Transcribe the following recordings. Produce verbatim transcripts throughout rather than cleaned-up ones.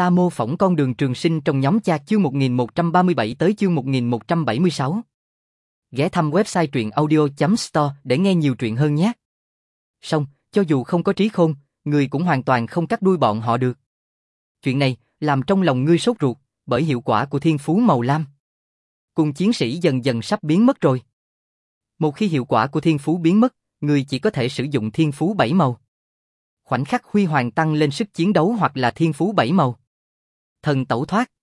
Ta mô phỏng con đường trường sinh trong nhóm chat chương một nghìn một trăm ba mươi bảy tới chương một nghìn một trăm bảy mươi sáu. Ghé thăm website truyện audio chấm store để nghe nhiều truyện hơn nhé. Song, cho dù không có trí khôn, người cũng hoàn toàn không cắt đuôi bọn họ được. Chuyện này làm trong lòng ngươi sốt ruột, bởi hiệu quả của thiên phú màu lam cùng chiến sĩ dần dần sắp biến mất rồi. Một khi hiệu quả của thiên phú biến mất, người chỉ có thể sử dụng thiên phú bảy màu. Khoảnh khắc huy hoàng tăng lên sức chiến đấu hoặc là thiên phú bảy màu. Thần tẩu thoát.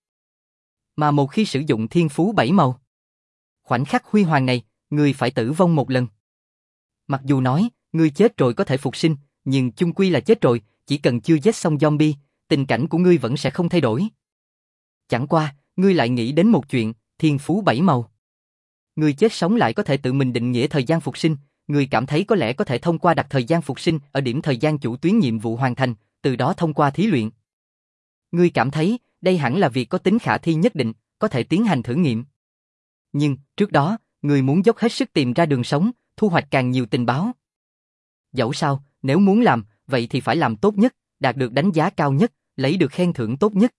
Mà một khi sử dụng thiên phú bảy màu, khoảnh khắc huy hoàng này, người phải tử vong một lần. Mặc dù nói, ngươi chết rồi có thể phục sinh, nhưng chung quy là chết rồi, chỉ cần chưa giết xong zombie, tình cảnh của ngươi vẫn sẽ không thay đổi. Chẳng qua, ngươi lại nghĩ đến một chuyện, thiên phú bảy màu. Ngươi chết sống lại có thể tự mình định nghĩa thời gian phục sinh, ngươi cảm thấy có lẽ có thể thông qua đặt thời gian phục sinh ở điểm thời gian chủ tuyến nhiệm vụ hoàn thành, từ đó thông qua thí luyện. Ngươi cảm thấy, đây hẳn là việc có tính khả thi nhất định, có thể tiến hành thử nghiệm. Nhưng, trước đó, ngươi muốn dốc hết sức tìm ra đường sống, thu hoạch càng nhiều tình báo. Dẫu sao, nếu muốn làm, vậy thì phải làm tốt nhất, đạt được đánh giá cao nhất, lấy được khen thưởng tốt nhất.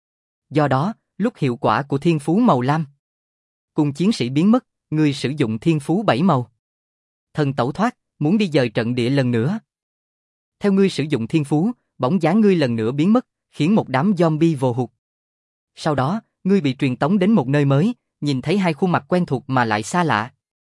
Do đó, lúc hiệu quả của thiên phú màu lam cùng chiến sĩ biến mất, ngươi sử dụng thiên phú bảy màu. Thần tẩu thoát, muốn đi dời trận địa lần nữa. Theo ngươi sử dụng thiên phú, bóng dáng ngươi lần nữa biến mất, khiến một đám zombie vồ hụt. Sau đó, ngươi bị truyền tống đến một nơi mới, nhìn thấy hai khuôn mặt quen thuộc mà lại xa lạ.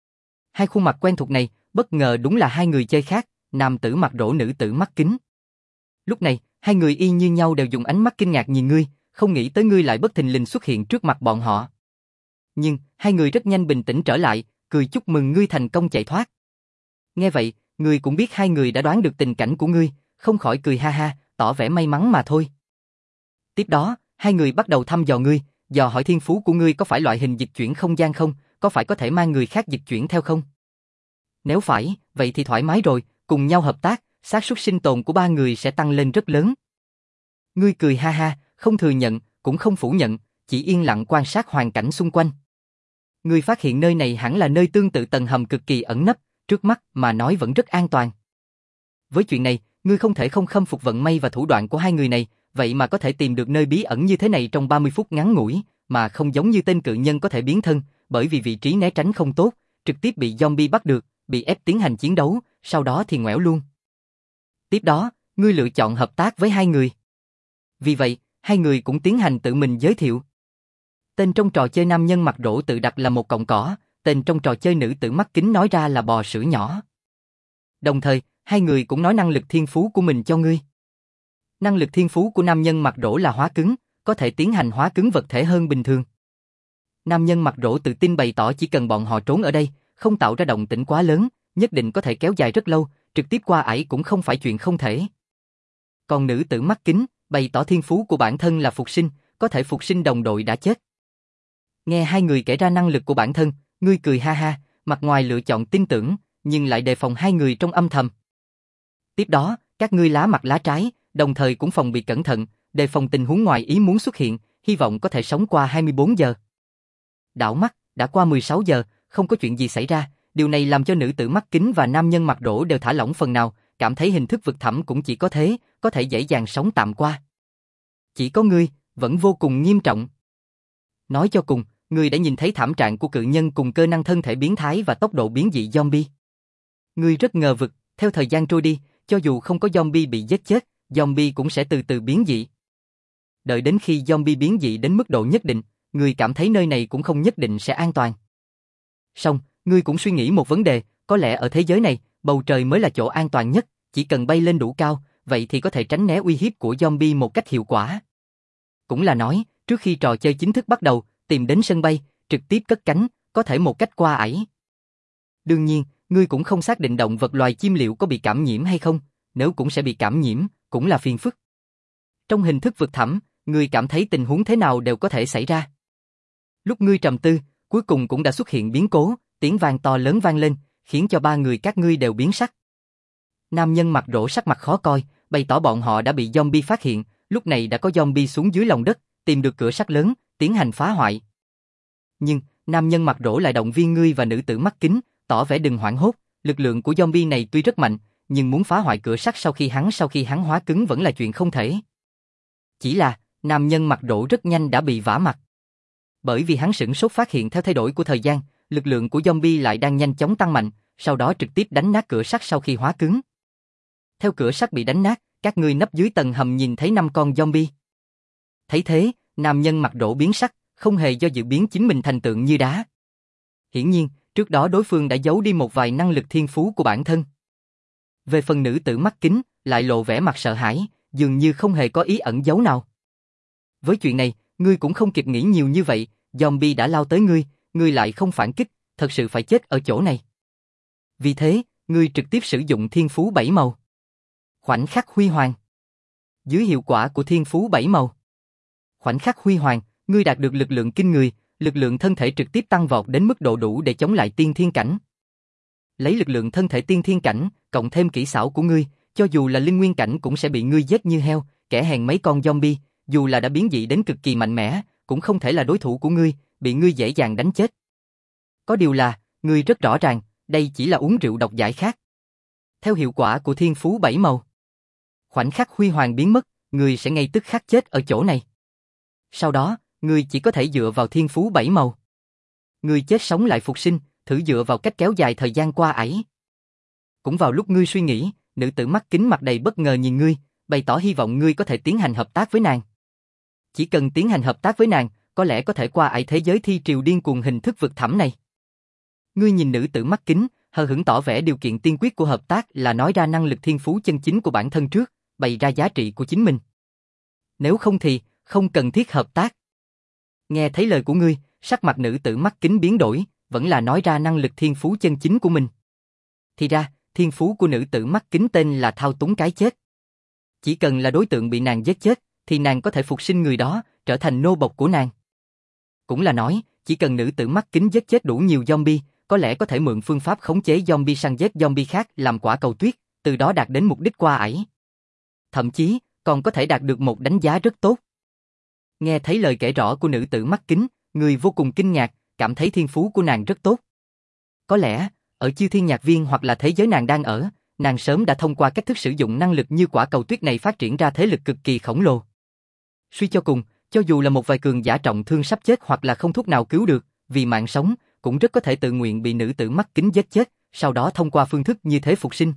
Hai khuôn mặt quen thuộc này, bất ngờ đúng là hai người chơi khác, nam tử mặt rỗ nữ tử mắt kính. Lúc này, hai người y như nhau đều dùng ánh mắt kinh ngạc nhìn ngươi, không nghĩ tới ngươi lại bất thình lình xuất hiện trước mặt bọn họ. Nhưng, hai người rất nhanh bình tĩnh trở lại, cười chúc mừng ngươi thành công chạy thoát. Nghe vậy, ngươi cũng biết hai người đã đoán được tình cảnh của ngươi, không khỏi cười ha ha, tỏ vẻ may mắn mà thôi. Tiếp đó, hai người bắt đầu thăm dò ngươi, dò hỏi thiên phú của ngươi có phải loại hình dịch chuyển không gian không, có phải có thể mang người khác dịch chuyển theo không? Nếu phải, vậy thì thoải mái rồi, cùng nhau hợp tác, xác suất sinh tồn của ba người sẽ tăng lên rất lớn. Ngươi cười ha ha, không thừa nhận, cũng không phủ nhận, chỉ yên lặng quan sát hoàn cảnh xung quanh. Ngươi phát hiện nơi này hẳn là nơi tương tự tầng hầm cực kỳ ẩn nấp, trước mắt mà nói vẫn rất an toàn. Với chuyện này, ngươi không thể không khâm phục vận may và thủ đoạn của hai người này, vậy mà có thể tìm được nơi bí ẩn như thế này trong ba mươi phút ngắn ngủi, mà không giống như tên cự nhân có thể biến thân, bởi vì vị trí né tránh không tốt, trực tiếp bị zombie bắt được, bị ép tiến hành chiến đấu, sau đó thì ngoẻo luôn. Tiếp đó, ngươi lựa chọn hợp tác với hai người. Vì vậy, hai người cũng tiến hành tự mình giới thiệu. Tên trong trò chơi nam nhân mặt rỗ tự đặt là một cọng cỏ, tên trong trò chơi nữ tử mắt kính nói ra là bò sữa nhỏ. Đồng thời, hai người cũng nói năng lực thiên phú của mình cho ngươi. Năng lực thiên phú của nam nhân mặt rỗ là hóa cứng, có thể tiến hành hóa cứng vật thể hơn bình thường. Nam nhân mặt rỗ tự tin bày tỏ chỉ cần bọn họ trốn ở đây, không tạo ra động tĩnh quá lớn, nhất định có thể kéo dài rất lâu, trực tiếp qua ải cũng không phải chuyện không thể. Còn nữ tử mắt kính, bày tỏ thiên phú của bản thân là phục sinh, có thể phục sinh đồng đội đã chết. Nghe hai người kể ra năng lực của bản thân, ngươi cười ha ha, mặt ngoài lựa chọn tin tưởng, nhưng lại đề phòng hai người trong âm thầm. Tiếp đó, các ngươi lá mặt lá trái, đồng thời cũng phòng bị cẩn thận, đề phòng tình huống ngoài ý muốn xuất hiện, hy vọng có thể sống qua hai mươi bốn giờ. Đảo mắt, đã qua mười sáu giờ, không có chuyện gì xảy ra, điều này làm cho nữ tử mắt kính và nam nhân mặt rỗ đều thả lỏng phần nào, cảm thấy hình thức vực thẳm cũng chỉ có thế, có thể dễ dàng sống tạm qua. Chỉ có ngươi, vẫn vô cùng nghiêm trọng. Nói cho cùng, ngươi đã nhìn thấy thảm trạng của cự nhân cùng cơ năng thân thể biến thái và tốc độ biến dị zombie. Ngươi rất ngờ vực, theo thời gian trôi đi, cho dù không có zombie bị giết chết, zombie cũng sẽ từ từ biến dị. Đợi đến khi zombie biến dị đến mức độ nhất định, ngươi cảm thấy nơi này cũng không nhất định sẽ an toàn. Song, ngươi cũng suy nghĩ một vấn đề, có lẽ ở thế giới này, bầu trời mới là chỗ an toàn nhất, chỉ cần bay lên đủ cao, vậy thì có thể tránh né uy hiếp của zombie một cách hiệu quả. Cũng là nói, trước khi trò chơi chính thức bắt đầu, tìm đến sân bay, trực tiếp cất cánh, có thể một cách qua ải. Đương nhiên, ngươi cũng không xác định động vật loài chim liệu có bị cảm nhiễm hay không, nếu cũng sẽ bị cảm nhiễm, cũng là phiền phức. Trong hình thức vực thẳm, ngươi cảm thấy tình huống thế nào đều có thể xảy ra. Lúc ngươi trầm tư, cuối cùng cũng đã xuất hiện biến cố, tiếng vang to lớn vang lên, khiến cho ba người các ngươi đều biến sắc. Nam nhân mặt rỗ sắc mặt khó coi, bày tỏ bọn họ đã bị zombie phát hiện, lúc này đã có zombie xuống dưới lòng đất, tìm được cửa sắt lớn, tiến hành phá hoại. Nhưng, nam nhân mặt rỗ lại động viên ngươi và nữ tử mắt kính, tỏ vẻ đừng hoảng hốt, lực lượng của zombie này tuy rất mạnh, nhưng muốn phá hoại cửa sắt sau khi hắn sau khi hắn hóa cứng vẫn là chuyện không thể. Chỉ là, nam nhân mặt rỗ rất nhanh đã bị vả mặt. Bởi vì hắn sửng sốt phát hiện theo thay đổi của thời gian, lực lượng của zombie lại đang nhanh chóng tăng mạnh, sau đó trực tiếp đánh nát cửa sắt sau khi hóa cứng. Theo cửa sắt bị đánh nát, các ngươi nấp dưới tầng hầm nhìn thấy năm con zombie. Thấy thế, nam nhân mặt rỗ biến sắc, không hề do dự biến chính mình thành tượng như đá. Hiển nhiên, trước đó đối phương đã giấu đi một vài năng lực thiên phú của bản thân. Về phần nữ tử mắt kính, lại lộ vẻ mặt sợ hãi, dường như không hề có ý ẩn giấu nào. Với chuyện này, ngươi cũng không kịp nghĩ nhiều như vậy, zombie đã lao tới ngươi, ngươi lại không phản kích, thật sự phải chết ở chỗ này. Vì thế, ngươi trực tiếp sử dụng thiên phú bảy màu. Khoảnh khắc huy hoàng. Dưới hiệu quả của thiên phú bảy màu, khoảnh khắc huy hoàng, ngươi đạt được lực lượng kinh người, lực lượng thân thể trực tiếp tăng vọt đến mức độ đủ để chống lại tiên thiên cảnh. Lấy lực lượng thân thể tiên thiên cảnh, cộng thêm kỹ xảo của ngươi, cho dù là linh nguyên cảnh cũng sẽ bị ngươi giết như heo, kẻ hèn mấy con zombie, dù là đã biến dị đến cực kỳ mạnh mẽ, cũng không thể là đối thủ của ngươi, bị ngươi dễ dàng đánh chết. Có điều là, ngươi rất rõ ràng, đây chỉ là uống rượu độc giải khát. Theo hiệu quả của thiên phú bảy màu, khoảnh khắc huy hoàng biến mất, ngươi sẽ ngay tức khắc chết ở chỗ này. Sau đó, ngươi chỉ có thể dựa vào thiên phú bảy màu. Ngươi chết sống lại phục sinh, thử dựa vào cách kéo dài thời gian qua ải. Cũng vào lúc ngươi suy nghĩ, nữ tử mắt kính mặt đầy bất ngờ nhìn ngươi, bày tỏ hy vọng ngươi có thể tiến hành hợp tác với nàng. Chỉ cần tiến hành hợp tác với nàng, có lẽ có thể qua ải thế giới thi triều điên cuồng hình thức vực thẳm này. Ngươi nhìn nữ tử mắt kính, hờ hững tỏ vẻ điều kiện tiên quyết của hợp tác là nói ra năng lực thiên phú chân chính của bản thân trước, bày ra giá trị của chính mình. Nếu không thì, không cần thiết hợp tác. Nghe thấy lời của ngươi, sắc mặt nữ tử mắt kính biến đổi, vẫn là nói ra năng lực thiên phú chân chính của mình. Thì ra, thiên phú của nữ tử mắt kính tên là thao túng cái chết. Chỉ cần là đối tượng bị nàng giết chết, thì nàng có thể phục sinh người đó, trở thành nô bộc của nàng. Cũng là nói, chỉ cần nữ tử mắt kính giết chết đủ nhiều zombie, có lẽ có thể mượn phương pháp khống chế zombie săn giết zombie khác làm quả cầu tuyết, từ đó đạt đến mục đích qua ải. Thậm chí, còn có thể đạt được một đánh giá rất tốt. Nghe thấy lời kể rõ của nữ tử mắt kính, người vô cùng kinh ngạc, cảm thấy thiên phú của nàng rất tốt. Có lẽ, ở Chư Thiên Nhạc Viên hoặc là thế giới nàng đang ở, nàng sớm đã thông qua cách thức sử dụng năng lực như quả cầu tuyết này phát triển ra thế lực cực kỳ khổng lồ. Suy cho cùng, cho dù là một vài cường giả trọng thương sắp chết hoặc là không thuốc nào cứu được, vì mạng sống, cũng rất có thể tự nguyện bị nữ tử mắt kính giết chết, sau đó thông qua phương thức như thế phục sinh.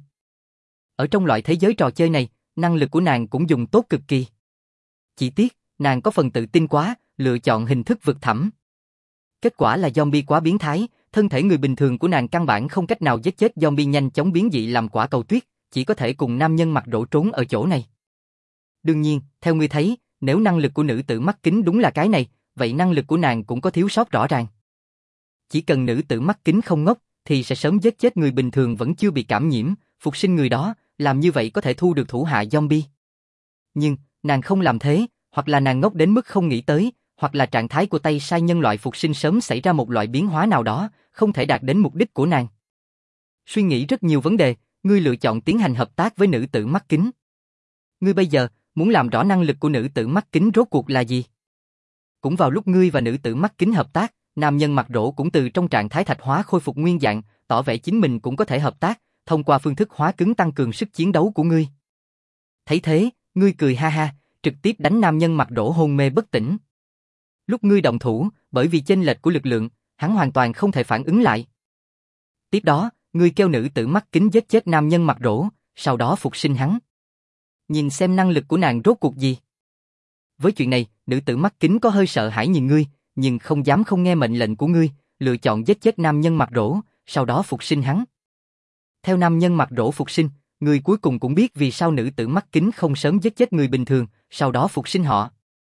Ở trong loại thế giới trò chơi này, năng lực của nàng cũng dùng tốt cực kỳ. Chỉ tiếc, nàng có phần tự tin quá, lựa chọn hình thức vực thẳm. Kết quả là zombie quá biến thái, thân thể người bình thường của nàng căn bản không cách nào giết chết zombie nhanh chóng biến dị làm quả cầu tuyết, chỉ có thể cùng nam nhân mặt rỗ trốn ở chỗ này. Đương nhiên, theo ngươi thấy, nếu năng lực của nữ tử mắt kính đúng là cái này, vậy năng lực của nàng cũng có thiếu sót rõ ràng. Chỉ cần nữ tử mắt kính không ngốc, thì sẽ sớm giết chết người bình thường vẫn chưa bị cảm nhiễm, phục sinh người đó, làm như vậy có thể thu được thủ hạ zombie. Nhưng, nàng không làm thế, hoặc là nàng ngốc đến mức không nghĩ tới, hoặc là trạng thái của tay sai nhân loại phục sinh sớm xảy ra một loại biến hóa nào đó, không thể đạt đến mục đích của nàng. Suy nghĩ rất nhiều vấn đề, ngươi lựa chọn tiến hành hợp tác với nữ tử mắt kính. Ngươi bây giờ, muốn làm rõ năng lực của nữ tử mắt kính rốt cuộc là gì? Cũng vào lúc ngươi và nữ tử mắt kính hợp tác, nam nhân mặt rỗ cũng từ trong trạng thái thạch hóa khôi phục nguyên dạng, tỏ vẻ chính mình cũng có thể hợp tác, thông qua phương thức hóa cứng tăng cường sức chiến đấu của ngươi. Thấy thế, ngươi cười ha ha, trực tiếp đánh nam nhân mặt rỗ hôn mê bất tỉnh. Lúc ngươi động thủ, bởi vì chênh lệch của lực lượng, hắn hoàn toàn không thể phản ứng lại. Tiếp đó, ngươi kêu nữ tử mắt kính giết chết nam nhân mặt rỗ, sau đó phục sinh hắn. Nhìn xem năng lực của nàng rốt cuộc gì. Với chuyện này, nữ tử mắt kính có hơi sợ hãi nhìn ngươi, nhưng không dám không nghe mệnh lệnh của ngươi, lựa chọn giết chết nam nhân mặt rỗ, sau đó phục sinh hắn. Theo nam nhân mặt rỗ phục sinh, ngươi cuối cùng cũng biết vì sao nữ tử mắt kính không sớm giết chết người bình thường, sau đó phục sinh họ.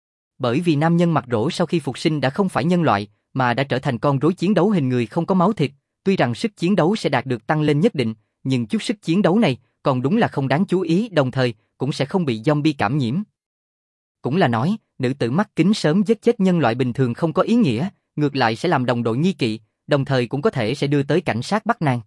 Bởi vì nam nhân mặt rỗ sau khi phục sinh đã không phải nhân loại, mà đã trở thành con rối chiến đấu hình người không có máu thịt, tuy rằng sức chiến đấu sẽ đạt được tăng lên nhất định, nhưng chút sức chiến đấu này còn đúng là không đáng chú ý, đồng thời cũng sẽ không bị zombie cảm nhiễm. Cũng là nói, nữ tử mắt kính sớm giết chết nhân loại bình thường không có ý nghĩa, ngược lại sẽ làm đồng đội nghi kỵ, đồng thời cũng có thể sẽ đưa tới cảnh sát bắt nàng.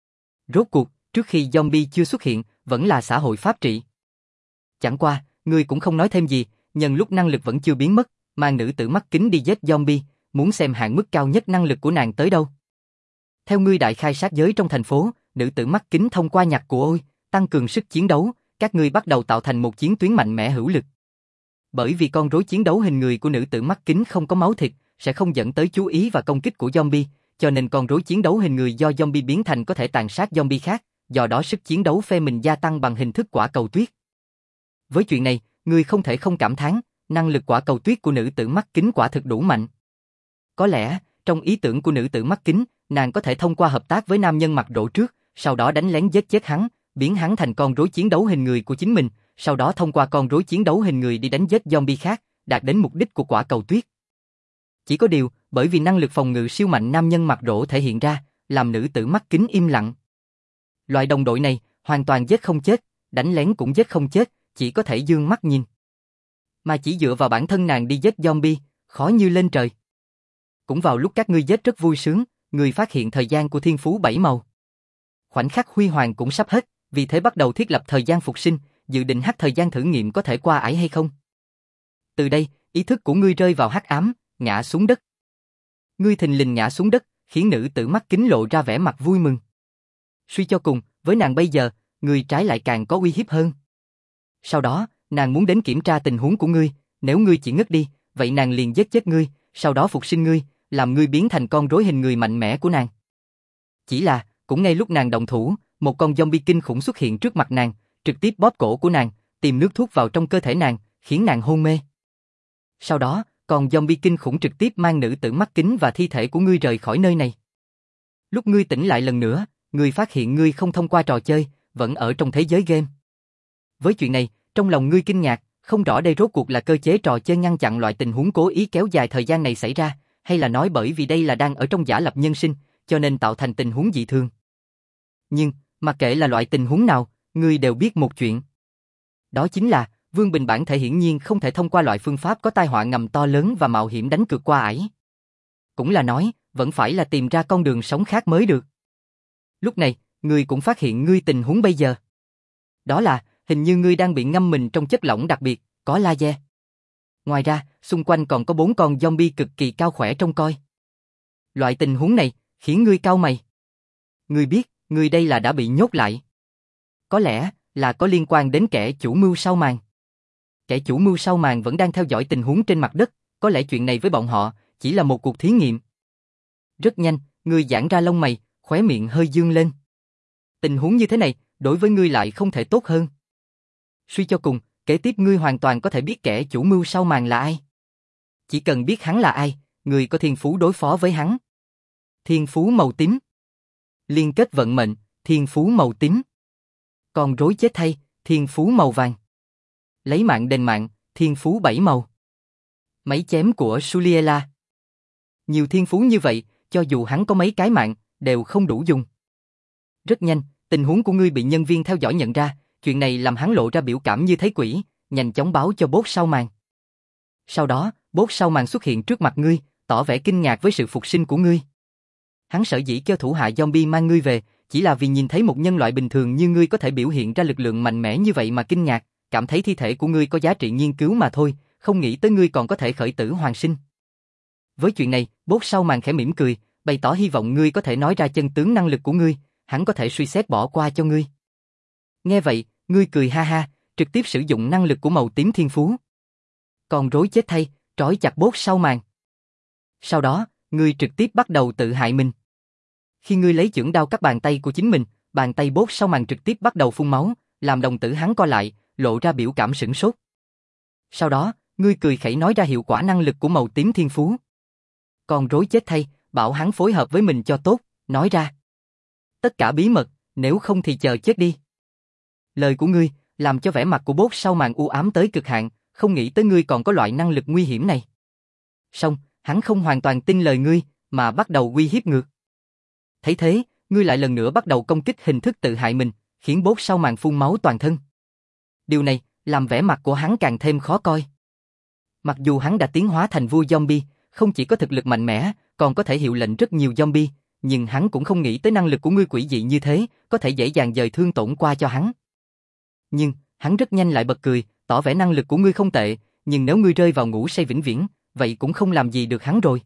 Rốt cuộc, trước khi zombie chưa xuất hiện, vẫn là xã hội pháp trị. Chẳng qua, ngươi cũng không nói thêm gì, nhân lúc năng lực vẫn chưa biến mất, mang nữ tử mắt kính đi giết zombie, muốn xem hạn mức cao nhất năng lực của nàng tới đâu. Theo ngươi đại khai sát giới trong thành phố, nữ tử mắt kính thông qua nhặt của ôi, tăng cường sức chiến đấu, các ngươi bắt đầu tạo thành một chiến tuyến mạnh mẽ hữu lực. bởi vì con rối chiến đấu hình người của nữ tử mắt kính không có máu thịt, sẽ không dẫn tới chú ý và công kích của zombie, cho nên con rối chiến đấu hình người do zombie biến thành có thể tàn sát zombie khác, do đó sức chiến đấu phe mình gia tăng bằng hình thức quả cầu tuyết. Với chuyện này, ngươi không thể không cảm thán, năng lực quả cầu tuyết của nữ tử mắt kính quả thực đủ mạnh. Có lẽ, trong ý tưởng của nữ tử mắt kính, nàng có thể thông qua hợp tác với nam nhân mặt rỗ trước, sau đó đánh lén giết chết hắn, biến hắn thành con rối chiến đấu hình người của chính mình, sau đó thông qua con rối chiến đấu hình người đi đánh giết zombie khác, đạt đến mục đích của quả cầu tuyết. Chỉ có điều, bởi vì năng lực phòng ngự siêu mạnh nam nhân mặt rỗ thể hiện ra, làm nữ tử mắt kính im lặng. Loại đồng đội này, hoàn toàn giết không chết, đánh lén cũng giết không chết, chỉ có thể dương mắt nhìn. Mà chỉ dựa vào bản thân nàng đi giết zombie, khó như lên trời. Cũng vào lúc các ngươi giết rất vui sướng, người phát hiện thời gian của thiên phú bảy màu. Khoảnh khắc huy hoàng cũng sắp hết, vì thế bắt đầu thiết lập thời gian phục sinh, dự định hắc thời gian thử nghiệm có thể qua ải hay không. Từ đây, ý thức của ngươi rơi vào hắc ám, ngã xuống đất. Ngươi thình lình ngã xuống đất, khiến nữ tử mắt kính lộ ra vẻ mặt vui mừng. Suy cho cùng, với nàng bây giờ, ngươi trái lại càng có uy hiếp hơn. Sau đó, nàng muốn đến kiểm tra tình huống của ngươi, nếu ngươi chỉ ngất đi, vậy nàng liền giết chết ngươi, sau đó phục sinh ngươi, làm ngươi biến thành con rối hình người mạnh mẽ của nàng. Chỉ là, cũng ngay lúc nàng động thủ, một con zombie kinh khủng xuất hiện trước mặt nàng, trực tiếp bóp cổ của nàng, tìm nước thuốc vào trong cơ thể nàng, khiến nàng hôn mê. Sau đó, con zombie kinh khủng trực tiếp mang nữ tử mắt kính và thi thể của ngươi rời khỏi nơi này. Lúc ngươi tỉnh lại lần nữa, ngươi phát hiện ngươi không thông qua trò chơi, vẫn ở trong thế giới game. Với chuyện này, trong lòng ngươi kinh ngạc, không rõ đây rốt cuộc là cơ chế trò chơi ngăn chặn loại tình huống cố ý kéo dài thời gian này xảy ra, hay là nói bởi vì đây là đang ở trong giả lập nhân sinh, cho nên tạo thành tình huống dị thường. Nhưng, mặc kệ là loại tình huống nào, ngươi đều biết một chuyện. Đó chính là, Vương Bình bản thể hiển nhiên không thể thông qua loại phương pháp có tai họa ngầm to lớn và mạo hiểm đánh cược qua ải. Cũng là nói, vẫn phải là tìm ra con đường sống khác mới được. Lúc này, ngươi cũng phát hiện ngươi tình huống bây giờ. Đó là, hình như ngươi đang bị ngâm mình trong chất lỏng đặc biệt, có laser. Ngoài ra, xung quanh còn có bốn con zombie cực kỳ cao khỏe trông coi. Loại tình huống này, khiến ngươi cau mày. Ngươi biết, ngươi đây là đã bị nhốt lại. Có lẽ, là có liên quan đến kẻ chủ mưu sau màn. Kẻ chủ mưu sau màn vẫn đang theo dõi tình huống trên mặt đất, có lẽ chuyện này với bọn họ, chỉ là một cuộc thí nghiệm. Rất nhanh, ngươi giãn ra lông mày, khóe miệng hơi dương lên. Tình huống như thế này, đối với ngươi lại không thể tốt hơn. Suy cho cùng, kế tiếp ngươi hoàn toàn có thể biết kẻ chủ mưu sau màn là ai. Chỉ cần biết hắn là ai, ngươi có thiên phú đối phó với hắn. Thiên phú màu tím. Liên kết vận mệnh, thiên phú màu tím. Còn rối chết thay, thiên phú màu vàng. Lấy mạng đền mạng, thiên phú bảy màu. Máy chém của Suliela. Nhiều thiên phú như vậy, cho dù hắn có mấy cái mạng, đều không đủ dùng. Rất nhanh, tình huống của ngươi bị nhân viên theo dõi nhận ra, chuyện này làm hắn lộ ra biểu cảm như thấy quỷ, nhanh chóng báo cho boss sau màn. Sau đó, boss sau màn xuất hiện trước mặt ngươi, tỏ vẻ kinh ngạc với sự phục sinh của ngươi. Hắn sở dĩ kêu thủ hạ zombie mang ngươi về, chỉ là vì nhìn thấy một nhân loại bình thường như ngươi có thể biểu hiện ra lực lượng mạnh mẽ như vậy mà kinh ngạc, cảm thấy thi thể của ngươi có giá trị nghiên cứu mà thôi, không nghĩ tới ngươi còn có thể khởi tử hoàn sinh. Với chuyện này, boss sau màn khẽ mỉm cười, bày tỏ hy vọng ngươi có thể nói ra chân tướng năng lực của ngươi, hắn có thể suy xét bỏ qua cho ngươi. Nghe vậy, ngươi cười ha ha, trực tiếp sử dụng năng lực của màu tím thiên phú. Còn rối chết thay, trói chặt boss sau màn. Sau đó, ngươi trực tiếp bắt đầu tự hại mình. Khi ngươi lấy chưởng đao cắt bàn tay của chính mình, bàn tay boss sau màn trực tiếp bắt đầu phun máu, làm đồng tử hắn co lại, lộ ra biểu cảm sửng sốt. Sau đó, ngươi cười khẩy nói ra hiệu quả năng lực của màu tím thiên phú. Còn rối chết thay, bảo hắn phối hợp với mình cho tốt, nói ra. Tất cả bí mật, nếu không thì chờ chết đi. Lời của ngươi, làm cho vẻ mặt của boss sau màn u ám tới cực hạn, không nghĩ tới ngươi còn có loại năng lực nguy hiểm này. Song, hắn không hoàn toàn tin lời ngươi, mà bắt đầu uy hiếp ngược. Thấy thế, ngươi lại lần nữa bắt đầu công kích hình thức tự hại mình, khiến boss sau màn phun máu toàn thân. Điều này, làm vẻ mặt của hắn càng thêm khó coi. Mặc dù hắn đã tiến hóa thành vua zombie, không chỉ có thực lực mạnh mẽ, còn có thể hiệu lệnh rất nhiều zombie, nhưng hắn cũng không nghĩ tới năng lực của ngươi quỷ dị như thế, có thể dễ dàng dời thương tổn qua cho hắn. Nhưng, hắn rất nhanh lại bật cười, tỏ vẻ năng lực của ngươi không tệ, nhưng nếu ngươi rơi vào ngủ say vĩnh viễn, vậy cũng không làm gì được hắn rồi.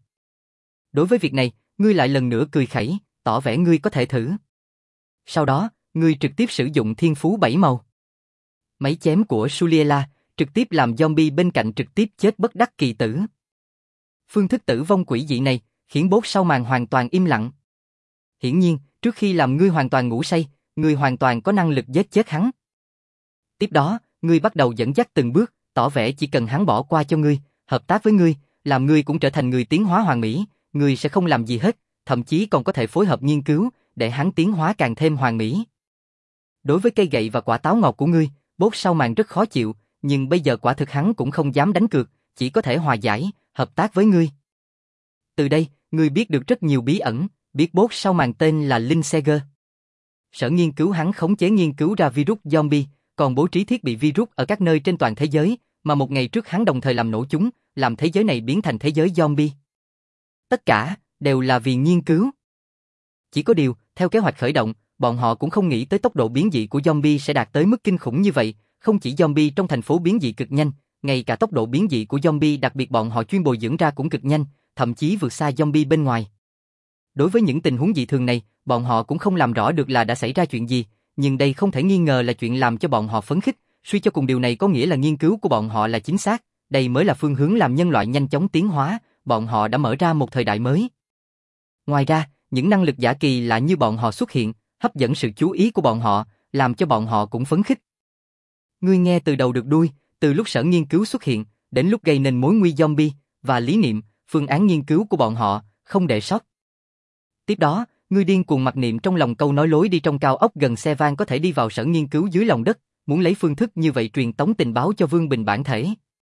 Đối với việc này, ngươi lại lần nữa cười khẩy, tỏ vẻ ngươi có thể thử. Sau đó, ngươi trực tiếp sử dụng thiên phú bảy màu. Máy chém của Suliela trực tiếp làm zombie bên cạnh trực tiếp chết bất đắc kỳ tử. Phương thức tử vong quỷ dị này khiến Bốt sau màn hoàn toàn im lặng. Hiển nhiên, trước khi làm ngươi hoàn toàn ngủ say, ngươi hoàn toàn có năng lực giết chết hắn. Tiếp đó, ngươi bắt đầu dẫn dắt từng bước, tỏ vẻ chỉ cần hắn bỏ qua cho ngươi, hợp tác với ngươi, làm ngươi cũng trở thành người tiến hóa hoàn mỹ, ngươi sẽ không làm gì hết, thậm chí còn có thể phối hợp nghiên cứu, để hắn tiến hóa càng thêm hoàn mỹ. Đối với cây gậy và quả táo ngọt của ngươi, Bốt sau màn rất khó chịu, nhưng bây giờ quả thực hắn cũng không dám đánh cược, chỉ có thể hòa giải, hợp tác với ngươi. Từ đây, ngươi biết được rất nhiều bí ẩn, biết Bốt sau màn tên là Linh Seger. Sở nghiên cứu hắn khống chế nghiên cứu ra virus zombie, còn bố trí thiết bị virus ở các nơi trên toàn thế giới, mà một ngày trước hắn đồng thời làm nổ chúng, làm thế giới này biến thành thế giới zombie. Tất cả đều là vì nghiên cứu. Chỉ có điều, theo kế hoạch khởi động, bọn họ cũng không nghĩ tới tốc độ biến dị của zombie sẽ đạt tới mức kinh khủng như vậy, không chỉ zombie trong thành phố biến dị cực nhanh, ngay cả tốc độ biến dị của zombie đặc biệt bọn họ chuyên bồi dưỡng ra cũng cực nhanh, thậm chí vượt xa zombie bên ngoài. Đối với những tình huống dị thường này, bọn họ cũng không làm rõ được là đã xảy ra chuyện gì, nhưng đây không thể nghi ngờ là chuyện làm cho bọn họ phấn khích, suy cho cùng điều này có nghĩa là nghiên cứu của bọn họ là chính xác, đây mới là phương hướng làm nhân loại nhanh chóng tiến hóa, bọn họ đã mở ra một thời đại mới. Ngoài ra, những năng lực giả kỳ lạ như bọn họ xuất hiện, hấp dẫn sự chú ý của bọn họ, làm cho bọn họ cũng phấn khích. Ngươi nghe từ đầu được đuôi, từ lúc sở nghiên cứu xuất hiện, đến lúc gây nên mối nguy zombie, và lý niệm, phương án nghiên cứu của bọn họ, không để sót. Tiếp đó, ngươi điên cuồng mặc niệm trong lòng câu nói lối đi trong cao ốc gần xe van có thể đi vào sở nghiên cứu dưới lòng đất, muốn lấy phương thức như vậy truyền tống tình báo cho Vương Bình bản thể.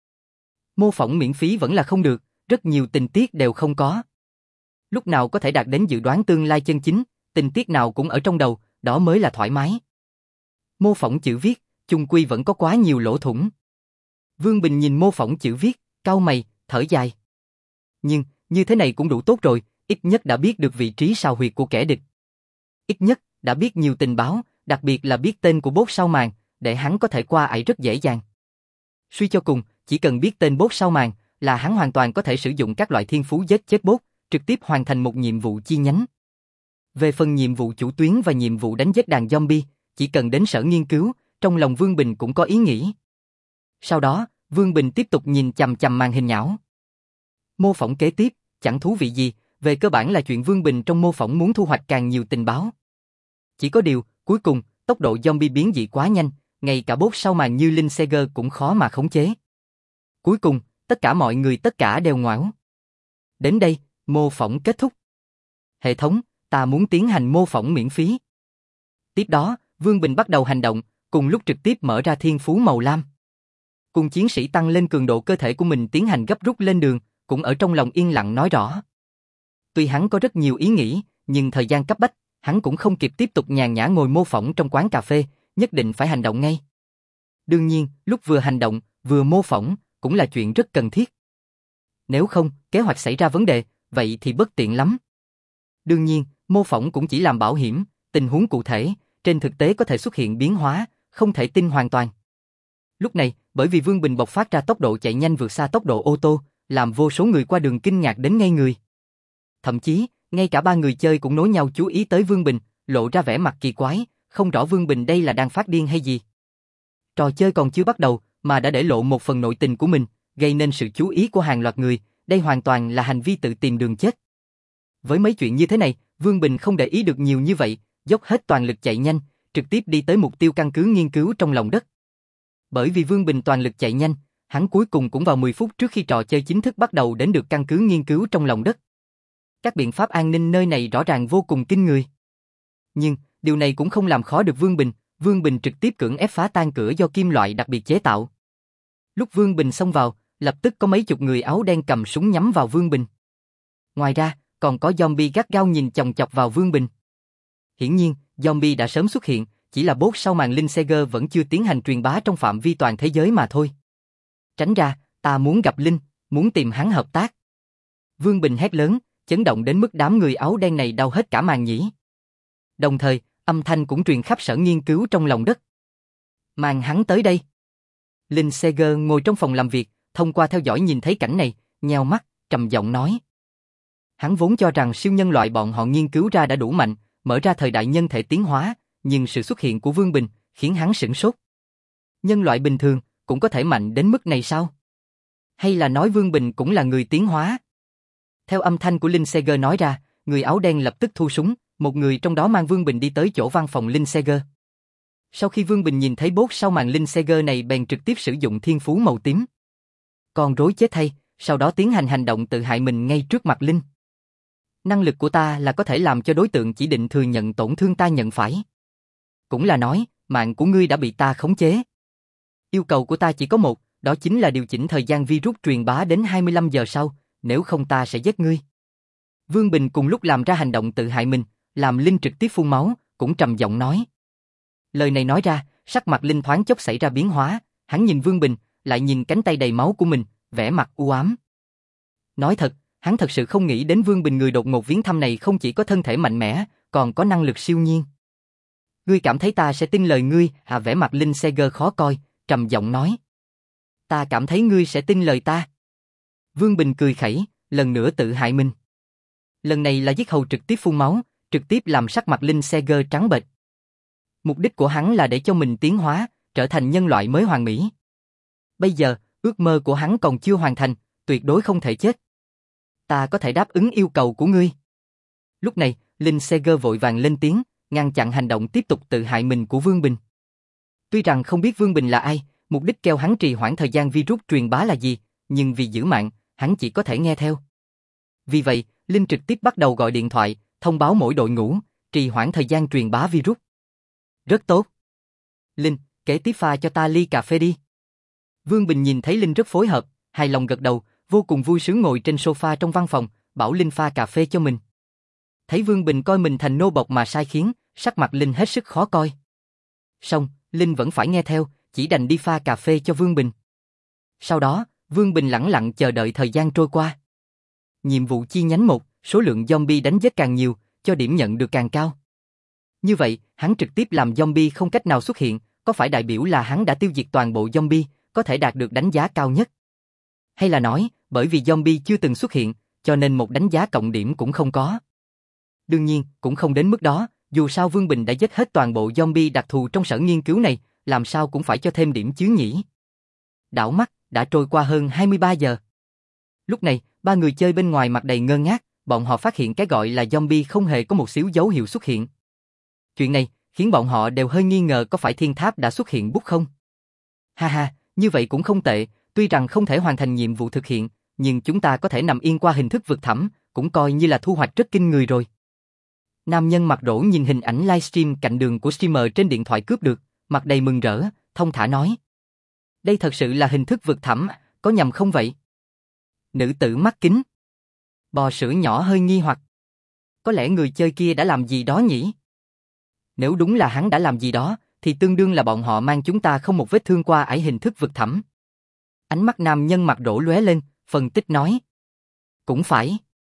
Mô phỏng miễn phí vẫn là không được, rất nhiều tình tiết đều không có. Lúc nào có thể đạt đến dự đoán tương lai chân chính, tình tiết nào cũng ở trong đầu, đó mới là thoải mái. Mô phỏng chữ viết, chung quy vẫn có quá nhiều lỗ thủng. Vương Bình nhìn mô phỏng chữ viết, cau mày, thở dài. Nhưng, như thế này cũng đủ tốt rồi, ít nhất đã biết được vị trí sao huyệt của kẻ địch. Ít nhất, đã biết nhiều tình báo, đặc biệt là biết tên của Bốt sau màn, để hắn có thể qua ải rất dễ dàng. Suy cho cùng, chỉ cần biết tên Bốt sau màn, là hắn hoàn toàn có thể sử dụng các loại thiên phú giết chết Bốt, trực tiếp hoàn thành một nhiệm vụ chi nhánh. Về phần nhiệm vụ chủ tuyến và nhiệm vụ đánh giết đàn zombie, chỉ cần đến sở nghiên cứu, trong lòng Vương Bình cũng có ý nghĩ. Sau đó, Vương Bình tiếp tục nhìn chằm chằm màn hình nhão. Mô phỏng kế tiếp, chẳng thú vị gì, về cơ bản là chuyện Vương Bình trong mô phỏng muốn thu hoạch càng nhiều tình báo. Chỉ có điều, cuối cùng, tốc độ zombie biến dị quá nhanh, ngay cả Bốt sau màn như Linh Seger cũng khó mà khống chế. Cuối cùng, tất cả mọi người tất cả đều ngoảo. Đến đây, mô phỏng kết thúc. Hệ thống, ta muốn tiến hành mô phỏng miễn phí. Tiếp đó, Vương Bình bắt đầu hành động, cùng lúc trực tiếp mở ra thiên phú màu lam. Cùng chiến sĩ tăng lên cường độ cơ thể của mình tiến hành gấp rút lên đường, cũng ở trong lòng yên lặng nói rõ. Tuy hắn có rất nhiều ý nghĩ, nhưng thời gian cấp bách, hắn cũng không kịp tiếp tục nhàn nhã ngồi mô phỏng trong quán cà phê, nhất định phải hành động ngay. Đương nhiên, lúc vừa hành động, vừa mô phỏng, cũng là chuyện rất cần thiết. Nếu không, kế hoạch xảy ra vấn đề, vậy thì bất tiện lắm. Đương nhiên, mô phỏng cũng chỉ làm bảo hiểm, tình huống cụ thể, trên thực tế có thể xuất hiện biến hóa, không thể tin hoàn toàn. Lúc này, bởi vì Vương Bình bộc phát ra tốc độ chạy nhanh vượt xa tốc độ ô tô, làm vô số người qua đường kinh ngạc đến ngây người. Thậm chí, ngay cả ba người chơi cũng nối nhau chú ý tới Vương Bình, lộ ra vẻ mặt kỳ quái, không rõ Vương Bình đây là đang phát điên hay gì. Trò chơi còn chưa bắt đầu, mà đã để lộ một phần nội tình của mình, gây nên sự chú ý của hàng loạt người, đây hoàn toàn là hành vi tự tìm đường chết. Với mấy chuyện như thế này, Vương Bình không để ý được nhiều như vậy, dốc hết toàn lực chạy nhanh, trực tiếp đi tới mục tiêu căn cứ nghiên cứu trong lòng đất. Bởi vì Vương Bình toàn lực chạy nhanh, hắn cuối cùng cũng vào mười phút trước khi trò chơi chính thức bắt đầu đến được căn cứ nghiên cứu trong lòng đất. Các biện pháp an ninh nơi này rõ ràng vô cùng kinh người. Nhưng, điều này cũng không làm khó được Vương Bình, Vương Bình trực tiếp cưỡng ép phá tan cửa do kim loại đặc biệt chế tạo. Lúc Vương Bình xông vào, lập tức có mấy chục người áo đen cầm súng nhắm vào Vương Bình. Ngoài ra, còn có zombie gắt gao nhìn chòng chọc vào Vương Bình. Hiển nhiên, zombie đã sớm xuất hiện, chỉ là Bốt sau màn Linh Seger vẫn chưa tiến hành truyền bá trong phạm vi toàn thế giới mà thôi. Tránh ra, ta muốn gặp Linh, muốn tìm hắn hợp tác. Vương Bình hét lớn, chấn động đến mức đám người áo đen này đau hết cả màng nhĩ. Đồng thời, âm thanh cũng truyền khắp sở nghiên cứu trong lòng đất. Mang hắn tới đây. Linh Seger ngồi trong phòng làm việc, thông qua theo dõi nhìn thấy cảnh này, nheo mắt, trầm giọng nói. Hắn vốn cho rằng siêu nhân loại bọn họ nghiên cứu ra đã đủ mạnh, mở ra thời đại nhân thể tiến hóa, nhưng sự xuất hiện của Vương Bình khiến hắn sửng sốt. Nhân loại bình thường, cũng có thể mạnh đến mức này sao? Hay là nói Vương Bình cũng là người tiến hóa? Theo âm thanh của Linh Seger nói ra, người áo đen lập tức thu súng, một người trong đó mang Vương Bình đi tới chỗ văn phòng Linh Seger. Sau khi Vương Bình nhìn thấy bốt sau màn Linh Seger này bèn trực tiếp sử dụng thiên phú màu tím. Con rối chết hay, sau đó tiến hành hành động tự hại mình ngay trước mặt Linh. Năng lực của ta là có thể làm cho đối tượng chỉ định thừa nhận tổn thương ta nhận phải. Cũng là nói, mạng của ngươi đã bị ta khống chế. Yêu cầu của ta chỉ có một, đó chính là điều chỉnh thời gian virus truyền bá đến hai mươi lăm giờ sau, nếu không ta sẽ giết ngươi. Vương Bình cùng lúc làm ra hành động tự hại mình, làm Linh trực tiếp phun máu, cũng trầm giọng nói. Lời này nói ra, sắc mặt Linh thoáng chốc xảy ra biến hóa, hắn nhìn Vương Bình, lại nhìn cánh tay đầy máu của mình, vẻ mặt u ám. Nói thật, hắn thật sự không nghĩ đến Vương Bình người đột ngột viếng thăm này không chỉ có thân thể mạnh mẽ, còn có năng lực siêu nhiên. Ngươi cảm thấy ta sẽ tin lời ngươi? À, vẻ mặt Linh Seger khó coi, trầm giọng nói. Ta cảm thấy ngươi sẽ tin lời ta. Vương Bình cười khẩy, lần nữa tự hại mình. Lần này là giết hầu trực tiếp phun máu, trực tiếp làm sắc mặt Linh Seger trắng bệch. Mục đích của hắn là để cho mình tiến hóa, trở thành nhân loại mới hoàn mỹ. Bây giờ, ước mơ của hắn còn chưa hoàn thành, tuyệt đối không thể chết. Ta có thể đáp ứng yêu cầu của ngươi. Lúc này, Linh Seger vội vàng lên tiếng, ngăn chặn hành động tiếp tục tự hại mình của Vương Bình. Tuy rằng không biết Vương Bình là ai, mục đích kêu hắn trì hoãn thời gian virus truyền bá là gì, nhưng vì giữ mạng, hắn chỉ có thể nghe theo. Vì vậy, Linh trực tiếp bắt đầu gọi điện thoại, thông báo mỗi đội ngũ, trì hoãn thời gian truyền bá virus. Rất tốt. Linh, kế tiếp pha cho ta ly cà phê đi. Vương Bình nhìn thấy Linh rất phối hợp, hài lòng gật đầu, vô cùng vui sướng ngồi trên sofa trong văn phòng, bảo Linh pha cà phê cho mình. Thấy Vương Bình coi mình thành nô bộc mà sai khiến, sắc mặt Linh hết sức khó coi. Xong, Linh vẫn phải nghe theo, chỉ đành đi pha cà phê cho Vương Bình. Sau đó, Vương Bình lẳng lặng chờ đợi thời gian trôi qua. Nhiệm vụ chi nhánh một, số lượng zombie đánh giết càng nhiều, cho điểm nhận được càng cao. Như vậy, hắn trực tiếp làm zombie không cách nào xuất hiện, có phải đại biểu là hắn đã tiêu diệt toàn bộ zombie, có thể đạt được đánh giá cao nhất? Hay là nói, bởi vì zombie chưa từng xuất hiện, cho nên một đánh giá cộng điểm cũng không có? Đương nhiên, cũng không đến mức đó, dù sao Vương Bình đã giết hết toàn bộ zombie đặc thù trong sở nghiên cứu này, làm sao cũng phải cho thêm điểm chứ nhỉ? Đảo mắt, đã trôi qua hơn hai mươi ba giờ. Lúc này, ba người chơi bên ngoài mặt đầy ngơ ngác, bọn họ phát hiện cái gọi là zombie không hề có một xíu dấu hiệu xuất hiện. Chuyện này, khiến bọn họ đều hơi nghi ngờ có phải thiên tháp đã xuất hiện bút không? Ha ha, như vậy cũng không tệ, tuy rằng không thể hoàn thành nhiệm vụ thực hiện, nhưng chúng ta có thể nằm yên qua hình thức vực thẳm, cũng coi như là thu hoạch rất kinh người rồi. Nam nhân mặt rỗ nhìn hình ảnh livestream cạnh đường của streamer trên điện thoại cướp được, mặt đầy mừng rỡ, thông thả nói. Đây thật sự là hình thức vực thẳm, có nhầm không vậy? Nữ tử mắt kính. Bò sữa nhỏ hơi nghi hoặc. Có lẽ người chơi kia đã làm gì đó nhỉ? Nếu đúng là hắn đã làm gì đó, thì tương đương là bọn họ mang chúng ta không một vết thương qua ải hình thức vực thẳm. Ánh mắt nam nhân mặt rỗ lóe lên, phân tích nói. Cũng phải.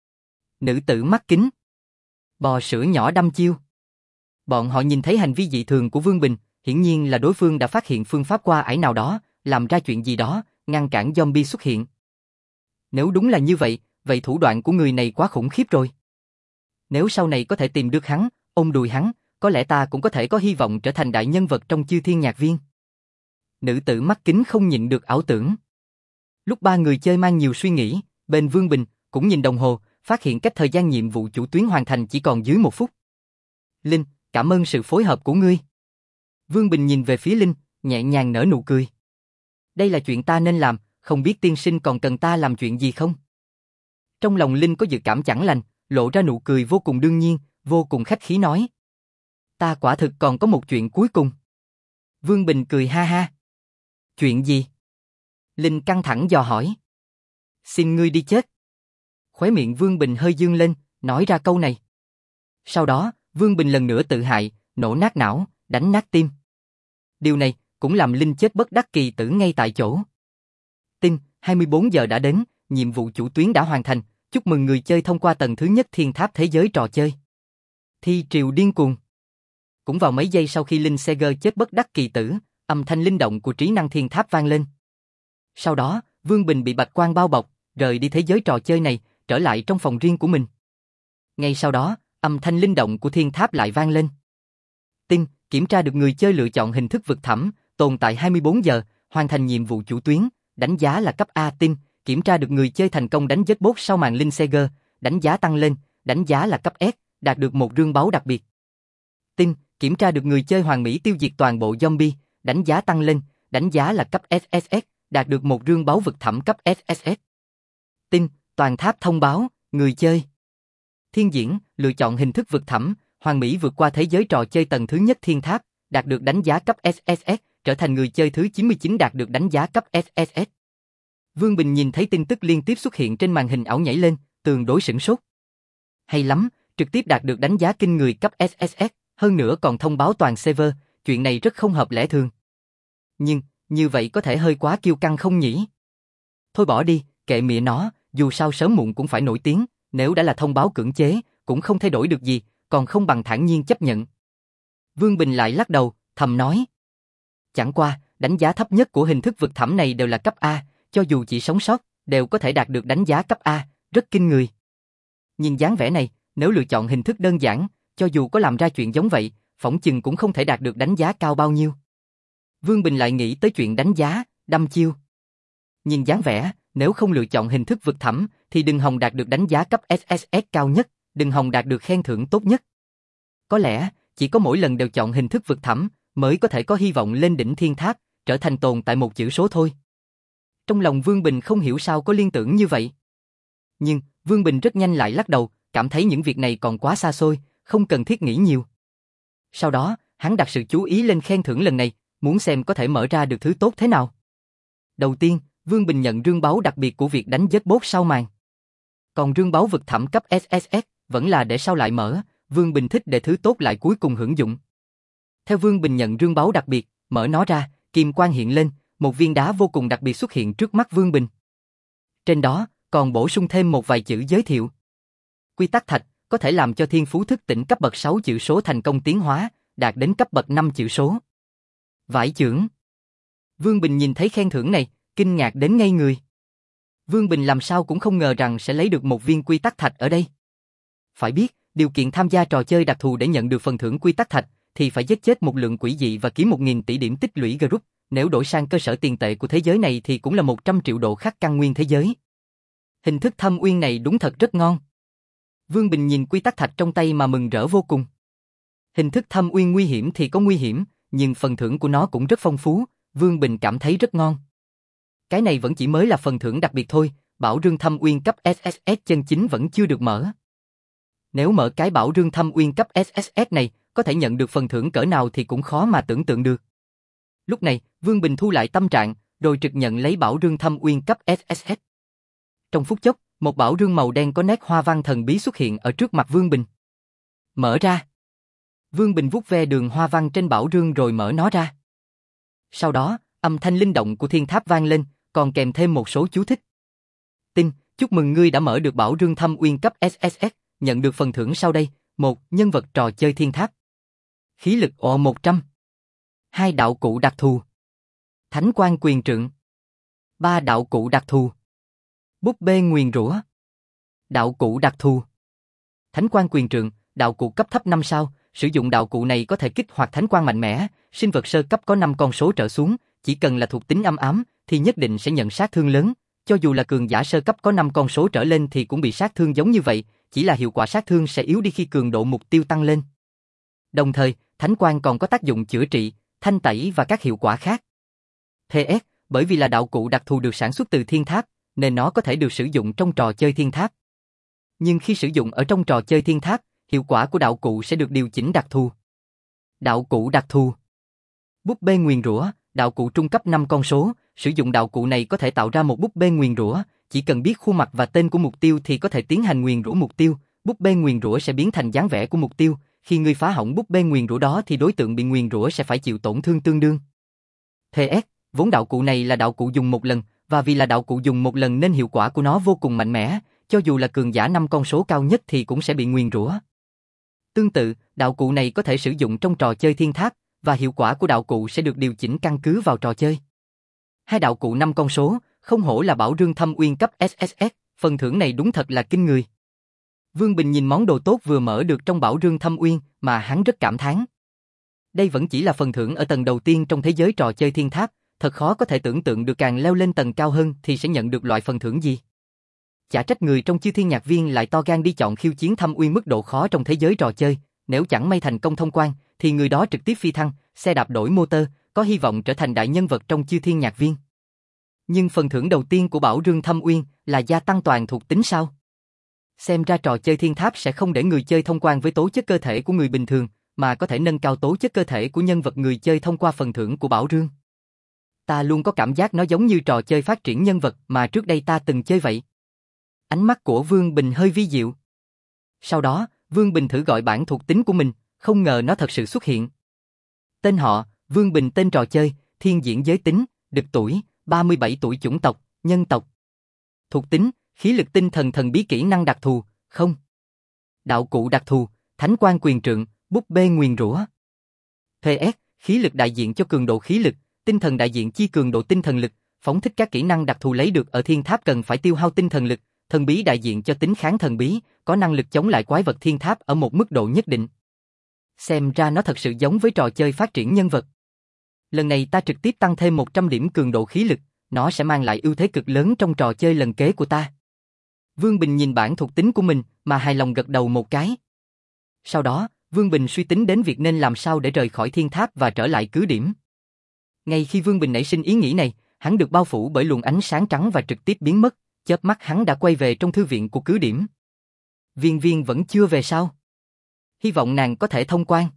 Nữ tử mắt kính. Bò sữa nhỏ đăm chiêu. Bọn họ nhìn thấy hành vi dị thường của Vương Bình, hiển nhiên là đối phương đã phát hiện phương pháp qua ải nào đó, làm ra chuyện gì đó, ngăn cản zombie xuất hiện. Nếu đúng là như vậy, vậy thủ đoạn của người này quá khủng khiếp rồi. Nếu sau này có thể tìm được hắn, ôm đùi hắn, có lẽ ta cũng có thể có hy vọng trở thành đại nhân vật trong Chư Thiên Nhạc Viên. Nữ tử mắt kính không nhịn được ảo tưởng. Lúc ba người chơi mang nhiều suy nghĩ, bên Vương Bình cũng nhìn đồng hồ, phát hiện cách thời gian nhiệm vụ chủ tuyến hoàn thành chỉ còn dưới một phút. Linh, cảm ơn sự phối hợp của ngươi. Vương Bình nhìn về phía Linh, nhẹ nhàng nở nụ cười. Đây là chuyện ta nên làm, không biết tiên sinh còn cần ta làm chuyện gì không? Trong lòng Linh có dự cảm chẳng lành, lộ ra nụ cười vô cùng đương nhiên, vô cùng khách khí nói. Ta quả thực còn có một chuyện cuối cùng. Vương Bình cười ha ha. Chuyện gì? Linh căng thẳng dò hỏi. Xin ngươi đi chết. Khóe miệng Vương Bình hơi dương lên, nói ra câu này. Sau đó, Vương Bình lần nữa tự hại, nổ nát não, đánh nát tim. Điều này cũng làm Linh chết bất đắc kỳ tử ngay tại chỗ. Tin, hai mươi bốn giờ đã đến, nhiệm vụ chủ tuyến đã hoàn thành, chúc mừng người chơi thông qua tầng thứ nhất thiên tháp thế giới trò chơi. Thi triều điên cuồng. Cũng vào mấy giây sau khi Linh Seger chết bất đắc kỳ tử, âm thanh linh động của trí năng thiên tháp vang lên. Sau đó, Vương Bình bị bạch quang bao bọc, rời đi thế giới trò chơi này, trở lại trong phòng riêng của mình. Ngay sau đó, âm thanh linh động của thiên tháp lại vang lên. Tin, kiểm tra được người chơi lựa chọn hình thức vực thẳm, tồn tại hai mươi bốn giờ, hoàn thành nhiệm vụ chủ tuyến, đánh giá là cấp A. Tin, kiểm tra được người chơi thành công đánh chết boss sau màn Linh Seger, đánh giá tăng lên, đánh giá là cấp S, đạt được một rương báu đặc biệt. Tin, kiểm tra được người chơi hoàn mỹ tiêu diệt toàn bộ zombie, đánh giá tăng lên, đánh giá là cấp ét ét ét, đạt được một rương báu vực thẳm cấp ét ét ét. Tin, toàn tháp thông báo, người chơi. Thiên diễn, lựa chọn hình thức vực thẳm, hoàn mỹ vượt qua thế giới trò chơi tầng thứ nhất thiên tháp, đạt được đánh giá cấp ét ét ét, trở thành người chơi thứ chín mươi chín đạt được đánh giá cấp ét ét ét. Vương Bình nhìn thấy tin tức liên tiếp xuất hiện trên màn hình ảo nhảy lên, tương đối sửng sốt. Hay lắm, trực tiếp đạt được đánh giá kinh người cấp ét ét ét, hơn nữa còn thông báo toàn server, chuyện này rất không hợp lẽ thường. Nhưng, như vậy có thể hơi quá kiêu căng không nhỉ? Thôi bỏ đi, kệ mẹ nó, dù sao sớm muộn cũng phải nổi tiếng, nếu đã là thông báo cưỡng chế, cũng không thay đổi được gì, còn không bằng thản nhiên chấp nhận. Vương Bình lại lắc đầu, thầm nói. Chẳng qua, đánh giá thấp nhất của hình thức vực thẳm này đều là cấp A, cho dù chỉ sống sót, đều có thể đạt được đánh giá cấp A, rất kinh người. Nhìn dáng vẻ này, nếu lựa chọn hình thức đơn giản, cho dù có làm ra chuyện giống vậy, phỏng chừng cũng không thể đạt được đánh giá cao bao nhiêu. Vương Bình lại nghĩ tới chuyện đánh giá, đâm chiêu. Nhìn dáng vẻ, nếu không lựa chọn hình thức vực thẳm, thì đừng hòng đạt được đánh giá cấp ét ét ét cao nhất, đừng hòng đạt được khen thưởng tốt nhất. Có lẽ, chỉ có mỗi lần đều chọn hình thức vực thẳm, mới có thể có hy vọng lên đỉnh thiên tháp, trở thành tồn tại một chữ số thôi. Trong lòng Vương Bình không hiểu sao có liên tưởng như vậy. Nhưng, Vương Bình rất nhanh lại lắc đầu, cảm thấy những việc này còn quá xa xôi, không cần thiết nghĩ nhiều. Sau đó, hắn đặt sự chú ý lên khen thưởng lần này, muốn xem có thể mở ra được thứ tốt thế nào. Đầu tiên, Vương Bình nhận rương báu đặc biệt của việc đánh giết boss sau màn. Còn rương báu vực thẳm cấp ét ét ét vẫn là để sau lại mở, Vương Bình thích để thứ tốt lại cuối cùng hưởng dụng. Theo Vương Bình nhận rương báu đặc biệt, mở nó ra, kim quang hiện lên, một viên đá vô cùng đặc biệt xuất hiện trước mắt Vương Bình. Trên đó, còn bổ sung thêm một vài chữ giới thiệu. Quy tắc thạch, có thể làm cho thiên phú thức tỉnh cấp bậc sáu chữ số thành công tiến hóa, đạt đến cấp bậc năm chữ số. Vải chưởng. Vương Bình nhìn thấy khen thưởng này, kinh ngạc đến ngây người. Vương Bình làm sao cũng không ngờ rằng sẽ lấy được một viên quy tắc thạch ở đây. Phải biết, điều kiện tham gia trò chơi đặc thù để nhận được phần thưởng quy tắc thạch, thì phải giết chết một lượng quỷ dị và kiếm một nghìn tỷ điểm tích lũy group, nếu đổi sang cơ sở tiền tệ của thế giới này thì cũng là một trăm triệu độ khắc căn nguyên thế giới. Hình thức thâm uyên này đúng thật rất ngon. Vương Bình nhìn quy tắc thạch trong tay mà mừng rỡ vô cùng. Hình thức thâm uyên nguy hiểm thì có nguy hiểm, nhưng phần thưởng của nó cũng rất phong phú, Vương Bình cảm thấy rất ngon. Cái này vẫn chỉ mới là phần thưởng đặc biệt thôi, bảo rương thâm uyên cấp ét ét ét chân chính vẫn chưa được mở. Nếu mở cái bảo rương thâm uyên cấp ét ét ét này, có thể nhận được phần thưởng cỡ nào thì cũng khó mà tưởng tượng được. Lúc này, Vương Bình thu lại tâm trạng, rồi trực nhận lấy bảo rương thâm uyên cấp ét ét ét. Trong phút chốc, một bảo rương màu đen có nét hoa văn thần bí xuất hiện ở trước mặt Vương Bình. Mở ra. Vương Bình vuốt ve đường hoa văn trên bảo rương rồi mở nó ra. Sau đó, âm thanh linh động của thiên tháp vang lên, còn kèm thêm một số chú thích. Tin, chúc mừng ngươi đã mở được bảo rương thâm uyên cấp ét ét ét, nhận được phần thưởng sau đây. Một, nhân vật trò chơi thiên tháp. Khí lực O một trăm. Hai, đạo cụ đặc thù. Thánh quang quyền trượng. Ba, đạo cụ đặc thù. Búp bê nguyền rủa. Đạo cụ đặc thù. Thánh quang quyền trượng, đạo cụ cấp thấp năm sao, sử dụng đạo cụ này có thể kích hoạt thánh quang mạnh mẽ, sinh vật sơ cấp có năm con số trở xuống, chỉ cần là thuộc tính âm ám thì nhất định sẽ nhận sát thương lớn, cho dù là cường giả sơ cấp có năm con số trở lên thì cũng bị sát thương giống như vậy, chỉ là hiệu quả sát thương sẽ yếu đi khi cường độ mục tiêu tăng lên. Đồng thời, thánh quang còn có tác dụng chữa trị, thanh tẩy và các hiệu quả khác. pê ét, bởi vì là đạo cụ đặc thù được sản xuất từ thiên tháp, nên nó có thể được sử dụng trong trò chơi thiên tháp. Nhưng khi sử dụng ở trong trò chơi thiên tháp, hiệu quả của đạo cụ sẽ được điều chỉnh đặc thù. Đạo cụ đặc thù. Búp bê nguyền rủa, đạo cụ trung cấp năm con số, sử dụng đạo cụ này có thể tạo ra một búp bê nguyền rủa, chỉ cần biết khuôn mặt và tên của mục tiêu thì có thể tiến hành nguyền rủa mục tiêu, búp bê nguyền rủa sẽ biến thành dáng vẻ của mục tiêu, khi ngươi phá hỏng búp bê nguyền rủa đó thì đối tượng bị nguyền rủa sẽ phải chịu tổn thương tương đương. pê ét, vốn đạo cụ này là đạo cụ dùng một lần, và vì là đạo cụ dùng một lần nên hiệu quả của nó vô cùng mạnh mẽ, cho dù là cường giả năm con số cao nhất thì cũng sẽ bị nguyền rủa. Tương tự, đạo cụ này có thể sử dụng trong trò chơi thiên tháp, và hiệu quả của đạo cụ sẽ được điều chỉnh căn cứ vào trò chơi. Hai đạo cụ năm con số, không hổ là bảo rương thâm uyên cấp ét ét ét, phần thưởng này đúng thật là kinh người. Vương Bình nhìn món đồ tốt vừa mở được trong bảo rương thâm uyên mà hắn rất cảm thán. Đây vẫn chỉ là phần thưởng ở tầng đầu tiên trong thế giới trò chơi thiên tháp, thật thật khó có thể tưởng tượng được càng leo lên tầng cao hơn thì sẽ nhận được loại phần thưởng gì. Chả trách người trong Chư Thiên Nhạc Viên lại to gan đi chọn khiêu chiến thâm uyên mức độ khó trong thế giới trò chơi, nếu chẳng may thành công thông quan, thì người đó trực tiếp phi thăng, xe đạp đổi motor, có hy vọng trở thành đại nhân vật trong Chư Thiên Nhạc Viên. Nhưng phần thưởng đầu tiên của Bảo Rương Thâm Uyên là gia tăng toàn thuộc tính sao? Xem ra trò chơi thiên tháp sẽ không để người chơi thông quan với tố chất cơ thể của người bình thường, mà có thể nâng cao tố chất cơ thể của nhân vật người chơi thông qua phần thưởng của Bảo Rương. Ta luôn có cảm giác nó giống như trò chơi phát triển nhân vật mà trước đây ta từng chơi vậy. Ánh mắt của Vương Bình hơi vi diệu. Sau đó, Vương Bình thử gọi bản thuộc tính của mình, không ngờ nó thật sự xuất hiện. Tên họ, Vương Bình. Tên trò chơi, thiên diễn giới tính, đực tuổi, ba mươi bảy tuổi. Chủng tộc, nhân tộc. Thuộc tính, khí lực tinh thần thần bí. Kỹ năng đặc thù, không. Đạo cụ đặc thù, thánh quang quyền trượng, búp bê nguyền rủa. Thuê S, khí lực đại diện cho cường độ khí lực, tinh thần đại diện chi cường độ tinh thần lực, phóng thích các kỹ năng đặc thù lấy được ở thiên tháp cần phải tiêu hao tinh thần lực, thần bí đại diện cho tính kháng thần bí, có năng lực chống lại quái vật thiên tháp ở một mức độ nhất định. Xem ra nó thật sự giống với trò chơi phát triển nhân vật. Lần này ta trực tiếp tăng thêm một trăm điểm cường độ khí lực, nó sẽ mang lại ưu thế cực lớn trong trò chơi lần kế của ta. Vương Bình nhìn bản thuộc tính của mình mà hài lòng gật đầu một cái. Sau đó, Vương Bình suy tính đến việc nên làm sao để rời khỏi thiên tháp và trở lại cứ điểm. Ngay khi Vương Bình nảy sinh ý nghĩ này, hắn được bao phủ bởi luồng ánh sáng trắng và trực tiếp biến mất, chớp mắt hắn đã quay về trong thư viện của cứ điểm. Viên Viên vẫn chưa về sao? Hy vọng nàng có thể thông quan.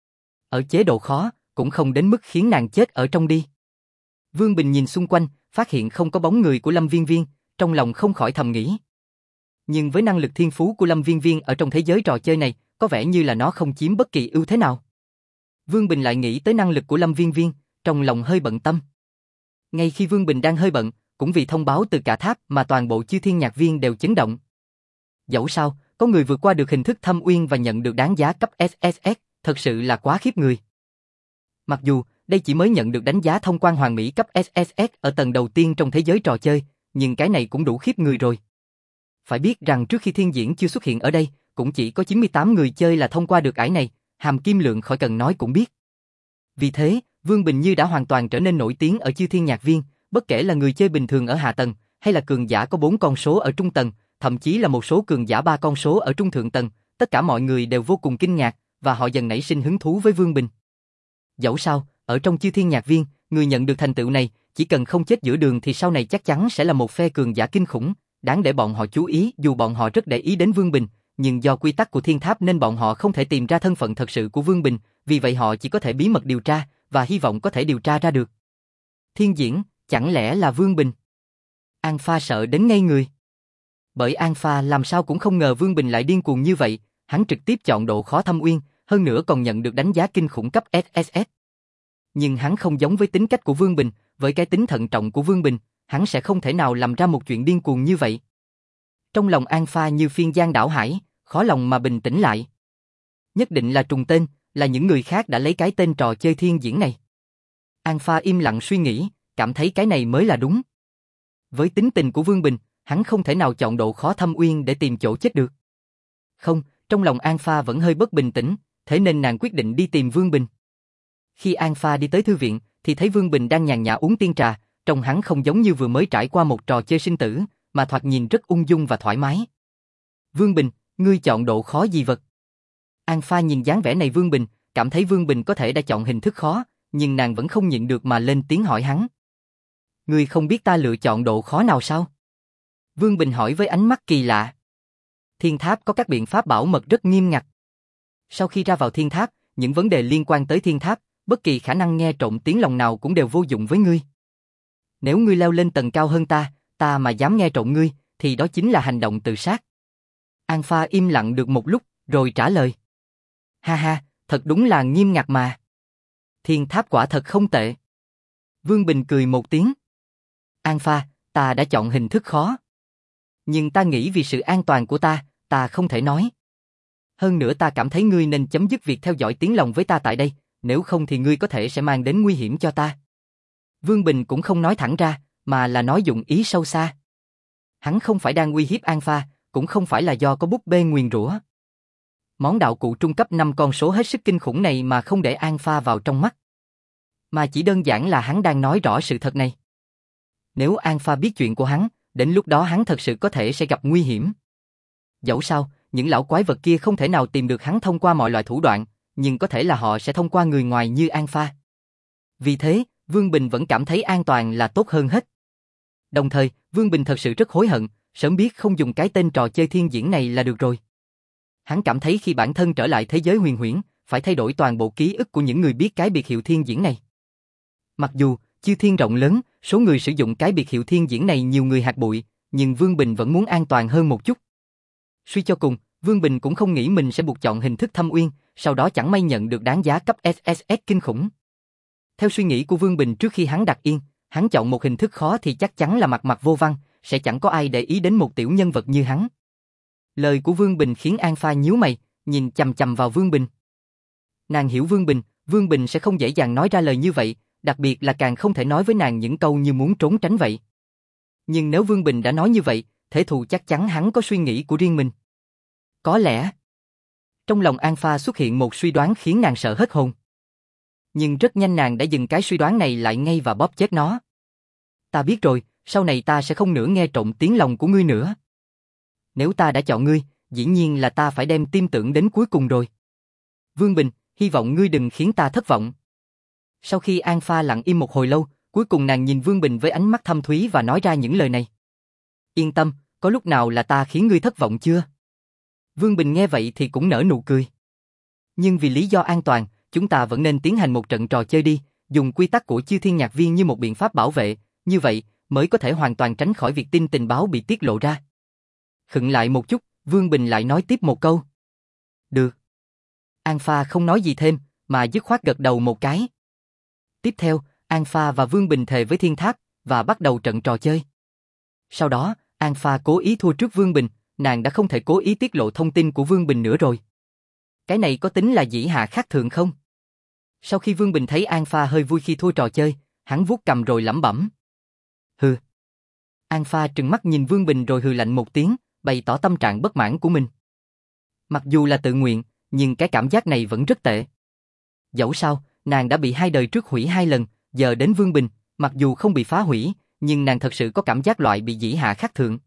Ở chế độ khó, cũng không đến mức khiến nàng chết ở trong đi. Vương Bình nhìn xung quanh, phát hiện không có bóng người của Lâm Viên Viên, trong lòng không khỏi thầm nghĩ. Nhưng với năng lực thiên phú của Lâm Viên Viên ở trong thế giới trò chơi này, có vẻ như là nó không chiếm bất kỳ ưu thế nào. Vương Bình lại nghĩ tới năng lực của Lâm Viên Viên, trong lòng hơi bận tâm. Ngay khi Vương Bình đang hơi bận, cũng vì thông báo từ cả tháp mà toàn bộ Chư Thiên Nhạc Viên đều chấn động. Dẫu sao, có người vượt qua được hình thức thâm uyên và nhận được đáng giá cấp ét ét ét, thật sự là quá khiếp người. Mặc dù, đây chỉ mới nhận được đánh giá thông quan hoàn mỹ cấp ét ét ét ở tầng đầu tiên trong thế giới trò chơi, nhưng cái này cũng đủ khiếp người rồi. Phải biết rằng trước khi Thiên Diễn chưa xuất hiện ở đây, cũng chỉ có chín mươi tám người chơi là thông qua được ải này, Hàm Kim Lượng khỏi cần nói cũng biết. Vì thế, Vương Bình như đã hoàn toàn trở nên nổi tiếng ở Chư Thiên Nhạc Viên, bất kể là người chơi bình thường ở hạ tầng, hay là cường giả có bốn con số ở trung tầng, thậm chí là một số cường giả ba con số ở trung thượng tầng, tất cả mọi người đều vô cùng kinh ngạc, và họ dần nảy sinh hứng thú với Vương Bình. Dẫu sao, ở trong Chư Thiên Nhạc Viên, người nhận được thành tựu này, chỉ cần không chết giữa đường thì sau này chắc chắn sẽ là một phe cường giả kinh khủng, đáng để bọn họ chú ý. Dù bọn họ rất để ý đến Vương Bình, nhưng do quy tắc của thiên tháp nên bọn họ không thể tìm ra thân phận thật sự của Vương Bình, vì vậy họ chỉ có thể bí mật điều tra, và hy vọng có thể điều tra ra được. Thiên Diễn, chẳng lẽ là Vương Bình? An Pha sợ đến ngây người. Bởi An Pha làm sao cũng không ngờ Vương Bình lại điên cuồng như vậy, hắn trực tiếp chọn độ khó thâm uyên, hơn nữa còn nhận được đánh giá kinh khủng cấp ét ét ét. Nhưng hắn không giống với tính cách của Vương Bình, với cái tính thận trọng của Vương Bình, hắn sẽ không thể nào làm ra một chuyện điên cuồng như vậy. Trong lòng An Pha như phiên giang đảo hải, khó lòng mà bình tĩnh lại. Nhất định là trùng tên, là những người khác đã lấy cái tên trò chơi Thiên Diễn này. An Pha im lặng suy nghĩ, cảm thấy cái này mới là đúng. Với tính tình của Vương Bình, hắn không thể nào chọn độ khó thâm uyên để tìm chỗ chết được. Không, trong lòng An Pha vẫn hơi bất bình tĩnh, thế nên nàng quyết định đi tìm Vương Bình. Khi An Pha đi tới thư viện, thì thấy Vương Bình đang nhàn nhã uống tiên trà, trông hắn không giống như vừa mới trải qua một trò chơi sinh tử, mà thoạt nhìn rất ung dung và thoải mái. Vương Bình, ngươi chọn độ khó gì vật? An Pha nhìn dáng vẻ này Vương Bình, cảm thấy Vương Bình có thể đã chọn hình thức khó, nhưng nàng vẫn không nhịn được mà lên tiếng hỏi hắn. Ngươi không biết ta lựa chọn độ khó nào sao? Vương Bình hỏi với ánh mắt kỳ lạ. Thiên tháp có các biện pháp bảo mật rất nghiêm ngặt. Sau khi ra vào thiên tháp, những vấn đề liên quan tới thiên tháp, bất kỳ khả năng nghe trộm tiếng lòng nào cũng đều vô dụng với ngươi. Nếu ngươi leo lên tầng cao hơn ta, ta mà dám nghe trộm ngươi, thì đó chính là hành động tự sát. An Pha im lặng được một lúc, rồi trả lời. Ha ha, thật đúng là nghiêm ngặt mà. Thiên tháp quả thật không tệ. Vương Bình cười một tiếng. An Pha, ta đã chọn hình thức khó. Nhưng ta nghĩ vì sự an toàn của ta, ta không thể nói. Hơn nữa ta cảm thấy ngươi nên chấm dứt việc theo dõi tiếng lòng với ta tại đây, nếu không thì ngươi có thể sẽ mang đến nguy hiểm cho ta. Vương Bình cũng không nói thẳng ra, mà là nói dụng ý sâu xa. Hắn không phải đang uy hiếp An Pha, cũng không phải là do có búp bê nguyền rủa. Món đạo cụ trung cấp năm con số hết sức kinh khủng này mà không để An Pha vào trong mắt. mà chỉ đơn giản là hắn đang nói rõ sự thật này. Nếu Alpha biết chuyện của hắn, đến lúc đó hắn thật sự có thể sẽ gặp nguy hiểm. Dẫu sao, những lão quái vật kia không thể nào tìm được hắn thông qua mọi loại thủ đoạn, nhưng có thể là họ sẽ thông qua người ngoài như Alpha. Vì thế, Vương Bình vẫn cảm thấy an toàn là tốt hơn hết. Đồng thời, Vương Bình thật sự rất hối hận, sớm biết không dùng cái tên trò chơi thiên diễn này là được rồi. Hắn cảm thấy khi bản thân trở lại thế giới huyền huyễn, phải thay đổi toàn bộ ký ức của những người biết cái biệt hiệu thiên diễn này. Mặc dù, chư thiên rộng lớn, số người sử dụng cái biệt hiệu thiên diễn này nhiều người hạt bụi, nhưng Vương Bình vẫn muốn an toàn hơn một chút. Suy cho cùng, Vương Bình cũng không nghĩ mình sẽ buộc chọn hình thức thâm uyên, sau đó chẳng may nhận được đáng giá cấp ét ét ét kinh khủng. Theo suy nghĩ của Vương Bình trước khi hắn đặt yên, hắn chọn một hình thức khó thì chắc chắn là mặt mặt vô văn, sẽ chẳng có ai để ý đến một tiểu nhân vật như hắn. Lời của Vương Bình khiến Alpha nhíu mày, nhìn chằm chằm vào Vương Bình. Nàng hiểu Vương Bình, Vương Bình sẽ không dễ dàng nói ra lời như vậy, đặc biệt là càng không thể nói với nàng những câu như muốn trốn tránh vậy. Nhưng nếu Vương Bình đã nói như vậy, thể thù chắc chắn hắn có suy nghĩ của riêng mình. Có lẽ, trong lòng Alpha xuất hiện một suy đoán khiến nàng sợ hết hồn. Nhưng rất nhanh nàng đã dừng cái suy đoán này lại ngay và bóp chết nó. Ta biết rồi, sau này ta sẽ không nữa nghe trộm tiếng lòng của ngươi nữa. Nếu ta đã chọn ngươi, dĩ nhiên là ta phải đem tin tưởng đến cuối cùng rồi. Vương Bình, hy vọng ngươi đừng khiến ta thất vọng. Sau khi Alpha lặng im một hồi lâu, cuối cùng nàng nhìn Vương Bình với ánh mắt thâm thúy và nói ra những lời này. Yên tâm, có lúc nào là ta khiến ngươi thất vọng chưa? Vương Bình nghe vậy thì cũng nở nụ cười. Nhưng vì lý do an toàn, chúng ta vẫn nên tiến hành một trận trò chơi đi, dùng quy tắc của chư thiên nhạc viên như một biện pháp bảo vệ, như vậy mới có thể hoàn toàn tránh khỏi việc tin tình báo bị tiết lộ ra. Khựng lại một chút, Vương Bình lại nói tiếp một câu. Được. Alpha không nói gì thêm, mà dứt khoát gật đầu một cái. Tiếp theo, Alpha và Vương Bình thề với Thiên Tháp, và bắt đầu trận trò chơi. Sau đó, Alpha cố ý thua trước Vương Bình, nàng đã không thể cố ý tiết lộ thông tin của Vương Bình nữa rồi. Cái này có tính là dĩ hạ khác thường không? Sau khi Vương Bình thấy Alpha hơi vui khi thua trò chơi, hắn vuốt cầm rồi lẩm bẩm. Hừ. Alpha trừng mắt nhìn Vương Bình rồi hừ lạnh một tiếng, bày tỏ tâm trạng bất mãn của mình. Mặc dù là tự nguyện, nhưng cái cảm giác này vẫn rất tệ. Dẫu sao, nàng đã bị hai đời trước hủy hai lần, giờ đến Vương Bình, mặc dù không bị phá hủy, nhưng nàng thật sự có cảm giác loại bị dĩ hạ khác thường.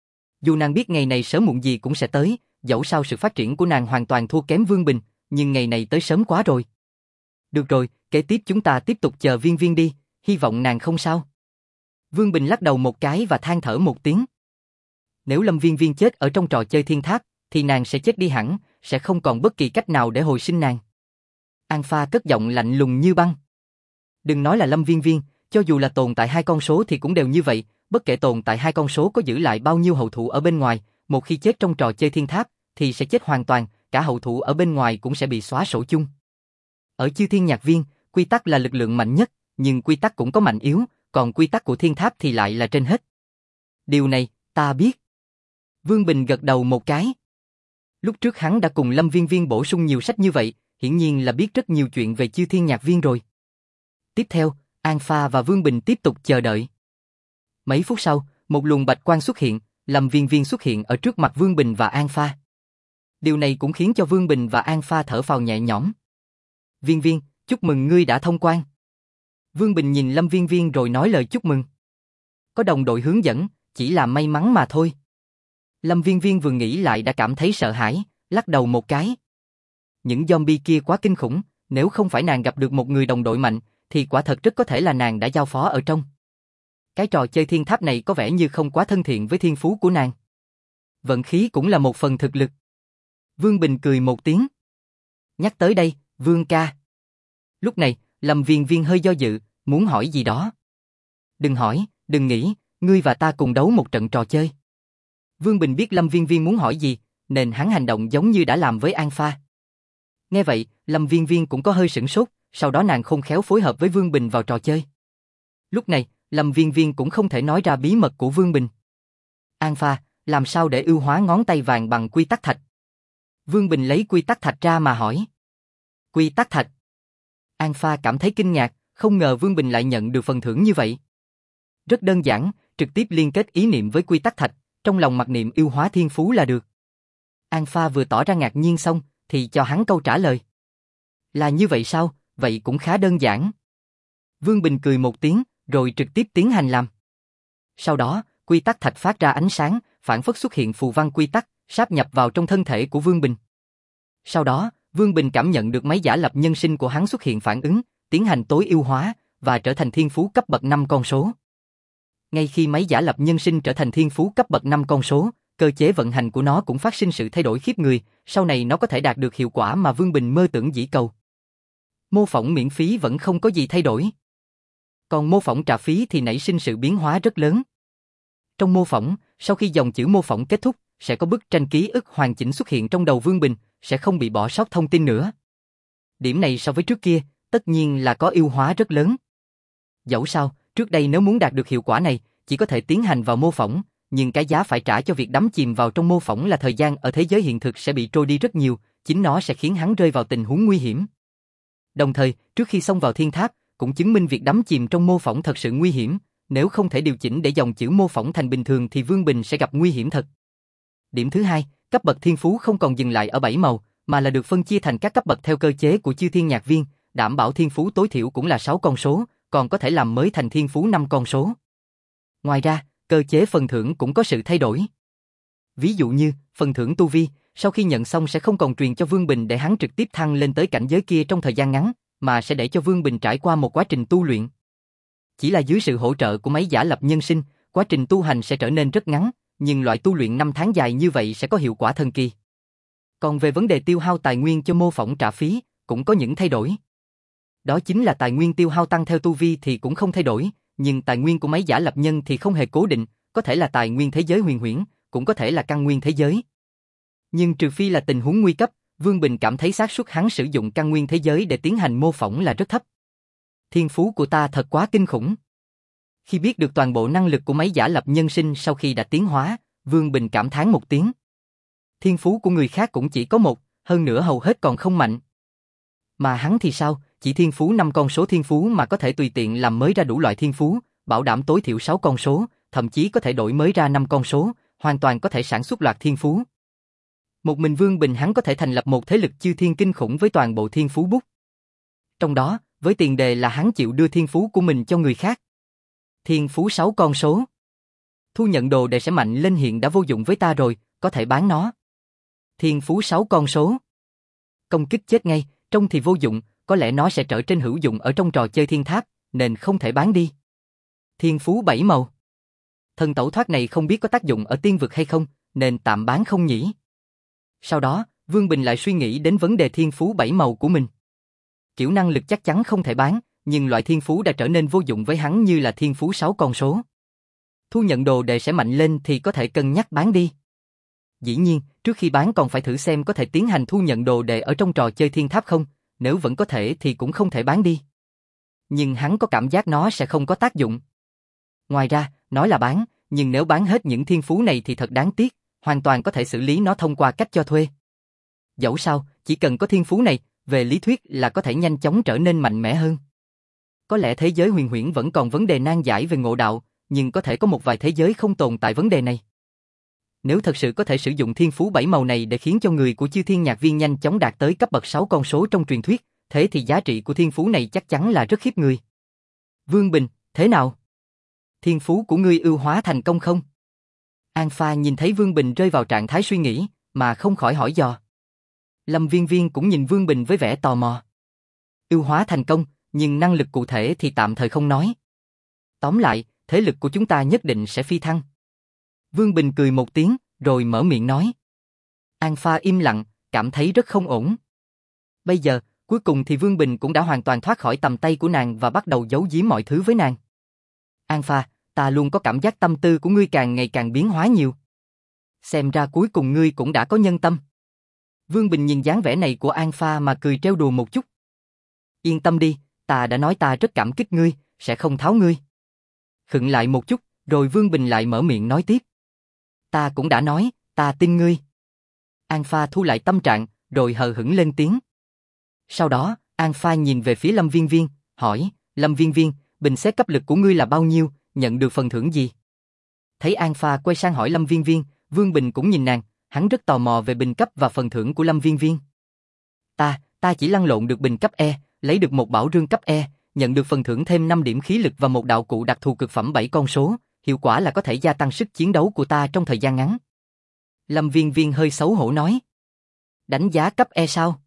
Dù nàng biết ngày này sớm muộn gì cũng sẽ tới, dẫu sao sự phát triển của nàng hoàn toàn thua kém Vương Bình, nhưng ngày này tới sớm quá rồi. Được rồi, kế tiếp chúng ta tiếp tục chờ Viên Viên đi, hy vọng nàng không sao. Vương Bình lắc đầu một cái và than thở một tiếng. Nếu Lâm Viên Viên chết ở trong trò chơi Thiên Tháp, thì nàng sẽ chết đi hẳn, sẽ không còn bất kỳ cách nào để hồi sinh nàng. Alpha cất giọng lạnh lùng như băng. Đừng nói là Lâm Viên Viên, cho dù là tồn tại hai con số thì cũng đều như vậy, bất kể tồn tại hai con số có giữ lại bao nhiêu hậu thủ ở bên ngoài, một khi chết trong trò chơi Thiên Tháp, thì sẽ chết hoàn toàn, cả hậu thủ ở bên ngoài cũng sẽ bị xóa sổ chung. Ở chư thiên nhạc viên, quy tắc là lực lượng mạnh nhất, nhưng quy tắc cũng có mạnh yếu, còn quy tắc của Thiên Tháp thì lại là trên hết. Điều này, ta biết. Vương Bình gật đầu một cái. Lúc trước hắn đã cùng Lâm Viên Viên bổ sung nhiều sách như vậy, hiển nhiên là biết rất nhiều chuyện về chư thiên nhạc viên rồi. Tiếp theo, Alpha và Vương Bình tiếp tục chờ đợi. Mấy phút sau, một luồng bạch quang xuất hiện, Lâm Viên Viên xuất hiện ở trước mặt Vương Bình và Alpha. Điều này cũng khiến cho Vương Bình và Alpha thở phào nhẹ nhõm. Viên Viên, chúc mừng ngươi đã thông quan. Vương Bình nhìn Lâm Viên Viên rồi nói lời chúc mừng. Có đồng đội hướng dẫn, chỉ là may mắn mà thôi. Lâm Viên Viên vừa nghĩ lại đã cảm thấy sợ hãi, lắc đầu một cái. Những zombie kia quá kinh khủng, nếu không phải nàng gặp được một người đồng đội mạnh, thì quả thật rất có thể là nàng đã giao phó ở trong. Cái trò chơi Thiên Tháp này có vẻ như không quá thân thiện với thiên phú của nàng. Vận khí cũng là một phần thực lực. Vương Bình cười một tiếng. Nhắc tới đây, Vương ca. Lúc này, Lâm Viên Viên hơi do dự, muốn hỏi gì đó. Đừng hỏi, đừng nghĩ, ngươi và ta cùng đấu một trận trò chơi. Vương Bình biết Lâm Viên Viên muốn hỏi gì, nên hắn hành động giống như đã làm với Alpha. Nghe vậy, Lâm Viên Viên cũng có hơi sửng sốt, sau đó nàng khôn khéo phối hợp với Vương Bình vào trò chơi. Lúc này, Lâm Viên Viên cũng không thể nói ra bí mật của Vương Bình. Alpha, làm sao để ưu hóa ngón tay vàng bằng quy tắc thạch? Vương Bình lấy quy tắc thạch ra mà hỏi. Quy tắc thạch? Alpha cảm thấy kinh ngạc, không ngờ Vương Bình lại nhận được phần thưởng như vậy. Rất đơn giản, trực tiếp liên kết ý niệm với quy tắc thạch, trong lòng mặc niệm ưu hóa thiên phú là được. Alpha vừa tỏ ra ngạc nhiên xong, thì cho hắn câu trả lời. Là như vậy sao, vậy cũng khá đơn giản. Vương Bình cười một tiếng, rồi trực tiếp tiến hành làm. Sau đó, quy tắc thạch phát ra ánh sáng, phản phất xuất hiện phù văn quy tắc, sáp nhập vào trong thân thể của Vương Bình. Sau đó, Vương Bình cảm nhận được máy giả lập nhân sinh của hắn xuất hiện phản ứng, tiến hành tối ưu hóa, và trở thành thiên phú cấp bậc năm con số. Ngay khi máy giả lập nhân sinh trở thành thiên phú cấp bậc năm con số, cơ chế vận hành của nó cũng phát sinh sự thay đổi khiếp người, sau này nó có thể đạt được hiệu quả mà Vương Bình mơ tưởng dĩ cầu. Mô phỏng miễn phí vẫn không có gì thay đổi. Còn mô phỏng trả phí thì nảy sinh sự biến hóa rất lớn. Trong mô phỏng, sau khi dòng chữ mô phỏng kết thúc, sẽ có bức tranh ký ức hoàn chỉnh xuất hiện trong đầu Vương Bình, sẽ không bị bỏ sót thông tin nữa. Điểm này so với trước kia, tất nhiên là có ưu hóa rất lớn. Dẫu sao, trước đây nếu muốn đạt được hiệu quả này, chỉ có thể tiến hành vào mô phỏng, nhưng cái giá phải trả cho việc đắm chìm vào trong mô phỏng là thời gian ở thế giới hiện thực sẽ bị trôi đi rất nhiều, chính nó sẽ khiến hắn rơi vào tình huống nguy hiểm. Đồng thời, trước khi xông vào thiên tháp, cũng chứng minh việc đắm chìm trong mô phỏng thật sự nguy hiểm, nếu không thể điều chỉnh để dòng chữ mô phỏng thành bình thường thì Vương Bình sẽ gặp nguy hiểm thật. Điểm thứ hai, cấp bậc thiên phú không còn dừng lại ở bảy màu, mà là được phân chia thành các cấp bậc theo cơ chế của chư thiên nhạc viên, đảm bảo thiên phú tối thiểu cũng là sáu con số, còn có thể làm mới thành thiên phú năm con số. Ngoài ra, cơ chế phần thưởng cũng có sự thay đổi. Ví dụ như, phần thưởng tu vi, sau khi nhận xong sẽ không còn truyền cho Vương Bình để hắn trực tiếp thăng lên tới cảnh giới kia trong thời gian ngắn, mà sẽ để cho Vương Bình trải qua một quá trình tu luyện. Chỉ là dưới sự hỗ trợ của máy giả lập nhân sinh, quá trình tu hành sẽ trở nên rất ngắn, nhưng loại tu luyện năm tháng dài như vậy sẽ có hiệu quả thần kỳ. Còn về vấn đề tiêu hao tài nguyên cho mô phỏng trả phí, cũng có những thay đổi. Đó chính là tài nguyên tiêu hao tăng theo tu vi thì cũng không thay đổi, nhưng tài nguyên của máy giả lập nhân thì không hề cố định, có thể là tài nguyên thế giới huyền huyễn, cũng có thể là căn nguyên thế giới. Nhưng trừ phi là tình huống nguy cấp, Vương Bình cảm thấy xác suất hắn sử dụng căn nguyên thế giới để tiến hành mô phỏng là rất thấp. Thiên phú của ta thật quá kinh khủng. Khi biết được toàn bộ năng lực của máy giả lập nhân sinh sau khi đã tiến hóa, Vương Bình cảm thán một tiếng. Thiên phú của người khác cũng chỉ có một, hơn nữa hầu hết còn không mạnh. Mà hắn thì sao, chỉ thiên phú năm con số thiên phú mà có thể tùy tiện làm mới ra đủ loại thiên phú, bảo đảm tối thiểu sáu con số, thậm chí có thể đổi mới ra năm con số, hoàn toàn có thể sản xuất loạt thiên phú. Một mình Vương Bình hắn có thể thành lập một thế lực chư thiên kinh khủng với toàn bộ thiên phú bút. Trong đó, với tiền đề là hắn chịu đưa thiên phú của mình cho người khác. Thiên phú sáu con số. Thu nhận đồ đệ sẽ mạnh lên hiện đã vô dụng với ta rồi, có thể bán nó. Thiên phú sáu con số. Công kích chết ngay, trông thì vô dụng, có lẽ nó sẽ trở trên hữu dụng ở trong trò chơi thiên tháp, nên không thể bán đi. Thiên phú bảy màu. Thần tẩu thoát này không biết có tác dụng ở tiên vực hay không, nên tạm bán không nhỉ. Sau đó, Vương Bình lại suy nghĩ đến vấn đề thiên phú bảy màu của mình. Kiểu năng lực chắc chắn không thể bán, nhưng loại thiên phú đã trở nên vô dụng với hắn như là thiên phú sáu con số. Thu nhận đồ đệ sẽ mạnh lên thì có thể cân nhắc bán đi. Dĩ nhiên, trước khi bán còn phải thử xem có thể tiến hành thu nhận đồ đệ ở trong trò chơi thiên tháp không, nếu vẫn có thể thì cũng không thể bán đi. Nhưng hắn có cảm giác nó sẽ không có tác dụng. Ngoài ra, nói là bán, nhưng nếu bán hết những thiên phú này thì thật đáng tiếc, hoàn toàn có thể xử lý nó thông qua cách cho thuê. Dẫu sao, chỉ cần có thiên phú này, về lý thuyết là có thể nhanh chóng trở nên mạnh mẽ hơn. Có lẽ thế giới huyền huyễn vẫn còn vấn đề nan giải về ngộ đạo, nhưng có thể có một vài thế giới không tồn tại vấn đề này. Nếu thật sự có thể sử dụng thiên phú bảy màu này để khiến cho người của chư thiên nhạc viên nhanh chóng đạt tới cấp bậc sáu con số trong truyền thuyết, thế thì giá trị của thiên phú này chắc chắn là rất khiếp người. Vương Bình, thế nào? Thiên phú của ngươi ưu hóa thành công không? An Pha nhìn thấy Vương Bình rơi vào trạng thái suy nghĩ, mà không khỏi hỏi dò. Lâm Viên Viên cũng nhìn Vương Bình với vẻ tò mò. Ưu hóa thành công, nhưng năng lực cụ thể thì tạm thời không nói. Tóm lại, thế lực của chúng ta nhất định sẽ phi thăng. Vương Bình cười một tiếng, rồi mở miệng nói. An Pha im lặng, cảm thấy rất không ổn. Bây giờ, cuối cùng thì Vương Bình cũng đã hoàn toàn thoát khỏi tầm tay của nàng và bắt đầu giấu giếm mọi thứ với nàng. An Pha, ta luôn có cảm giác tâm tư của ngươi càng ngày càng biến hóa nhiều. Xem ra cuối cùng ngươi cũng đã có nhân tâm. Vương Bình nhìn dáng vẻ này của An Pha mà cười trêu đùa một chút. Yên tâm đi, ta đã nói ta rất cảm kích ngươi, sẽ không tháo ngươi. Khựng lại một chút, rồi Vương Bình lại mở miệng nói tiếp. Ta cũng đã nói, ta tin ngươi. An Pha thu lại tâm trạng, rồi hờ hững lên tiếng. Sau đó, An Pha nhìn về phía Lâm Viên Viên, hỏi, Lâm Viên Viên, bình xét cấp lực của ngươi là bao nhiêu, nhận được phần thưởng gì? Thấy An Pha quay sang hỏi Lâm Viên Viên, Vương Bình cũng nhìn nàng, hắn rất tò mò về bình cấp và phần thưởng của Lâm Viên Viên. Ta, ta chỉ lăn lộn được bình cấp E, lấy được một bảo rương cấp E, nhận được phần thưởng thêm năm điểm khí lực và một đạo cụ đặc thù cực phẩm bảy con số, hiệu quả là có thể gia tăng sức chiến đấu của ta trong thời gian ngắn. Lâm Viên Viên hơi xấu hổ nói. Đánh giá cấp E sao?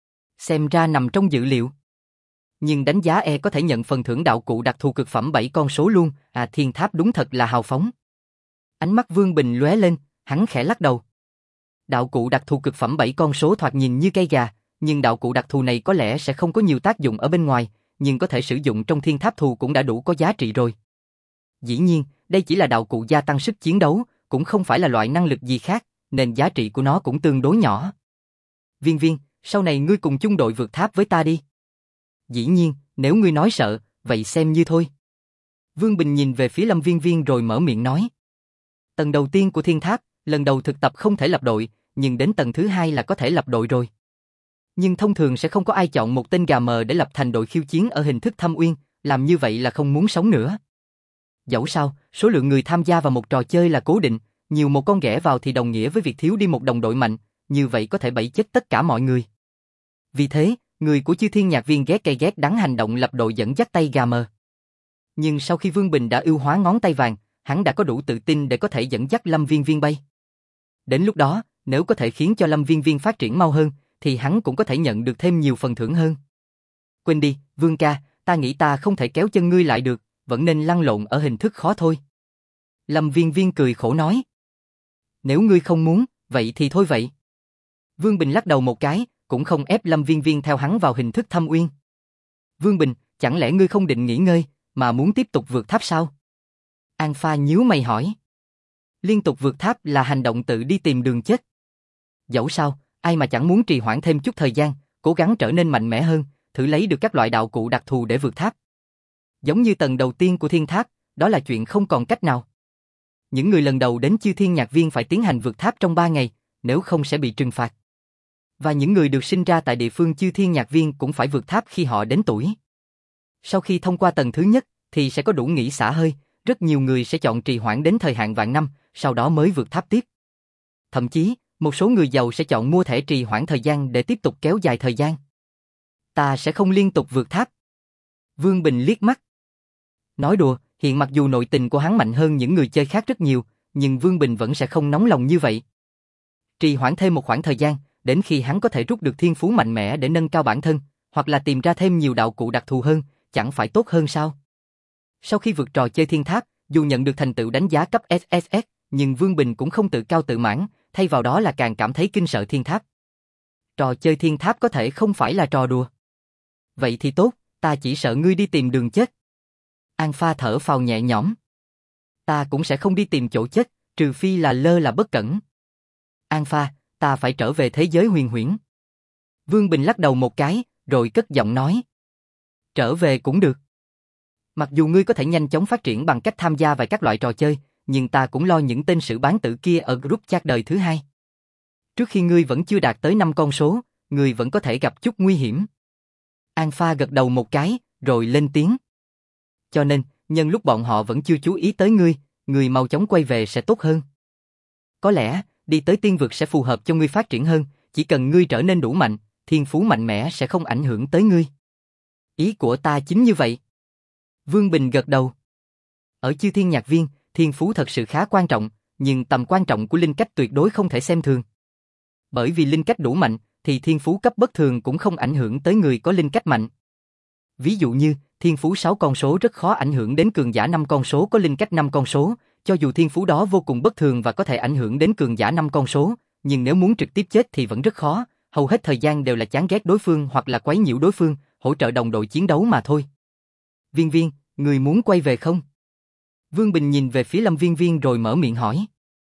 Xem ra nằm trong dự liệu. Nhưng đánh giá E có thể nhận phần thưởng đạo cụ đặc thù cực phẩm bảy con số luôn, à thiên tháp đúng thật là hào phóng. Ánh mắt Vương Bình lóe lên, hắn khẽ lắc đầu. Đạo cụ đặc thù cực phẩm bảy con số thoạt nhìn như cây gà, nhưng đạo cụ đặc thù này có lẽ sẽ không có nhiều tác dụng ở bên ngoài, nhưng có thể sử dụng trong thiên tháp thù cũng đã đủ có giá trị rồi. Dĩ nhiên, đây chỉ là đạo cụ gia tăng sức chiến đấu, cũng không phải là loại năng lực gì khác, nên giá trị của nó cũng tương đối nhỏ. Viên Viên, sau này ngươi cùng chung đội vượt tháp với ta đi. Dĩ nhiên, nếu ngươi nói sợ, vậy xem như thôi. Vương Bình nhìn về phía Lâm Viên Viên rồi mở miệng nói. Tầng đầu tiên của thiên tháp, lần đầu thực tập không thể lập đội, nhưng đến tầng thứ hai là có thể lập đội rồi. Nhưng thông thường sẽ không có ai chọn một tên gà mờ để lập thành đội khiêu chiến ở hình thức thâm uyên, làm như vậy là không muốn sống nữa. Dẫu sao, số lượng người tham gia vào một trò chơi là cố định, nhiều một con ghẻ vào thì đồng nghĩa với việc thiếu đi một đồng đội mạnh, như vậy có thể bẫy chết tất cả mọi người. Vì thế, người của Chư Thiên Nhạc Viên ghét cây ghét đắng hành động lập đội dẫn dắt tay gà mờ. Nhưng sau khi Vương Bình đã ưu hóa ngón tay vàng, hắn đã có đủ tự tin để có thể dẫn dắt Lâm Viên Viên bay. Đến lúc đó, nếu có thể khiến cho Lâm Viên Viên phát triển mau hơn, thì hắn cũng có thể nhận được thêm nhiều phần thưởng hơn. Quên đi, Vương ca, ta nghĩ ta không thể kéo chân ngươi lại được, vẫn nên lăn lộn ở hình thức khó thôi. Lâm Viên Viên cười khổ nói. Nếu ngươi không muốn, vậy thì thôi vậy. Vương Bình lắc đầu một cái, cũng không ép Lâm Viên Viên theo hắn vào hình thức thâm uyên. Vương Bình, chẳng lẽ ngươi không định nghỉ ngơi, mà muốn tiếp tục vượt tháp sao? An Pha nhíu mày hỏi. Liên tục vượt tháp là hành động tự đi tìm đường chết. Dẫu sao, ai mà chẳng muốn trì hoãn thêm chút thời gian, cố gắng trở nên mạnh mẽ hơn, thử lấy được các loại đạo cụ đặc thù để vượt tháp. Giống như tầng đầu tiên của thiên tháp, đó là chuyện không còn cách nào. Những người lần đầu đến Chư Thiên Nhạc Viên phải tiến hành vượt tháp trong ba ngày, nếu không sẽ bị trừng phạt. Và những người được sinh ra tại địa phương Chư Thiên Nhạc Viên cũng phải vượt tháp khi họ đến tuổi. Sau khi thông qua tầng thứ nhất, thì sẽ có đủ nghỉ xả hơi, rất nhiều người sẽ chọn trì hoãn đến thời hạn vạn năm, sau đó mới vượt tháp tiếp. Thậm chí, một số người giàu sẽ chọn mua thẻ trì hoãn thời gian để tiếp tục kéo dài thời gian. Ta sẽ không liên tục vượt tháp. Vương Bình liếc mắt. Nói đùa, hiện mặc dù nội tình của hắn mạnh hơn những người chơi khác rất nhiều, nhưng Vương Bình vẫn sẽ không nóng lòng như vậy. Trì hoãn thêm một khoảng thời gian, đến khi hắn có thể rút được thiên phú mạnh mẽ để nâng cao bản thân, hoặc là tìm ra thêm nhiều đạo cụ đặc thù hơn, chẳng phải tốt hơn sao? Sau khi vượt trò chơi thiên tháp, dù nhận được thành tựu đánh giá cấp ét ét ét, nhưng Vương Bình cũng không tự cao tự mãn, thay vào đó là càng cảm thấy kinh sợ thiên tháp. Trò chơi thiên tháp có thể không phải là trò đùa. Vậy thì tốt, ta chỉ sợ ngươi đi tìm đường chết. An Pha thở phào nhẹ nhõm. Ta cũng sẽ không đi tìm chỗ chết, trừ phi là lơ là bất cẩn. An Pha, ta phải trở về thế giới huyền huyễn. Vương Bình lắc đầu một cái, rồi cất giọng nói. Trở về cũng được. Mặc dù ngươi có thể nhanh chóng phát triển bằng cách tham gia vào các loại trò chơi, nhưng ta cũng lo những tên sử bán tử kia ở group chat đời thứ hai. Trước khi ngươi vẫn chưa đạt tới năm con số, ngươi vẫn có thể gặp chút nguy hiểm. An Pha gật đầu một cái, rồi lên tiếng. Cho nên, nhân lúc bọn họ vẫn chưa chú ý tới ngươi, ngươi mau chóng quay về sẽ tốt hơn. Có lẽ, đi tới tiên vực sẽ phù hợp cho ngươi phát triển hơn, chỉ cần ngươi trở nên đủ mạnh, thiên phú mạnh mẽ sẽ không ảnh hưởng tới ngươi. Ý của ta chính như vậy. Vương Bình gật đầu. Ở Chư Thiên Nhạc Viên, thiên phú thật sự khá quan trọng, nhưng tầm quan trọng của linh cách tuyệt đối không thể xem thường. Bởi vì linh cách đủ mạnh, thì thiên phú cấp bất thường cũng không ảnh hưởng tới người có linh cách mạnh. Ví dụ như, thiên phú sáu con số rất khó ảnh hưởng đến cường giả năm con số có linh cách năm con số, cho dù thiên phú đó vô cùng bất thường và có thể ảnh hưởng đến cường giả năm con số, nhưng nếu muốn trực tiếp chết thì vẫn rất khó, hầu hết thời gian đều là chán ghét đối phương hoặc là quấy nhiễu đối phương, hỗ trợ đồng đội chiến đấu mà thôi. Viên Viên, người muốn quay về không? Vương Bình nhìn về phía Lâm Viên Viên rồi mở miệng hỏi.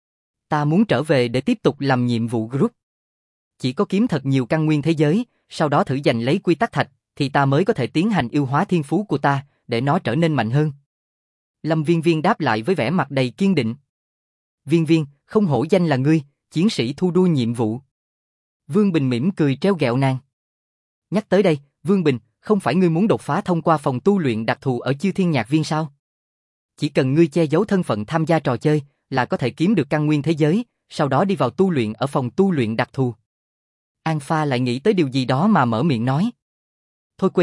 Ta muốn trở về để tiếp tục làm nhiệm vụ group. Chỉ có kiếm thật nhiều căn nguyên thế giới, sau đó thử giành lấy quy tắc thạch, thì ta mới có thể tiến hành yêu hóa thiên phú của ta, để nó trở nên mạnh hơn. Lâm Viên Viên đáp lại với vẻ mặt đầy kiên định. Viên Viên, không hổ danh là ngươi, chiến sĩ thu đua nhiệm vụ. Vương Bình mỉm cười treo gẹo nàng. Nhắc tới đây, Vương Bình, không phải ngươi muốn đột phá thông qua phòng tu luyện đặc thù ở Chư Thiên Nhạc Viên sao? Chỉ cần ngươi che giấu thân phận tham gia trò chơi, là có thể kiếm được căn nguyên thế giới, sau đó đi vào tu luyện ở phòng tu luyện đặc thù. An Pha lại nghĩ tới điều gì đó mà mở miệng nói. Thôi quên đi,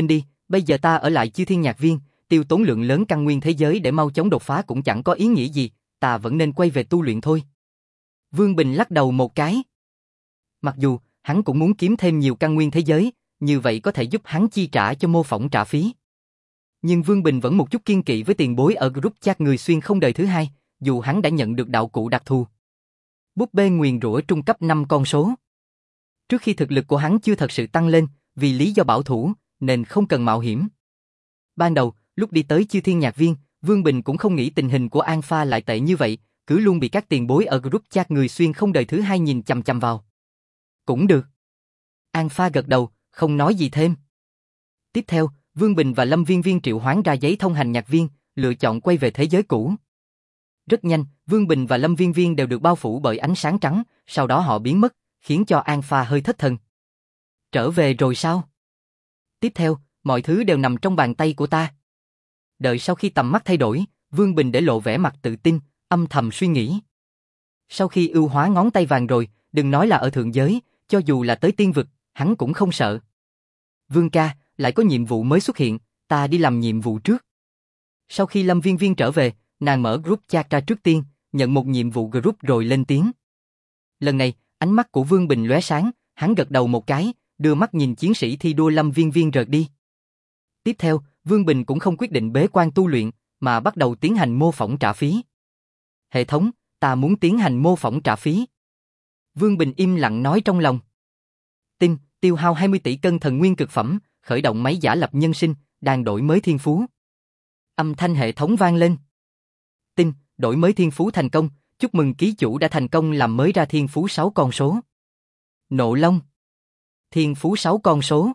bây giờ ta ở lại Chư Thiên Nhạc Viên, tiêu tốn lượng lớn căn nguyên thế giới để mau chóng đột phá cũng chẳng có ý nghĩa gì, ta vẫn nên quay về tu luyện thôi. Vương Bình lắc đầu một cái. Mặc dù, hắn cũng muốn kiếm thêm nhiều căn nguyên thế giới, như vậy có thể giúp hắn chi trả cho mô phỏng trả phí. Nhưng Vương Bình vẫn một chút kiên kỵ với tiền bối ở group chat người xuyên không đời thứ hai, dù hắn đã nhận được đạo cụ đặc thù. Búp bê nguyền rủa trung cấp năm con số. Trước khi thực lực của hắn chưa thật sự tăng lên, vì lý do bảo thủ, nên không cần mạo hiểm. Ban đầu, lúc đi tới Chư Thiên Nhạc Viên, Vương Bình cũng không nghĩ tình hình của Alpha lại tệ như vậy, cứ luôn bị các tiền bối ở group chat người xuyên không đời thứ hai nhìn chằm chằm vào. Cũng được. Alpha gật đầu, không nói gì thêm. Tiếp theo, Vương Bình và Lâm Viên Viên triệu hoán ra giấy thông hành nhạc viên, lựa chọn quay về thế giới cũ. Rất nhanh, Vương Bình và Lâm Viên Viên đều được bao phủ bởi ánh sáng trắng, sau đó họ biến mất, khiến cho Alpha hơi thất thần. Trở về rồi sao? Tiếp theo, mọi thứ đều nằm trong bàn tay của ta. Đợi sau khi tầm mắt thay đổi, Vương Bình để lộ vẻ mặt tự tin, âm thầm suy nghĩ. Sau khi ưu hóa ngón tay vàng rồi, đừng nói là ở thượng giới, cho dù là tới tiên vực, hắn cũng không sợ. Vương ca, lại có nhiệm vụ mới xuất hiện, ta đi làm nhiệm vụ trước. Sau khi Lâm Viên Viên trở về, nàng mở group chat ra trước tiên, nhận một nhiệm vụ group rồi lên tiếng. Lần này, ánh mắt của Vương Bình lóe sáng, hắn gật đầu một cái, đưa mắt nhìn chiến sĩ thi đua Lâm Viên Viên rời đi. Tiếp theo, Vương Bình cũng không quyết định bế quan tu luyện, mà bắt đầu tiến hành mô phỏng trả phí. Hệ thống, ta muốn tiến hành mô phỏng trả phí. Vương Bình im lặng nói trong lòng. Tin, tiêu hao hai mươi tỷ cân thần nguyên cực phẩm, khởi động máy giả lập nhân sinh, đang đổi mới thiên phú. Âm thanh hệ thống vang lên. Tin, đổi mới thiên phú thành công, chúc mừng ký chủ đã thành công làm mới ra thiên phú sáu con số. Nộ Long. Thiên phú sáu con số.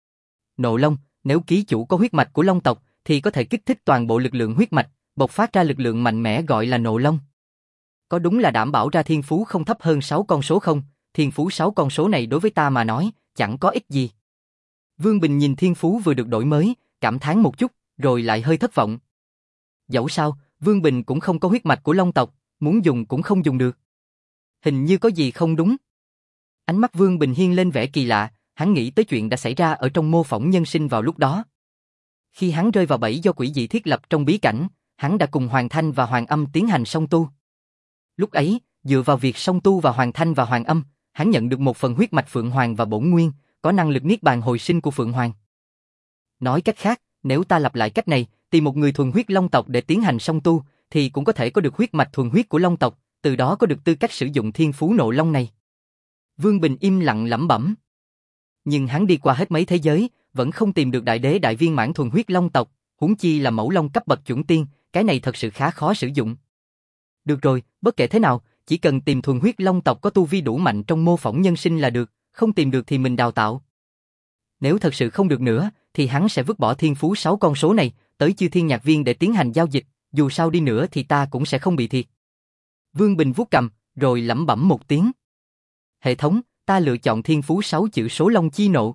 Nộ Long, nếu ký chủ có huyết mạch của Long tộc, thì có thể kích thích toàn bộ lực lượng huyết mạch, bộc phát ra lực lượng mạnh mẽ gọi là Nộ Long. Có đúng là đảm bảo ra thiên phú không thấp hơn sáu con số không? Thiên phú sáu con số này đối với ta mà nói, chẳng có ích gì. Vương Bình nhìn thiên phú vừa được đổi mới, cảm thán một chút, rồi lại hơi thất vọng. Dẫu sao, Vương Bình cũng không có huyết mạch của Long tộc, muốn dùng cũng không dùng được. Hình như có gì không đúng. Ánh mắt Vương Bình hiên lên vẻ kỳ lạ, hắn nghĩ tới chuyện đã xảy ra ở trong mô phỏng nhân sinh vào lúc đó. Khi hắn rơi vào bẫy do quỷ dị thiết lập trong bí cảnh, hắn đã cùng Hoàng Thanh và Hoàng Âm tiến hành song tu. Lúc ấy, dựa vào việc song tu và Hoàng Thanh và Hoàng Âm, hắn nhận được một phần huyết mạch Phượng Hoàng và bổn nguyên, có năng lực niết bàn hồi sinh của Phượng Hoàng. Nói cách khác, nếu ta lặp lại cách này, tìm một người thuần huyết Long tộc để tiến hành song tu, thì cũng có thể có được huyết mạch thuần huyết của Long tộc, từ đó có được tư cách sử dụng thiên phú Nộ Long này. Vương Bình im lặng lẩm bẩm. Nhưng hắn đi qua hết mấy thế giới, vẫn không tìm được đại đế đại viên mãn thuần huyết Long tộc, huống chi là mẫu Long cấp bậc chuẩn tiên, cái này thật sự khá khó sử dụng. Được rồi, bất kể thế nào, chỉ cần tìm thuần huyết Long tộc có tu vi đủ mạnh trong mô phỏng nhân sinh là được, không tìm được thì mình đào tạo. Nếu thật sự không được nữa, thì hắn sẽ vứt bỏ thiên phú sáu con số này, tới Chư Thiên Nhạc Viên để tiến hành giao dịch, dù sao đi nữa thì ta cũng sẽ không bị thiệt. Vương Bình vuốt cầm, rồi lẩm bẩm một tiếng. Hệ thống, ta lựa chọn thiên phú sáu chữ số Long chi nộ.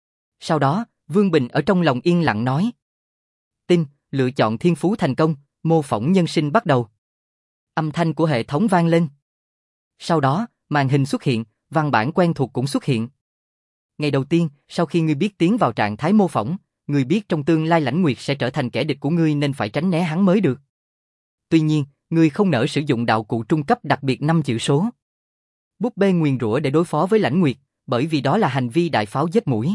Sau đó, Vương Bình ở trong lòng yên lặng nói. Tin, lựa chọn thiên phú thành công, mô phỏng nhân sinh bắt đầu. Âm thanh của hệ thống vang lên. Sau đó, màn hình xuất hiện, văn bản quen thuộc cũng xuất hiện. Ngày đầu tiên, sau khi ngươi biết tiến vào trạng thái mô phỏng, ngươi biết trong tương lai Lãnh Nguyệt sẽ trở thành kẻ địch của ngươi nên phải tránh né hắn mới được. Tuy nhiên, ngươi không nỡ sử dụng đạo cụ trung cấp đặc biệt năm chữ số. Búp bê nguyền rủa để đối phó với Lãnh Nguyệt, bởi vì đó là hành vi đại pháo giết mũi.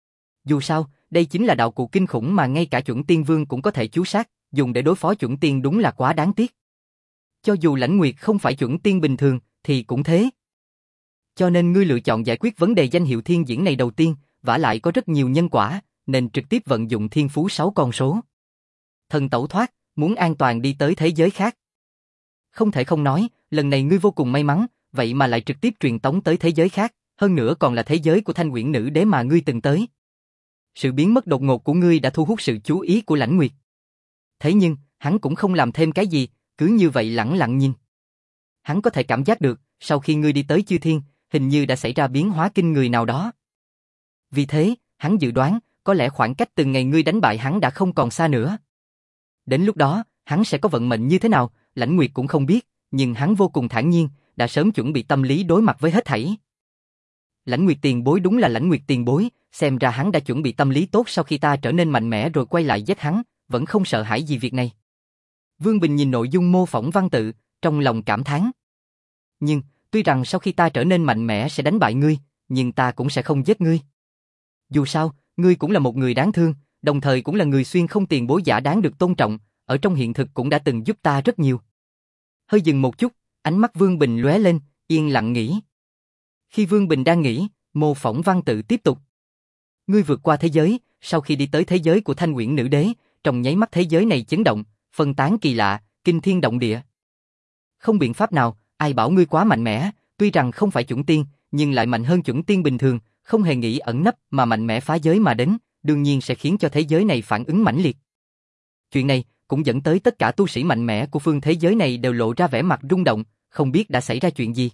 Dù sao, đây chính là đạo cụ kinh khủng mà ngay cả chuẩn tiên vương cũng có thể chú sát, dùng để đối phó chuẩn tiên đúng là quá đáng tiếc. Cho dù Lãnh Nguyệt không phải chuẩn tiên bình thường, thì cũng thế. Cho nên ngươi lựa chọn giải quyết vấn đề danh hiệu thiên diễn này đầu tiên, vả lại có rất nhiều nhân quả, nên trực tiếp vận dụng thiên phú sáu con số. Thần tẩu thoát, muốn an toàn đi tới thế giới khác. Không thể không nói, lần này ngươi vô cùng may mắn, vậy mà lại trực tiếp truyền tống tới thế giới khác, hơn nữa còn là thế giới của Thanh Uyển Nữ Đế mà ngươi từng tới. Sự biến mất đột ngột của ngươi đã thu hút sự chú ý của Lãnh Nguyệt. Thế nhưng, hắn cũng không làm thêm cái gì, cứ như vậy lẳng lặng nhìn. Hắn có thể cảm giác được, sau khi ngươi đi tới Chư Thiên, hình như đã xảy ra biến hóa kinh người nào đó. Vì thế, hắn dự đoán, có lẽ khoảng cách từ ngày ngươi đánh bại hắn đã không còn xa nữa. Đến lúc đó, hắn sẽ có vận mệnh như thế nào, Lãnh Nguyệt cũng không biết, nhưng hắn vô cùng thản nhiên, đã sớm chuẩn bị tâm lý đối mặt với hết thảy. Lãnh Nguyệt tiền bối đúng là Lãnh Nguyệt tiền bối, xem ra hắn đã chuẩn bị tâm lý tốt sau khi ta trở nên mạnh mẽ rồi quay lại giết hắn, vẫn không sợ hãi gì việc này. Vương Bình nhìn nội dung mô phỏng văn tự, trong lòng cảm thán. Nhưng, tuy rằng sau khi ta trở nên mạnh mẽ sẽ đánh bại ngươi, nhưng ta cũng sẽ không giết ngươi. Dù sao, ngươi cũng là một người đáng thương, đồng thời cũng là người xuyên không tiền bối giả đáng được tôn trọng, ở trong hiện thực cũng đã từng giúp ta rất nhiều. Hơi dừng một chút, ánh mắt Vương Bình lóe lên, yên lặng nghĩ. Khi Vương Bình đang nghĩ, mô phỏng văn tự tiếp tục. Ngươi vượt qua thế giới, sau khi đi tới thế giới của Thanh Uyển Nữ Đế, trong nháy mắt thế giới này chấn động, phân tán kỳ lạ, kinh thiên động địa. Không biện pháp nào, ai bảo ngươi quá mạnh mẽ, tuy rằng không phải chuẩn tiên, nhưng lại mạnh hơn chuẩn tiên bình thường, không hề nghĩ ẩn nấp mà mạnh mẽ phá giới mà đến, đương nhiên sẽ khiến cho thế giới này phản ứng mãnh liệt. Chuyện này cũng dẫn tới tất cả tu sĩ mạnh mẽ của phương thế giới này đều lộ ra vẻ mặt rung động, không biết đã xảy ra chuyện gì.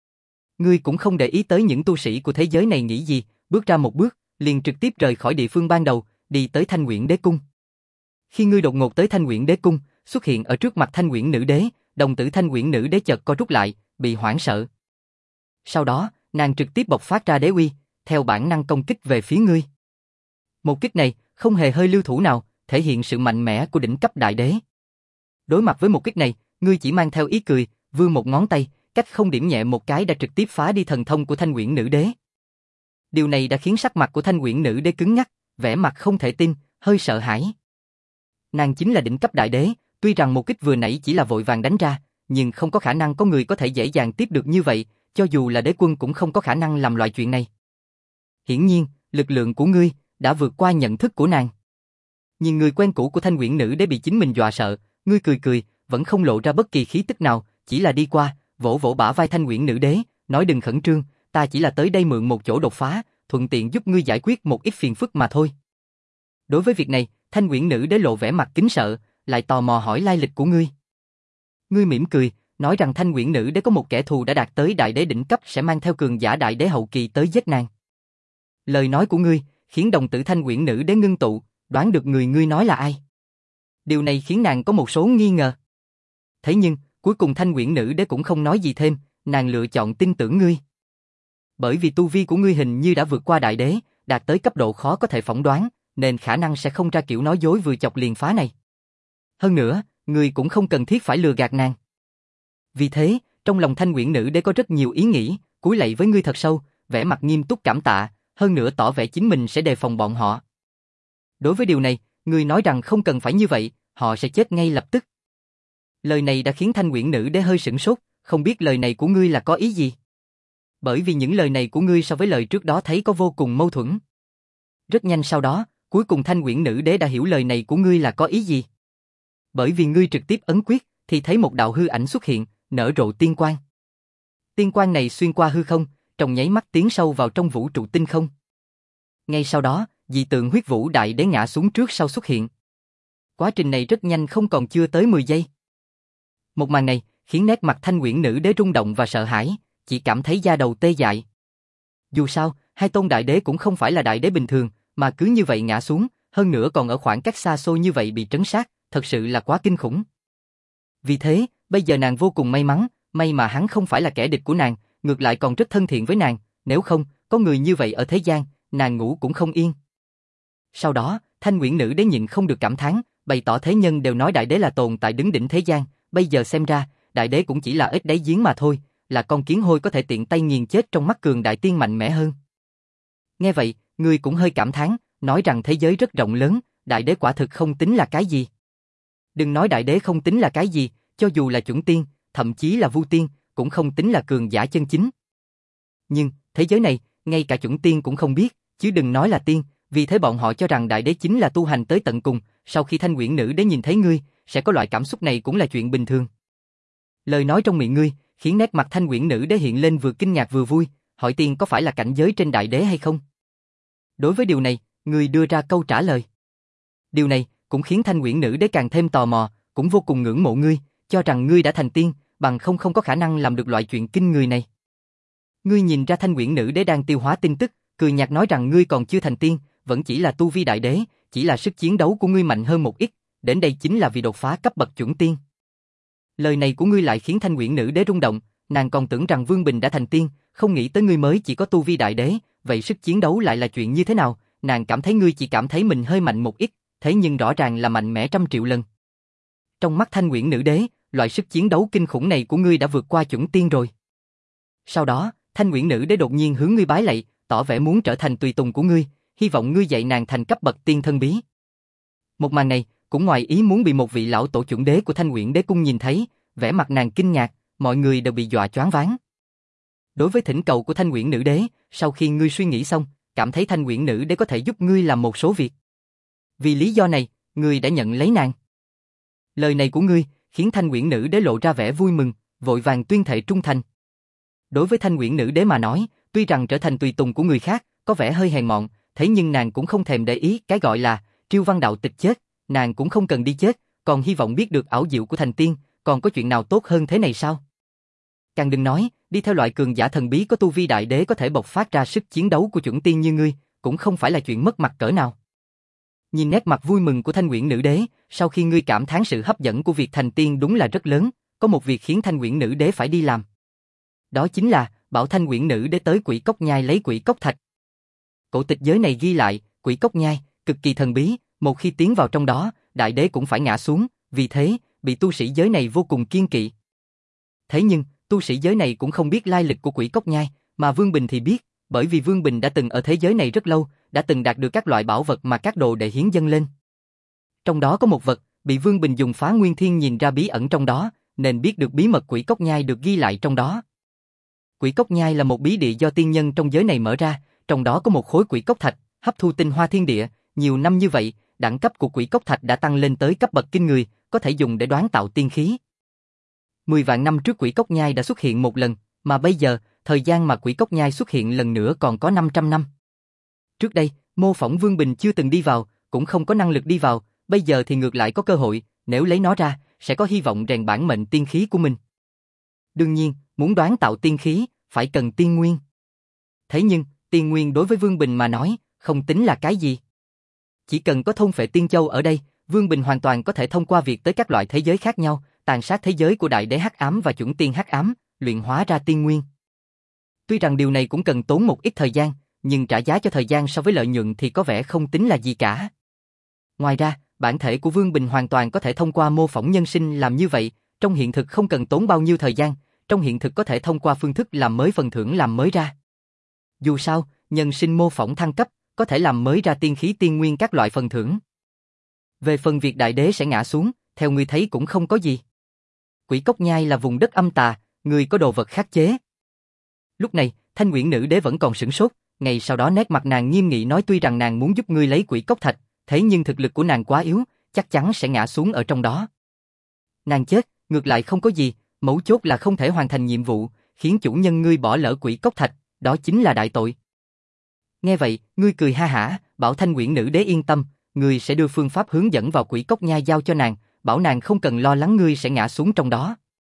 Ngươi cũng không để ý tới những tu sĩ của thế giới này nghĩ gì, bước ra một bước, liền trực tiếp rời khỏi địa phương ban đầu, đi tới Thanh Uyển Đế Cung. Khi ngươi đột ngột tới Thanh Uyển Đế Cung, xuất hiện ở trước mặt Thanh Uyển Nữ Đế, đồng tử Thanh Uyển Nữ Đế chợt co rút lại, bị hoảng sợ. Sau đó, nàng trực tiếp bộc phát ra đế uy, theo bản năng công kích về phía ngươi. Một kích này không hề hơi lưu thủ nào, thể hiện sự mạnh mẽ của đỉnh cấp đại đế. Đối mặt với một kích này, ngươi chỉ mang theo ý cười, vươn một ngón tay, cách không điểm nhẹ một cái đã trực tiếp phá đi thần thông của Thanh Uyển Nữ Đế. Điều này đã khiến sắc mặt của Thanh Uyển Nữ Đế cứng ngắc, vẻ mặt không thể tin, hơi sợ hãi. Nàng chính là đỉnh cấp đại đế, tuy rằng một kích vừa nãy chỉ là vội vàng đánh ra, nhưng không có khả năng có người có thể dễ dàng tiếp được như vậy, cho dù là đế quân cũng không có khả năng làm loại chuyện này. Hiển nhiên, lực lượng của ngươi đã vượt qua nhận thức của nàng. Nhìn người quen cũ của Thanh Uyển Nữ Đế bị chính mình dọa sợ, ngươi cười cười, vẫn không lộ ra bất kỳ khí tức nào, chỉ là đi qua, vỗ vỗ bả vai Thanh Uyển Nữ Đế, nói đừng khẩn trương, ta chỉ là tới đây mượn một chỗ đột phá, thuận tiện giúp ngươi giải quyết một ít phiền phức mà thôi. Đối với việc này, Thanh Uyển Nữ Đế lộ vẻ mặt kính sợ, lại tò mò hỏi lai lịch của ngươi. Ngươi mỉm cười, nói rằng Thanh Uyển Nữ Đế có một kẻ thù đã đạt tới đại đế đỉnh cấp sẽ mang theo cường giả đại đế hậu kỳ tới giết nàng. Lời nói của ngươi khiến đồng tử Thanh Uyển Nữ Đế ngưng tụ, đoán được người ngươi nói là ai. Điều này khiến nàng có một số nghi ngờ. Thế nhưng, cuối cùng Thanh Uyển Nữ Đế cũng không nói gì thêm, nàng lựa chọn tin tưởng ngươi. Bởi vì tu vi của ngươi hình như đã vượt qua đại đế, đạt tới cấp độ khó có thể phỏng đoán, nên khả năng sẽ không ra kiểu nói dối vừa chọc liền phá này. Hơn nữa, ngươi cũng không cần thiết phải lừa gạt nàng. Vì thế, trong lòng Thanh Uyển Nữ Đế có rất nhiều ý nghĩ, cúi lạy với ngươi thật sâu, vẻ mặt nghiêm túc cảm tạ, hơn nữa tỏ vẻ chính mình sẽ đề phòng bọn họ. Đối với điều này, ngươi nói rằng không cần phải như vậy, họ sẽ chết ngay lập tức. Lời này đã khiến Thanh Uyển Nữ Đế hơi sửng sốt, không biết lời này của ngươi là có ý gì. Bởi vì những lời này của ngươi so với lời trước đó thấy có vô cùng mâu thuẫn. Rất nhanh sau đó, cuối cùng Thanh Uyển Nữ Đế đã hiểu lời này của ngươi là có ý gì. Bởi vì ngươi trực tiếp ấn quyết, thì thấy một đạo hư ảnh xuất hiện, nở rộ tiên quang. Tiên quang này xuyên qua hư không, trong nháy mắt tiến sâu vào trong vũ trụ tinh không. Ngay sau đó, dị tượng huyết vũ đại đế ngã xuống trước sau xuất hiện. Quá trình này rất nhanh không còn chưa tới mười giây. Một màn này khiến nét mặt Thanh Uyển Nữ Đế rung động và sợ hãi, chỉ cảm thấy da đầu tê dại. Dù sao, hai tôn đại đế cũng không phải là đại đế bình thường, mà cứ như vậy ngã xuống, hơn nữa còn ở khoảng cách xa xôi như vậy bị trấn sát, thật sự là quá kinh khủng. Vì thế, bây giờ nàng vô cùng may mắn, may mà hắn không phải là kẻ địch của nàng, ngược lại còn rất thân thiện với nàng, nếu không, có người như vậy ở thế gian, nàng ngủ cũng không yên. Sau đó, Thanh Uyển Nữ Đế nhịn không được cảm thán, bày tỏ thế nhân đều nói đại đế là tồn tại đứng đỉnh thế gian, bây giờ xem ra, đại đế cũng chỉ là ếch đáy giếng mà thôi, là con kiến hôi có thể tiện tay nghiền chết trong mắt cường đại tiên mạnh mẽ hơn. Nghe vậy, ngươi cũng hơi cảm thán, nói rằng thế giới rất rộng lớn, đại đế quả thực không tính là cái gì. Đừng nói đại đế không tính là cái gì, cho dù là chuẩn tiên, thậm chí là vu tiên, cũng không tính là cường giả chân chính. Nhưng, thế giới này, ngay cả chuẩn tiên cũng không biết, chứ đừng nói là tiên, vì thế bọn họ cho rằng đại đế chính là tu hành tới tận cùng, sau khi Thanh Uyển Nữ Đế nhìn thấy ngươi, sẽ có loại cảm xúc này cũng là chuyện bình thường. Lời nói trong miệng ngươi, khiến nét mặt Thanh Uyển Nữ Đế hiện lên vừa kinh ngạc vừa vui, hỏi tiên có phải là cảnh giới trên đại đế hay không? Đối với điều này, ngươi đưa ra câu trả lời. Điều này cũng khiến Thanh Uyển Nữ Đế càng thêm tò mò, cũng vô cùng ngưỡng mộ ngươi, cho rằng ngươi đã thành tiên, bằng không không có khả năng làm được loại chuyện kinh người này. Ngươi nhìn ra Thanh Uyển Nữ Đế đang tiêu hóa tin tức, cười nhạt nói rằng ngươi còn chưa thành tiên, vẫn chỉ là tu vi đại đế, chỉ là sức chiến đấu của ngươi mạnh hơn một ít, đến đây chính là vì đột phá cấp bậc chuẩn tiên. Lời này của ngươi lại khiến Thanh Uyển Nữ Đế rung động, nàng còn tưởng rằng Vương Bình đã thành tiên, không nghĩ tới ngươi mới chỉ có tu vi đại đế, vậy sức chiến đấu lại là chuyện như thế nào? Nàng cảm thấy ngươi chỉ cảm thấy mình hơi mạnh một ít, thế nhưng rõ ràng là mạnh mẽ trăm triệu lần. Trong mắt Thanh Uyển Nữ Đế, loại sức chiến đấu kinh khủng này của ngươi đã vượt qua chuẩn tiên rồi. Sau đó, Thanh Uyển Nữ Đế đột nhiên hướng ngươi bái lạy, tỏ vẻ muốn trở thành tùy tùng của ngươi, hy vọng ngươi dạy nàng thành cấp bậc tiên thân bí. Một màn này, cũng ngoài ý muốn bị một vị lão tổ chuẩn đế của Thanh Uyển Đế cung nhìn thấy, vẻ mặt nàng kinh ngạc, mọi người đều bị dọa choáng váng. Đối với thỉnh cầu của Thanh Uyển Nữ Đế, sau khi ngươi suy nghĩ xong, cảm thấy Thanh Uyển Nữ Đế có thể giúp ngươi làm một số việc. Vì lý do này, ngươi đã nhận lấy nàng. Lời này của ngươi khiến Thanh Uyển Nữ Đế lộ ra vẻ vui mừng, vội vàng tuyên thệ trung thành. Đối với Thanh Uyển Nữ Đế mà nói, tuy rằng trở thành tùy tùng của người khác có vẻ hơi hèn mọn, thế nhưng nàng cũng không thèm để ý cái gọi là Triêu Văn đạo tịch chết, nàng cũng không cần đi chết, còn hy vọng biết được ảo diệu của thành tiên, còn có chuyện nào tốt hơn thế này sao? Càng đừng nói, đi theo loại cường giả thần bí có tu vi đại đế có thể bộc phát ra sức chiến đấu của chuẩn tiên như ngươi, cũng không phải là chuyện mất mặt cỡ nào. Nhìn nét mặt vui mừng của Thanh Uyển Nữ Đế, sau khi ngươi cảm thán sự hấp dẫn của việc thành tiên đúng là rất lớn, có một việc khiến Thanh Uyển Nữ Đế phải đi làm. Đó chính là bảo Thanh Uyển Nữ Đế tới Quỷ Cốc Nhai lấy Quỷ Cốc Thạch. Cổ tịch giới này ghi lại, Quỷ Cốc Nhai cực kỳ thần bí, một khi tiến vào trong đó, đại đế cũng phải ngã xuống, vì thế bị tu sĩ giới này vô cùng kiêng kỵ. Thế nhưng, tu sĩ giới này cũng không biết lai lịch của Quỷ Cốc Nhai, mà Vương Bình thì biết, bởi vì Vương Bình đã từng ở thế giới này rất lâu, đã từng đạt được các loại bảo vật mà các đồ đệ hiến dâng lên. Trong đó có một vật, bị Vương Bình dùng Phá Nguyên Thiên nhìn ra bí ẩn trong đó, nên biết được bí mật Quỷ Cốc Nhai được ghi lại trong đó. Quỷ Cốc Nhai là một bí địa do tiên nhân trong giới này mở ra, trong đó có một khối Quỷ Cốc Thạch, hấp thu tinh hoa thiên địa, nhiều năm như vậy, đẳng cấp của Quỷ Cốc Thạch đã tăng lên tới cấp bậc kinh người, có thể dùng để đoán tạo tiên khí. Mười vạn năm trước Quỷ Cốc Nhai đã xuất hiện một lần, mà bây giờ, thời gian mà Quỷ Cốc Nhai xuất hiện lần nữa còn có năm trăm năm. Trước đây, mô phỏng Vương Bình chưa từng đi vào, cũng không có năng lực đi vào, bây giờ thì ngược lại có cơ hội, nếu lấy nó ra, sẽ có hy vọng rèn bản mệnh tiên khí của mình. Đương nhiên, muốn đoán tạo tiên khí, phải cần tiên nguyên. Thế nhưng, tiên nguyên đối với Vương Bình mà nói, không tính là cái gì. Chỉ cần có thôn phệ tiên châu ở đây, Vương Bình hoàn toàn có thể thông qua việc tới các loại thế giới khác nhau, tàn sát thế giới của đại đế hắc ám và chuẩn tiên hắc ám, luyện hóa ra tiên nguyên. Tuy rằng điều này cũng cần tốn một ít thời gian, nhưng trả giá cho thời gian so với lợi nhuận thì có vẻ không tính là gì cả. Ngoài ra, bản thể của Vương Bình hoàn toàn có thể thông qua mô phỏng nhân sinh làm như vậy, trong hiện thực không cần tốn bao nhiêu thời gian, trong hiện thực có thể thông qua phương thức làm mới phần thưởng làm mới ra. Dù sao, nhân sinh mô phỏng thăng cấp, có thể làm mới ra tiên khí tiên nguyên các loại phần thưởng. Về phần việc đại đế sẽ ngã xuống, theo ngươi thấy cũng không có gì. Quỷ Cốc Nhai là vùng đất âm tà, ngươi có đồ vật khắc chế. Lúc này, Thanh Uyển Nữ Đế vẫn còn sửng sốt, ngày sau đó nét mặt nàng nghiêm nghị nói tuy rằng nàng muốn giúp ngươi lấy Quỷ Cốc Thạch, thế nhưng thực lực của nàng quá yếu, chắc chắn sẽ ngã xuống ở trong đó. Nàng chết, ngược lại không có gì, mấu chốt là không thể hoàn thành nhiệm vụ, khiến chủ nhân ngươi bỏ lỡ Quỷ Cốc Thạch, đó chính là đại tội. Nghe vậy, ngươi cười ha hả, bảo Thanh Uyển Nữ Đế yên tâm, ngươi sẽ đưa phương pháp hướng dẫn vào Quỷ Cốc Nhai giao cho nàng, bảo nàng không cần lo lắng ngươi sẽ ngã xuống trong đó.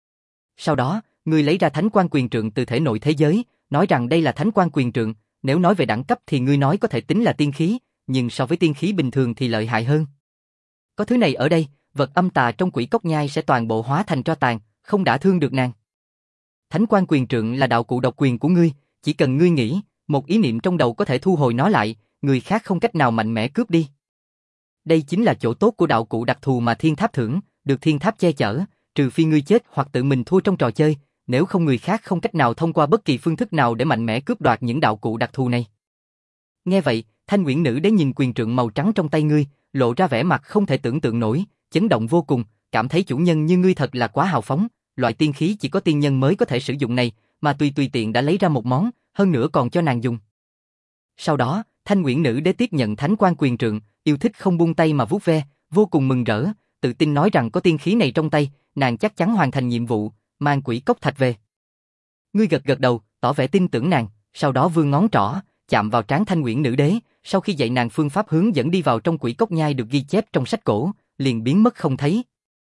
Sau đó, ngươi lấy ra Thánh Quan Quyền Trượng từ thể nội thế giới, nói rằng đây là Thánh Quan Quyền Trượng, nếu nói về đẳng cấp thì ngươi nói có thể tính là tiên khí, nhưng so với tiên khí bình thường thì lợi hại hơn. Có thứ này ở đây, vật âm tà trong Quỷ Cốc Nhai sẽ toàn bộ hóa thành tro tàn, không đả thương được nàng. Thánh Quan Quyền Trượng là đạo cụ độc quyền của ngươi, chỉ cần ngươi nghĩ, một ý niệm trong đầu có thể thu hồi nó lại, người khác không cách nào mạnh mẽ cướp đi. Đây chính là chỗ tốt của đạo cụ đặc thù mà Thiên Tháp thưởng, được Thiên Tháp che chở, trừ phi ngươi chết hoặc tự mình thua trong trò chơi, nếu không người khác không cách nào thông qua bất kỳ phương thức nào để mạnh mẽ cướp đoạt những đạo cụ đặc thù này. Nghe vậy, Thanh Uyển Nữ Đế nhìn quyền trượng màu trắng trong tay ngươi, lộ ra vẻ mặt không thể tưởng tượng nổi, chấn động vô cùng, cảm thấy chủ nhân như ngươi thật là quá hào phóng, loại tiên khí chỉ có tiên nhân mới có thể sử dụng này, mà tùy tùy tiện đã lấy ra một món, hơn nữa còn cho nàng dùng. Sau đó, Thanh Uyển Nữ Đế tiếp nhận Thánh Quan Quyền Trượng, yêu thích không buông tay mà vuốt ve, vô cùng mừng rỡ, tự tin nói rằng có tiên khí này trong tay, nàng chắc chắn hoàn thành nhiệm vụ, mang Quỷ Cốc Thạch về. Ngươi gật gật đầu, tỏ vẻ tin tưởng nàng, sau đó vươn ngón trỏ, chạm vào trán Thanh Uyển Nữ Đế, sau khi dạy nàng phương pháp hướng dẫn đi vào trong Quỷ Cốc Nhai được ghi chép trong sách cổ, liền biến mất không thấy.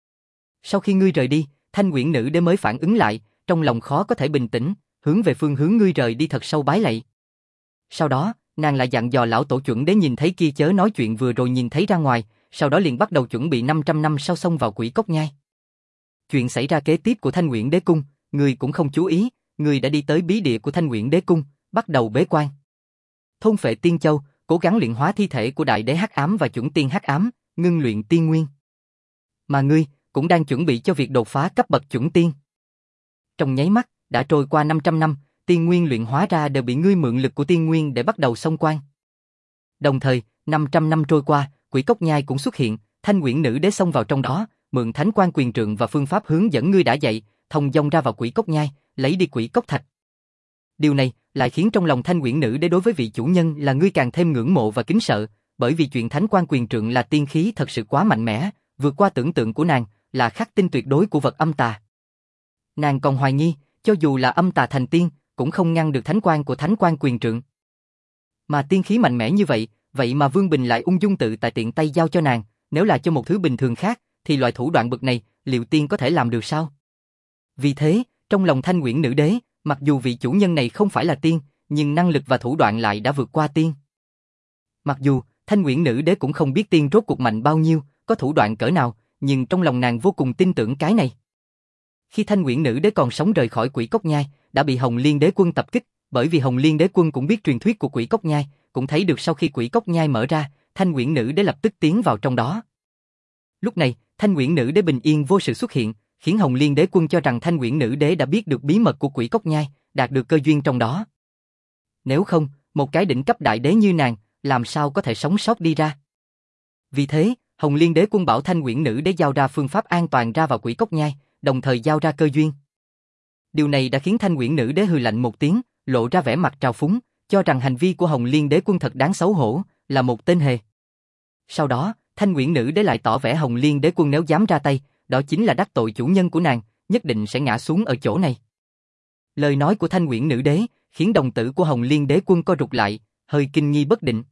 Sau khi ngươi rời đi, Thanh Uyển Nữ Đế mới phản ứng lại, trong lòng khó có thể bình tĩnh, hướng về phương hướng ngươi rời đi thật sâu bái lạy. Sau đó, nàng lại dặn dò lão tổ chuẩn đế nhìn thấy kia chớ nói chuyện vừa rồi nhìn thấy ra ngoài, sau đó liền bắt đầu chuẩn bị năm trăm năm sau xông vào Quỷ Cốc Nhai. Chuyện xảy ra kế tiếp của Thanh Uyển Đế cung, người cũng không chú ý, người đã đi tới bí địa của Thanh Uyển Đế Cung, bắt đầu bế quan. Thôn phệ tiên châu, cố gắng luyện hóa thi thể của đại đế hắc ám và chuẩn tiên hắc ám, ngưng luyện tiên nguyên. Mà ngươi cũng đang chuẩn bị cho việc đột phá cấp bậc chuẩn tiên. Trong nháy mắt, đã trôi qua năm trăm năm, tiên nguyên luyện hóa ra đều bị ngươi mượn lực của tiên nguyên để bắt đầu xông quan. Đồng thời, năm trăm năm trôi qua, Quỷ Cốc Nhai cũng xuất hiện, Thanh Uyển Nữ Đế xông vào trong đó, mượn thánh quan quyền trượng và phương pháp hướng dẫn ngươi đã dạy, thông dong ra vào Quỷ Cốc Nhai, lấy đi Quỷ Cốc Thạch. Điều này lại khiến trong lòng Thanh Uyển Nữ Đế đối với vị chủ nhân là ngươi càng thêm ngưỡng mộ và kính sợ, bởi vì chuyện thánh quan quyền trượng là tiên khí thật sự quá mạnh mẽ, vượt qua tưởng tượng của nàng, là khắc tinh tuyệt đối của vật âm tà. Nàng còn hoài nghi, cho dù là âm tà thành tiên, cũng không ngăn được thánh quan của thánh quan quyền trượng. Mà tiên khí mạnh mẽ như vậy, vậy mà Vương Bình lại ung dung tự tại tiện tay giao cho nàng, nếu là cho một thứ bình thường khác, thì loại thủ đoạn bậc này, liệu tiên có thể làm được sao? Vì thế, trong lòng Thanh Uyển Nữ Đế, mặc dù vị chủ nhân này không phải là tiên, nhưng năng lực và thủ đoạn lại đã vượt qua tiên. Mặc dù, Thanh Uyển Nữ Đế cũng không biết tiên rốt cuộc mạnh bao nhiêu, có thủ đoạn cỡ nào, nhưng trong lòng nàng vô cùng tin tưởng cái này. Khi Thanh Uyển Nữ Đế còn sống rời khỏi Quỷ Cốc Nhai, đã bị Hồng Liên Đế Quân tập kích, bởi vì Hồng Liên Đế Quân cũng biết truyền thuyết của Quỷ Cốc Nhai, cũng thấy được sau khi Quỷ Cốc Nhai mở ra, Thanh Uyển Nữ Đế lập tức tiến vào trong đó. Lúc này, Thanh Uyển Nữ Đế bình yên vô sự xuất hiện, khiến Hồng Liên Đế Quân cho rằng Thanh Uyển Nữ Đế đã biết được bí mật của Quỷ Cốc Nhai, đạt được cơ duyên trong đó. Nếu không, một cái đỉnh cấp đại đế như nàng, làm sao có thể sống sót đi ra? Vì thế, Hồng Liên Đế Quân bảo Thanh Uyển Nữ Đế giao ra phương pháp an toàn ra vào Quỷ Cốc Nhai, đồng thời giao ra cơ duyên. Điều này đã khiến Thanh Uyển Nữ Đế hừ lạnh một tiếng, lộ ra vẻ mặt trào phúng, cho rằng hành vi của Hồng Liên Đế Quân thật đáng xấu hổ, là một tên hề. Sau đó, Thanh Uyển Nữ Đế lại tỏ vẻ Hồng Liên Đế Quân nếu dám ra tay, đó chính là đắc tội chủ nhân của nàng, nhất định sẽ ngã xuống ở chỗ này. Lời nói của Thanh Uyển Nữ Đế khiến đồng tử của Hồng Liên Đế Quân co rụt lại, hơi kinh nghi bất định.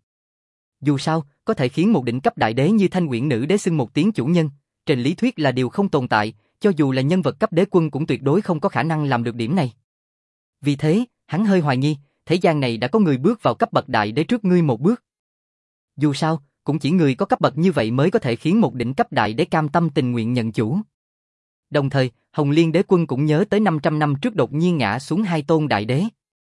Dù sao, có thể khiến một đỉnh cấp đại đế như Thanh Uyển Nữ Đế xưng một tiếng chủ nhân, trên lý thuyết là điều không tồn tại, cho dù là nhân vật cấp đế quân cũng tuyệt đối không có khả năng làm được điểm này. Vì thế, hắn hơi hoài nghi, thế gian này đã có người bước vào cấp bậc đại đế trước ngươi một bước. Dù sao, cũng chỉ người có cấp bậc như vậy mới có thể khiến một đỉnh cấp đại đế cam tâm tình nguyện nhận chủ. Đồng thời, Hồng Liên Đế Quân cũng nhớ tới năm trăm năm trước đột nhiên ngã xuống hai tôn đại đế.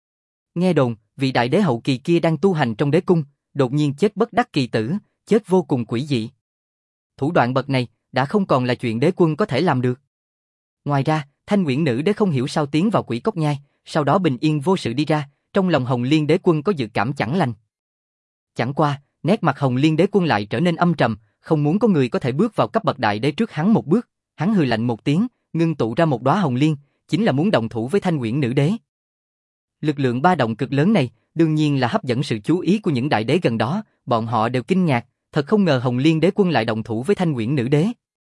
Nghe đồn, vị đại đế hậu kỳ kia đang tu hành trong đế cung, đột nhiên chết bất đắc kỳ tử, chết vô cùng quỷ dị. Thủ đoạn bậc này đã không còn là chuyện đế quân có thể làm được. Ngoài ra, Thanh Uyển Nữ Đế không hiểu sao tiến vào Quỷ Cốc Nhai, sau đó bình yên vô sự đi ra, trong lòng Hồng Liên Đế Quân có dự cảm chẳng lành. Chẳng qua, nét mặt Hồng Liên Đế Quân lại trở nên âm trầm, không muốn có người có thể bước vào cấp bậc đại đế trước hắn một bước, hắn hừ lạnh một tiếng, ngưng tụ ra một đóa hồng liên, chính là muốn đồng thủ với Thanh Uyển Nữ Đế. Lực lượng ba động cực lớn này, đương nhiên là hấp dẫn sự chú ý của những đại đế gần đó, bọn họ đều kinh ngạc, thật không ngờ Hồng Liên Đế Quân lại đồng thủ với Thanh Uyển Nữ Đế.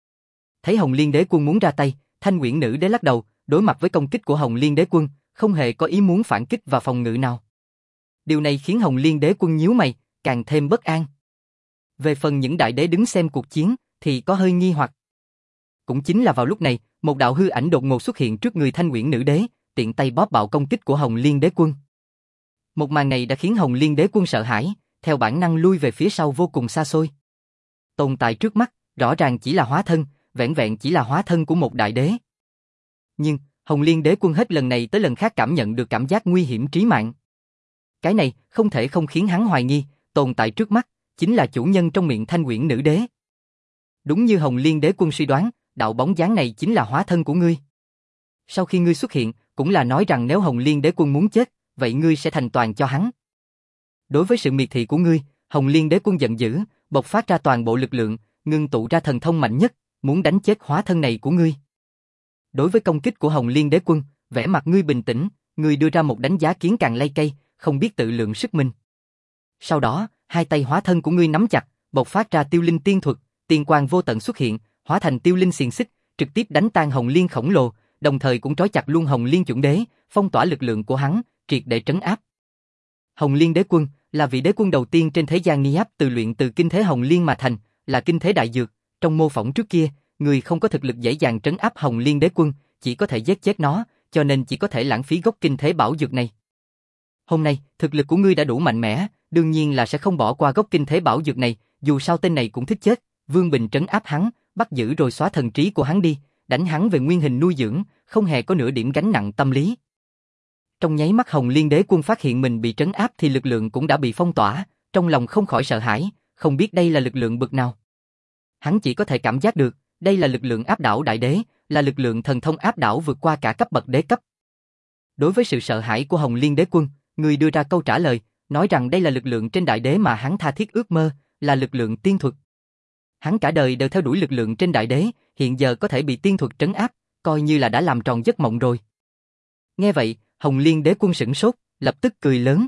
Thấy Hồng Liên Đế Quân muốn ra tay, Thanh Uyển Nữ Đế lắc đầu, đối mặt với công kích của Hồng Liên Đế Quân, không hề có ý muốn phản kích và phòng ngự nào. Điều này khiến Hồng Liên Đế Quân nhíu mày, càng thêm bất an. Về phần những đại đế đứng xem cuộc chiến, thì có hơi nghi hoặc. Cũng chính là vào lúc này, một đạo hư ảnh đột ngột xuất hiện trước người Thanh Uyển Nữ Đế, tiện tay bóp bạo công kích của Hồng Liên Đế Quân. Một màn này đã khiến Hồng Liên Đế Quân sợ hãi, theo bản năng lui về phía sau vô cùng xa xôi. Tồn tại trước mắt, rõ ràng chỉ là hóa thân, vẹn vẹn chỉ là hóa thân của một đại đế. Nhưng, Hồng Liên Đế Quân hết lần này tới lần khác cảm nhận được cảm giác nguy hiểm trí mạng. Cái này không thể không khiến hắn hoài nghi, tồn tại trước mắt chính là chủ nhân trong miệng Thanh Uyển Nữ Đế. Đúng như Hồng Liên Đế Quân suy đoán, đạo bóng dáng này chính là hóa thân của ngươi. Sau khi ngươi xuất hiện, cũng là nói rằng nếu Hồng Liên Đế Quân muốn chết, vậy ngươi sẽ thành toàn cho hắn. Đối với sự miệt thị của ngươi, Hồng Liên Đế Quân giận dữ, bộc phát ra toàn bộ lực lượng, ngưng tụ ra thần thông mạnh nhất, muốn đánh chết hóa thân này của ngươi. Đối với công kích của Hồng Liên Đế Quân, vẻ mặt ngươi bình tĩnh, ngươi đưa ra một đánh giá kiến càng lay cây, không biết tự lượng sức mình. Sau đó, hai tay hóa thân của ngươi nắm chặt, bộc phát ra tiêu linh tiên thuật, tiên quang vô tận xuất hiện, hóa thành tiêu linh xiềng xích, trực tiếp đánh tan Hồng Liên khổng lồ, đồng thời cũng trói chặt luôn Hồng Liên chuẩn đế, phong tỏa lực lượng của hắn, triệt để trấn áp. Hồng Liên Đế Quân là vị đế quân đầu tiên trên thế gian nghi áp từ luyện từ kinh thế Hồng Liên mà thành, là kinh thế đại dược, trong mô phỏng trước kia, người không có thực lực dễ dàng trấn áp Hồng Liên Đế Quân, chỉ có thể giết chết nó, cho nên chỉ có thể lãng phí gốc kinh thế bảo dược này. Hôm nay, thực lực của ngươi đã đủ mạnh mẽ, đương nhiên là sẽ không bỏ qua gốc kinh thế bảo dược này, dù sao tên này cũng thích chết, Vương Bình trấn áp hắn, bắt giữ rồi xóa thần trí của hắn đi, đánh hắn về nguyên hình nuôi dưỡng, không hề có nửa điểm gánh nặng tâm lý. Trong nháy mắt Hồng Liên Đế Quân phát hiện mình bị trấn áp thì lực lượng cũng đã bị phong tỏa, trong lòng không khỏi sợ hãi, không biết đây là lực lượng bậc nào. Hắn chỉ có thể cảm giác được, đây là lực lượng áp đảo đại đế, là lực lượng thần thông áp đảo vượt qua cả cấp bậc đế cấp. Đối với sự sợ hãi của Hồng Liên Đế Quân, người đưa ra câu trả lời, nói rằng đây là lực lượng trên đại đế mà hắn tha thiết ước mơ, là lực lượng tiên thuật. Hắn cả đời đều theo đuổi lực lượng trên đại đế, hiện giờ có thể bị tiên thuật trấn áp, coi như là đã làm tròn giấc mộng rồi. Nghe vậy, Hồng Liên Đế Quân sửng sốt, lập tức cười lớn.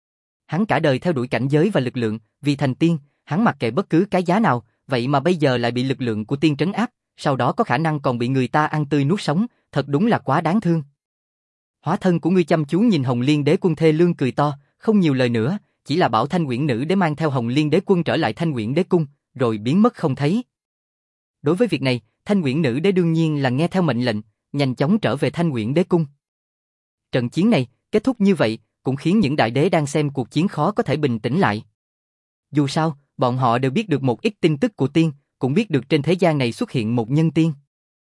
Hắn cả đời theo đuổi cảnh giới và lực lượng, vì thành tiên, hắn mặc kệ bất cứ cái giá nào, vậy mà bây giờ lại bị lực lượng của tiên trấn áp, sau đó có khả năng còn bị người ta ăn tươi nuốt sống, thật đúng là quá đáng thương. Hóa thân của ngươi chăm chú nhìn Hồng Liên Đế Quân thê lương cười to, không nhiều lời nữa, chỉ là bảo Thanh Uyển Nữ Đế mang theo Hồng Liên Đế Quân trở lại Thanh Uyển Đế Cung, rồi biến mất không thấy. Đối với việc này, Thanh Uyển Nữ Đế đương nhiên là nghe theo mệnh lệnh, nhanh chóng trở về Thanh Uyển Đế Cung. Trận chiến này, kết thúc như vậy, cũng khiến những đại đế đang xem cuộc chiến khó có thể bình tĩnh lại. Dù sao, bọn họ đều biết được một ít tin tức của tiên, cũng biết được trên thế gian này xuất hiện một nhân tiên.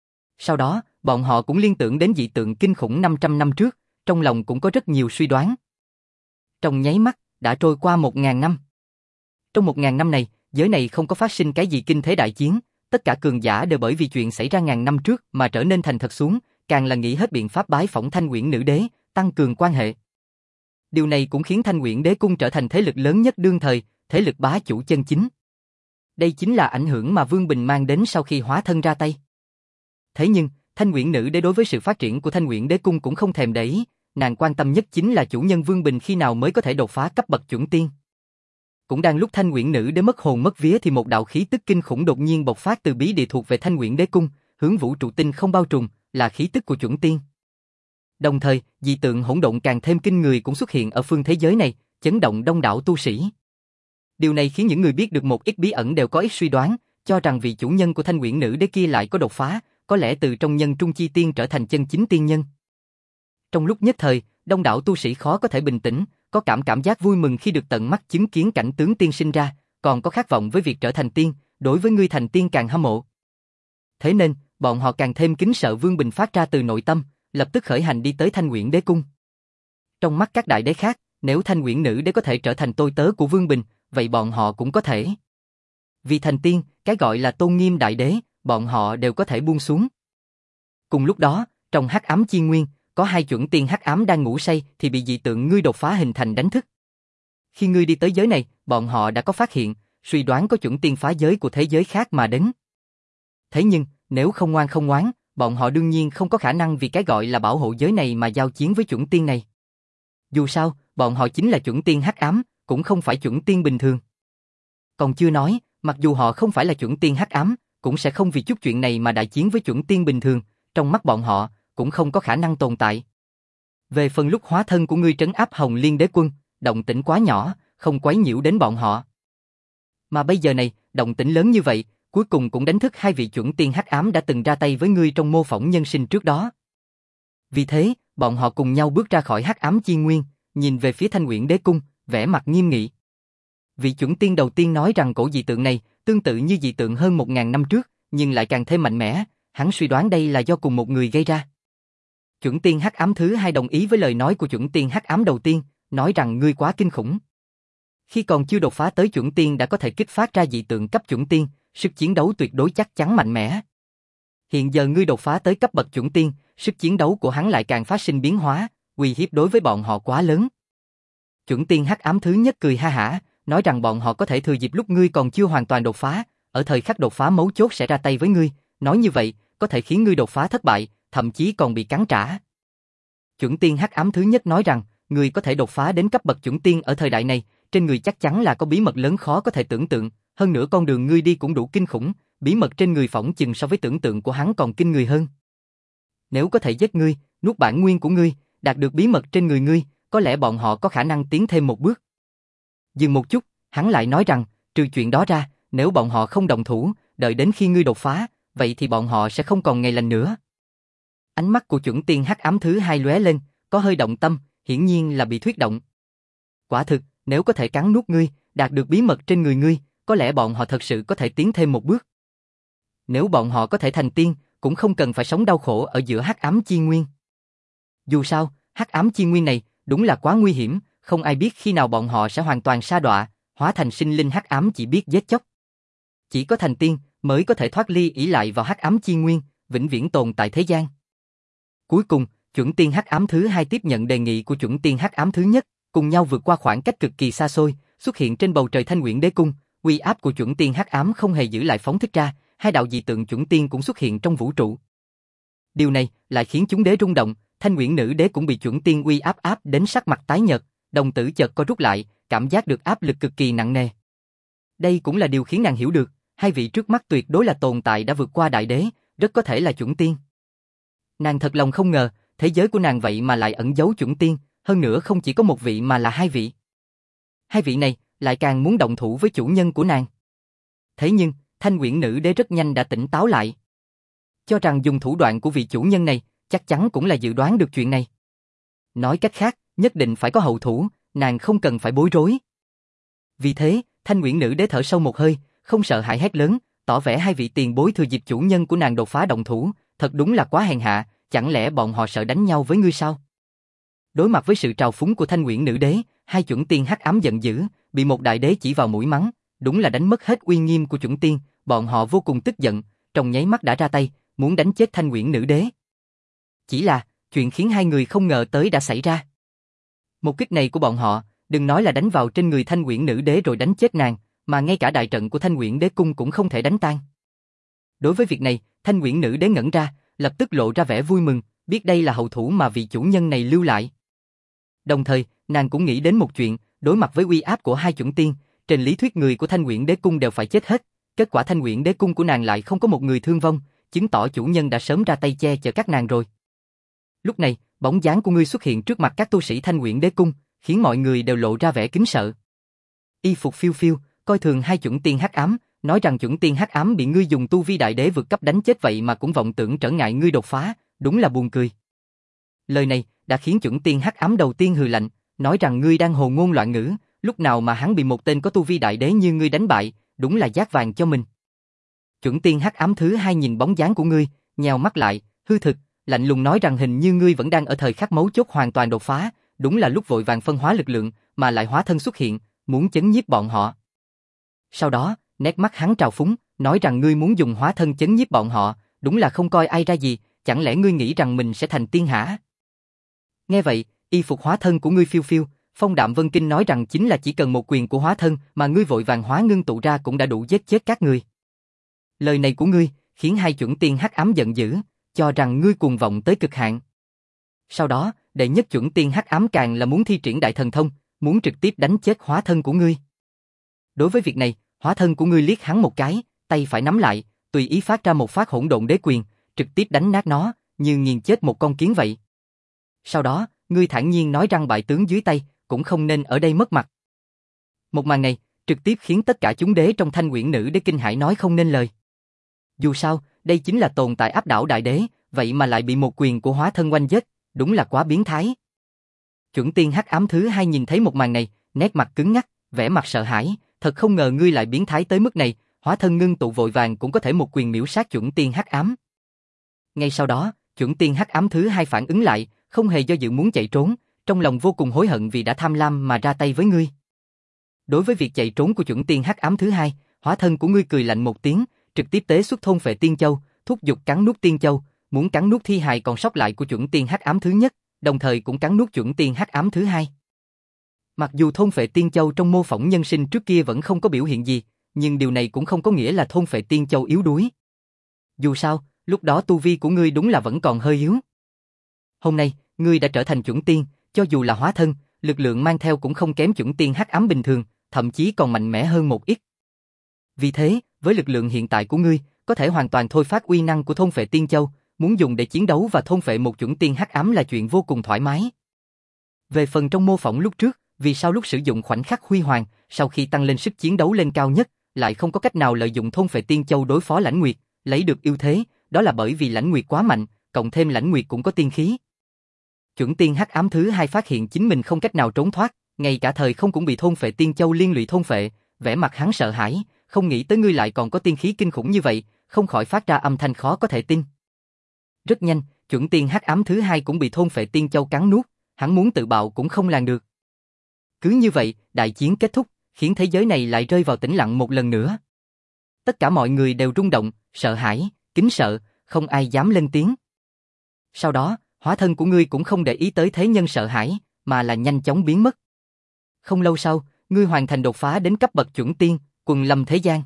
Sau đó, bọn họ cũng liên tưởng đến dị tượng kinh khủng năm trăm năm trước, trong lòng cũng có rất nhiều suy đoán. Trong nháy mắt, đã trôi qua một ngàn năm. Trong một ngàn năm này, giới này không có phát sinh cái gì kinh thế đại chiến, tất cả cường giả đều bởi vì chuyện xảy ra ngàn năm trước mà trở nên thành thật xuống, càng là nghĩ hết biện pháp bái phỏng Thanh Uyển Nữ Đế, tăng cường quan hệ. Điều này cũng khiến Thanh Uyển Đế Cung trở thành thế lực lớn nhất đương thời, thế lực bá chủ chân chính. Đây chính là ảnh hưởng mà Vương Bình mang đến sau khi hóa thân ra tay. Thế nhưng, Thanh Uyển Nữ Đế đối với sự phát triển của Thanh Uyển Đế Cung cũng không thèm để ý, nàng quan tâm nhất chính là chủ nhân Vương Bình khi nào mới có thể đột phá cấp bậc chuẩn tiên. Cũng đang lúc Thanh Uyển Nữ Đế mất hồn mất vía thì một đạo khí tức kinh khủng đột nhiên bộc phát từ bí địa thuộc về Thanh Uyển Đế Cung, hướng vũ trụ tinh không bao trùm, là khí tức của chuẩn tiên. Đồng thời, dị tượng hỗn độn càng thêm kinh người cũng xuất hiện ở phương thế giới này, chấn động đông đảo tu sĩ. Điều này khiến những người biết được một ít bí ẩn đều có ít suy đoán, cho rằng vị chủ nhân của Thanh Uyển Nữ Đế kia lại có đột phá, có lẽ từ trong nhân trung chi tiên trở thành chân chính tiên nhân. Trong lúc nhất thời, đông đảo tu sĩ khó có thể bình tĩnh, có cảm cảm giác vui mừng khi được tận mắt chứng kiến cảnh tướng tiên sinh ra, còn có khát vọng với việc trở thành tiên, đối với ngươi thành tiên càng hâm mộ. Thế nên, bọn họ càng thêm kính sợ Vương Bình phát ra từ nội tâm, lập tức khởi hành đi tới Thanh Uyển Đế Cung. Trong mắt các đại đế khác, nếu Thanh Uyển Nữ Đế có thể trở thành tôi tớ của Vương Bình, vậy bọn họ cũng có thể. Vì thành tiên, cái gọi là tôn nghiêm đại đế, bọn họ đều có thể buông xuống. Cùng lúc đó, trong hắc ám chi nguyên, có hai chuẩn tiên hắc ám đang ngủ say thì bị dị tượng ngươi đột phá hình thành đánh thức. Khi ngươi đi tới giới này, bọn họ đã có phát hiện, suy đoán có chuẩn tiên phá giới của thế giới khác mà đến. Thế nhưng, nếu không ngoan không ngoãn, bọn họ đương nhiên không có khả năng vì cái gọi là bảo hộ giới này mà giao chiến với chuẩn tiên này. Dù sao, bọn họ chính là chuẩn tiên hắc ám, cũng không phải chuẩn tiên bình thường. Còn chưa nói, mặc dù họ không phải là chuẩn tiên hắc ám, cũng sẽ không vì chút chuyện này mà đại chiến với chuẩn tiên bình thường, trong mắt bọn họ, cũng không có khả năng tồn tại. Về phần lúc hóa thân của ngươi trấn áp Hồng Liên Đế Quân, động tĩnh quá nhỏ, không quấy nhiễu đến bọn họ. Mà bây giờ này, động tĩnh lớn như vậy, cuối cùng cũng đánh thức hai vị chuẩn tiên hắc ám đã từng ra tay với ngươi trong mô phỏng nhân sinh trước đó. Vì thế, bọn họ cùng nhau bước ra khỏi hắc ám chi nguyên, nhìn về phía Thanh Uyển Đế Cung, vẻ mặt nghiêm nghị. Vị chuẩn tiên đầu tiên nói rằng cổ dị tượng này tương tự như dị tượng hơn một ngàn năm trước, nhưng lại càng thêm mạnh mẽ, hắn suy đoán đây là do cùng một người gây ra. Chuẩn tiên hắc ám thứ hai đồng ý với lời nói của chuẩn tiên hắc ám đầu tiên, nói rằng ngươi quá kinh khủng. Khi còn chưa đột phá tới chuẩn tiên đã có thể kích phát ra dị tượng cấp chuẩn tiên, sức chiến đấu tuyệt đối chắc chắn mạnh mẽ. Hiện giờ ngươi đột phá tới cấp bậc chuẩn tiên, sức chiến đấu của hắn lại càng phát sinh biến hóa, uy hiếp đối với bọn họ quá lớn. Chuẩn tiên hắc ám thứ nhất cười ha hả, nói rằng bọn họ có thể thừa dịp lúc ngươi còn chưa hoàn toàn đột phá, ở thời khắc đột phá mấu chốt sẽ ra tay với ngươi, nói như vậy, có thể khiến ngươi đột phá thất bại, thậm chí còn bị cắn trả. Chuẩn tiên hắc ám thứ nhất nói rằng, ngươi có thể đột phá đến cấp bậc chuẩn tiên ở thời đại này, trên người chắc chắn là có bí mật lớn khó có thể tưởng tượng, hơn nữa con đường ngươi đi cũng đủ kinh khủng, bí mật trên người phỏng chừng so với tưởng tượng của hắn còn kinh người hơn. Nếu có thể giết ngươi, nuốt bản nguyên của ngươi, đạt được bí mật trên người ngươi, có lẽ bọn họ có khả năng tiến thêm một bước. Dừng một chút, hắn lại nói rằng, trừ chuyện đó ra, nếu bọn họ không động thủ, đợi đến khi ngươi đột phá, vậy thì bọn họ sẽ không còn ngày lành nữa. Ánh mắt của chuẩn tiên hắc ám thứ hai lóe lên, có hơi động tâm, hiển nhiên là bị thuyết động. Quả thực, nếu có thể cắn nuốt ngươi, đạt được bí mật trên người ngươi, có lẽ bọn họ thật sự có thể tiến thêm một bước. Nếu bọn họ có thể thành tiên, cũng không cần phải sống đau khổ ở giữa hắc ám chi nguyên. Dù sao, hắc ám chi nguyên này đúng là quá nguy hiểm, không ai biết khi nào bọn họ sẽ hoàn toàn sa đọa, hóa thành sinh linh hắc ám chỉ biết giết chóc. Chỉ có thành tiên mới có thể thoát ly ỷ lại vào hắc ám chi nguyên, vĩnh viễn tồn tại thế gian. Cuối cùng, chuẩn tiên hắc ám thứ hai tiếp nhận đề nghị của chuẩn tiên hắc ám thứ nhất, cùng nhau vượt qua khoảng cách cực kỳ xa xôi, xuất hiện trên bầu trời Thanh Uyển Đế Cung. Uy áp của chuẩn tiên hắc ám không hề giữ lại phóng thích ra, hai đạo dị tượng chuẩn tiên cũng xuất hiện trong vũ trụ. Điều này lại khiến chúng đế rung động, Thanh Uyển Nữ Đế cũng bị chuẩn tiên uy áp áp đến sắc mặt tái nhợt, đồng tử chợt co rút lại, cảm giác được áp lực cực kỳ nặng nề. Đây cũng là điều khiến nàng hiểu được, hai vị trước mắt tuyệt đối là tồn tại đã vượt qua đại đế, rất có thể là chuẩn tiên. Nàng thật lòng không ngờ, thế giới của nàng vậy mà lại ẩn giấu chuẩn tiên, hơn nữa không chỉ có một vị mà là hai vị. Hai vị này lại càng muốn động thủ với chủ nhân của nàng. Thế nhưng, Thanh Uyển Nữ Đế rất nhanh đã tỉnh táo lại. Cho rằng dùng thủ đoạn của vị chủ nhân này, chắc chắn cũng là dự đoán được chuyện này. Nói cách khác, nhất định phải có hậu thủ, nàng không cần phải bối rối. Vì thế, Thanh Uyển Nữ Đế thở sâu một hơi, không sợ hãi hét lớn, tỏ vẻ hai vị tiền bối thừa dịp chủ nhân của nàng đột phá động thủ, thật đúng là quá hèn hạ, chẳng lẽ bọn họ sợ đánh nhau với ngươi sao? Đối mặt với sự trào phúng của Thanh Uyển Nữ Đế, hai chuẩn tiên hắc ám giận dữ, bị một đại đế chỉ vào mũi mắng, đúng là đánh mất hết uy nghiêm của chuẩn tiên, bọn họ vô cùng tức giận, trong nháy mắt đã ra tay, muốn đánh chết Thanh Uyển Nữ Đế. Chỉ là, chuyện khiến hai người không ngờ tới đã xảy ra. Một kích này của bọn họ, đừng nói là đánh vào trên người Thanh Uyển Nữ Đế rồi đánh chết nàng, mà ngay cả đại trận của Thanh Uyển Đế Cung cũng không thể đánh tan. Đối với việc này, Thanh Uyển Nữ Đế ngẩn ra, lập tức lộ ra vẻ vui mừng, biết đây là hậu thủ mà vị chủ nhân này lưu lại. Đồng thời, nàng cũng nghĩ đến một chuyện, đối mặt với uy áp của hai chuẩn tiên, trên lý thuyết người của Thanh Uyển Đế Cung đều phải chết hết, kết quả Thanh Uyển Đế Cung của nàng lại không có một người thương vong, chứng tỏ chủ nhân đã sớm ra tay che chở các nàng rồi. Lúc này, bóng dáng của ngươi xuất hiện trước mặt các tu sĩ Thanh Uyển Đế Cung, khiến mọi người đều lộ ra vẻ kính sợ. Y phục phiêu phiêu, coi thường hai chuẩn tiên hắc ám, nói rằng chuẩn tiên hắc ám bị ngươi dùng tu vi đại đế vượt cấp đánh chết vậy mà cũng vọng tưởng trở ngại ngươi đột phá, đúng là buồn cười. Lời này đã khiến chuẩn tiên hắc ám đầu tiên hừ lạnh, nói rằng ngươi đang hồ ngôn loạn ngữ, lúc nào mà hắn bị một tên có tu vi đại đế như ngươi đánh bại, đúng là giác vàng cho mình. Chuẩn tiên hắc ám thứ hai nhìn bóng dáng của ngươi, nheo mắt lại, hư thực, lạnh lùng nói rằng hình như ngươi vẫn đang ở thời khắc mấu chốt hoàn toàn đột phá, đúng là lúc vội vàng phân hóa lực lượng, mà lại hóa thân xuất hiện, muốn chấn nhiếp bọn họ. Sau đó, nét mắt hắn trào phúng, nói rằng ngươi muốn dùng hóa thân chấn nhiếp bọn họ, đúng là không coi ai ra gì, chẳng lẽ ngươi nghĩ rằng mình sẽ thành tiên hả? Nghe vậy, y phục hóa thân của ngươi phiêu phiêu, Phong Đạm Vân Kinh nói rằng chính là chỉ cần một quyền của hóa thân mà ngươi vội vàng hóa ngưng tụ ra cũng đã đủ giết chết các người. Lời này của ngươi khiến hai chuẩn tiên hắc ám giận dữ, cho rằng ngươi cuồng vọng tới cực hạn. Sau đó, đệ nhất chuẩn tiên hắc ám càng là muốn thi triển đại thần thông, muốn trực tiếp đánh chết hóa thân của ngươi. Đối với việc này, hóa thân của ngươi liếc hắn một cái, tay phải nắm lại, tùy ý phát ra một phát hỗn độn đế quyền, trực tiếp đánh nát nó, như nghiền chết một con kiến vậy. Sau đó, ngươi thản nhiên nói rằng bại tướng dưới tay, cũng không nên ở đây mất mặt. Một màn này, trực tiếp khiến tất cả chúng đế trong Thanh Uyển Nữ Đế kinh hãi nói không nên lời. Dù sao, đây chính là tồn tại áp đảo đại đế, vậy mà lại bị một quyền của hóa thân oanh giết, đúng là quá biến thái. Chuẩn tiên hắc ám thứ hai nhìn thấy một màn này, nét mặt cứng ngắc, vẻ mặt sợ hãi, thật không ngờ ngươi lại biến thái tới mức này, hóa thân ngưng tụ vội vàng cũng có thể một quyền miểu sát chuẩn tiên hắc ám. Ngay sau đó, chuẩn tiên hắc ám thứ hai phản ứng lại, không hề do dự muốn chạy trốn, trong lòng vô cùng hối hận vì đã tham lam mà ra tay với ngươi. Đối với việc chạy trốn của chuẩn tiên hắc ám thứ hai, hóa thân của ngươi cười lạnh một tiếng, trực tiếp tế xuất thôn phệ tiên châu, thúc giục cắn nuốt tiên châu, muốn cắn nuốt thi hài còn sót lại của chuẩn tiên hắc ám thứ nhất, đồng thời cũng cắn nuốt chuẩn tiên hắc ám thứ hai. Mặc dù thôn phệ tiên châu trong mô phỏng nhân sinh trước kia vẫn không có biểu hiện gì, nhưng điều này cũng không có nghĩa là thôn phệ tiên châu yếu đuối. Dù sao, lúc đó tu vi của ngươi đúng là vẫn còn hơi yếu. Hôm nay, ngươi đã trở thành chuẩn tiên, cho dù là hóa thân, lực lượng mang theo cũng không kém chuẩn tiên hắc ám bình thường, thậm chí còn mạnh mẽ hơn một ít. Vì thế, với lực lượng hiện tại của ngươi, có thể hoàn toàn thôi phát uy năng của thôn phệ tiên châu, muốn dùng để chiến đấu và thôn phệ một chuẩn tiên hắc ám là chuyện vô cùng thoải mái. Về phần trong mô phỏng lúc trước, vì sao lúc sử dụng khoảnh khắc huy hoàng, sau khi tăng lên sức chiến đấu lên cao nhất, lại không có cách nào lợi dụng thôn phệ tiên châu đối phó Lãnh Nguyệt, lấy được ưu thế, đó là bởi vì Lãnh Nguyệt quá mạnh, cộng thêm Lãnh Nguyệt cũng có tiên khí. Chuẩn tiên hắc ám thứ hai phát hiện chính mình không cách nào trốn thoát, ngay cả thời không cũng bị thôn phệ tiên châu liên lụy thôn phệ, vẻ mặt hắn sợ hãi, không nghĩ tới ngươi lại còn có tiên khí kinh khủng như vậy, không khỏi phát ra âm thanh khó có thể tin. Rất nhanh, chuẩn tiên hắc ám thứ hai cũng bị thôn phệ tiên châu cắn nuốt, hắn muốn tự bạo cũng không làm được. Cứ như vậy, đại chiến kết thúc, khiến thế giới này lại rơi vào tĩnh lặng một lần nữa. Tất cả mọi người đều rung động, sợ hãi, kính sợ, không ai dám lên tiếng. Sau đó, hóa thân của ngươi cũng không để ý tới thế nhân sợ hãi, mà là nhanh chóng biến mất. Không lâu sau, ngươi hoàn thành đột phá đến cấp bậc chuẩn tiên, quần lâm thế gian.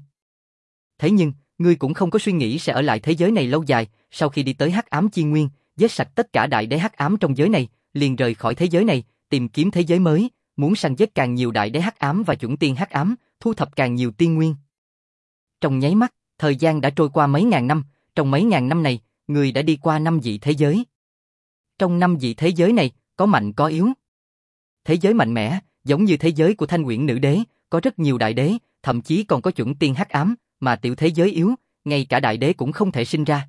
Thế nhưng, ngươi cũng không có suy nghĩ sẽ ở lại thế giới này lâu dài, sau khi đi tới hắc ám chi nguyên, giết sạch tất cả đại đế hắc ám trong giới này, liền rời khỏi thế giới này, tìm kiếm thế giới mới, muốn săn giết càng nhiều đại đế hắc ám và chuẩn tiên hắc ám, thu thập càng nhiều tiên nguyên. Trong nháy mắt, thời gian đã trôi qua mấy ngàn năm, trong mấy ngàn năm này, ngươi đã đi qua năm vị thế giới. Trong năm vị thế giới này, có mạnh có yếu. Thế giới mạnh mẽ, giống như thế giới của Thanh Uyển Nữ Đế, có rất nhiều đại đế, thậm chí còn có chuẩn tiên hắc ám, mà tiểu thế giới yếu, ngay cả đại đế cũng không thể sinh ra.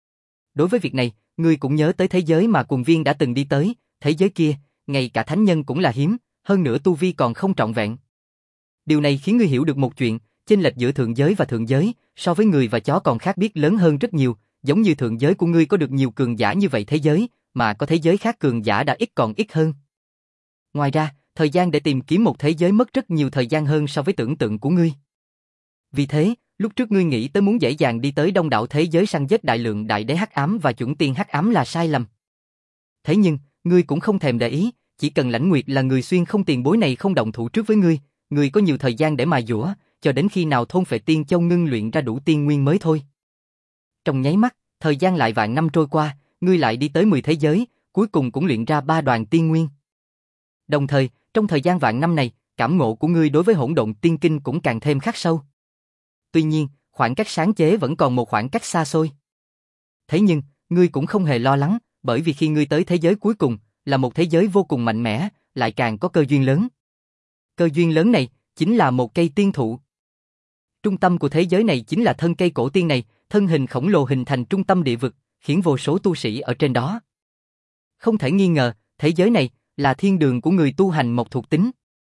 Đối với việc này, ngươi cũng nhớ tới thế giới mà Cuồng Viên đã từng đi tới, thế giới kia, ngay cả thánh nhân cũng là hiếm, hơn nữa tu vi còn không trọn vẹn. Điều này khiến ngươi hiểu được một chuyện, chênh lệch giữa thượng giới và thượng giới, so với người và chó còn khác biệt lớn hơn rất nhiều, giống như thượng giới của ngươi có được nhiều cường giả như vậy thế giới, mà có thế giới khác cường giả đã ít còn ít hơn. Ngoài ra, thời gian để tìm kiếm một thế giới mất rất nhiều thời gian hơn so với tưởng tượng của ngươi. Vì thế, lúc trước ngươi nghĩ tới muốn dễ dàng đi tới đông đảo thế giới săn giết đại lượng đại đế hắc ám và chuẩn tiên hắc ám là sai lầm. Thế nhưng, ngươi cũng không thèm để ý, chỉ cần Lãnh Nguyệt là người xuyên không tiền bối này không động thủ trước với ngươi, ngươi có nhiều thời gian để mài dũa, cho đến khi nào thôn phệ tiên châu ngưng luyện ra đủ tiên nguyên mới thôi. Trong nháy mắt, thời gian lại vạn năm trôi qua, ngươi lại đi tới mười thế giới, cuối cùng cũng luyện ra ba đoàn tiên nguyên. Đồng thời, trong thời gian vạn năm này, cảm ngộ của ngươi đối với hỗn độn tiên kinh cũng càng thêm khắc sâu. Tuy nhiên, khoảng cách sáng chế vẫn còn một khoảng cách xa xôi. Thế nhưng, ngươi cũng không hề lo lắng, bởi vì khi ngươi tới thế giới cuối cùng, là một thế giới vô cùng mạnh mẽ, lại càng có cơ duyên lớn. Cơ duyên lớn này, chính là một cây tiên thụ. Trung tâm của thế giới này chính là thân cây cổ tiên này, thân hình khổng lồ hình thành trung tâm địa vực, khiến vô số tu sĩ ở trên đó. Không thể nghi ngờ, thế giới này là thiên đường của người tu hành mộc thuộc tính.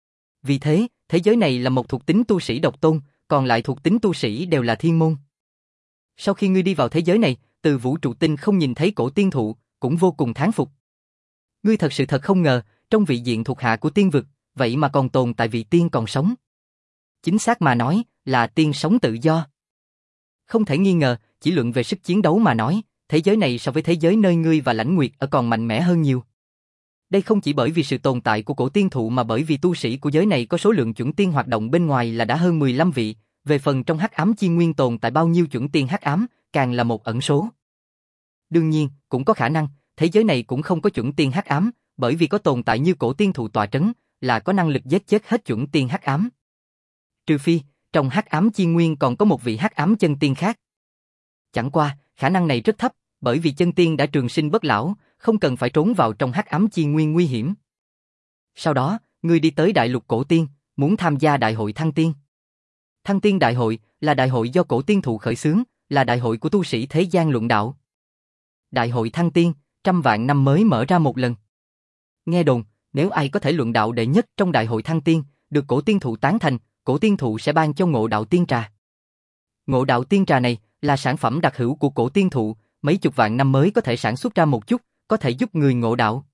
Vì thế, thế giới này là mộc thuộc tính tu sĩ độc tôn, còn lại thuộc tính tu sĩ đều là thiên môn. Sau khi ngươi đi vào thế giới này, từ vũ trụ tinh không nhìn thấy cổ tiên thụ, cũng vô cùng thán phục. Ngươi thật sự thật không ngờ, trong vị diện thuộc hạ của tiên vực, vậy mà còn tồn tại vị tiên còn sống. Chính xác mà nói, là tiên sống tự do. Không thể nghi ngờ, chỉ luận về sức chiến đấu mà nói, thế giới này so với thế giới nơi ngươi và Lãnh Nguyệt ở còn mạnh mẽ hơn nhiều. Đây không chỉ bởi vì sự tồn tại của cổ tiên thụ mà bởi vì tu sĩ của giới này có số lượng chuẩn tiên hoạt động bên ngoài là đã hơn mười lăm vị, về phần trong hắc ám chi nguyên tồn tại bao nhiêu chuẩn tiên hắc ám, càng là một ẩn số. Đương nhiên, cũng có khả năng, thế giới này cũng không có chuẩn tiên hắc ám, bởi vì có tồn tại như cổ tiên thụ tọa trấn, là có năng lực giết chết hết chuẩn tiên hắc ám. Trừ phi, trong hắc ám chi nguyên còn có một vị hắc ám chân tiên khác. Chẳng qua, khả năng này rất thấp, bởi vì chân tiên đã trường sinh bất lão, không cần phải trốn vào trong hắc ám chi nguyên nguy hiểm. Sau đó, ngươi đi tới đại lục cổ tiên, muốn tham gia đại hội thăng tiên. Thăng tiên đại hội là đại hội do cổ tiên thụ khởi xướng, là đại hội của tu sĩ thế gian luận đạo. Đại hội thăng tiên, trăm vạn năm mới mở ra một lần. Nghe đồn, nếu ai có thể luận đạo đệ nhất trong đại hội thăng tiên, được cổ tiên thụ tán thành, cổ tiên thụ sẽ ban cho ngộ đạo tiên trà. Ngộ đạo tiên trà này là sản phẩm đặc hữu của cổ tiên thụ, mấy chục vạn năm mới có thể sản xuất ra một chút, có thể giúp người ngộ đạo.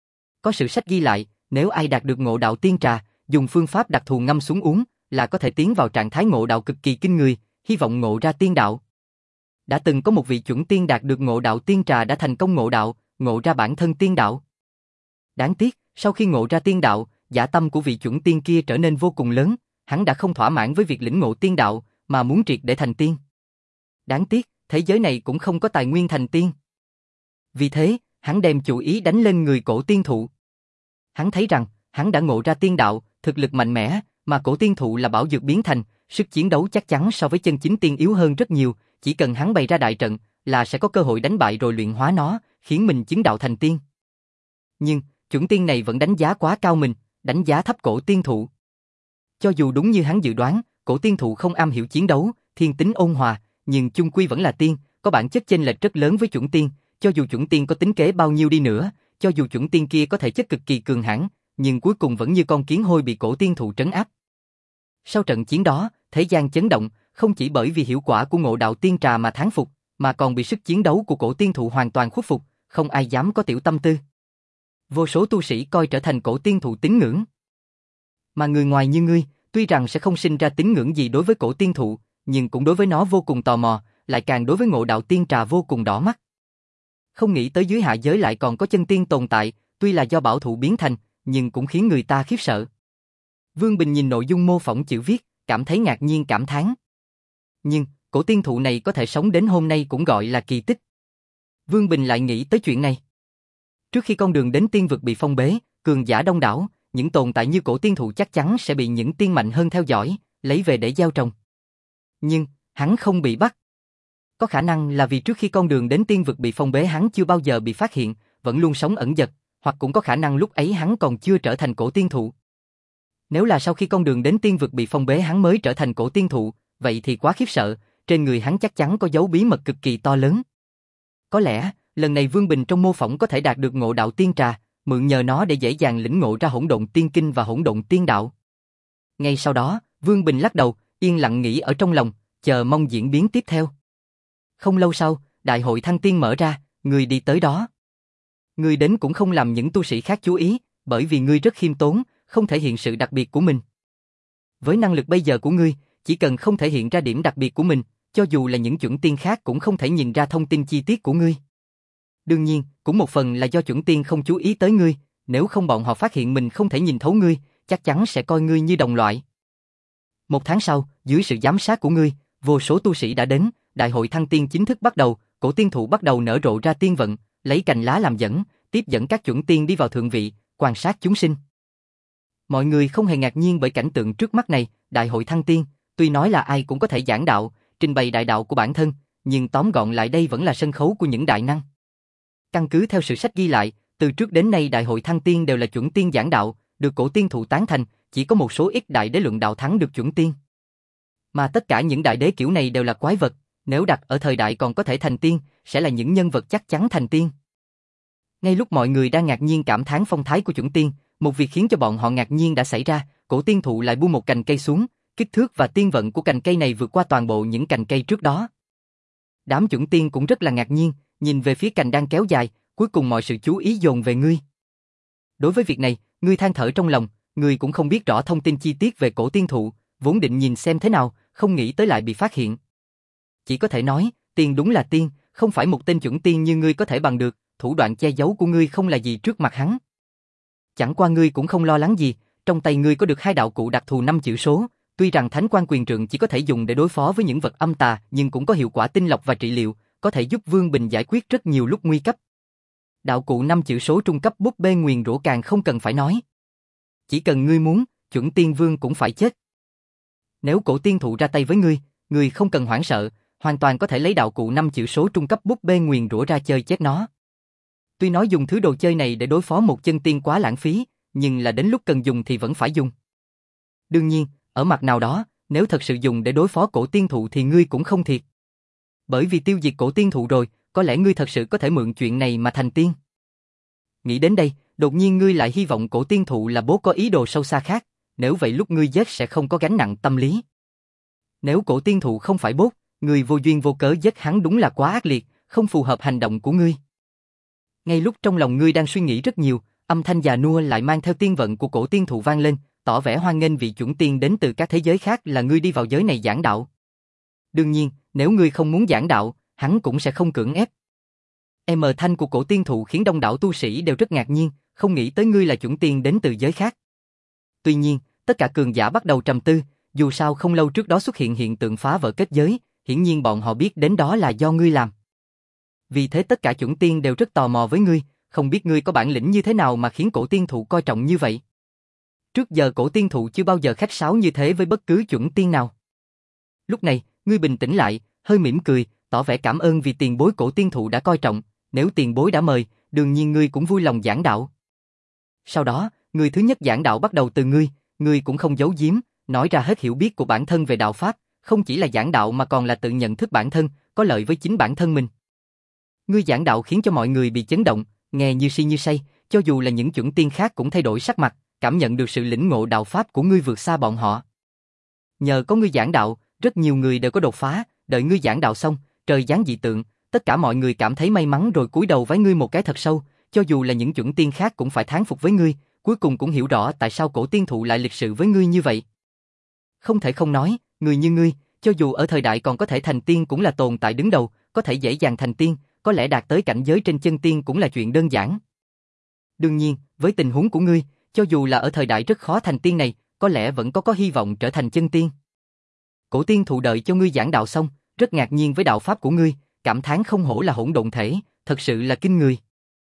Có sử sách ghi lại, nếu ai đạt được ngộ đạo tiên trà, dùng phương pháp đặc thù ngâm xuống uống, là có thể tiến vào trạng thái ngộ đạo cực kỳ kinh người, hy vọng ngộ ra tiên đạo. Đã từng có một vị chuẩn tiên đạt được ngộ đạo tiên trà đã thành công ngộ đạo, ngộ ra bản thân tiên đạo. Đáng tiếc, sau khi ngộ ra tiên đạo, dã tâm của vị chuẩn tiên kia trở nên vô cùng lớn, hắn đã không thỏa mãn với việc lĩnh ngộ tiên đạo, mà muốn triệt để thành tiên. Đáng tiếc, thế giới này cũng không có tài nguyên thành tiên. Vì thế, hắn đem chủ ý đánh lên người cổ tiên thụ. Hắn thấy rằng, hắn đã ngộ ra tiên đạo, thực lực mạnh mẽ, mà cổ tiên thụ là bảo dược biến thành, sức chiến đấu chắc chắn so với chân chính tiên yếu hơn rất nhiều, chỉ cần hắn bày ra đại trận, là sẽ có cơ hội đánh bại rồi luyện hóa nó, khiến mình chứng đạo thành tiên. Nhưng, chuẩn tiên này vẫn đánh giá quá cao mình, đánh giá thấp cổ tiên thụ. Cho dù đúng như hắn dự đoán, cổ tiên thụ không am hiểu chiến đấu, thiên tính ôn hòa, nhưng chung quy vẫn là tiên, có bản chất chênh lệch rất lớn với chuẩn tiên, cho dù chuẩn tiên có tính kế bao nhiêu đi nữa, cho dù chuẩn tiên kia có thể chất cực kỳ cường hãn, nhưng cuối cùng vẫn như con kiến hôi bị cổ tiên thụ trấn áp. Sau trận chiến đó, thế gian chấn động, không chỉ bởi vì hiệu quả của ngộ đạo tiên trà mà thán phục, mà còn bị sức chiến đấu của cổ tiên thụ hoàn toàn khuất phục, không ai dám có tiểu tâm tư. Vô số tu sĩ coi trở thành cổ tiên thụ tín ngưỡng. Mà người ngoài như ngươi, tuy rằng sẽ không sinh ra tín ngưỡng gì đối với cổ tiên thụ, nhưng cũng đối với nó vô cùng tò mò, lại càng đối với ngộ đạo tiên trà vô cùng đỏ mắt. Không nghĩ tới dưới hạ giới lại còn có chân tiên tồn tại, tuy là do bảo thụ biến thành, nhưng cũng khiến người ta khiếp sợ. Vương Bình nhìn nội dung mô phỏng chữ viết, cảm thấy ngạc nhiên cảm thán. Nhưng, cổ tiên thụ này có thể sống đến hôm nay cũng gọi là kỳ tích. Vương Bình lại nghĩ tới chuyện này. Trước khi con đường đến tiên vực bị phong bế, cường giả đông đảo, những tồn tại như cổ tiên thụ chắc chắn sẽ bị những tiên mạnh hơn theo dõi, lấy về để gieo trồng. Nhưng, hắn không bị bắt. Có khả năng là vì trước khi con đường đến tiên vực bị phong bế hắn chưa bao giờ bị phát hiện, vẫn luôn sống ẩn dật, hoặc cũng có khả năng lúc ấy hắn còn chưa trở thành cổ tiên thụ. Nếu là sau khi con đường đến tiên vực bị phong bế hắn mới trở thành cổ tiên thụ, vậy thì quá khiếp sợ, trên người hắn chắc chắn có dấu bí mật cực kỳ to lớn. Có lẽ, lần này Vương Bình trong mô phỏng có thể đạt được ngộ đạo tiên trà, mượn nhờ nó để dễ dàng lĩnh ngộ ra hỗn độn tiên kinh và hỗn độn tiên đạo. Ngay sau đó, Vương Bình lắc đầu, yên lặng nghĩ ở trong lòng, chờ mong diễn biến tiếp theo. Không lâu sau, đại hội thăng tiên mở ra, người đi tới đó. Người đến cũng không làm những tu sĩ khác chú ý, bởi vì ngươi rất khiêm tốn, không thể hiện sự đặc biệt của mình. Với năng lực bây giờ của ngươi, chỉ cần không thể hiện ra điểm đặc biệt của mình, cho dù là những chuẩn tiên khác cũng không thể nhìn ra thông tin chi tiết của ngươi. Đương nhiên, cũng một phần là do chuẩn tiên không chú ý tới ngươi, nếu không bọn họ phát hiện mình không thể nhìn thấu ngươi, chắc chắn sẽ coi ngươi như đồng loại. Một tháng sau, dưới sự giám sát của ngươi, vô số tu sĩ đã đến, đại hội thăng tiên chính thức bắt đầu, cổ tiên thụ bắt đầu nở rộ ra tiên vận, lấy cành lá làm dẫn, tiếp dẫn các chuẩn tiên đi vào thượng vị, quan sát chúng sinh. Mọi người không hề ngạc nhiên bởi cảnh tượng trước mắt này, đại hội thăng tiên, tuy nói là ai cũng có thể giảng đạo, trình bày đại đạo của bản thân, nhưng tóm gọn lại đây vẫn là sân khấu của những đại năng. Căn cứ theo sử sách ghi lại, từ trước đến nay đại hội thăng tiên đều là chuẩn tiên giảng đạo, được cổ tiên thụ tán thành, chỉ có một số ít đại đế luận đạo thắng được chuẩn tiên. Mà tất cả những đại đế kiểu này đều là quái vật, nếu đặt ở thời đại còn có thể thành tiên, sẽ là những nhân vật chắc chắn thành tiên. Ngay lúc mọi người đang ngạc nhiên cảm thán phong thái của chuẩn tiên, một việc khiến cho bọn họ ngạc nhiên đã xảy ra, cổ tiên thụ lại buông một cành cây xuống, kích thước và tiên vận của cành cây này vượt qua toàn bộ những cành cây trước đó. Đám chuẩn tiên cũng rất là ngạc nhiên, nhìn về phía cành đang kéo dài, cuối cùng mọi sự chú ý dồn về ngươi. Đối với việc này, ngươi than thở trong lòng, ngươi cũng không biết rõ thông tin chi tiết về cổ tiên thụ, vốn định nhìn xem thế nào, không nghĩ tới lại bị phát hiện. Chỉ có thể nói, tiên đúng là tiên, không phải một tên chuẩn tiên như ngươi có thể bằng được, thủ đoạn che giấu của ngươi không là gì trước mặt hắn. Chẳng qua ngươi cũng không lo lắng gì, trong tay ngươi có được hai đạo cụ đặc thù năm chữ số, tuy rằng thánh quan quyền trượng chỉ có thể dùng để đối phó với những vật âm tà, nhưng cũng có hiệu quả tinh lọc và trị liệu, có thể giúp Vương Bình giải quyết rất nhiều lúc nguy cấp. Đạo cụ năm chữ số trung cấp búp bê nguyền rủa càng không cần phải nói. Chỉ cần ngươi muốn, chuẩn tiên vương cũng phải chết. Nếu cổ tiên thụ ra tay với ngươi, ngươi không cần hoảng sợ, hoàn toàn có thể lấy đạo cụ năm chữ số trung cấp búp bê nguyền rủa ra chơi chết nó. Tuy nói dùng thứ đồ chơi này để đối phó một chân tiên quá lãng phí, nhưng là đến lúc cần dùng thì vẫn phải dùng. Đương nhiên, ở mặt nào đó, nếu thật sự dùng để đối phó cổ tiên thụ thì ngươi cũng không thiệt. Bởi vì tiêu diệt cổ tiên thụ rồi, có lẽ ngươi thật sự có thể mượn chuyện này mà thành tiên. Nghĩ đến đây, đột nhiên ngươi lại hy vọng cổ tiên thụ là bố có ý đồ sâu xa khác, nếu vậy lúc ngươi giết sẽ không có gánh nặng tâm lý. Nếu cổ tiên thụ không phải bốt, ngươi vô duyên vô cớ giết hắn đúng là quá ác liệt, không phù hợp hành động của ngươi. Ngay lúc trong lòng ngươi đang suy nghĩ rất nhiều, âm thanh già nua lại mang theo tiên vận của cổ tiên thụ vang lên, tỏ vẻ hoan nghênh vị chuẩn tiên đến từ các thế giới khác là ngươi đi vào giới này giảng đạo. Đương nhiên, nếu ngươi không muốn giảng đạo, hắn cũng sẽ không cưỡng ép. Em thanh của cổ tiên thụ khiến đông đảo tu sĩ đều rất ngạc nhiên, không nghĩ tới ngươi là chuẩn tiên đến từ giới khác. Tuy nhiên, tất cả cường giả bắt đầu trầm tư, dù sao không lâu trước đó xuất hiện hiện tượng phá vỡ kết giới, hiển nhiên bọn họ biết đến đó là do ngươi làm. Vì thế tất cả chuẩn tiên đều rất tò mò với ngươi, không biết ngươi có bản lĩnh như thế nào mà khiến cổ tiên thụ coi trọng như vậy. Trước giờ cổ tiên thụ chưa bao giờ khách sáo như thế với bất cứ chuẩn tiên nào. Lúc này, ngươi bình tĩnh lại, hơi mỉm cười, tỏ vẻ cảm ơn vì tiền bối cổ tiên thụ đã coi trọng, nếu tiền bối đã mời, đương nhiên ngươi cũng vui lòng giảng đạo. Sau đó, người thứ nhất giảng đạo bắt đầu từ ngươi, ngươi cũng không giấu giếm, nói ra hết hiểu biết của bản thân về đạo pháp, không chỉ là giảng đạo mà còn là tự nhận thức bản thân, có lợi với chính bản thân mình. Ngươi giảng đạo khiến cho mọi người bị chấn động, nghe như si như say, cho dù là những chuẩn tiên khác cũng thay đổi sắc mặt, cảm nhận được sự lĩnh ngộ đạo pháp của ngươi vượt xa bọn họ. Nhờ có ngươi giảng đạo, rất nhiều người đều có đột phá, đợi ngươi giảng đạo xong, trời giáng dị tượng, tất cả mọi người cảm thấy may mắn rồi cúi đầu vái ngươi một cái thật sâu, cho dù là những chuẩn tiên khác cũng phải thán phục với ngươi, cuối cùng cũng hiểu rõ tại sao cổ tiên thụ lại lịch sự với ngươi như vậy. Không thể không nói, người như ngươi, cho dù ở thời đại còn có thể thành tiên cũng là tồn tại đứng đầu, có thể dễ dàng thành tiên, có lẽ đạt tới cảnh giới trên chân tiên cũng là chuyện đơn giản. Đương nhiên, với tình huống của ngươi, cho dù là ở thời đại rất khó thành tiên này, có lẽ vẫn có có hy vọng trở thành chân tiên. Cổ tiên thụ đợi cho ngươi giảng đạo xong, rất ngạc nhiên với đạo pháp của ngươi, cảm thán không hổ là hỗn độn thể, thật sự là kinh người.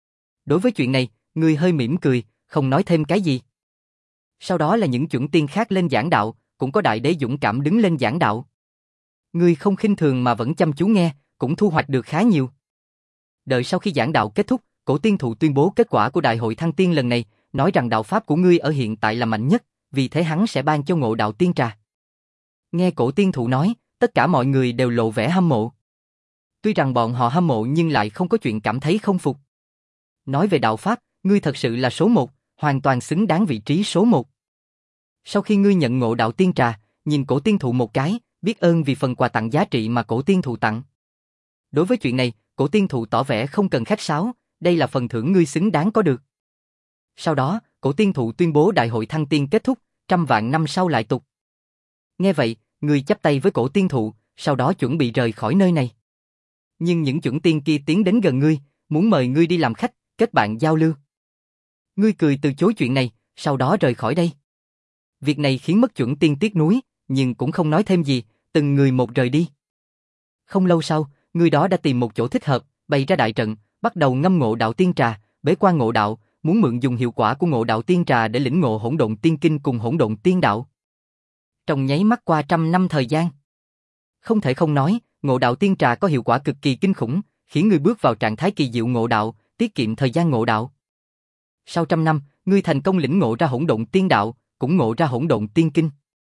Đối với chuyện này, ngươi hơi mỉm cười, không nói thêm cái gì. Sau đó là những chuẩn tiên khác lên giảng đạo, cũng có đại đế dũng cảm đứng lên giảng đạo. Ngươi không khinh thường mà vẫn chăm chú nghe, cũng thu hoạch được khá nhiều. Đợi sau khi giảng đạo kết thúc, cổ tiên thụ tuyên bố kết quả của đại hội thăng tiên lần này, nói rằng đạo pháp của ngươi ở hiện tại là mạnh nhất, vì thế hắn sẽ ban cho ngộ đạo tiên trà. Nghe cổ tiên thụ nói, tất cả mọi người đều lộ vẻ hâm mộ. Tuy rằng bọn họ hâm mộ nhưng lại không có chuyện cảm thấy không phục. Nói về đạo pháp, ngươi thật sự là số một, hoàn toàn xứng đáng vị trí số một. Sau khi ngươi nhận ngộ đạo tiên trà, nhìn cổ tiên thụ một cái, biết ơn vì phần quà tặng giá trị mà cổ tiên thụ tặng. Đối với chuyện này, cổ tiên thụ tỏ vẻ không cần khách sáo, đây là phần thưởng ngươi xứng đáng có được. Sau đó, cổ tiên thụ tuyên bố đại hội thăng tiên kết thúc, trăm vạn năm sau lại tục. Nghe vậy, ngươi chắp tay với cổ tiên thụ, sau đó chuẩn bị rời khỏi nơi này. Nhưng những chuẩn tiên kia tiến đến gần ngươi, muốn mời ngươi đi làm khách, kết bạn giao lưu. Ngươi cười từ chối chuyện này, sau đó rời khỏi đây. Việc này khiến mất chuẩn tiên tiếc nuối, nhưng cũng không nói thêm gì, từng người một rời đi. Không lâu sau, người đó đã tìm một chỗ thích hợp, bày ra đại trận, bắt đầu ngâm ngộ đạo tiên trà, bế quan ngộ đạo, muốn mượn dùng hiệu quả của ngộ đạo tiên trà để lĩnh ngộ hỗn độn tiên kinh cùng hỗn độn tiên đạo. Trong nháy mắt qua trăm năm thời gian. Không thể không nói, ngộ đạo tiên trà có hiệu quả cực kỳ kinh khủng, khiến người bước vào trạng thái kỳ diệu ngộ đạo, tiết kiệm thời gian ngộ đạo. Sau trăm năm, ngươi thành công lĩnh ngộ ra hỗn độn tiên đạo, cũng ngộ ra hỗn độn tiên kinh.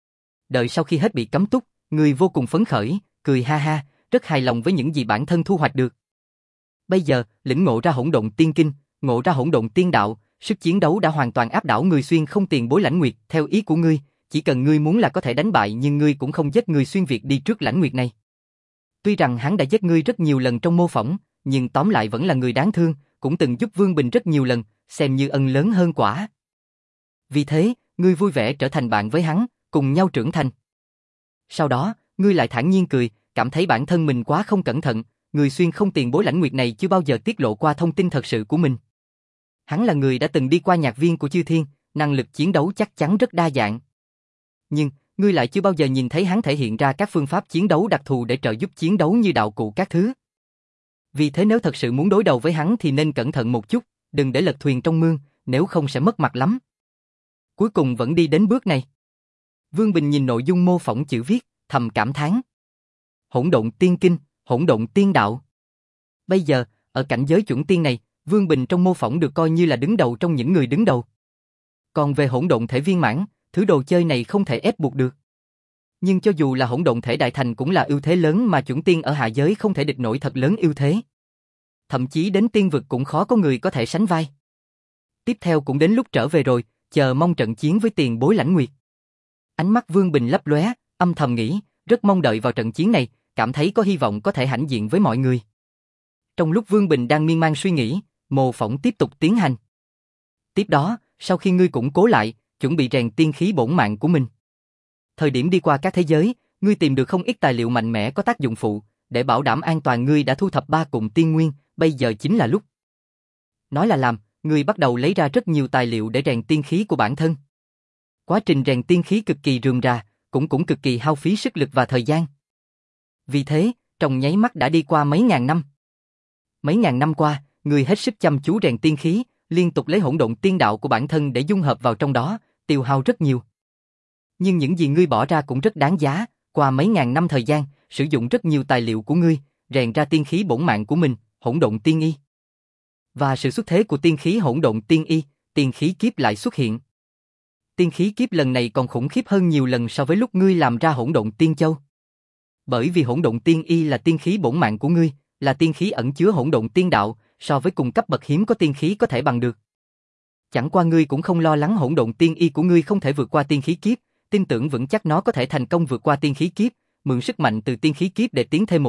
Đợi sau khi hết bị cấm túc, ngươi vô cùng phấn khởi, cười ha ha, rất hài lòng với những gì bản thân thu hoạch được. Bây giờ, lĩnh ngộ ra hỗn độn tiên kinh, ngộ ra hỗn độn tiên đạo, sức chiến đấu đã hoàn toàn áp đảo người Xuyên không tiền bối Lãnh Nguyệt, theo ý của ngươi, chỉ cần ngươi muốn là có thể đánh bại nhưng ngươi cũng không giết người Xuyên Việt đi trước Lãnh Nguyệt này. Tuy rằng hắn đã giết ngươi rất nhiều lần trong mô phỏng, nhưng tóm lại vẫn là người đáng thương, cũng từng giúp Vương Bình rất nhiều lần, xem như ân lớn hơn quả. Vì thế, ngươi vui vẻ trở thành bạn với hắn, cùng nhau trưởng thành. Sau đó, ngươi lại thản nhiên cười, cảm thấy bản thân mình quá không cẩn thận, người Xuyên không tiền bối Lãnh Nguyệt này chưa bao giờ tiết lộ qua thông tin thật sự của mình. Hắn là người đã từng đi qua nhạc viên của Chư Thiên, năng lực chiến đấu chắc chắn rất đa dạng. Nhưng, ngươi lại chưa bao giờ nhìn thấy hắn thể hiện ra các phương pháp chiến đấu đặc thù để trợ giúp chiến đấu như đạo cụ các thứ. Vì thế nếu thật sự muốn đối đầu với hắn thì nên cẩn thận một chút, đừng để lật thuyền trong mương, nếu không sẽ mất mặt lắm. Cuối cùng vẫn đi đến bước này. Vương Bình nhìn nội dung mô phỏng chữ viết, thầm cảm thán. Hỗn độn tiên kinh, hỗn độn tiên đạo. Bây giờ, ở cảnh giới chuẩn tiên này, Vương Bình trong mô phỏng được coi như là đứng đầu trong những người đứng đầu. Còn về hỗn độn thể viên mãn, thứ đồ chơi này không thể ép buộc được. Nhưng cho dù là hỗn độn thể đại thành cũng là ưu thế lớn mà chuẩn tiên ở hạ giới không thể địch nổi, thật lớn ưu thế. Thậm chí đến tiên vực cũng khó có người có thể sánh vai. Tiếp theo cũng đến lúc trở về rồi, chờ mong trận chiến với tiền bối Lãnh Nguyệt. Ánh mắt Vương Bình lấp lóe, âm thầm nghĩ, rất mong đợi vào trận chiến này, cảm thấy có hy vọng có thể hãnh diện với mọi người. Trong lúc Vương Bình đang miên man suy nghĩ, mô phỏng tiếp tục tiến hành. Tiếp đó, sau khi ngươi củng cố lại, chuẩn bị rèn tiên khí bổn mạng của mình. Thời điểm đi qua các thế giới, ngươi tìm được không ít tài liệu mạnh mẽ có tác dụng phụ, để bảo đảm an toàn ngươi đã thu thập ba cụm tiên nguyên, bây giờ chính là lúc. Nói là làm, ngươi bắt đầu lấy ra rất nhiều tài liệu để rèn tiên khí của bản thân. Quá trình rèn tiên khí cực kỳ rườm rà, cũng cũng cực kỳ hao phí sức lực và thời gian. Vì thế, trong nháy mắt đã đi qua mấy ngàn năm. Mấy ngàn năm qua, ngươi hết sức chăm chú rèn tiên khí, liên tục lấy hỗn độn tiên đạo của bản thân để dung hợp vào trong đó, tiêu hao rất nhiều. Nhưng những gì ngươi bỏ ra cũng rất đáng giá, qua mấy ngàn năm thời gian, sử dụng rất nhiều tài liệu của ngươi, rèn ra tiên khí bổn mạng của mình, hỗn độn tiên y. Và sự xuất thế của tiên khí hỗn độn tiên y, tiên khí kiếp lại xuất hiện. Tiên khí kiếp lần này còn khủng khiếp hơn nhiều lần so với lúc ngươi làm ra hỗn độn tiên châu. Bởi vì hỗn độn tiên y là tiên khí bổn mạng của ngươi, là tiên khí ẩn chứa hỗn độn tiên đạo, so với cùng cấp bậc hiếm có tiên khí có thể bằng được. Chẳng qua ngươi cũng không lo lắng hỗn độn tiên y của ngươi không thể vượt qua tiên khí kiếp, tin tưởng vững chắc nó có thể thành công vượt qua tiên khí kiếp, mượn sức mạnh từ tiên khí kiếp để tiến thêm một bước,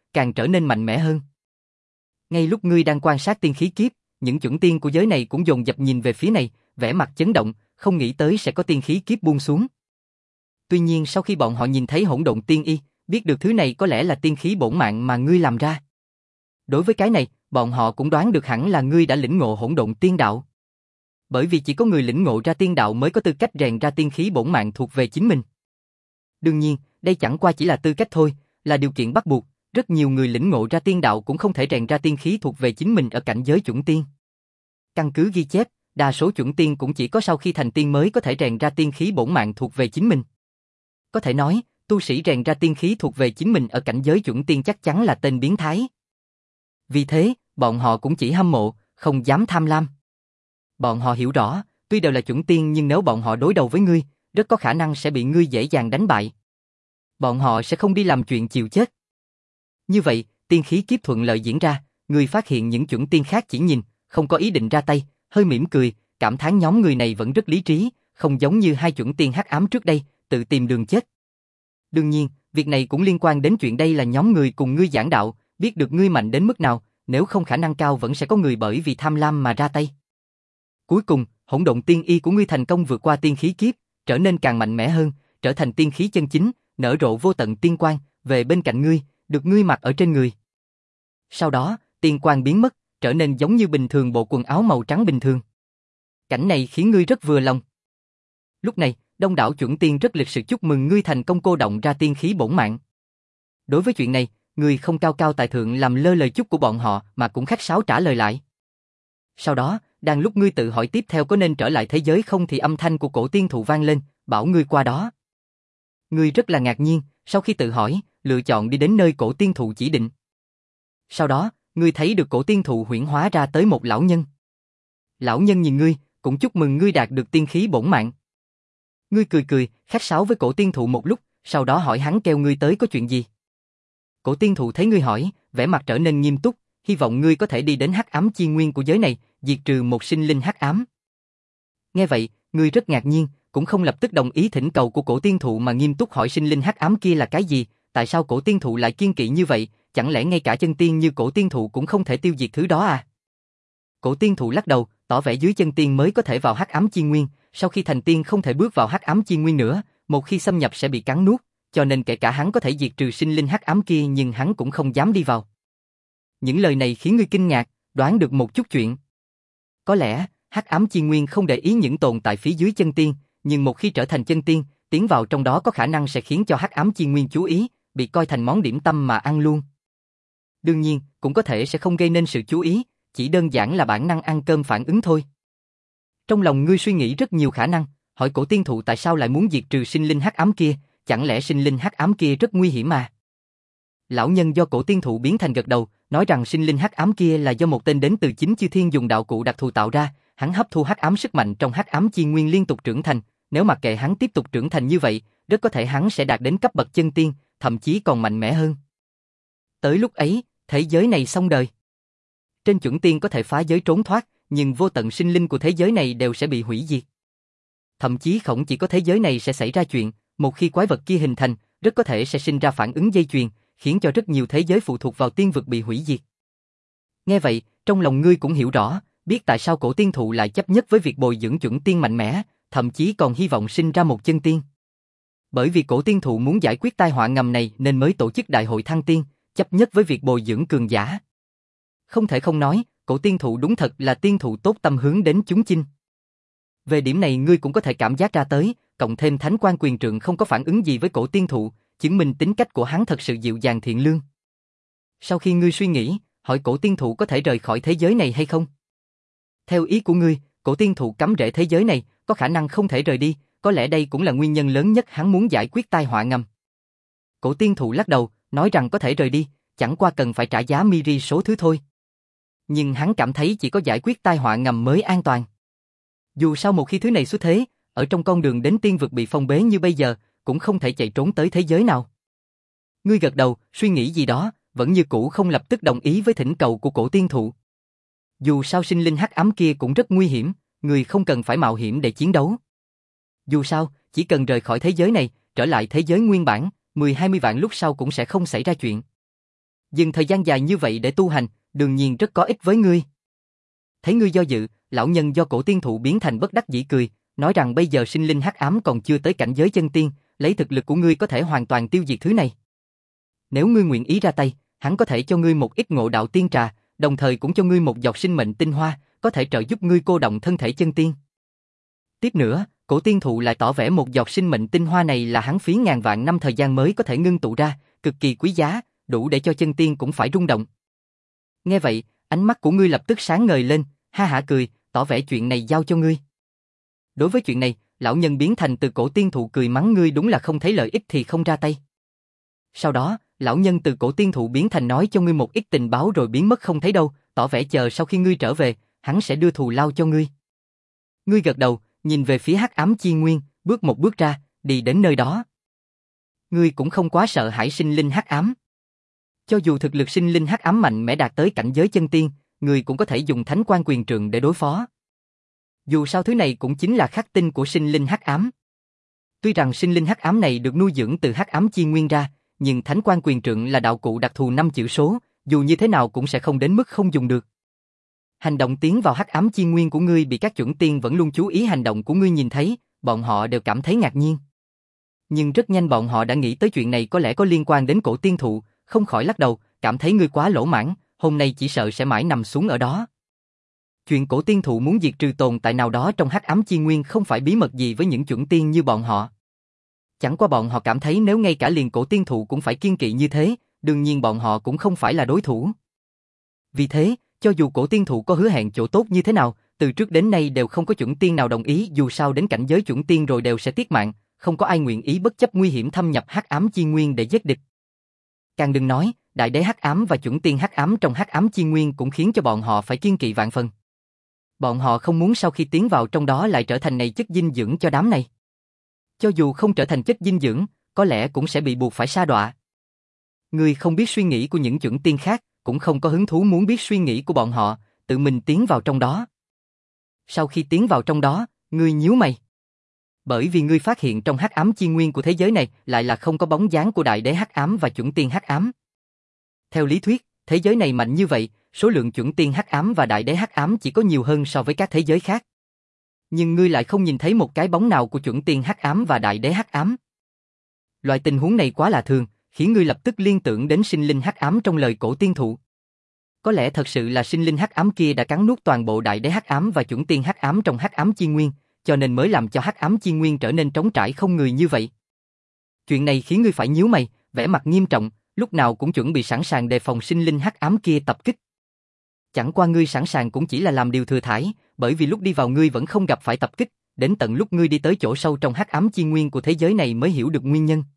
càng trở nên mạnh mẽ hơn. Ngay lúc ngươi đang quan sát tiên khí kiếp, những chuẩn tiên của giới này cũng dồn dập nhìn về phía này, vẻ mặt chấn động, không nghĩ tới sẽ có tiên khí kiếp buông xuống. Tuy nhiên sau khi bọn họ nhìn thấy hỗn độn tiên y, biết được thứ này có lẽ là tiên khí bổn mạng mà ngươi làm ra. Đối với cái này, bọn họ cũng đoán được hẳn là ngươi đã lĩnh ngộ hỗn độn tiên đạo. Bởi vì chỉ có người lĩnh ngộ ra tiên đạo mới có tư cách rèn ra tiên khí bổn mạng thuộc về chính mình. Đương nhiên, đây chẳng qua chỉ là tư cách thôi, là điều kiện bắt buộc, rất nhiều người lĩnh ngộ ra tiên đạo cũng không thể rèn ra tiên khí thuộc về chính mình ở cảnh giới chuẩn tiên. Căn cứ ghi chép, đa số chuẩn tiên cũng chỉ có sau khi thành tiên mới có thể rèn ra tiên khí bổn mạng thuộc về chính mình. Có thể nói, tu sĩ rèn ra tiên khí thuộc về chính mình ở cảnh giới chuẩn tiên chắc chắn là tên biến thái. Vì thế, bọn họ cũng chỉ hâm mộ, không dám tham lam. Bọn họ hiểu rõ, tuy đều là chuẩn tiên nhưng nếu bọn họ đối đầu với ngươi, rất có khả năng sẽ bị ngươi dễ dàng đánh bại. Bọn họ sẽ không đi làm chuyện chịu chết. Như vậy, tiên khí kiếp thuận lợi diễn ra, ngươi phát hiện những chuẩn tiên khác chỉ nhìn, không có ý định ra tay, hơi mỉm cười, cảm thán nhóm người này vẫn rất lý trí, không giống như hai chuẩn tiên hắc ám trước đây, tự tìm đường chết. Đương nhiên, việc này cũng liên quan đến chuyện đây là nhóm người cùng ngươi giảng đạo, biết được ngươi mạnh đến mức nào, nếu không khả năng cao vẫn sẽ có người bởi vì tham lam mà ra tay. Cuối cùng, hỗn độn tiên y của ngươi thành công vượt qua tiên khí kiếp, trở nên càng mạnh mẽ hơn, trở thành tiên khí chân chính, nở rộ vô tận tiên quang, về bên cạnh ngươi, được ngươi mặc ở trên người. Sau đó, tiên quang biến mất, trở nên giống như bình thường bộ quần áo màu trắng bình thường. Cảnh này khiến ngươi rất vừa lòng. Lúc này, đông đảo chuẩn tiên rất lịch sự chúc mừng ngươi thành công cô động ra tiên khí bổn mạng. Đối với chuyện này, ngươi không cao cao tại thượng làm lơ lời chúc của bọn họ mà cũng khách sáo trả lời lại. Sau đó, đang lúc ngươi tự hỏi tiếp theo có nên trở lại thế giới không thì âm thanh của cổ tiên thụ vang lên, bảo ngươi qua đó. Ngươi rất là ngạc nhiên, sau khi tự hỏi, lựa chọn đi đến nơi cổ tiên thụ chỉ định. Sau đó, ngươi thấy được cổ tiên thụ huyễn hóa ra tới một lão nhân. Lão nhân nhìn ngươi, cũng chúc mừng ngươi đạt được tiên khí bổn mạng. Ngươi cười cười, khách sáo với cổ tiên thụ một lúc, sau đó hỏi hắn kêu ngươi tới có chuyện gì. Cổ tiên thụ thấy ngươi hỏi, vẻ mặt trở nên nghiêm túc, hy vọng ngươi có thể đi đến hắc ám chi nguyên của giới này, diệt trừ một sinh linh hắc ám. Nghe vậy, ngươi rất ngạc nhiên, cũng không lập tức đồng ý thỉnh cầu của cổ tiên thụ mà nghiêm túc hỏi sinh linh hắc ám kia là cái gì, tại sao cổ tiên thụ lại kiên kỵ như vậy, chẳng lẽ ngay cả chân tiên như cổ tiên thụ cũng không thể tiêu diệt thứ đó à? Cổ tiên thụ lắc đầu, tỏ vẻ dưới chân tiên mới có thể vào hắc ám chi nguyên, sau khi thành tiên không thể bước vào hắc ám chi nguyên nữa, một khi xâm nhập sẽ bị cắn nuốt, cho nên kể cả hắn có thể diệt trừ sinh linh hắc ám kia nhưng hắn cũng không dám đi vào. Những lời này khiến ngươi kinh ngạc, đoán được một chút chuyện. Có lẽ, hắc ám chi nguyên không để ý những tồn tại phía dưới chân tiên, nhưng một khi trở thành chân tiên, tiến vào trong đó có khả năng sẽ khiến cho hắc ám chi nguyên chú ý, bị coi thành món điểm tâm mà ăn luôn. Đương nhiên, cũng có thể sẽ không gây nên sự chú ý, chỉ đơn giản là bản năng ăn cơm phản ứng thôi. Trong lòng ngươi suy nghĩ rất nhiều khả năng, hỏi cổ tiên thụ tại sao lại muốn diệt trừ sinh linh hắc ám kia, chẳng lẽ sinh linh hắc ám kia rất nguy hiểm à? Lão nhân do cổ tiên thụ biến thành gật đầu, nói rằng sinh linh hắc ám kia là do một tên đến từ chính chư thiên dùng đạo cụ đặc thù tạo ra, hắn hấp thu hắc ám sức mạnh trong hắc ám chi nguyên liên tục trưởng thành, nếu mặc kệ hắn tiếp tục trưởng thành như vậy, rất có thể hắn sẽ đạt đến cấp bậc chân tiên, thậm chí còn mạnh mẽ hơn. Tới lúc ấy, thế giới này xong đời. Trên chuẩn tiên có thể phá giới trốn thoát, nhưng vô tận sinh linh của thế giới này đều sẽ bị hủy diệt. Thậm chí không chỉ có thế giới này sẽ xảy ra chuyện, một khi quái vật kia hình thành, rất có thể sẽ sinh ra phản ứng dây chuyền, khiến cho rất nhiều thế giới phụ thuộc vào tiên vực bị hủy diệt. Nghe vậy, trong lòng ngươi cũng hiểu rõ, biết tại sao cổ tiên thụ lại chấp nhất với việc bồi dưỡng chuẩn tiên mạnh mẽ, thậm chí còn hy vọng sinh ra một chân tiên. Bởi vì cổ tiên thụ muốn giải quyết tai họa ngầm này nên mới tổ chức đại hội thăng tiên, chấp nhất với việc bồi dưỡng cường giả. Không thể không nói, cổ tiên thụ đúng thật là tiên thụ tốt tâm hướng đến chúng chinh. Về điểm này ngươi cũng có thể cảm giác ra tới, cộng thêm thánh quan quyền trượng không có phản ứng gì với cổ tiên thụ, chứng minh tính cách của hắn thật sự dịu dàng thiện lương. Sau khi ngươi suy nghĩ, hỏi cổ tiên thụ có thể rời khỏi thế giới này hay không? Theo ý của ngươi, cổ tiên thụ cắm rễ thế giới này, có khả năng không thể rời đi, có lẽ đây cũng là nguyên nhân lớn nhất hắn muốn giải quyết tai họa ngầm. Cổ tiên thụ lắc đầu, nói rằng có thể rời đi, chẳng qua cần phải trả giá Miri số thứ thôi. Nhưng hắn cảm thấy chỉ có giải quyết tai họa ngầm mới an toàn. Dù sao một khi thứ này xuất thế, ở trong con đường đến tiên vực bị phong bế như bây giờ, cũng không thể chạy trốn tới thế giới nào. Ngươi gật đầu, suy nghĩ gì đó, vẫn như cũ không lập tức đồng ý với thỉnh cầu của cổ tiên thụ. Dù sao sinh linh hắc ám kia cũng rất nguy hiểm, người không cần phải mạo hiểm để chiến đấu. Dù sao, chỉ cần rời khỏi thế giới này, trở lại thế giới nguyên bản, mười hai mươi vạn lúc sau cũng sẽ không xảy ra chuyện. Dừng thời gian dài như vậy để tu hành, đương nhiên rất có ích với ngươi. Thấy ngươi do dự, lão nhân do cổ tiên thụ biến thành bất đắc dĩ cười, nói rằng bây giờ sinh linh hắc ám còn chưa tới cảnh giới chân tiên, lấy thực lực của ngươi có thể hoàn toàn tiêu diệt thứ này. Nếu ngươi nguyện ý ra tay, hắn có thể cho ngươi một ít ngộ đạo tiên trà, đồng thời cũng cho ngươi một giọt sinh mệnh tinh hoa, có thể trợ giúp ngươi cô động thân thể chân tiên. Tiếp nữa, cổ tiên thụ lại tỏ vẻ một giọt sinh mệnh tinh hoa này là hắn phí ngàn vạn năm thời gian mới có thể ngưng tụ ra, cực kỳ quý giá, đủ để cho chân tiên cũng phải rung động. Nghe vậy, ánh mắt của ngươi lập tức sáng ngời lên, ha hả cười, tỏ vẻ chuyện này giao cho ngươi. Đối với chuyện này, lão nhân biến thành từ cổ tiên thụ cười mắng ngươi đúng là không thấy lợi ích thì không ra tay. Sau đó, lão nhân từ cổ tiên thụ biến thành nói cho ngươi một ít tình báo rồi biến mất không thấy đâu, tỏ vẻ chờ sau khi ngươi trở về, hắn sẽ đưa thù lao cho ngươi. Ngươi gật đầu, nhìn về phía hắc ám chi nguyên, bước một bước ra, đi đến nơi đó. Ngươi cũng không quá sợ hãi sinh linh hắc ám. Cho dù thực lực sinh linh hắc ám mạnh mẽ đạt tới cảnh giới chân tiên, ngươi cũng có thể dùng thánh quan quyền trượng để đối phó. Dù sao thứ này cũng chính là khắc tinh của sinh linh hắc ám. Tuy rằng sinh linh hắc ám này được nuôi dưỡng từ hắc ám chi nguyên ra, nhưng thánh quan quyền trượng là đạo cụ đặc thù năm chữ số, dù như thế nào cũng sẽ không đến mức không dùng được. Hành động tiến vào hắc ám chi nguyên của ngươi bị các chuẩn tiên vẫn luôn chú ý hành động của ngươi nhìn thấy, bọn họ đều cảm thấy ngạc nhiên. Nhưng rất nhanh bọn họ đã nghĩ tới chuyện này có lẽ có liên quan đến cổ tiên thụ, không khỏi lắc đầu, cảm thấy ngươi quá lỗ mãng, hôm nay chỉ sợ sẽ mãi nằm xuống ở đó. Chuyện cổ tiên thụ muốn diệt trừ tồn tại nào đó trong hắc ám chi nguyên không phải bí mật gì với những chuẩn tiên như bọn họ. Chẳng qua bọn họ cảm thấy nếu ngay cả liền cổ tiên thụ cũng phải kiêng kỵ như thế, đương nhiên bọn họ cũng không phải là đối thủ. Vì thế, cho dù cổ tiên thụ có hứa hẹn chỗ tốt như thế nào, từ trước đến nay đều không có chuẩn tiên nào đồng ý, dù sao đến cảnh giới chuẩn tiên rồi đều sẽ tiết mạng, không có ai nguyện ý bất chấp nguy hiểm thâm nhập hắc ám chi nguyên để giết địch. Càng đừng nói, đại đế hắc ám và chuẩn tiên hắc ám trong hắc ám chi nguyên cũng khiến cho bọn họ phải kiêng kỵ vạn phần. Bọn họ không muốn sau khi tiến vào trong đó lại trở thành này chất dinh dưỡng cho đám này. Cho dù không trở thành chất dinh dưỡng, có lẽ cũng sẽ bị buộc phải sa đọa. Ngươi không biết suy nghĩ của những chuẩn tiên khác, cũng không có hứng thú muốn biết suy nghĩ của bọn họ, tự mình tiến vào trong đó. Sau khi tiến vào trong đó, ngươi nhíu mày. Bởi vì ngươi phát hiện trong hắc ám chi nguyên của thế giới này lại là không có bóng dáng của đại đế hắc ám và chuẩn tiên hắc ám. Theo lý thuyết, thế giới này mạnh như vậy, số lượng chuẩn tiên hắc ám và đại đế hắc ám chỉ có nhiều hơn so với các thế giới khác. Nhưng ngươi lại không nhìn thấy một cái bóng nào của chuẩn tiên hắc ám và đại đế hắc ám. Loại tình huống này quá lạ thường, khiến ngươi lập tức liên tưởng đến sinh linh hắc ám trong lời cổ tiên thụ. Có lẽ thật sự là sinh linh hắc ám kia đã cắn nuốt toàn bộ đại đế hắc ám và chuẩn tiên hắc ám trong hắc ám chi nguyên, cho nên mới làm cho hắc ám chi nguyên trở nên trống trải không người như vậy. Chuyện này khiến ngươi phải nhíu mày, vẻ mặt nghiêm trọng, lúc nào cũng chuẩn bị sẵn sàng đề phòng sinh linh hắc ám kia tập kích. Chẳng qua ngươi sẵn sàng cũng chỉ là làm điều thừa thãi, bởi vì lúc đi vào ngươi vẫn không gặp phải tập kích, đến tận lúc ngươi đi tới chỗ sâu trong hắc ám chi nguyên của thế giới này mới hiểu được nguyên nhân.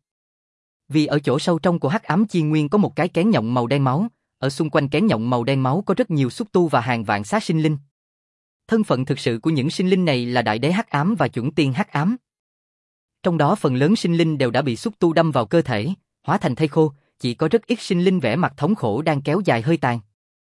Vì ở chỗ sâu trong của hắc ám chi nguyên có một cái kén nhộng màu đen máu, ở xung quanh kén nhộng màu đen máu có rất nhiều xúc tu và hàng vạn xác sinh linh. Thân phận thực sự của những sinh linh này là đại đế hắc ám và chuẩn tiên hắc ám. Trong đó phần lớn sinh linh đều đã bị xúc tu đâm vào cơ thể, hóa thành thây khô, chỉ có rất ít sinh linh vẻ mặt thống khổ đang kéo dài hơi tàn.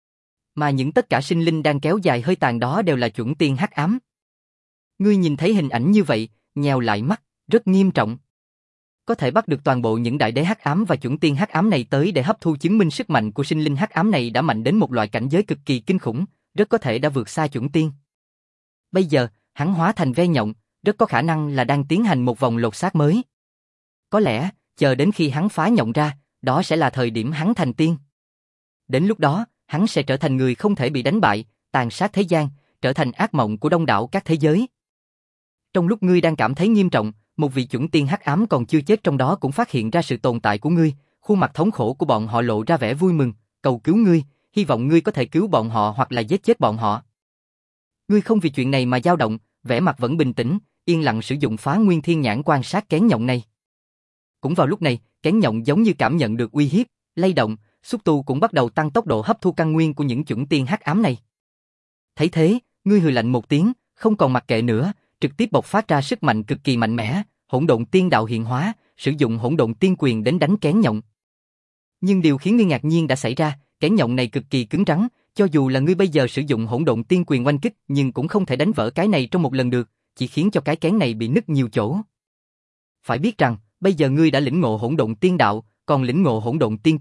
Mà những tất cả sinh linh đang kéo dài hơi tàn đó đều là chuẩn tiên hắc ám. Ngươi nhìn thấy hình ảnh như vậy, nhèo lại mắt, rất nghiêm trọng. Có thể bắt được toàn bộ những đại đế hắc ám và chuẩn tiên hắc ám này tới để hấp thu chứng minh sức mạnh của sinh linh hắc ám này đã mạnh đến một loại cảnh giới cực kỳ kinh khủng, rất có thể đã vượt xa chuẩn tiên. Bây giờ, hắn hóa thành ve nhộng, rất có khả năng là đang tiến hành một vòng lột xác mới. Có lẽ, chờ đến khi hắn phá nhộng ra, đó sẽ là thời điểm hắn thành tiên. Đến lúc đó, hắn sẽ trở thành người không thể bị đánh bại, tàn sát thế gian, trở thành ác mộng của đông đảo các thế giới. Trong lúc ngươi đang cảm thấy nghiêm trọng, một vị chuẩn tiên hắc ám còn chưa chết trong đó cũng phát hiện ra sự tồn tại của ngươi, khuôn mặt thống khổ của bọn họ lộ ra vẻ vui mừng, cầu cứu ngươi, hy vọng ngươi có thể cứu bọn họ hoặc là giết chết bọn họ. Ngươi không vì chuyện này mà dao động, vẻ mặt vẫn bình tĩnh, yên lặng sử dụng phá nguyên thiên nhãn quan sát kén nhộng này. Cũng vào lúc này, kén nhộng giống như cảm nhận được uy hiếp, lay động, xúc tu cũng bắt đầu tăng tốc độ hấp thu căn nguyên của những chuẩn tiên hắc ám này. Thấy thế, ngươi hừ lạnh một tiếng, không còn mặc kệ nữa, trực tiếp bộc phát ra sức mạnh cực kỳ mạnh mẽ, hỗn độn tiên đạo hiện hóa, sử dụng hỗn độn tiên quyền đến đánh kén nhộng. Nhưng điều khiến ngươi ngạc nhiên đã xảy ra, kén nhộng này cực kỳ cứng rắn, cho dù là ngươi bây giờ sử dụng hỗn độn tiên quyền oanh kích, nhưng cũng không thể đánh vỡ cái này trong một lần được, chỉ khiến cho cái kén này bị nứt nhiều chỗ. Phải biết rằng, bây giờ ngươi đã lĩnh ngộ hỗn độn tiên đạo, còn lĩnh ngộ hỗn độn tiên kinh,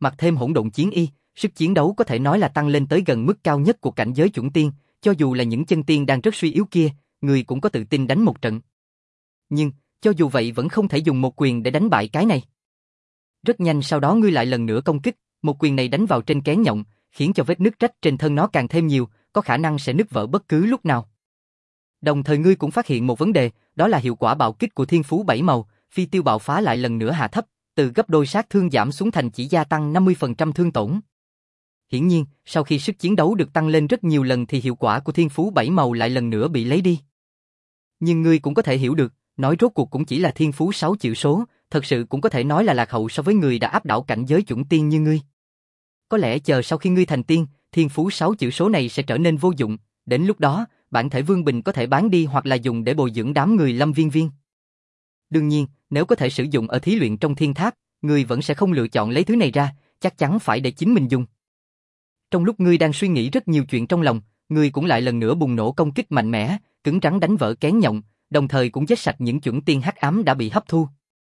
mặc thêm hỗn độn chiến y, sức chiến đấu có thể nói là tăng lên tới gần mức cao nhất của cảnh giới chuẩn tiên, cho dù là những chân tiên đang rất suy yếu kia, ngươi cũng có tự tin đánh một trận. Nhưng, cho dù vậy vẫn không thể dùng một quyền để đánh bại cái này. Rất nhanh sau đó ngươi lại lần nữa công kích, một quyền này đánh vào trên kén nhộng, khiến cho vết nứt rách trên thân nó càng thêm nhiều, có khả năng sẽ nứt vỡ bất cứ lúc nào. Đồng thời ngươi cũng phát hiện một vấn đề, đó là hiệu quả bạo kích của thiên phú bảy màu, phi tiêu bạo phá lại lần nữa hạ thấp, từ gấp đôi sát thương giảm xuống thành chỉ gia tăng năm mươi phần trăm thương tổn. Hiển nhiên, sau khi sức chiến đấu được tăng lên rất nhiều lần thì hiệu quả của thiên phú bảy màu lại lần nữa bị lấy đi. Nhưng ngươi cũng có thể hiểu được, nói rốt cuộc cũng chỉ là thiên phú sáu chữ số, thật sự cũng có thể nói là lạc hậu so với người đã áp đảo cảnh giới chuẩn tiên như ngươi. Có lẽ chờ sau khi ngươi thành tiên, thiên phú sáu chữ số này sẽ trở nên vô dụng, đến lúc đó, bản thể Vương Bình có thể bán đi hoặc là dùng để bồi dưỡng đám người Lâm Viên Viên. Đương nhiên, nếu có thể sử dụng ở thí luyện trong thiên tháp, ngươi vẫn sẽ không lựa chọn lấy thứ này ra, chắc chắn phải để chính mình dùng. Trong lúc ngươi đang suy nghĩ rất nhiều chuyện trong lòng, ngươi cũng lại lần nữa bùng nổ công kích mạnh mẽ, cứng rắn đánh vỡ kén nhộng, đồng thời cũng giết sạch những chuẩn tiên hắc ám đã bị hấp thu.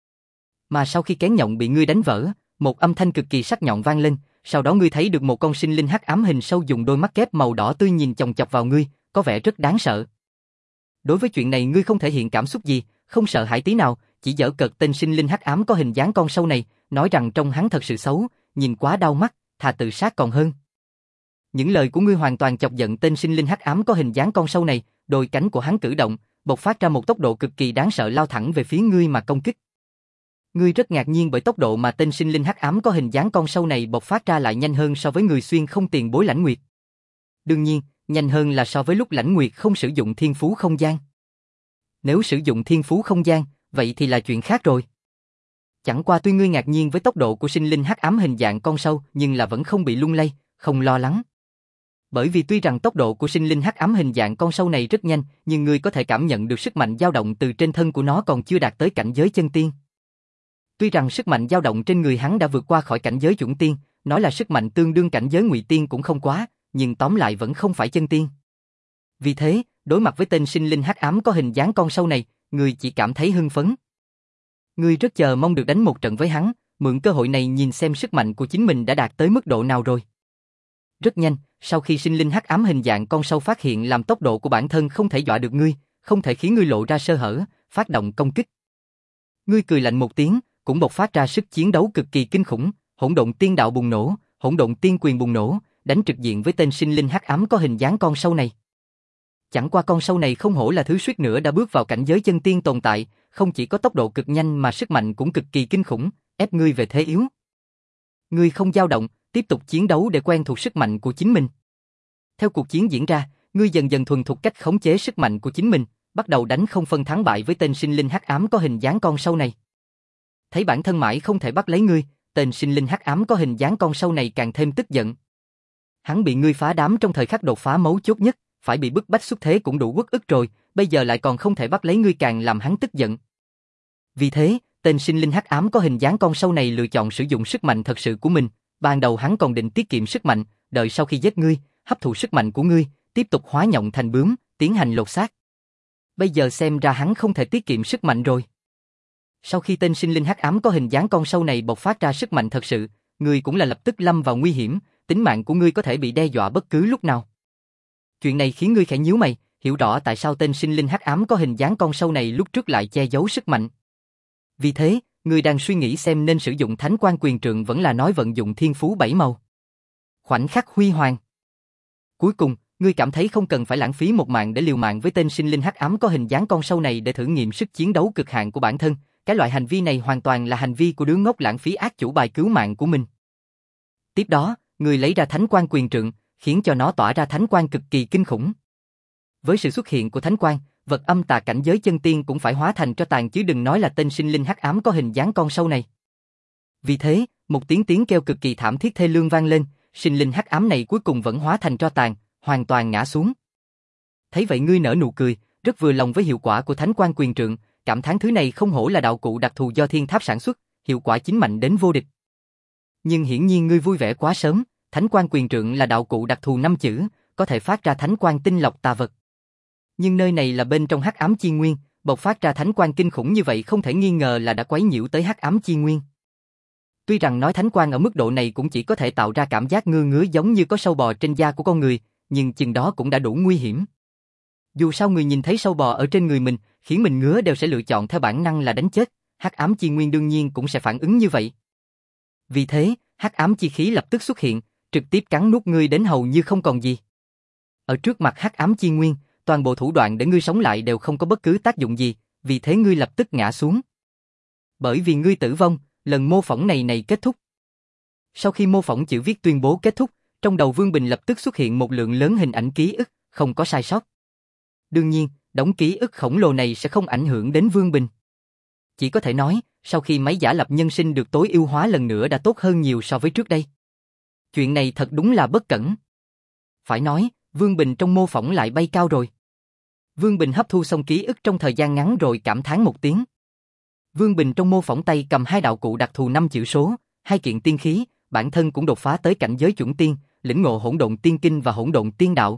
Mà sau khi kén nhộng bị ngươi đánh vỡ, một âm thanh cực kỳ sắc nhọn vang lên, sau đó ngươi thấy được một con sinh linh hắc ám hình sâu dùng đôi mắt kép màu đỏ tươi nhìn chòng chọc vào ngươi, có vẻ rất đáng sợ. Đối với chuyện này ngươi không thể hiện cảm xúc gì, không sợ hãi tí nào, chỉ giở cợt tên sinh linh hắc ám có hình dáng con sâu này, nói rằng trông hắn thật sự xấu, nhìn quá đau mắt, thà tự sát còn hơn. Những lời của ngươi hoàn toàn chọc giận tên sinh linh hắc ám có hình dáng con sâu này, đôi cánh của hắn cử động, bộc phát ra một tốc độ cực kỳ đáng sợ lao thẳng về phía ngươi mà công kích. Ngươi rất ngạc nhiên bởi tốc độ mà tên sinh linh hắc ám có hình dáng con sâu này bộc phát ra lại nhanh hơn so với người xuyên không tiền bối Lãnh Nguyệt. Đương nhiên, nhanh hơn là so với lúc Lãnh Nguyệt không sử dụng thiên phú không gian. Nếu sử dụng thiên phú không gian, vậy thì là chuyện khác rồi. Chẳng qua tuy ngươi ngạc nhiên với tốc độ của sinh linh hắc ám hình dạng con sâu, nhưng là vẫn không bị lung lay, không lo lắng. Bởi vì tuy rằng tốc độ của sinh linh hắc ám hình dạng con sâu này rất nhanh, nhưng ngươi có thể cảm nhận được sức mạnh dao động từ trên thân của nó còn chưa đạt tới cảnh giới chân tiên. Tuy rằng sức mạnh dao động trên người hắn đã vượt qua khỏi cảnh giới chuẩn tiên, nói là sức mạnh tương đương cảnh giới ngụy tiên cũng không quá, nhưng tóm lại vẫn không phải chân tiên. Vì thế, đối mặt với tên sinh linh hắc ám có hình dáng con sâu này, ngươi chỉ cảm thấy hưng phấn. Ngươi rất chờ mong được đánh một trận với hắn, mượn cơ hội này nhìn xem sức mạnh của chính mình đã đạt tới mức độ nào rồi. Rất nhanh, sau khi sinh linh hắc ám hình dạng con sâu phát hiện làm tốc độ của bản thân không thể dọa được ngươi, không thể khiến ngươi lộ ra sơ hở, phát động công kích. Ngươi cười lạnh một tiếng, cũng bộc phát ra sức chiến đấu cực kỳ kinh khủng, hỗn độn tiên đạo bùng nổ, hỗn độn tiên quyền bùng nổ, đánh trực diện với tên sinh linh hắc ám có hình dáng con sâu này. Chẳng qua con sâu này không hổ là thứ suýt nữa đã bước vào cảnh giới chân tiên tồn tại, không chỉ có tốc độ cực nhanh mà sức mạnh cũng cực kỳ kinh khủng, ép ngươi về thế yếu. Ngươi không dao động, tiếp tục chiến đấu để quen thuộc sức mạnh của chính mình. Theo cuộc chiến diễn ra, ngươi dần dần thuần thục cách khống chế sức mạnh của chính mình, bắt đầu đánh không phân thắng bại với tên sinh linh hắc ám có hình dáng con sâu này. Thấy bản thân mãi không thể bắt lấy ngươi, tên sinh linh hắc ám có hình dáng con sâu này càng thêm tức giận. Hắn bị ngươi phá đám trong thời khắc đột phá mấu chốt nhất, phải bị bức bách xuất thế cũng đủ uất ức rồi, bây giờ lại còn không thể bắt lấy ngươi càng làm hắn tức giận. Vì thế, tên sinh linh hắc ám có hình dáng con sâu này lựa chọn sử dụng sức mạnh thật sự của mình. Ban đầu hắn còn định tiết kiệm sức mạnh, đợi sau khi giết ngươi, hấp thụ sức mạnh của ngươi, tiếp tục hóa nhộng thành bướm, tiến hành lột xác. Bây giờ xem ra hắn không thể tiết kiệm sức mạnh rồi. Sau khi tên sinh linh hắc ám có hình dáng con sâu này bộc phát ra sức mạnh thật sự, ngươi cũng là lập tức lâm vào nguy hiểm, tính mạng của ngươi có thể bị đe dọa bất cứ lúc nào. Chuyện này khiến ngươi khẽ nhíu mày, hiểu rõ tại sao tên sinh linh hắc ám có hình dáng con sâu này lúc trước lại che giấu sức mạnh. Vì thế, ngươi đang suy nghĩ xem nên sử dụng thánh quan quyền trượng vẫn là nói vận dụng thiên phú bảy màu. Khoảnh khắc huy hoàng. Cuối cùng, ngươi cảm thấy không cần phải lãng phí một mạng để liều mạng với tên sinh linh hắc ám có hình dáng con sâu này để thử nghiệm sức chiến đấu cực hạn của bản thân. Cái loại hành vi này hoàn toàn là hành vi của đứa ngốc lãng phí ác chủ bài cứu mạng của mình. Tiếp đó, ngươi lấy ra thánh quan quyền trượng, khiến cho nó tỏa ra thánh quang cực kỳ kinh khủng. Với sự xuất hiện của thánh quang, vật âm tà cảnh giới chân tiên cũng phải hóa thành tro tàn chứ đừng nói là tên sinh linh hắc ám có hình dáng con sâu này. Vì thế, một tiếng tiếng kêu cực kỳ thảm thiết thê lương vang lên, sinh linh hắc ám này cuối cùng vẫn hóa thành tro tàn, hoàn toàn ngã xuống. Thấy vậy ngươi nở nụ cười, rất vừa lòng với hiệu quả của thánh quan quyền trượng, cảm thán thứ này không hổ là đạo cụ đặc thù do thiên tháp sản xuất, hiệu quả chính mạnh đến vô địch. Nhưng hiển nhiên ngươi vui vẻ quá sớm, thánh quan quyền trượng là đạo cụ đặc thù năm chữ, có thể phát ra thánh quan tinh lọc tà vật. Nhưng nơi này là bên trong hắc ám chi nguyên, bộc phát ra thánh quan kinh khủng như vậy không thể nghi ngờ là đã quấy nhiễu tới hắc ám chi nguyên. Tuy rằng nói thánh quang ở mức độ này cũng chỉ có thể tạo ra cảm giác ngứa ngứa giống như có sâu bò trên da của con người, nhưng chừng đó cũng đã đủ nguy hiểm. Dù sao người nhìn thấy sâu bò ở trên người mình, khiến mình ngứa đều sẽ lựa chọn theo bản năng là đánh chết, hắc ám chi nguyên đương nhiên cũng sẽ phản ứng như vậy. Vì thế, hắc ám chi khí lập tức xuất hiện, trực tiếp cắn nuốt ngươi đến hầu như không còn gì. Ở trước mặt hắc ám chi nguyên, toàn bộ thủ đoạn để ngươi sống lại đều không có bất cứ tác dụng gì, vì thế ngươi lập tức ngã xuống. Bởi vì ngươi tử vong, lần mô phỏng này này kết thúc. Sau khi mô phỏng chữ viết tuyên bố kết thúc, trong đầu Vương Bình lập tức xuất hiện một lượng lớn hình ảnh ký ức, không có sai sót. Đương nhiên, đống ký ức khổng lồ này sẽ không ảnh hưởng đến Vương Bình. Chỉ có thể nói, sau khi máy giả lập nhân sinh được tối ưu hóa lần nữa đã tốt hơn nhiều so với trước đây. Chuyện này thật đúng là bất cẩn. Phải nói, Vương Bình trong mô phỏng lại bay cao rồi. Vương Bình hấp thu xong ký ức trong thời gian ngắn rồi cảm thán một tiếng. Vương Bình trong mô phỏng tay cầm hai đạo cụ đặc thù năm chữ số, hai kiện tiên khí, bản thân cũng đột phá tới cảnh giới chuẩn tiên, lĩnh ngộ hỗn độn tiên kinh và hỗn độn tiên đạo.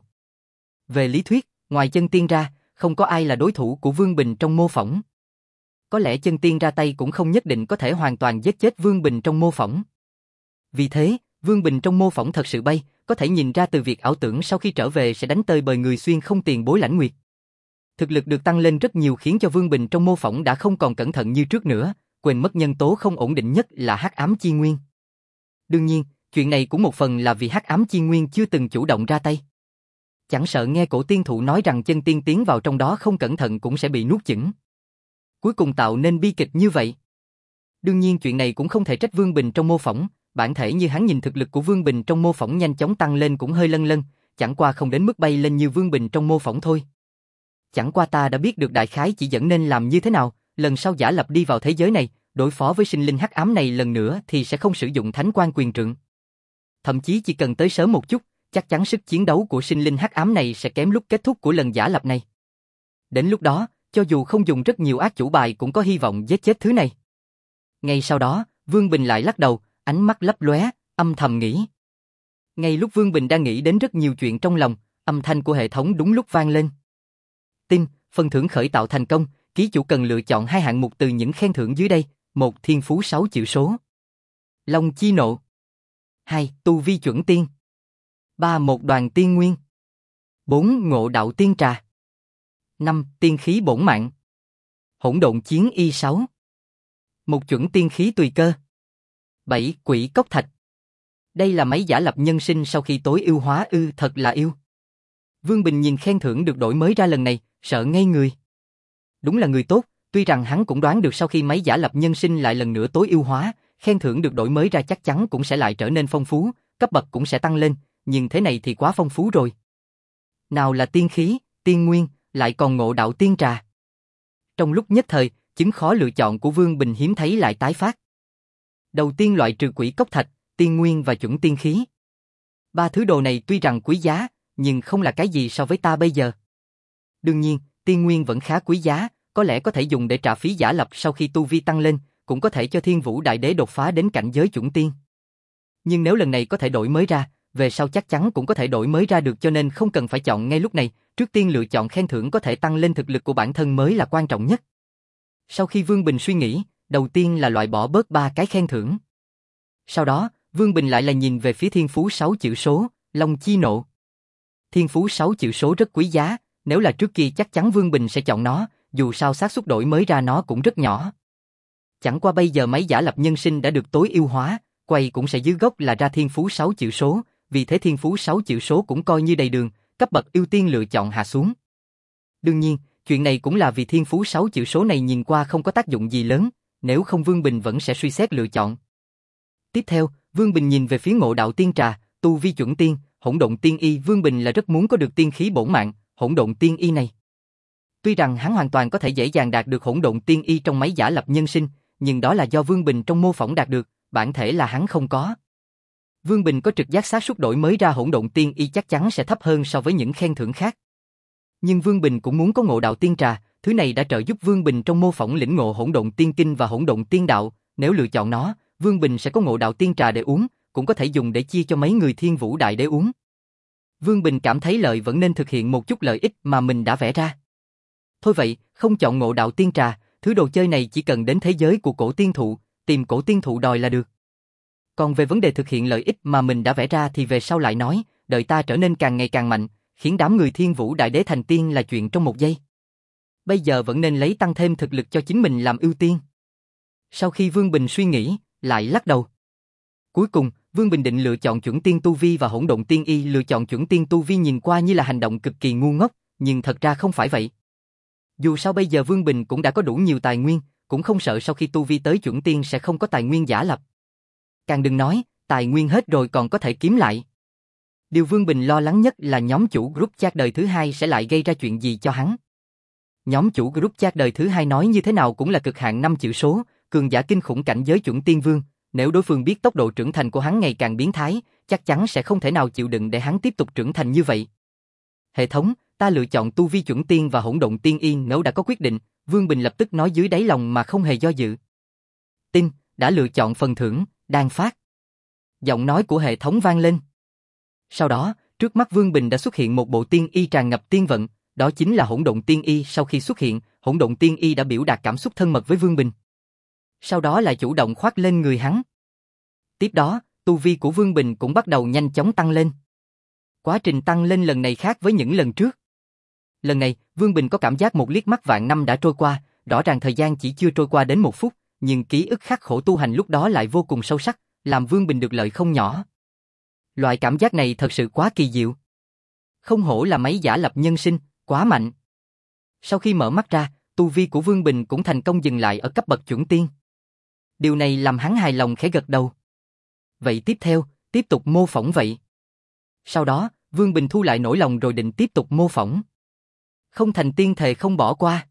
Về lý thuyết, ngoài chân tiên ra, không có ai là đối thủ của Vương Bình trong mô phỏng. Có lẽ chân tiên ra tay cũng không nhất định có thể hoàn toàn giết chết Vương Bình trong mô phỏng. Vì thế, Vương Bình trong mô phỏng thật sự bay, có thể nhìn ra từ việc ảo tưởng sau khi trở về sẽ đánh tơi bời người xuyên không tiền bối Lãnh Nguyệt. Thực lực được tăng lên rất nhiều khiến cho Vương Bình trong mô phỏng đã không còn cẩn thận như trước nữa, quên mất nhân tố không ổn định nhất là hắc ám chi nguyên. Đương nhiên, chuyện này cũng một phần là vì hắc ám chi nguyên chưa từng chủ động ra tay. Chẳng sợ nghe cổ tiên thụ nói rằng chân tiên tiến vào trong đó không cẩn thận cũng sẽ bị nuốt chửng. Cuối cùng tạo nên bi kịch như vậy. Đương nhiên chuyện này cũng không thể trách Vương Bình trong mô phỏng, bản thể như hắn nhìn thực lực của Vương Bình trong mô phỏng nhanh chóng tăng lên cũng hơi lân lân, chẳng qua không đến mức bay lên như Vương Bình trong mô phỏng thôi. Chẳng qua ta đã biết được đại khái chỉ dẫn nên làm như thế nào, lần sau giả lập đi vào thế giới này, đối phó với sinh linh hắc ám này lần nữa thì sẽ không sử dụng thánh quan quyền trượng. Thậm chí chỉ cần tới sớm một chút, chắc chắn sức chiến đấu của sinh linh hắc ám này sẽ kém lúc kết thúc của lần giả lập này. Đến lúc đó, cho dù không dùng rất nhiều ác chủ bài cũng có hy vọng giết chết thứ này. Ngay sau đó, Vương Bình lại lắc đầu, ánh mắt lấp lóe, âm thầm nghĩ. Ngay lúc Vương Bình đang nghĩ đến rất nhiều chuyện trong lòng, âm thanh của hệ thống đúng lúc vang lên. Tin, phần thưởng khởi tạo thành công, ký chủ cần lựa chọn hai hạng mục từ những khen thưởng dưới đây, một thiên phú sáu chữ số. Long chi nộ. hai. Tu vi chuẩn tiên. ba. Một đoàn tiên nguyên. bốn. Ngộ đạo tiên trà. năm. Tiên khí bổn mạng. Hỗn độn chiến y sáu. Một chuẩn tiên khí tùy cơ. bảy. Quỷ cốc thạch. Đây là máy giả lập nhân sinh sau khi tối ưu hóa ư, thật là yêu. Vương Bình nhìn khen thưởng được đổi mới ra lần này, sợ ngây người. Đúng là người tốt, tuy rằng hắn cũng đoán được sau khi máy giả lập nhân sinh lại lần nữa tối ưu hóa, khen thưởng được đổi mới ra chắc chắn cũng sẽ lại trở nên phong phú, cấp bậc cũng sẽ tăng lên, nhưng thế này thì quá phong phú rồi. Nào là tiên khí, tiên nguyên, lại còn ngộ đạo tiên trà. Trong lúc nhất thời, chứng khó lựa chọn của Vương Bình hiếm thấy lại tái phát. Đầu tiên loại trừ quỷ cốc thạch, tiên nguyên và chuẩn tiên khí. Ba thứ đồ này tuy rằng quý giá, nhưng không là cái gì so với ta bây giờ. Đương nhiên, tiên nguyên vẫn khá quý giá, có lẽ có thể dùng để trả phí giả lập sau khi tu vi tăng lên, cũng có thể cho Thiên Vũ Đại Đế đột phá đến cảnh giới chuẩn tiên. Nhưng nếu lần này có thể đổi mới ra, về sau chắc chắn cũng có thể đổi mới ra được cho nên không cần phải chọn ngay lúc này, trước tiên lựa chọn khen thưởng có thể tăng lên thực lực của bản thân mới là quan trọng nhất. Sau khi Vương Bình suy nghĩ, đầu tiên là loại bỏ bớt ba cái khen thưởng. Sau đó, Vương Bình lại là nhìn về phía thiên phú sáu chữ số, Long chi nộ. Thiên phú sáu chữ số rất quý giá, nếu là trước kia chắc chắn Vương Bình sẽ chọn nó, dù sao xác suất đổi mới ra nó cũng rất nhỏ. Chẳng qua bây giờ máy giả lập nhân sinh đã được tối ưu hóa, quay cũng sẽ dưới gốc là ra thiên phú sáu chữ số, vì thế thiên phú sáu chữ số cũng coi như đầy đường, cấp bậc ưu tiên lựa chọn hạ xuống. Đương nhiên, chuyện này cũng là vì thiên phú sáu chữ số này nhìn qua không có tác dụng gì lớn, nếu không Vương Bình vẫn sẽ suy xét lựa chọn. Tiếp theo, Vương Bình nhìn về phía ngộ đạo tiên trà, tu vi chuẩn tiên, hỗn độn tiên y. Vương Bình là rất muốn có được tiên khí bổn mạng, hỗn độn tiên y này. Tuy rằng hắn hoàn toàn có thể dễ dàng đạt được hỗn độn tiên y trong máy giả lập nhân sinh, nhưng đó là do Vương Bình trong mô phỏng đạt được, bản thể là hắn không có. Vương Bình có trực giác xác suất đổi mới ra hỗn độn tiên y chắc chắn sẽ thấp hơn so với những khen thưởng khác. Nhưng Vương Bình cũng muốn có ngộ đạo tiên trà, thứ này đã trợ giúp Vương Bình trong mô phỏng lĩnh ngộ hỗn độn tiên kinh và hỗn độn tiên đạo, nếu lựa chọn nó, Vương Bình sẽ có ngộ đạo tiên trà để uống, cũng có thể dùng để chia cho mấy người Thiên Vũ Đại Đế uống. Vương Bình cảm thấy lợi vẫn nên thực hiện một chút lợi ích mà mình đã vẽ ra. Thôi vậy, không chọn ngộ đạo tiên trà, thứ đồ chơi này chỉ cần đến thế giới của cổ tiên thụ, tìm cổ tiên thụ đòi là được. Còn về vấn đề thực hiện lợi ích mà mình đã vẽ ra thì về sau lại nói, đợi ta trở nên càng ngày càng mạnh, khiến đám người Thiên Vũ Đại Đế thành tiên là chuyện trong một giây. Bây giờ vẫn nên lấy tăng thêm thực lực cho chính mình làm ưu tiên. Sau khi Vương Bình suy nghĩ, lại lắc đầu. Cuối cùng, Vương Bình định lựa chọn chuẩn tiên tu vi và hỗn độn tiên y. Lựa chọn chuẩn tiên tu vi nhìn qua như là hành động cực kỳ ngu ngốc, nhưng thật ra không phải vậy. Dù sao bây giờ Vương Bình cũng đã có đủ nhiều tài nguyên, cũng không sợ sau khi tu vi tới chuẩn tiên sẽ không có tài nguyên giả lập. Càng đừng nói, tài nguyên hết rồi còn có thể kiếm lại. Điều Vương Bình lo lắng nhất là nhóm chủ group chat đời thứ hai sẽ lại gây ra chuyện gì cho hắn. Nhóm chủ group chat đời thứ hai nói như thế nào cũng là cực hạn năm chữ số, cường giả kinh khủng cảnh giới chuẩn tiên vương. Nếu đối phương biết tốc độ trưởng thành của hắn ngày càng biến thái, chắc chắn sẽ không thể nào chịu đựng để hắn tiếp tục trưởng thành như vậy. Hệ thống, ta lựa chọn tu vi chuẩn tiên và hỗn độn tiên yên. Nếu đã có quyết định, Vương Bình lập tức nói dưới đáy lòng mà không hề do dự. Tin, đã lựa chọn phần thưởng, đang phát. Giọng nói của hệ thống vang lên. Sau đó, trước mắt Vương Bình đã xuất hiện một bộ tiên y tràn ngập tiên vận, đó chính là hỗn độn tiên y. Sau khi xuất hiện, hỗn độn tiên y đã biểu đạt cảm xúc thân mật với Vương Bình. Sau đó lại chủ động khoác lên người hắn. Tiếp đó, tu vi của Vương Bình cũng bắt đầu nhanh chóng tăng lên. Quá trình tăng lên lần này khác với những lần trước. Lần này, Vương Bình có cảm giác một liếc mắt vạn năm đã trôi qua, rõ ràng thời gian chỉ chưa trôi qua đến một phút, nhưng ký ức khắc khổ tu hành lúc đó lại vô cùng sâu sắc, làm Vương Bình được lợi không nhỏ. Loại cảm giác này thật sự quá kỳ diệu. Không hổ là máy giả lập nhân sinh, quá mạnh. Sau khi mở mắt ra, tu vi của Vương Bình cũng thành công dừng lại ở cấp bậc chuẩn tiên. Điều này làm hắn hài lòng khẽ gật đầu. Vậy tiếp theo, tiếp tục mô phỏng vậy. Sau đó, Vương Bình thu lại nỗi lòng rồi định tiếp tục mô phỏng. Không thành tiên thề không bỏ qua.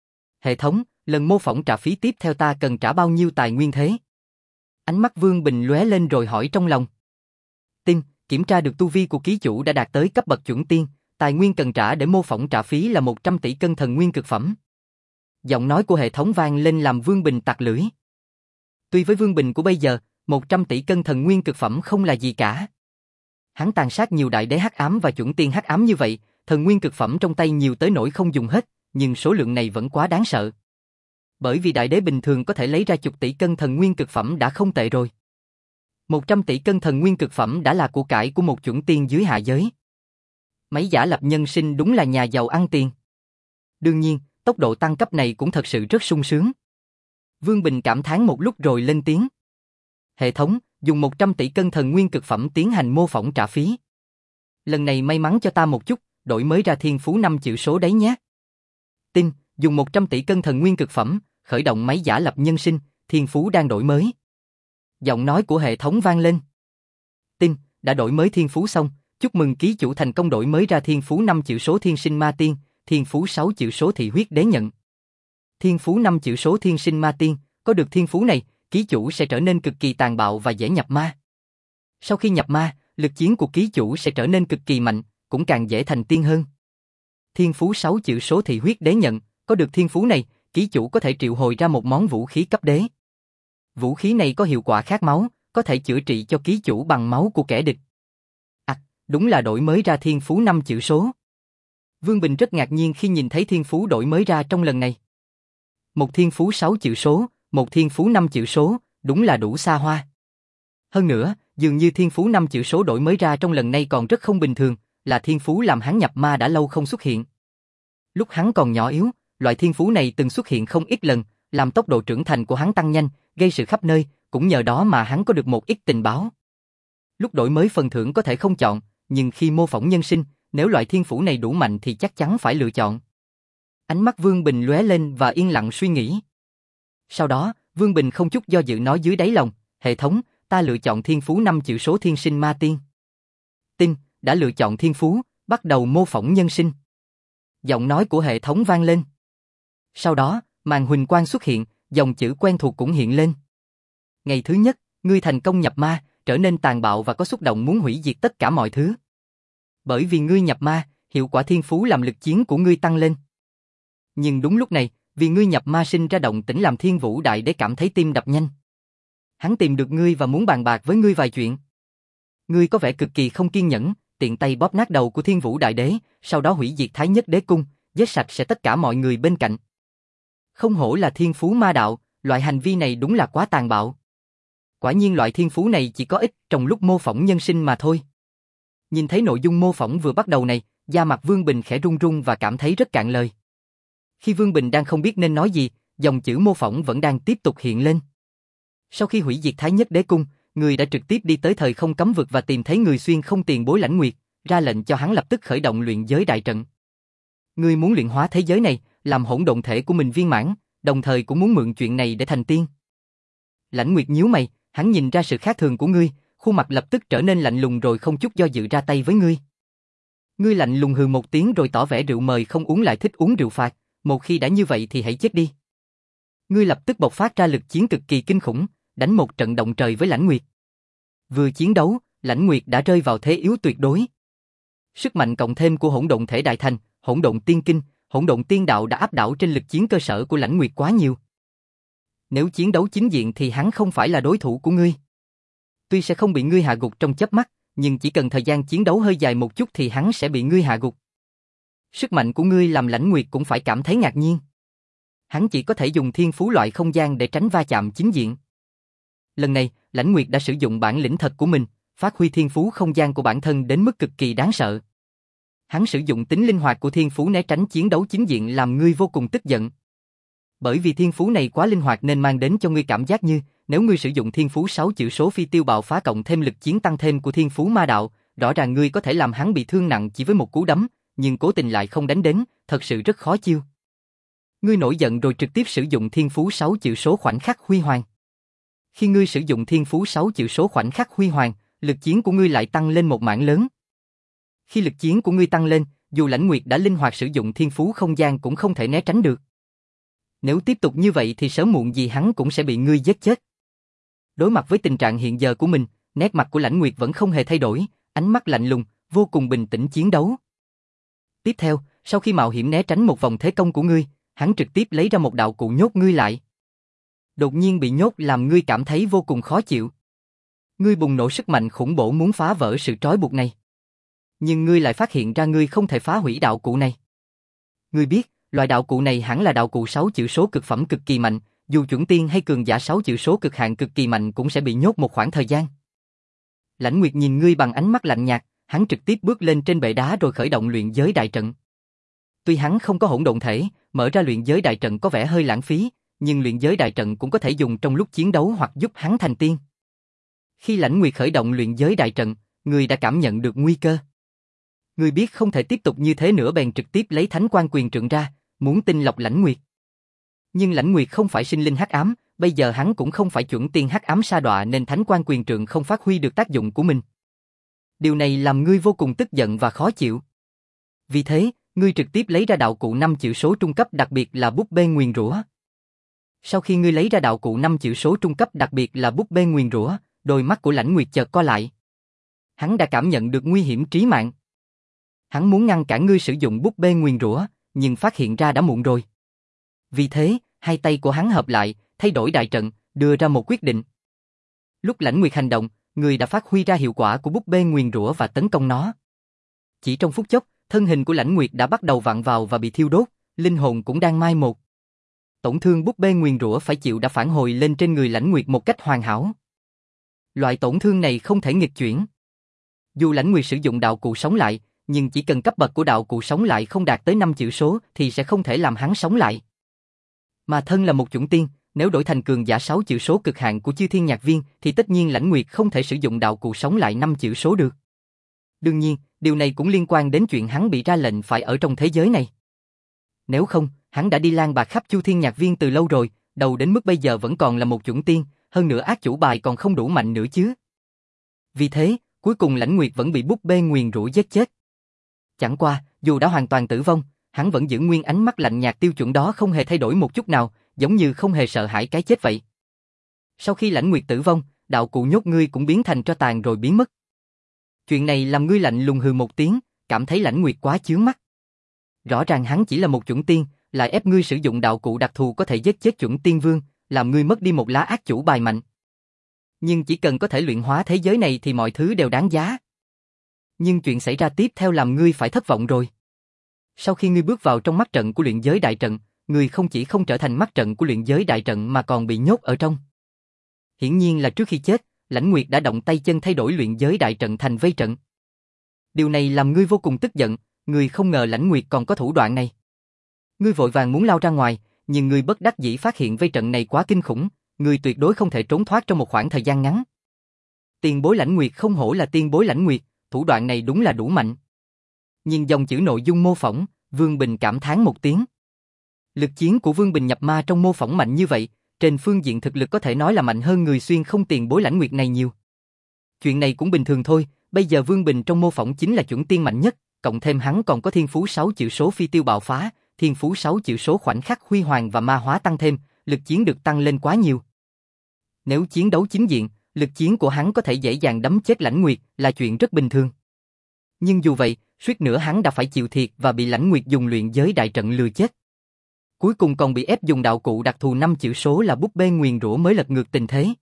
Hệ thống, lần mô phỏng trả phí tiếp theo ta cần trả bao nhiêu tài nguyên thế? Ánh mắt Vương Bình lóe lên rồi hỏi trong lòng. Tin, kiểm tra được tu vi của ký chủ đã đạt tới cấp bậc chuẩn tiên, tài nguyên cần trả để mô phỏng trả phí là một trăm tỷ cân thần nguyên cực phẩm. Giọng nói của hệ thống vang lên làm Vương Bình tặc lưỡi. Tuy với Vương Bình của bây giờ, một trăm tỷ cân thần nguyên cực phẩm không là gì cả. Hắn tàn sát nhiều đại đế hắc ám và chuẩn tiên hắc ám như vậy, thần nguyên cực phẩm trong tay nhiều tới nỗi không dùng hết, nhưng số lượng này vẫn quá đáng sợ. Bởi vì đại đế bình thường có thể lấy ra chục tỷ cân thần nguyên cực phẩm đã không tệ rồi. một trăm tỷ cân thần nguyên cực phẩm đã là của cải của một chuẩn tiên dưới hạ giới. Máy giả lập nhân sinh đúng là nhà giàu ăn tiền. Đương nhiên, tốc độ tăng cấp này cũng thật sự rất sung sướng. Vương Bình cảm thán một lúc rồi lên tiếng. Hệ thống, dùng một trăm tỷ cân thần nguyên cực phẩm tiến hành mô phỏng trả phí. Lần này may mắn cho ta một chút, đổi mới ra thiên phú năm chữ số đấy nhé. Tin, dùng một trăm tỷ cân thần nguyên cực phẩm, khởi động máy giả lập nhân sinh, thiên phú đang đổi mới. Giọng nói của hệ thống vang lên. Tin, đã đổi mới thiên phú xong, chúc mừng ký chủ thành công đổi mới ra thiên phú năm chữ số thiên sinh ma tiên, thiên phú sáu chữ số thị huyết đế nhận. Thiên phú năm chữ số thiên sinh ma tiên, có được thiên phú này, ký chủ sẽ trở nên cực kỳ tàn bạo và dễ nhập ma. Sau khi nhập ma, lực chiến của ký chủ sẽ trở nên cực kỳ mạnh, cũng càng dễ thành tiên hơn. Thiên phú sáu chữ số thị huyết đế nhận, có được thiên phú này, ký chủ có thể triệu hồi ra một món vũ khí cấp đế. Vũ khí này có hiệu quả khát máu, có thể chữa trị cho ký chủ bằng máu của kẻ địch. À, đúng là đổi mới ra thiên phú năm chữ số. Vương Bình rất ngạc nhiên khi nhìn thấy thiên phú đổi mới ra trong lần này. Một thiên phú sáu chữ số, một thiên phú năm chữ số, đúng là đủ xa hoa. Hơn nữa, dường như thiên phú năm chữ số đổi mới ra trong lần này còn rất không bình thường, là thiên phú làm hắn nhập ma đã lâu không xuất hiện. Lúc hắn còn nhỏ yếu, loại thiên phú này từng xuất hiện không ít lần, làm tốc độ trưởng thành của hắn tăng nhanh, gây sự khắp nơi, cũng nhờ đó mà hắn có được một ít tình báo. Lúc đổi mới phần thưởng có thể không chọn, nhưng khi mô phỏng nhân sinh, nếu loại thiên phú này đủ mạnh thì chắc chắn phải lựa chọn. Ánh mắt Vương Bình lóe lên và yên lặng suy nghĩ. Sau đó, Vương Bình không chút do dự nói dưới đáy lòng, hệ thống, ta lựa chọn thiên phú năm chữ số thiên sinh ma tiên. Tin, đã lựa chọn thiên phú, bắt đầu mô phỏng nhân sinh. Giọng nói của hệ thống vang lên. Sau đó, màn huỳnh quang xuất hiện, dòng chữ quen thuộc cũng hiện lên. Ngày thứ nhất, ngươi thành công nhập ma, trở nên tàn bạo và có xúc động muốn hủy diệt tất cả mọi thứ. Bởi vì ngươi nhập ma, hiệu quả thiên phú làm lực chiến của ngươi tăng lên. Nhưng đúng lúc này, vì ngươi nhập ma sinh ra động tĩnh làm Thiên Vũ Đại Đế cảm thấy tim đập nhanh. Hắn tìm được ngươi và muốn bàn bạc với ngươi vài chuyện. Ngươi có vẻ cực kỳ không kiên nhẫn, tiện tay bóp nát đầu của Thiên Vũ Đại Đế, sau đó hủy diệt Thái Nhất Đế Cung, giết sạch sẽ tất cả mọi người bên cạnh. Không hổ là thiên phú ma đạo, loại hành vi này đúng là quá tàn bạo. Quả nhiên loại thiên phú này chỉ có ích trong lúc mô phỏng nhân sinh mà thôi. Nhìn thấy nội dung mô phỏng vừa bắt đầu này, da mặt Vương Bình khẽ run run và cảm thấy rất cạn lời. Khi Vương Bình đang không biết nên nói gì, dòng chữ mô phỏng vẫn đang tiếp tục hiện lên. Sau khi hủy diệt Thái Nhất Đế Cung, người đã trực tiếp đi tới thời không cấm vực và tìm thấy người xuyên không tiền bối Lãnh Nguyệt, ra lệnh cho hắn lập tức khởi động luyện giới đại trận. Ngươi muốn luyện hóa thế giới này, làm hỗn độn thể của mình viên mãn, đồng thời cũng muốn mượn chuyện này để thành tiên. Lãnh Nguyệt nhíu mày, hắn nhìn ra sự khác thường của ngươi, khuôn mặt lập tức trở nên lạnh lùng rồi không chút do dự ra tay với ngươi. Ngươi lạnh lùng hừ một tiếng rồi tỏ vẻ rượu mời không uống lại thích uống rượu phạt, một khi đã như vậy thì hãy chết đi. Ngươi lập tức bộc phát ra lực chiến cực kỳ kinh khủng, đánh một trận động trời với Lãnh Nguyệt. Vừa chiến đấu, Lãnh Nguyệt đã rơi vào thế yếu tuyệt đối. Sức mạnh cộng thêm của hỗn độn thể đại thành, hỗn độn tiên kinh, hỗn độn tiên đạo đã áp đảo trên lực chiến cơ sở của Lãnh Nguyệt quá nhiều. Nếu chiến đấu chính diện thì hắn không phải là đối thủ của ngươi. Tuy sẽ không bị ngươi hạ gục trong chớp mắt, nhưng chỉ cần thời gian chiến đấu hơi dài một chút thì hắn sẽ bị ngươi hạ gục. Sức mạnh của ngươi làm Lãnh Nguyệt cũng phải cảm thấy ngạc nhiên. Hắn chỉ có thể dùng thiên phú loại không gian để tránh va chạm chính diện. Lần này, Lãnh Nguyệt đã sử dụng bản lĩnh thật của mình, phát huy thiên phú không gian của bản thân đến mức cực kỳ đáng sợ. Hắn sử dụng tính linh hoạt của thiên phú né tránh chiến đấu chính diện làm ngươi vô cùng tức giận. Bởi vì thiên phú này quá linh hoạt nên mang đến cho ngươi cảm giác như nếu ngươi sử dụng thiên phú sáu chữ số phi tiêu bạo phá cộng thêm lực chiến tăng thêm của thiên phú ma đạo, rõ ràng ngươi có thể làm hắn bị thương nặng chỉ với một cú đấm, nhưng cố tình lại không đánh đến, thật sự rất khó chiêu. Ngươi nổi giận rồi trực tiếp sử dụng thiên phú sáu chữ số khoảnh khắc huy hoàng. Khi ngươi sử dụng thiên phú sáu chữ số khoảnh khắc huy hoàng, lực chiến của ngươi lại tăng lên một mảng lớn. Khi lực chiến của ngươi tăng lên, dù Lãnh Nguyệt đã linh hoạt sử dụng thiên phú không gian cũng không thể né tránh được. Nếu tiếp tục như vậy thì sớm muộn gì hắn cũng sẽ bị ngươi giết chết. Đối mặt với tình trạng hiện giờ của mình, nét mặt của Lãnh Nguyệt vẫn không hề thay đổi, ánh mắt lạnh lùng, vô cùng bình tĩnh chiến đấu. Tiếp theo, sau khi mạo hiểm né tránh một vòng thế công của ngươi, hắn trực tiếp lấy ra một đạo cụ nhốt ngươi lại. Đột nhiên bị nhốt làm ngươi cảm thấy vô cùng khó chịu. Ngươi bùng nổ sức mạnh khủng bố muốn phá vỡ sự trói buộc này. Nhưng ngươi lại phát hiện ra ngươi không thể phá hủy đạo cụ này. Ngươi biết, loại đạo cụ này hẳn là đạo cụ sáu chữ số cực phẩm cực kỳ mạnh, dù chuẩn tiên hay cường giả sáu chữ số cực hạn cực kỳ mạnh cũng sẽ bị nhốt một khoảng thời gian. Lãnh Nguyệt nhìn ngươi bằng ánh mắt lạnh nhạt, hắn trực tiếp bước lên trên bệ đá rồi khởi động luyện giới đại trận. Tuy hắn không có hỗn độn thể, mở ra luyện giới đại trận có vẻ hơi lãng phí, nhưng luyện giới đại trận cũng có thể dùng trong lúc chiến đấu hoặc giúp hắn thành tiên. Khi Lãnh Nguyệt khởi động luyện giới đại trận, ngươi đã cảm nhận được nguy cơ. Ngươi biết không thể tiếp tục như thế nữa bèn trực tiếp lấy Thánh Quan Quyền Trượng ra, muốn tinh lọc Lãnh Nguyệt. Nhưng Lãnh Nguyệt không phải sinh linh hắc ám, bây giờ hắn cũng không phải chuẩn tiên hắc ám sa đọa nên Thánh Quan Quyền Trượng không phát huy được tác dụng của mình. Điều này làm ngươi vô cùng tức giận và khó chịu. Vì thế, ngươi trực tiếp lấy ra đạo cụ năm chữ số trung cấp đặc biệt là búp bê nguyền rủa. Sau khi ngươi lấy ra đạo cụ năm chữ số trung cấp đặc biệt là búp bê nguyền rủa, đôi mắt của Lãnh Nguyệt chợt co lại. Hắn đã cảm nhận được nguy hiểm trí mạng. Hắn muốn ngăn cản ngươi sử dụng búp bê nguyền rủa, nhưng phát hiện ra đã muộn rồi. Vì thế, hai tay của hắn hợp lại, thay đổi đại trận, đưa ra một quyết định. Lúc Lãnh Nguyệt hành động, người đã phát huy ra hiệu quả của búp bê nguyền rủa và tấn công nó. Chỉ trong phút chốc, thân hình của Lãnh Nguyệt đã bắt đầu vặn vào và bị thiêu đốt, linh hồn cũng đang mai một. Tổn thương búp bê nguyền rủa phải chịu đã phản hồi lên trên người Lãnh Nguyệt một cách hoàn hảo. Loại tổn thương này không thể nghịch chuyển. Dù Lãnh Nguyệt sử dụng đạo cụ sống lại, nhưng chỉ cần cấp bậc của đạo cụ sống lại không đạt tới năm chữ số thì sẽ không thể làm hắn sống lại. Mà thân là một chuẩn tiên, nếu đổi thành cường giả sáu chữ số cực hạn của Chư Thiên Nhạc Viên thì tất nhiên Lãnh Nguyệt không thể sử dụng đạo cụ sống lại năm chữ số được. Đương nhiên, điều này cũng liên quan đến chuyện hắn bị ra lệnh phải ở trong thế giới này. Nếu không, hắn đã đi lang bạc khắp Chư Thiên Nhạc Viên từ lâu rồi, đầu đến mức bây giờ vẫn còn là một chuẩn tiên, hơn nữa ác chủ bài còn không đủ mạnh nữa chứ. Vì thế, cuối cùng Lãnh Nguyệt vẫn bị búp bê nguyền rủa giết chết. Chẳng qua, dù đã hoàn toàn tử vong, hắn vẫn giữ nguyên ánh mắt lạnh nhạt tiêu chuẩn đó không hề thay đổi một chút nào, giống như không hề sợ hãi cái chết vậy. Sau khi Lãnh Nguyệt tử vong, đạo cụ nhốt ngươi cũng biến thành tro tàn rồi biến mất. Chuyện này làm ngươi lạnh lùng hừ một tiếng, cảm thấy Lãnh Nguyệt quá chướng mắt. Rõ ràng hắn chỉ là một chuẩn tiên, lại ép ngươi sử dụng đạo cụ đặc thù có thể giết chết chuẩn tiên vương, làm ngươi mất đi một lá ác chủ bài mạnh. Nhưng chỉ cần có thể luyện hóa thế giới này thì mọi thứ đều đáng giá. Nhưng chuyện xảy ra tiếp theo làm ngươi phải thất vọng rồi. Sau khi ngươi bước vào trong mắt trận của luyện giới đại trận, ngươi không chỉ không trở thành mắt trận của luyện giới đại trận mà còn bị nhốt ở trong. Hiển nhiên là trước khi chết, Lãnh Nguyệt đã động tay chân thay đổi luyện giới đại trận thành vây trận. Điều này làm ngươi vô cùng tức giận, ngươi không ngờ Lãnh Nguyệt còn có thủ đoạn này. Ngươi vội vàng muốn lao ra ngoài, nhưng ngươi bất đắc dĩ phát hiện vây trận này quá kinh khủng, ngươi tuyệt đối không thể trốn thoát trong một khoảng thời gian ngắn. Tiền bối Lãnh Nguyệt không hổ là tiền bối Lãnh Nguyệt, thủ đoạn này đúng là đủ mạnh. Nhìn dòng chữ nội dung mô phỏng, Vương Bình cảm thán một tiếng. Lực chiến của Vương Bình nhập ma trong mô phỏng mạnh như vậy, trên phương diện thực lực có thể nói là mạnh hơn người xuyên không tiền bối Lãnh Nguyệt này nhiều. Chuyện này cũng bình thường thôi, bây giờ Vương Bình trong mô phỏng chính là chuẩn tiên mạnh nhất, cộng thêm hắn còn có thiên phú sáu chữ số phi tiêu bạo phá, thiên phú sáu chữ số khoảnh khắc huy hoàng và ma hóa tăng thêm, lực chiến được tăng lên quá nhiều. Nếu chiến đấu chính diện, lực chiến của hắn có thể dễ dàng đấm chết Lãnh Nguyệt là chuyện rất bình thường. Nhưng dù vậy, suýt nữa hắn đã phải chịu thiệt và bị Lãnh Nguyệt dùng luyện giới đại trận lừa chết. Cuối cùng còn bị ép dùng đạo cụ đặc thù năm chữ số là búp bê nguyền rủa mới lật ngược tình thế.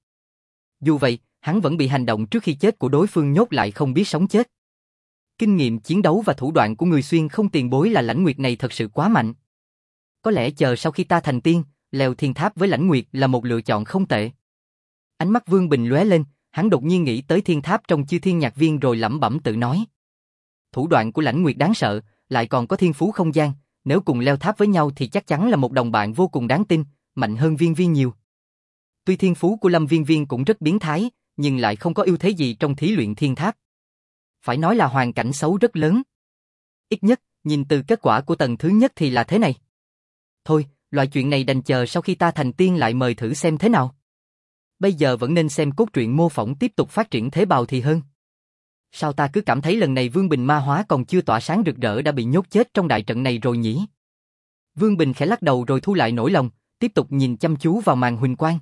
Dù vậy, hắn vẫn bị hành động trước khi chết của đối phương nhốt lại không biết sống chết. Kinh nghiệm chiến đấu và thủ đoạn của người xuyên không tiền bối là Lãnh Nguyệt này thật sự quá mạnh. Có lẽ chờ sau khi ta thành tiên, leo thiên tháp với Lãnh Nguyệt là một lựa chọn không tệ. Ánh mắt Vương Bình lóe lên, hắn đột nhiên nghĩ tới thiên tháp trong Chư Thiên Nhạc Viên rồi lẩm bẩm tự nói. Thủ đoạn của Lãnh Nguyệt đáng sợ, lại còn có thiên phú không gian, nếu cùng leo tháp với nhau thì chắc chắn là một đồng bạn vô cùng đáng tin, mạnh hơn Viên Viên nhiều. Tuy thiên phú của Lâm Viên Viên cũng rất biến thái, nhưng lại không có ưu thế gì trong thí luyện thiên tháp. Phải nói là hoàn cảnh xấu rất lớn. Ít nhất, nhìn từ kết quả của tầng thứ nhất thì là thế này. Thôi, loại chuyện này đành chờ sau khi ta thành tiên lại mời thử xem thế nào. Bây giờ vẫn nên xem cốt truyện mô phỏng tiếp tục phát triển thế bào thì hơn. Sao ta cứ cảm thấy lần này Vương Bình ma hóa còn chưa tỏa sáng rực rỡ đã bị nhốt chết trong đại trận này rồi nhỉ? Vương Bình khẽ lắc đầu rồi thu lại nỗi lòng, tiếp tục nhìn chăm chú vào màn huỳnh quang.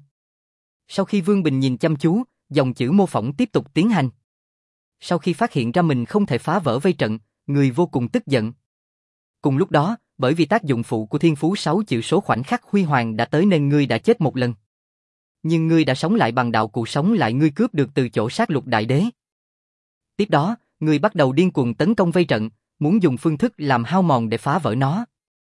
Sau khi Vương Bình nhìn chăm chú, dòng chữ mô phỏng tiếp tục tiến hành. Sau khi phát hiện ra mình không thể phá vỡ vây trận, người vô cùng tức giận. Cùng lúc đó, bởi vì tác dụng phụ của thiên phú sáu chữ số khoảnh khắc huy hoàng đã tới nên ngươi đã chết một lần. Nhưng ngươi đã sống lại bằng đạo cụ sống lại ngươi cướp được từ chỗ sát lục đại đế. Tiếp đó, ngươi bắt đầu điên cuồng tấn công vây trận, muốn dùng phương thức làm hao mòn để phá vỡ nó.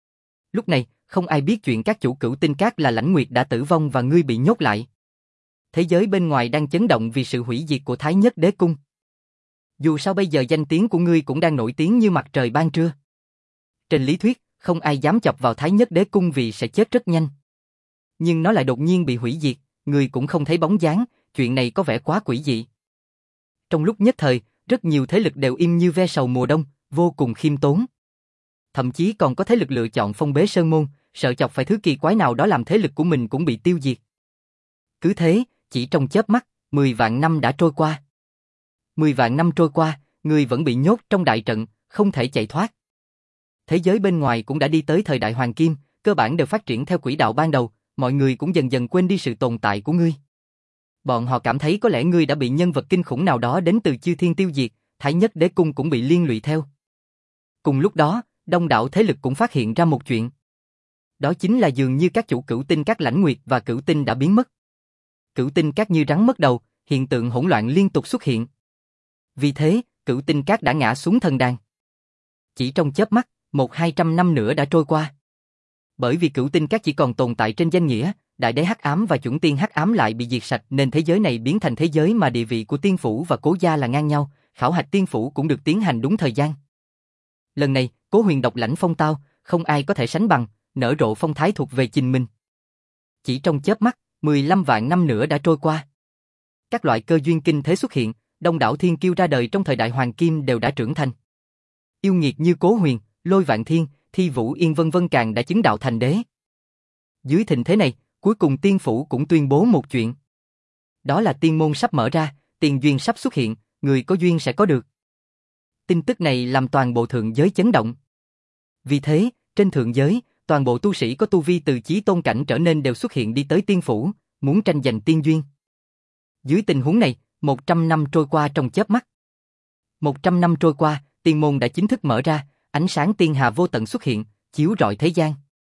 Lúc này, không ai biết chuyện các chủ Cửu Tinh Các là Lãnh Nguyệt đã tử vong và ngươi bị nhốt lại. Thế giới bên ngoài đang chấn động vì sự hủy diệt của Thái Nhất Đế Cung. Dù sao bây giờ danh tiếng của ngươi cũng đang nổi tiếng như mặt trời ban trưa. Trên lý thuyết, không ai dám chọc vào Thái Nhất Đế Cung vì sẽ chết rất nhanh. Nhưng nó lại đột nhiên bị hủy diệt, ngươi cũng không thấy bóng dáng, chuyện này có vẻ quá quỷ dị. Trong lúc nhất thời, rất nhiều thế lực đều im như ve sầu mùa đông, vô cùng khiêm tốn. Thậm chí còn có thế lực lựa chọn phong bế sơn môn, sợ chọc phải thứ kỳ quái nào đó làm thế lực của mình cũng bị tiêu diệt. Cứ thế, chỉ trong chớp mắt, mười vạn năm đã trôi qua. Mười vạn năm trôi qua, người vẫn bị nhốt trong đại trận, không thể chạy thoát. Thế giới bên ngoài cũng đã đi tới thời đại hoàng kim, cơ bản đều phát triển theo quỹ đạo ban đầu, mọi người cũng dần dần quên đi sự tồn tại của ngươi. Bọn họ cảm thấy có lẽ ngươi đã bị nhân vật kinh khủng nào đó đến từ chư thiên tiêu diệt, Thái Nhất Đế Cung cũng bị liên lụy theo. Cùng lúc đó, đông đảo thế lực cũng phát hiện ra một chuyện. Đó chính là dường như các chủ Cửu Tinh Các Lãnh Nguyệt và Cửu Tinh đã biến mất. Cửu Tinh Các như rắn mất đầu, hiện tượng hỗn loạn liên tục xuất hiện. Vì thế, Cửu Tinh Các đã ngã xuống thần đàn. Chỉ trong chớp mắt, một hai trăm năm nữa đã trôi qua. Bởi vì Cửu Tinh Các chỉ còn tồn tại trên danh nghĩa, Đại Đế Hắc Ám và Chuẩn Tiên Hắc Ám lại bị diệt sạch nên thế giới này biến thành thế giới mà địa vị của Tiên Phủ và Cố Gia là ngang nhau, khảo hạch Tiên Phủ cũng được tiến hành đúng thời gian. Lần này, Cố Huyền độc lãnh phong tao, không ai có thể sánh bằng, nở rộ phong thái thuộc về chính mình. Chỉ trong chớp mắt, mười lăm vạn năm nữa đã trôi qua. Các loại cơ duyên kinh thế xuất hiện, đông đảo thiên kiêu ra đời trong thời đại hoàng kim đều đã trưởng thành. Yêu nghiệt như Cố Huyền, Lôi Vạn Thiên, Thi Vũ Yên vân vân càng đã chứng đạo thành đế. Dưới thịnh thế này, cuối cùng Tiên Phủ cũng tuyên bố một chuyện. Đó là tiên môn sắp mở ra, tiền duyên sắp xuất hiện, người có duyên sẽ có được. Tin tức này làm toàn bộ thượng giới chấn động. Vì thế, trên thượng giới, toàn bộ tu sĩ có tu vi từ chí tôn cảnh trở nên đều xuất hiện đi tới Tiên Phủ, muốn tranh giành tiên duyên. Dưới tình huống này, một trăm năm trôi qua trong chớp mắt. Một trăm năm trôi qua, tiên môn đã chính thức mở ra, ánh sáng tiên hà vô tận xuất hiện, chiếu rọi thế gian.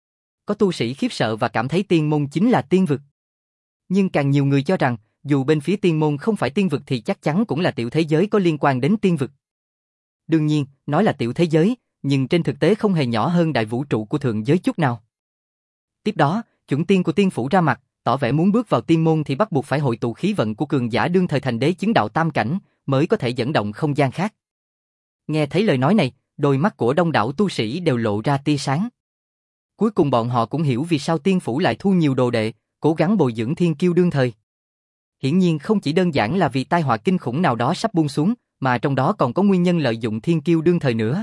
Có tu sĩ khiếp sợ và cảm thấy tiên môn chính là tiên vực. Nhưng càng nhiều người cho rằng, dù bên phía tiên môn không phải tiên vực thì chắc chắn cũng là tiểu thế giới có liên quan đến tiên vực. Đương nhiên, nói là tiểu thế giới, nhưng trên thực tế không hề nhỏ hơn đại vũ trụ của thượng giới chút nào. Tiếp đó, chuẩn tiên của Tiên Phủ ra mặt, tỏ tỏ vẻ muốn bước vào tiên môn thì bắt buộc phải hội tụ khí vận của cường giả đương thời thành đế chứng đạo tam cảnh, mới có thể dẫn động không gian khác. Nghe thấy lời nói này, đôi mắt của đông đảo tu sĩ đều lộ ra tia sáng. Cuối cùng bọn họ cũng hiểu vì sao tiên phủ lại thu nhiều đồ đệ, cố gắng bồi dưỡng thiên kiêu đương thời. Hiển nhiên không chỉ đơn giản là vì tai họa kinh khủng nào đó sắp buông xuống, mà trong đó còn có nguyên nhân lợi dụng thiên kiêu đương thời nữa.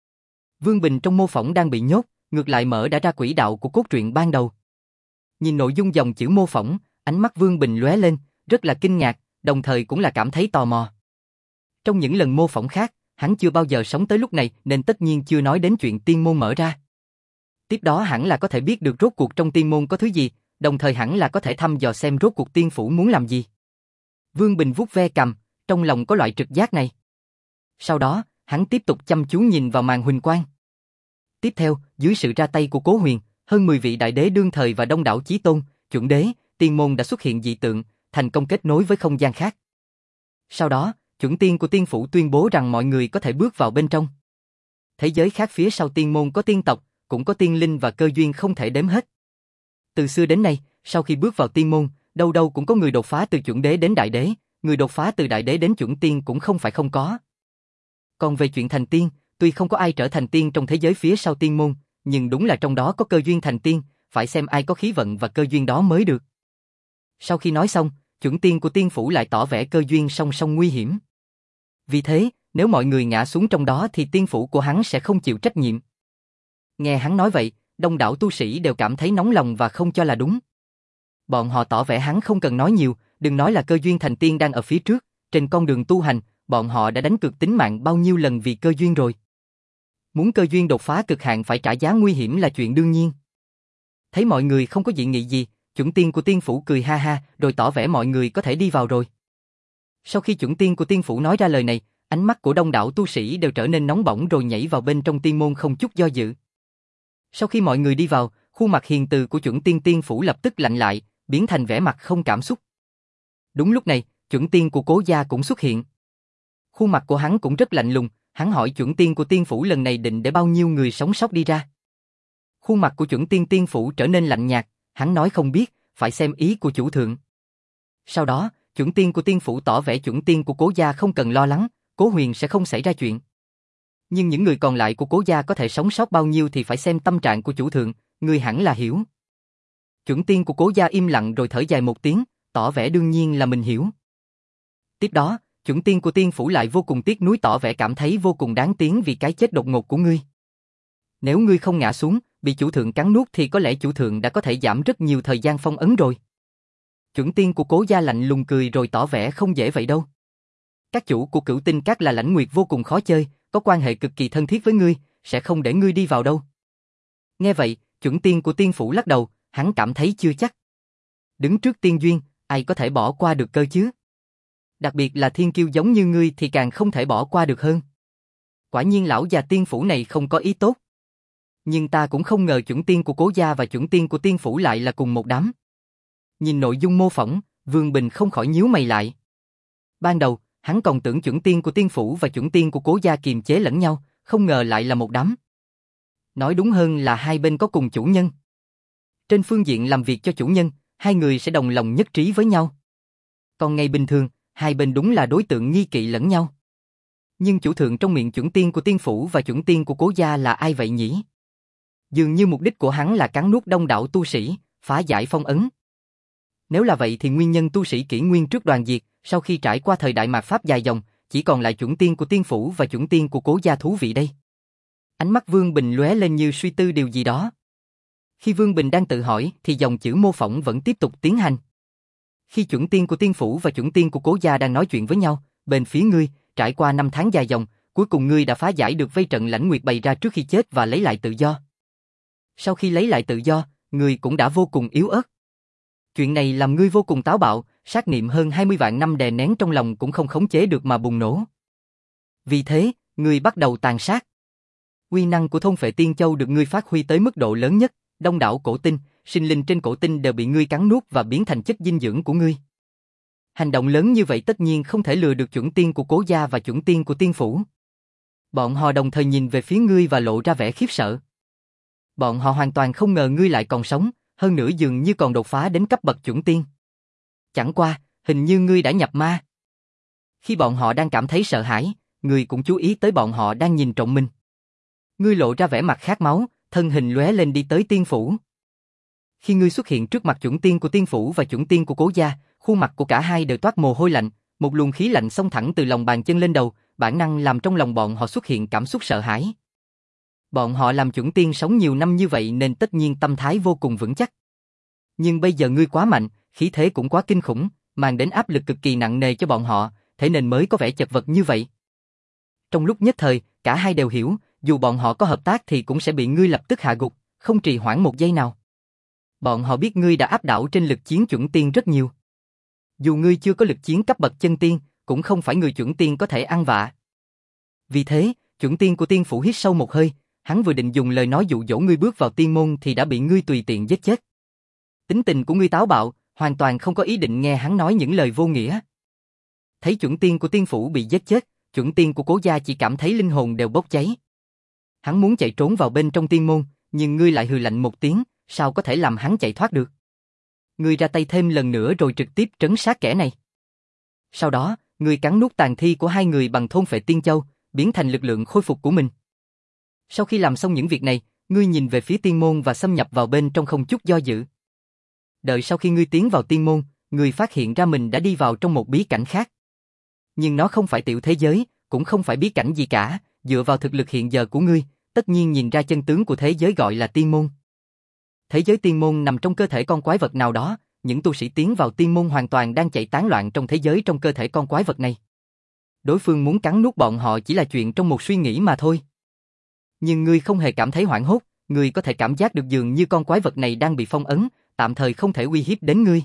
Vương Bình trong mô phỏng đang bị nhốt, ngược lại mở đã ra quỹ đạo của cốt truyện ban đầu. Nhìn nội dung dòng chữ mô phỏng, ánh mắt Vương Bình lóe lên, rất là kinh ngạc, đồng thời cũng là cảm thấy tò mò. Trong những lần mô phỏng khác, hắn chưa bao giờ sống tới lúc này nên tất nhiên chưa nói đến chuyện tiên môn mở ra. Tiếp đó hẳn là có thể biết được rốt cuộc trong tiên môn có thứ gì, đồng thời hẳn là có thể thăm dò xem rốt cuộc tiên phủ muốn làm gì. Vương Bình vuốt ve cằm, trong lòng có loại trực giác này. Sau đó, hắn tiếp tục chăm chú nhìn vào màn huỳnh quang. Tiếp theo, dưới sự ra tay của Cố Huyền, hơn mười vị đại đế đương thời và đông đảo chí tôn, chuẩn đế, tiên môn đã xuất hiện dị tượng, thành công kết nối với không gian khác. Sau đó, chuẩn tiên của tiên phủ tuyên bố rằng mọi người có thể bước vào bên trong. Thế giới khác phía sau tiên môn có tiên tộc, cũng có tiên linh và cơ duyên không thể đếm hết. Từ xưa đến nay, sau khi bước vào tiên môn, đâu đâu cũng có người đột phá từ chuẩn đế đến đại đế, người đột phá từ đại đế đến chuẩn tiên cũng không phải không có. Còn về chuyện thành tiên, tuy không có ai trở thành tiên trong thế giới phía sau tiên môn, nhưng đúng là trong đó có cơ duyên thành tiên, phải xem ai có khí vận và cơ duyên đó mới được. Sau khi nói xong, chuẩn tiên của tiên phủ lại tỏ vẻ cơ duyên song song nguy hiểm. Vì thế, nếu mọi người ngã xuống trong đó thì tiên phủ của hắn sẽ không chịu trách nhiệm. Nghe hắn nói vậy, đông đảo tu sĩ đều cảm thấy nóng lòng và không cho là đúng. Bọn họ tỏ vẻ hắn không cần nói nhiều, đừng nói là cơ duyên thành tiên đang ở phía trước, trên con đường tu hành, bọn họ đã đánh cược tính mạng bao nhiêu lần vì cơ duyên rồi. Muốn cơ duyên đột phá cực hạn phải trả giá nguy hiểm là chuyện đương nhiên. Thấy mọi người không có dị nghị gì, chuẩn tiên của tiên phủ cười ha ha, rồi tỏ vẻ mọi người có thể đi vào rồi. Sau khi chuẩn tiên của tiên phủ nói ra lời này, ánh mắt của đông đảo tu sĩ đều trở nên nóng bỏng rồi nhảy vào bên trong tiên môn không chút do dự. Sau khi mọi người đi vào, khuôn mặt hiền từ của chuẩn tiên tiên phủ lập tức lạnh lại, biến thành vẻ mặt không cảm xúc. Đúng lúc này, chuẩn tiên của Cố gia cũng xuất hiện. Khuôn mặt của hắn cũng rất lạnh lùng, hắn hỏi chuẩn tiên của tiên phủ lần này định để bao nhiêu người sống sót đi ra. Khuôn mặt của chuẩn tiên tiên phủ trở nên lạnh nhạt, hắn nói không biết, phải xem ý của chủ thượng. Sau đó, chuẩn tiên của tiên phủ tỏ vẻ chuẩn tiên của Cố gia không cần lo lắng, Cố Huyền sẽ không xảy ra chuyện. Nhưng những người còn lại của Cố gia có thể sống sót bao nhiêu thì phải xem tâm trạng của chủ thượng, người hẳn là hiểu. Chuẩn tiên của Cố gia im lặng rồi thở dài một tiếng, tỏ vẻ đương nhiên là mình hiểu. Tiếp đó, chuẩn tiên của tiên phủ lại vô cùng tiếc nuối tỏ vẻ cảm thấy vô cùng đáng tiếc vì cái chết đột ngột của ngươi. Nếu ngươi không ngã xuống, bị chủ thượng cắn nuốt thì có lẽ chủ thượng đã có thể giảm rất nhiều thời gian phong ấn rồi. Chuẩn tiên của Cố gia lạnh lùng cười rồi tỏ vẻ không dễ vậy đâu. Các chủ của Cửu Tinh Các là Lãnh Nguyệt vô cùng khó chơi, có quan hệ cực kỳ thân thiết với ngươi, sẽ không để ngươi đi vào đâu. Nghe vậy, chuẩn tiên của tiên phủ lắc đầu, hắn cảm thấy chưa chắc. Đứng trước tiên duyên, ai có thể bỏ qua được cơ chứ? Đặc biệt là thiên kiêu giống như ngươi thì càng không thể bỏ qua được hơn. Quả nhiên lão già tiên phủ này không có ý tốt. Nhưng ta cũng không ngờ chuẩn tiên của Cố gia và chuẩn tiên của tiên phủ lại là cùng một đám. Nhìn nội dung mô phỏng, Vương Bình không khỏi nhíu mày lại. Ban đầu, hắn còn tưởng chuẩn tiên của tiên phủ và chuẩn tiên của Cố gia kiềm chế lẫn nhau, không ngờ lại là một đám. Nói đúng hơn là hai bên có cùng chủ nhân. Trên phương diện làm việc cho chủ nhân, hai người sẽ đồng lòng nhất trí với nhau. Còn ngày bình thường, hai bên đúng là đối tượng nghi kỵ lẫn nhau. Nhưng chủ thượng trong miệng chuẩn tiên của tiên phủ và chuẩn tiên của Cố gia là ai vậy nhỉ? Dường như mục đích của hắn là cắn nuốt đông đảo tu sĩ, phá giải phong ấn. Nếu là vậy thì nguyên nhân tu sĩ kỷ nguyên trước đoàn diệt, sau khi trải qua thời đại mạt Pháp dài dòng, chỉ còn lại chuẩn tiên của tiên phủ và chuẩn tiên của Cố gia thú vị đây. Ánh mắt Vương Bình lóe lên như suy tư điều gì đó. Khi Vương Bình đang tự hỏi thì dòng chữ mô phỏng vẫn tiếp tục tiến hành. Khi chuẩn tiên của tiên phủ và chuẩn tiên của Cố gia đang nói chuyện với nhau, bên phía ngươi, trải qua năm tháng dài dòng, cuối cùng ngươi đã phá giải được vây trận Lãnh Nguyệt bày ra trước khi chết và lấy lại tự do. Sau khi lấy lại tự do, ngươi cũng đã vô cùng yếu ớt. Chuyện này làm ngươi vô cùng táo bạo, sát niệm hơn hai mươi vạn năm đè nén trong lòng cũng không khống chế được mà bùng nổ. Vì thế, ngươi bắt đầu tàn sát. Uy năng của thôn phệ tiên châu được ngươi phát huy tới mức độ lớn nhất, đông đảo cổ tinh, sinh linh trên cổ tinh đều bị ngươi cắn nuốt và biến thành chất dinh dưỡng của ngươi. Hành động lớn như vậy tất nhiên không thể lừa được chuẩn tiên của Cố gia và chuẩn tiên của tiên phủ. Bọn họ đồng thời nhìn về phía ngươi và lộ ra vẻ khiếp sợ. Bọn họ hoàn toàn không ngờ ngươi lại còn sống, hơn nữa dường như còn đột phá đến cấp bậc chuẩn tiên. Chẳng qua, hình như ngươi đã nhập ma. Khi bọn họ đang cảm thấy sợ hãi, ngươi cũng chú ý tới bọn họ đang nhìn trộm mình. Ngươi lộ ra vẻ mặt khát máu, thân hình lóe lên đi tới tiên phủ. Khi ngươi xuất hiện trước mặt chuẩn tiên của tiên phủ và chuẩn tiên của Cố gia, khuôn mặt của cả hai đều toát mồ hôi lạnh, một luồng khí lạnh xông thẳng từ lòng bàn chân lên đầu, bản năng làm trong lòng bọn họ xuất hiện cảm xúc sợ hãi. Bọn họ làm chuẩn tiên sống nhiều năm như vậy nên tất nhiên tâm thái vô cùng vững chắc. Nhưng bây giờ ngươi quá mạnh, khí thế cũng quá kinh khủng, mang đến áp lực cực kỳ nặng nề cho bọn họ, thế nên mới có vẻ chật vật như vậy. Trong lúc nhất thời, cả hai đều hiểu, dù bọn họ có hợp tác thì cũng sẽ bị ngươi lập tức hạ gục, không trì hoãn một giây nào. Bọn họ biết ngươi đã áp đảo trên lực chiến chuẩn tiên rất nhiều. Dù ngươi chưa có lực chiến cấp bậc chân tiên, cũng không phải người chuẩn tiên có thể ăn vạ. Vì thế, chuẩn tiên của tiên phủ hít sâu một hơi, hắn vừa định dùng lời nói dụ dỗ ngươi bước vào tiên môn thì đã bị ngươi tùy tiện giết chết. Tính tình của ngươi táo bạo, hoàn toàn không có ý định nghe hắn nói những lời vô nghĩa. Thấy chuẩn tiên của tiên phủ bị giết chết, chuẩn tiên của Cố gia chỉ cảm thấy linh hồn đều bốc cháy. Hắn muốn chạy trốn vào bên trong tiên môn, nhưng ngươi lại hừ lạnh một tiếng, sao có thể làm hắn chạy thoát được? Ngươi ra tay thêm lần nữa rồi trực tiếp trấn sát kẻ này. Sau đó, ngươi cắn nuốt tàn thi của hai người bằng thôn phệ tiên châu, biến thành lực lượng khôi phục của mình. Sau khi làm xong những việc này, ngươi nhìn về phía tiên môn và xâm nhập vào bên trong không chút do dự. Đợi sau khi ngươi tiến vào tiên môn, ngươi phát hiện ra mình đã đi vào trong một bí cảnh khác. Nhưng nó không phải tiểu thế giới, cũng không phải bí cảnh gì cả, dựa vào thực lực hiện giờ của ngươi, tất nhiên nhìn ra chân tướng của thế giới gọi là tiên môn. Thế giới tiên môn nằm trong cơ thể con quái vật nào đó, những tu sĩ tiến vào tiên môn hoàn toàn đang chạy tán loạn trong thế giới trong cơ thể con quái vật này. Đối phương muốn cắn nuốt bọn họ chỉ là chuyện trong một suy nghĩ mà thôi. Nhưng ngươi không hề cảm thấy hoảng hốt, ngươi có thể cảm giác được dường như con quái vật này đang bị phong ấn, tạm thời không thể uy hiếp đến ngươi.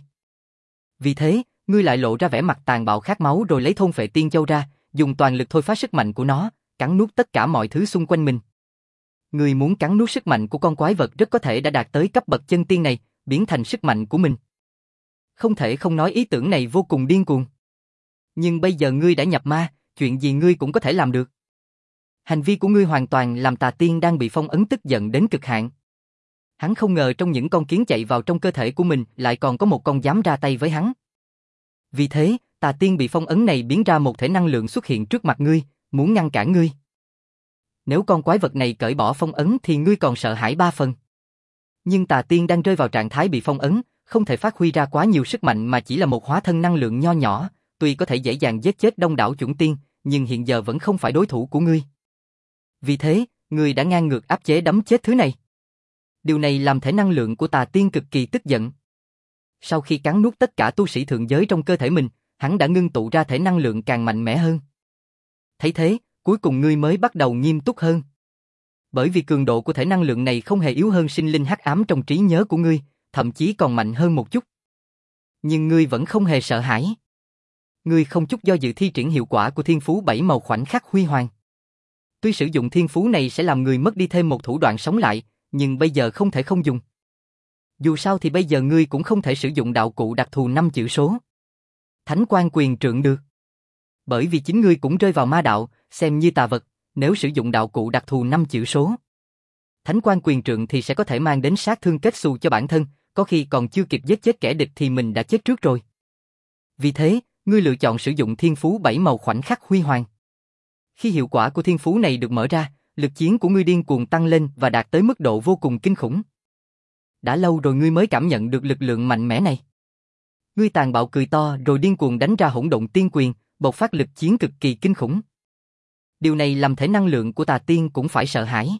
Vì thế, ngươi lại lộ ra vẻ mặt tàn bạo khát máu rồi lấy thôn phệ tiên châu ra, dùng toàn lực thôi phá sức mạnh của nó, cắn nuốt tất cả mọi thứ xung quanh mình. Ngươi muốn cắn nuốt sức mạnh của con quái vật rất có thể đã đạt tới cấp bậc chân tiên này, biến thành sức mạnh của mình. Không thể không nói ý tưởng này vô cùng điên cuồng. Nhưng bây giờ ngươi đã nhập ma, chuyện gì ngươi cũng có thể làm được. Hành vi của ngươi hoàn toàn làm Tà Tiên đang bị phong ấn tức giận đến cực hạn. Hắn không ngờ trong những con kiến chạy vào trong cơ thể của mình lại còn có một con dám ra tay với hắn. Vì thế, Tà Tiên bị phong ấn này biến ra một thể năng lượng xuất hiện trước mặt ngươi, muốn ngăn cản ngươi. Nếu con quái vật này cởi bỏ phong ấn thì ngươi còn sợ hãi ba phần. Nhưng Tà Tiên đang rơi vào trạng thái bị phong ấn, không thể phát huy ra quá nhiều sức mạnh mà chỉ là một hóa thân năng lượng nho nhỏ, tuy có thể dễ dàng giết chết đông đảo chuẩn tiên, nhưng hiện giờ vẫn không phải đối thủ của ngươi. Vì thế, ngươi đã ngang ngược áp chế đấm chết thứ này. Điều này làm thể năng lượng của Tà Tiên cực kỳ tức giận. Sau khi cắn nuốt tất cả tu sĩ thượng giới trong cơ thể mình, hắn đã ngưng tụ ra thể năng lượng càng mạnh mẽ hơn. Thấy thế, cuối cùng ngươi mới bắt đầu nghiêm túc hơn. Bởi vì cường độ của thể năng lượng này không hề yếu hơn sinh linh hắc ám trong trí nhớ của ngươi, thậm chí còn mạnh hơn một chút. Nhưng ngươi vẫn không hề sợ hãi. Ngươi không chút do dự thi triển hiệu quả của thiên phú bảy màu khoảnh khắc huy hoàng. Tuy sử dụng thiên phú này sẽ làm người mất đi thêm một thủ đoạn sống lại, nhưng bây giờ không thể không dùng. Dù sao thì bây giờ ngươi cũng không thể sử dụng đạo cụ đặc thù năm chữ số. Thánh Quan Quyền Trượng được. Bởi vì chính ngươi cũng rơi vào ma đạo, xem như tà vật, nếu sử dụng đạo cụ đặc thù năm chữ số. Thánh Quan Quyền Trượng thì sẽ có thể mang đến sát thương kết xù cho bản thân, có khi còn chưa kịp giết chết kẻ địch thì mình đã chết trước rồi. Vì thế, ngươi lựa chọn sử dụng thiên phú bảy màu khoảnh khắc huy hoàng. Khi hiệu quả của thiên phú này được mở ra, lực chiến của ngươi điên cuồng tăng lên và đạt tới mức độ vô cùng kinh khủng. Đã lâu rồi ngươi mới cảm nhận được lực lượng mạnh mẽ này. Ngươi tàn bạo cười to rồi điên cuồng đánh ra hỗn độn tiên quyền, bộc phát lực chiến cực kỳ kinh khủng. Điều này làm thể năng lượng của Tà Tiên cũng phải sợ hãi.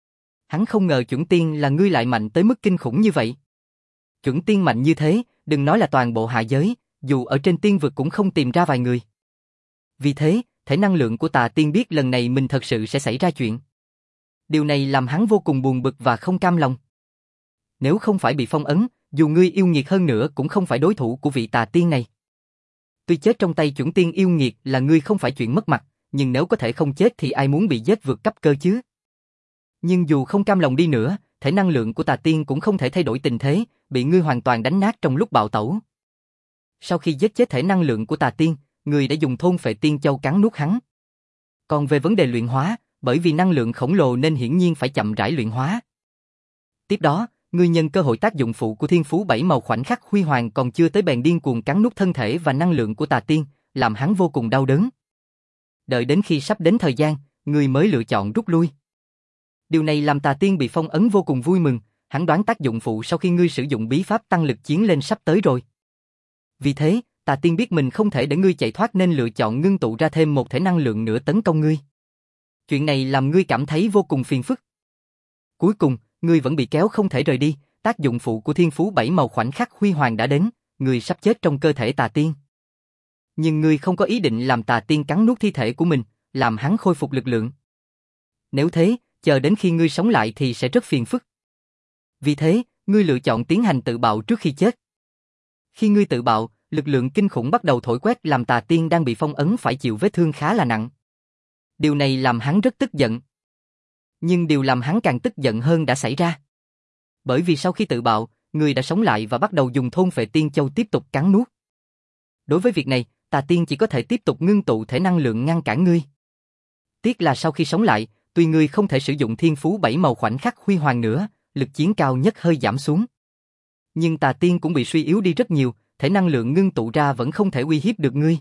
Hắn không ngờ chuẩn tiên là ngươi lại mạnh tới mức kinh khủng như vậy. Chuẩn tiên mạnh như thế, đừng nói là toàn bộ hạ giới, dù ở trên tiên vực cũng không tìm ra vài người. Vì thế, thể năng lượng của Tà Tiên biết lần này mình thật sự sẽ xảy ra chuyện. Điều này làm hắn vô cùng buồn bực và không cam lòng. Nếu không phải bị phong ấn, dù ngươi yêu nghiệt hơn nữa cũng không phải đối thủ của vị Tà Tiên này. Tuy chết trong tay chuẩn tiên yêu nghiệt là ngươi không phải chuyện mất mặt, nhưng nếu có thể không chết thì ai muốn bị giết vượt cấp cơ chứ? Nhưng dù không cam lòng đi nữa, thể năng lượng của Tà Tiên cũng không thể thay đổi tình thế, bị ngươi hoàn toàn đánh nát trong lúc bạo tẩu. Sau khi giết chết thể năng lượng của Tà Tiên, ngươi đã dùng thôn phệ tiên châu cắn nuốt hắn. Còn về vấn đề luyện hóa, bởi vì năng lượng khổng lồ nên hiển nhiên phải chậm rãi luyện hóa. Tiếp đó, ngươi nhân cơ hội tác dụng phụ của thiên phú bảy màu khoảnh khắc huy hoàng còn chưa tới bèn điên cuồng cắn nuốt thân thể và năng lượng của tà tiên, làm hắn vô cùng đau đớn. Đợi đến khi sắp đến thời gian, ngươi mới lựa chọn rút lui. Điều này làm tà tiên bị phong ấn vô cùng vui mừng, hắn đoán tác dụng phụ sau khi ngươi sử dụng bí pháp tăng lực chiến lên sắp tới rồi. Vì thế, tà tiên biết mình không thể để ngươi chạy thoát nên lựa chọn ngưng tụ ra thêm một thể năng lượng nữa tấn công ngươi. Chuyện này làm ngươi cảm thấy vô cùng phiền phức. Cuối cùng, ngươi vẫn bị kéo không thể rời đi, tác dụng phụ của thiên phú bảy màu khoảnh khắc huy hoàng đã đến, ngươi sắp chết trong cơ thể tà tiên. Nhưng ngươi không có ý định làm tà tiên cắn nuốt thi thể của mình, làm hắn khôi phục lực lượng. Nếu thế, chờ đến khi ngươi sống lại thì sẽ rất phiền phức. Vì thế, ngươi lựa chọn tiến hành tự bạo trước khi chết. Khi ngươi tự bạo, lực lượng kinh khủng bắt đầu thổi quét làm tà tiên đang bị phong ấn phải chịu vết thương khá là nặng. Điều này làm hắn rất tức giận. Nhưng điều làm hắn càng tức giận hơn đã xảy ra. Bởi vì sau khi tự bạo, ngươi đã sống lại và bắt đầu dùng thôn phệ tiên châu tiếp tục cắn nuốt. Đối với việc này, tà tiên chỉ có thể tiếp tục ngưng tụ thể năng lượng ngăn cản ngươi. Tiếc là sau khi sống lại, tuy ngươi không thể sử dụng thiên phú bảy màu khoảnh khắc huy hoàng nữa, lực chiến cao nhất hơi giảm xuống. Nhưng tà tiên cũng bị suy yếu đi rất nhiều, thể năng lượng ngưng tụ ra vẫn không thể uy hiếp được ngươi.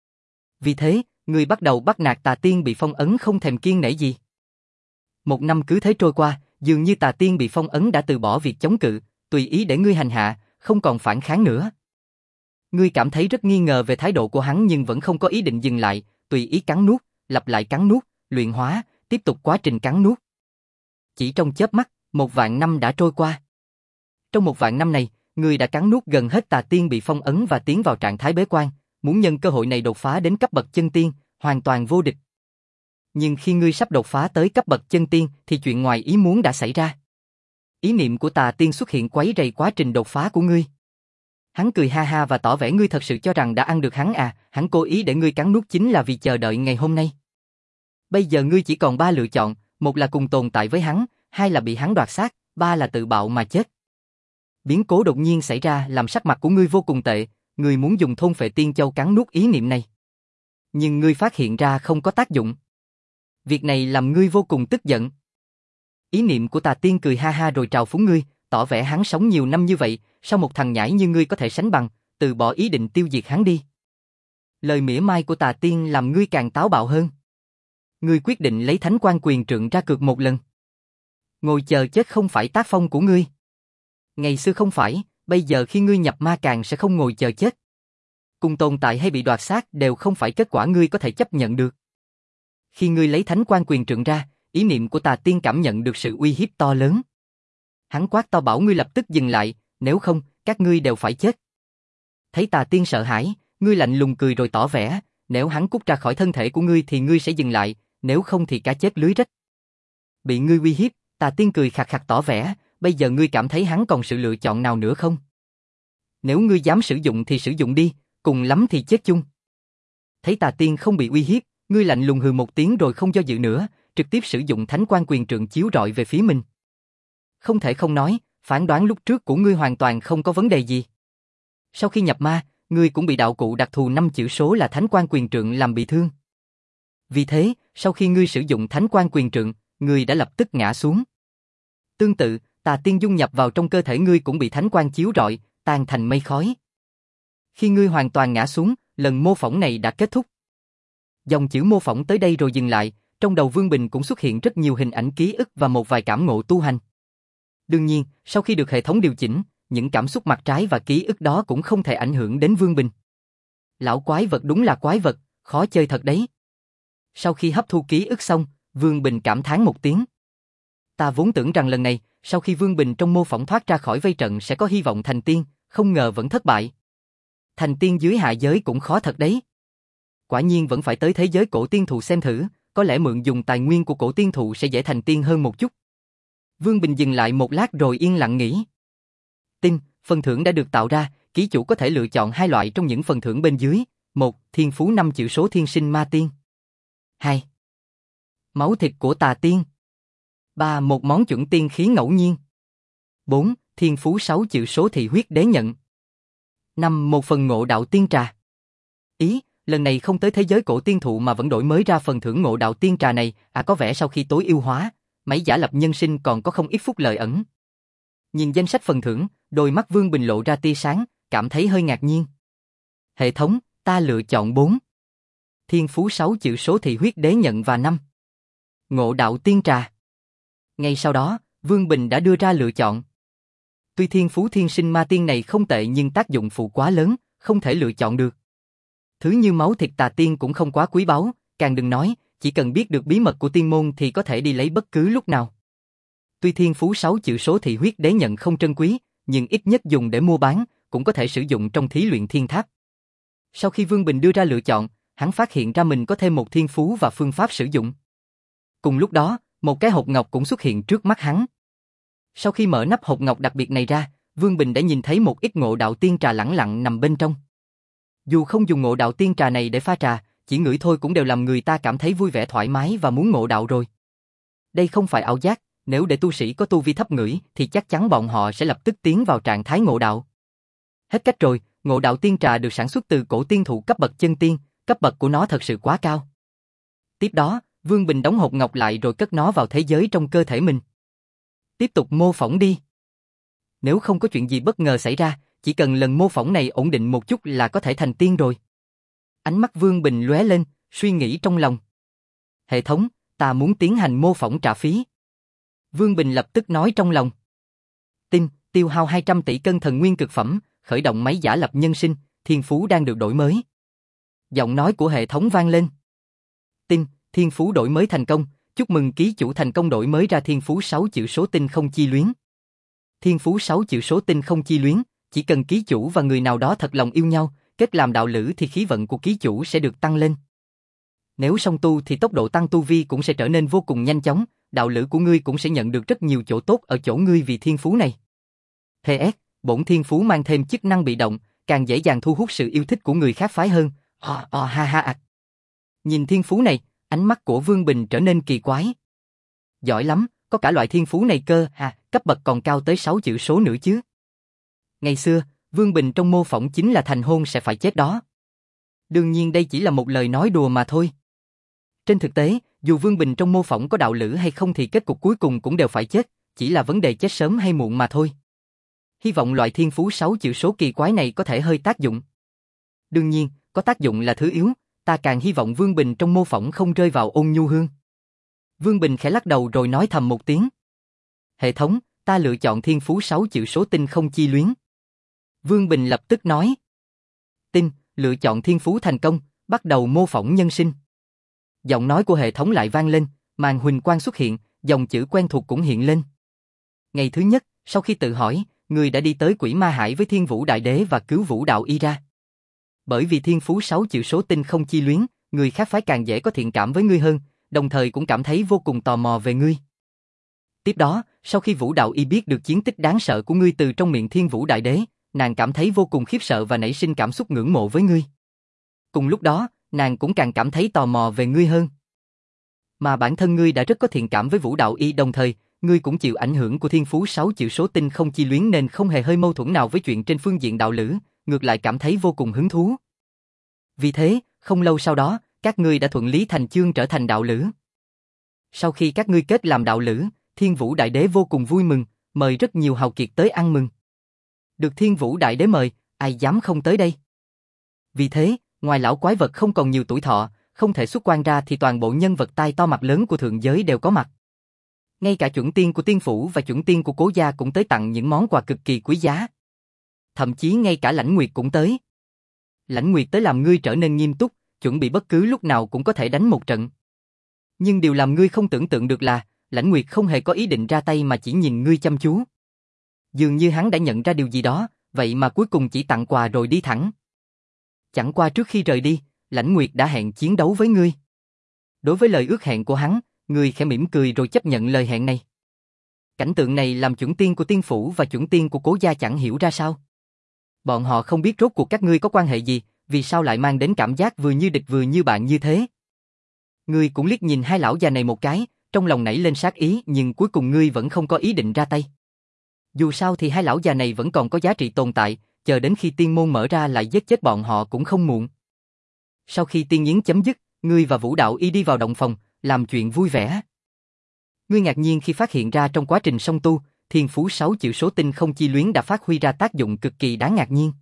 Vì thế, ngươi bắt đầu bắt nạt tà tiên bị phong ấn không thèm kiêng nể gì. Một năm cứ thế trôi qua, dường như tà tiên bị phong ấn đã từ bỏ việc chống cự, tùy ý để ngươi hành hạ, không còn phản kháng nữa. Ngươi cảm thấy rất nghi ngờ về thái độ của hắn nhưng vẫn không có ý định dừng lại, tùy ý cắn nuốt, lặp lại cắn nuốt, luyện hóa, tiếp tục quá trình cắn nuốt. Chỉ trong chớp mắt, một vạn năm đã trôi qua. Trong một vạn năm này, ngươi đã cắn nuốt gần hết tà tiên bị phong ấn và tiến vào trạng thái bế quan, muốn nhân cơ hội này đột phá đến cấp bậc chân tiên, hoàn toàn vô địch. Nhưng khi ngươi sắp đột phá tới cấp bậc chân tiên thì chuyện ngoài ý muốn đã xảy ra. Ý niệm của tà tiên xuất hiện quấy rầy quá trình đột phá của ngươi. Hắn cười ha ha và tỏ vẻ ngươi thật sự cho rằng đã ăn được hắn à, hắn cố ý để ngươi cắn nuốt chính là vì chờ đợi ngày hôm nay. Bây giờ ngươi chỉ còn ba lựa chọn, một là cùng tồn tại với hắn, hai là bị hắn đoạt xác, ba là tự bạo mà chết. Biến cố đột nhiên xảy ra làm sắc mặt của ngươi vô cùng tệ, ngươi muốn dùng thôn phệ tiên châu cắn nuốt ý niệm này. Nhưng ngươi phát hiện ra không có tác dụng. Việc này làm ngươi vô cùng tức giận. Ý niệm của tà tiên cười ha ha rồi trào phúng ngươi, tỏ vẻ hắn sống nhiều năm như vậy, sao một thằng nhãi như ngươi có thể sánh bằng, từ bỏ ý định tiêu diệt hắn đi. Lời mỉa mai của tà tiên làm ngươi càng táo bạo hơn. Ngươi quyết định lấy thánh quan quyền trượng ra cược một lần. Ngồi chờ chết không phải tác phong của ngươi. Ngày xưa không phải, bây giờ khi ngươi nhập ma càng sẽ không ngồi chờ chết. Cùng tồn tại hay bị đoạt xác đều không phải kết quả ngươi có thể chấp nhận được. Khi ngươi lấy thánh quan quyền trượng ra, ý niệm của tà tiên cảm nhận được sự uy hiếp to lớn. Hắn quát to bảo ngươi lập tức dừng lại, nếu không, các ngươi đều phải chết. Thấy tà tiên sợ hãi, ngươi lạnh lùng cười rồi tỏ vẻ, nếu hắn cút ra khỏi thân thể của ngươi thì ngươi sẽ dừng lại, nếu không thì cá chết lưới rách. Bị ngươi uy hiếp, tà tiên cười khạc khạc tỏ vẻ, bây giờ ngươi cảm thấy hắn còn sự lựa chọn nào nữa không? Nếu ngươi dám sử dụng thì sử dụng đi, cùng lắm thì chết chung. Thấy tà tiên không bị uy hiếp, ngươi lạnh lùng hừ một tiếng rồi không do dự nữa, trực tiếp sử dụng thánh quan quyền trượng chiếu rọi về phía mình. Không thể không nói, phán đoán lúc trước của ngươi hoàn toàn không có vấn đề gì. Sau khi nhập ma, ngươi cũng bị đạo cụ đặc thù năm chữ số là thánh quan quyền trượng làm bị thương. Vì thế, sau khi ngươi sử dụng thánh quan quyền trượng, ngươi đã lập tức ngã xuống. Tương tự, tà tiên dung nhập vào trong cơ thể ngươi cũng bị thánh quan chiếu rọi, tan thành mây khói. Khi ngươi hoàn toàn ngã xuống, lần mô phỏng này đã kết thúc. Dòng chữ mô phỏng tới đây rồi dừng lại, trong đầu Vương Bình cũng xuất hiện rất nhiều hình ảnh ký ức và một vài cảm ngộ tu hành. Đương nhiên, sau khi được hệ thống điều chỉnh, những cảm xúc mặt trái và ký ức đó cũng không thể ảnh hưởng đến Vương Bình. Lão quái vật đúng là quái vật, khó chơi thật đấy. Sau khi hấp thu ký ức xong, Vương Bình cảm thán một tiếng. Ta vốn tưởng rằng lần này, sau khi Vương Bình trong mô phỏng thoát ra khỏi vây trận sẽ có hy vọng thành tiên, không ngờ vẫn thất bại. Thành tiên dưới hạ giới cũng khó thật đấy. Quả nhiên vẫn phải tới thế giới cổ tiên thụ xem thử, có lẽ mượn dùng tài nguyên của cổ tiên thụ sẽ dễ thành tiên hơn một chút. Vương Bình dừng lại một lát rồi yên lặng nghĩ. Tin, phần thưởng đã được tạo ra, ký chủ có thể lựa chọn hai loại trong những phần thưởng bên dưới. Một, thiên phú năm chữ số thiên sinh ma tiên. Hai, máu thịt của tà tiên. Ba, một món chuẩn tiên khí ngẫu nhiên. Bốn, thiên phú sáu chữ số thị huyết đế nhận. Năm, một phần ngộ đạo tiên trà. Ý, lần này không tới thế giới cổ tiên thụ mà vẫn đổi mới ra phần thưởng ngộ đạo tiên trà này, à có vẻ sau khi tối ưu hóa, máy giả lập nhân sinh còn có không ít phúc lợi ẩn. Nhìn danh sách phần thưởng, đôi mắt Vương Bình lộ ra tia sáng, cảm thấy hơi ngạc nhiên. Hệ thống, ta lựa chọn bốn. Thiên phú sáu chữ số thị huyết đế nhận và năm. Ngộ đạo tiên trà. Ngay sau đó, Vương Bình đã đưa ra lựa chọn. Tuy thiên phú thiên sinh ma tiên này không tệ nhưng tác dụng phụ quá lớn, không thể lựa chọn được. Thứ như máu thịt tà tiên cũng không quá quý báu, càng đừng nói, chỉ cần biết được bí mật của tiên môn thì có thể đi lấy bất cứ lúc nào. Tuy thiên phú sáu chữ số thị huyết đế nhận không trân quý, nhưng ít nhất dùng để mua bán, cũng có thể sử dụng trong thí luyện thiên tháp. Sau khi Vương Bình đưa ra lựa chọn, hắn phát hiện ra mình có thêm một thiên phú và phương pháp sử dụng. Cùng lúc đó, một cái hộp ngọc cũng xuất hiện trước mắt hắn. Sau khi mở nắp hộp ngọc đặc biệt này ra, Vương Bình đã nhìn thấy một ít ngộ đạo tiên trà lẳng lặng nằm bên trong. Dù không dùng ngộ đạo tiên trà này để pha trà, chỉ ngửi thôi cũng đều làm người ta cảm thấy vui vẻ thoải mái và muốn ngộ đạo rồi. Đây không phải ảo giác, nếu để tu sĩ có tu vi thấp ngửi thì chắc chắn bọn họ sẽ lập tức tiến vào trạng thái ngộ đạo. Hết cách rồi, ngộ đạo tiên trà được sản xuất từ cổ tiên thụ cấp bậc chân tiên, cấp bậc của nó thật sự quá cao. Tiếp đó, Vương Bình đóng hộp ngọc lại rồi cất nó vào thế giới trong cơ thể mình. Tiếp tục mô phỏng đi. Nếu không có chuyện gì bất ngờ xảy ra, chỉ cần lần mô phỏng này ổn định một chút là có thể thành tiên rồi. Ánh mắt Vương Bình lóe lên, suy nghĩ trong lòng. Hệ thống, ta muốn tiến hành mô phỏng trả phí. Vương Bình lập tức nói trong lòng. Tin, tiêu hao hai trăm tỷ cân thần nguyên cực phẩm, khởi động máy giả lập nhân sinh, thiên phú đang được đổi mới. Giọng nói của hệ thống vang lên. Tin, thiên phú đổi mới thành công, chúc mừng ký chủ thành công đổi mới ra thiên phú sáu chữ số tinh không chi luyến. Thiên phú sáu chữ số tinh không chi luyến, chỉ cần ký chủ và người nào đó thật lòng yêu nhau, kết làm đạo lữ thì khí vận của ký chủ sẽ được tăng lên. Nếu song tu thì tốc độ tăng tu vi cũng sẽ trở nên vô cùng nhanh chóng, đạo lữ của ngươi cũng sẽ nhận được rất nhiều chỗ tốt ở chỗ ngươi vì thiên phú này. pê ét, bổn thiên phú mang thêm chức năng bị động, càng dễ dàng thu hút sự yêu thích của người khác phái hơn. Oh, oh, ha ha ạc. Nhìn thiên phú này, ánh mắt của Vương Bình trở nên kỳ quái. Giỏi lắm, có cả loại thiên phú này cơ, à, cấp bậc còn cao tới sáu chữ số nữa chứ. Ngày xưa, Vương Bình trong mô phỏng chính là thành hôn sẽ phải chết đó. Đương nhiên đây chỉ là một lời nói đùa mà thôi. Trên thực tế, dù Vương Bình trong mô phỏng có đạo lữ hay không thì kết cục cuối cùng cũng đều phải chết, chỉ là vấn đề chết sớm hay muộn mà thôi. Hy vọng loại thiên phú sáu chữ số kỳ quái này có thể hơi tác dụng. Đương nhiên, có tác dụng là thứ yếu, ta càng hy vọng Vương Bình trong mô phỏng không rơi vào ôn nhu hương. Vương Bình khẽ lắc đầu rồi nói thầm một tiếng. Hệ thống, ta lựa chọn thiên phú sáu chữ số tinh không chi luyến. Vương Bình lập tức nói. Tinh, lựa chọn thiên phú thành công, bắt đầu mô phỏng nhân sinh. Giọng nói của hệ thống lại vang lên, màn huỳnh quang xuất hiện, dòng chữ quen thuộc cũng hiện lên. Ngày thứ nhất, sau khi tự hỏi, người đã đi tới Quỷ Ma Hải với Thiên Vũ Đại Đế và cứu Vũ Đạo Y ra. Bởi vì thiên phú sáu chữ số tinh không chi luyến, người khác phái càng dễ có thiện cảm với ngươi hơn, đồng thời cũng cảm thấy vô cùng tò mò về ngươi. Tiếp đó, sau khi Vũ Đạo Y biết được chiến tích đáng sợ của ngươi từ trong miệng Thiên Vũ Đại Đế, nàng cảm thấy vô cùng khiếp sợ và nảy sinh cảm xúc ngưỡng mộ với ngươi. Cùng lúc đó, nàng cũng càng cảm thấy tò mò về ngươi hơn. Mà bản thân ngươi đã rất có thiện cảm với Vũ Đạo Y, đồng thời, ngươi cũng chịu ảnh hưởng của thiên phú sáu chữ số tinh không chi luyến nên không hề hơi mâu thuẫn nào với chuyện trên phương diện đạo lữ, ngược lại cảm thấy vô cùng hứng thú. Vì thế, không lâu sau đó, các ngươi đã thuận lý thành chương trở thành đạo lữ. Sau khi các ngươi kết làm đạo lữ, Thiên Vũ Đại Đế vô cùng vui mừng, mời rất nhiều hào kiệt tới ăn mừng. Được Thiên Vũ Đại Đế mời, ai dám không tới đây. Vì thế, ngoài lão quái vật không còn nhiều tuổi thọ, không thể xuất quan ra thì toàn bộ nhân vật tai to mặt lớn của thượng giới đều có mặt. Ngay cả chuẩn tiên của tiên phủ và chuẩn tiên của cố gia cũng tới tặng những món quà cực kỳ quý giá. Thậm chí ngay cả Lãnh Nguyệt cũng tới. Lãnh Nguyệt tới làm ngươi trở nên nghiêm túc, chuẩn bị bất cứ lúc nào cũng có thể đánh một trận. Nhưng điều làm ngươi không tưởng tượng được là, Lãnh Nguyệt không hề có ý định ra tay mà chỉ nhìn ngươi chăm chú. Dường như hắn đã nhận ra điều gì đó, vậy mà cuối cùng chỉ tặng quà rồi đi thẳng. Chẳng qua trước khi rời đi, Lãnh Nguyệt đã hẹn chiến đấu với ngươi. Đối với lời ước hẹn của hắn, ngươi khẽ mỉm cười rồi chấp nhận lời hẹn này. Cảnh tượng này làm chuẩn tiên của tiên phủ và chuẩn tiên của cố gia chẳng hiểu ra sao. Bọn họ không biết rốt cuộc các ngươi có quan hệ gì, vì sao lại mang đến cảm giác vừa như địch vừa như bạn như thế. Ngươi cũng liếc nhìn hai lão già này một cái, trong lòng nảy lên sát ý nhưng cuối cùng ngươi vẫn không có ý định ra tay. Dù sao thì hai lão già này vẫn còn có giá trị tồn tại, chờ đến khi tiên môn mở ra lại giết chết bọn họ cũng không muộn. Sau khi tiên yến chấm dứt, ngươi và Vũ Đạo Y đi vào động phòng, làm chuyện vui vẻ. Ngươi ngạc nhiên khi phát hiện ra trong quá trình song tu, thiên phú sáu chữ số tinh không chi luyến đã phát huy ra tác dụng cực kỳ đáng ngạc nhiên.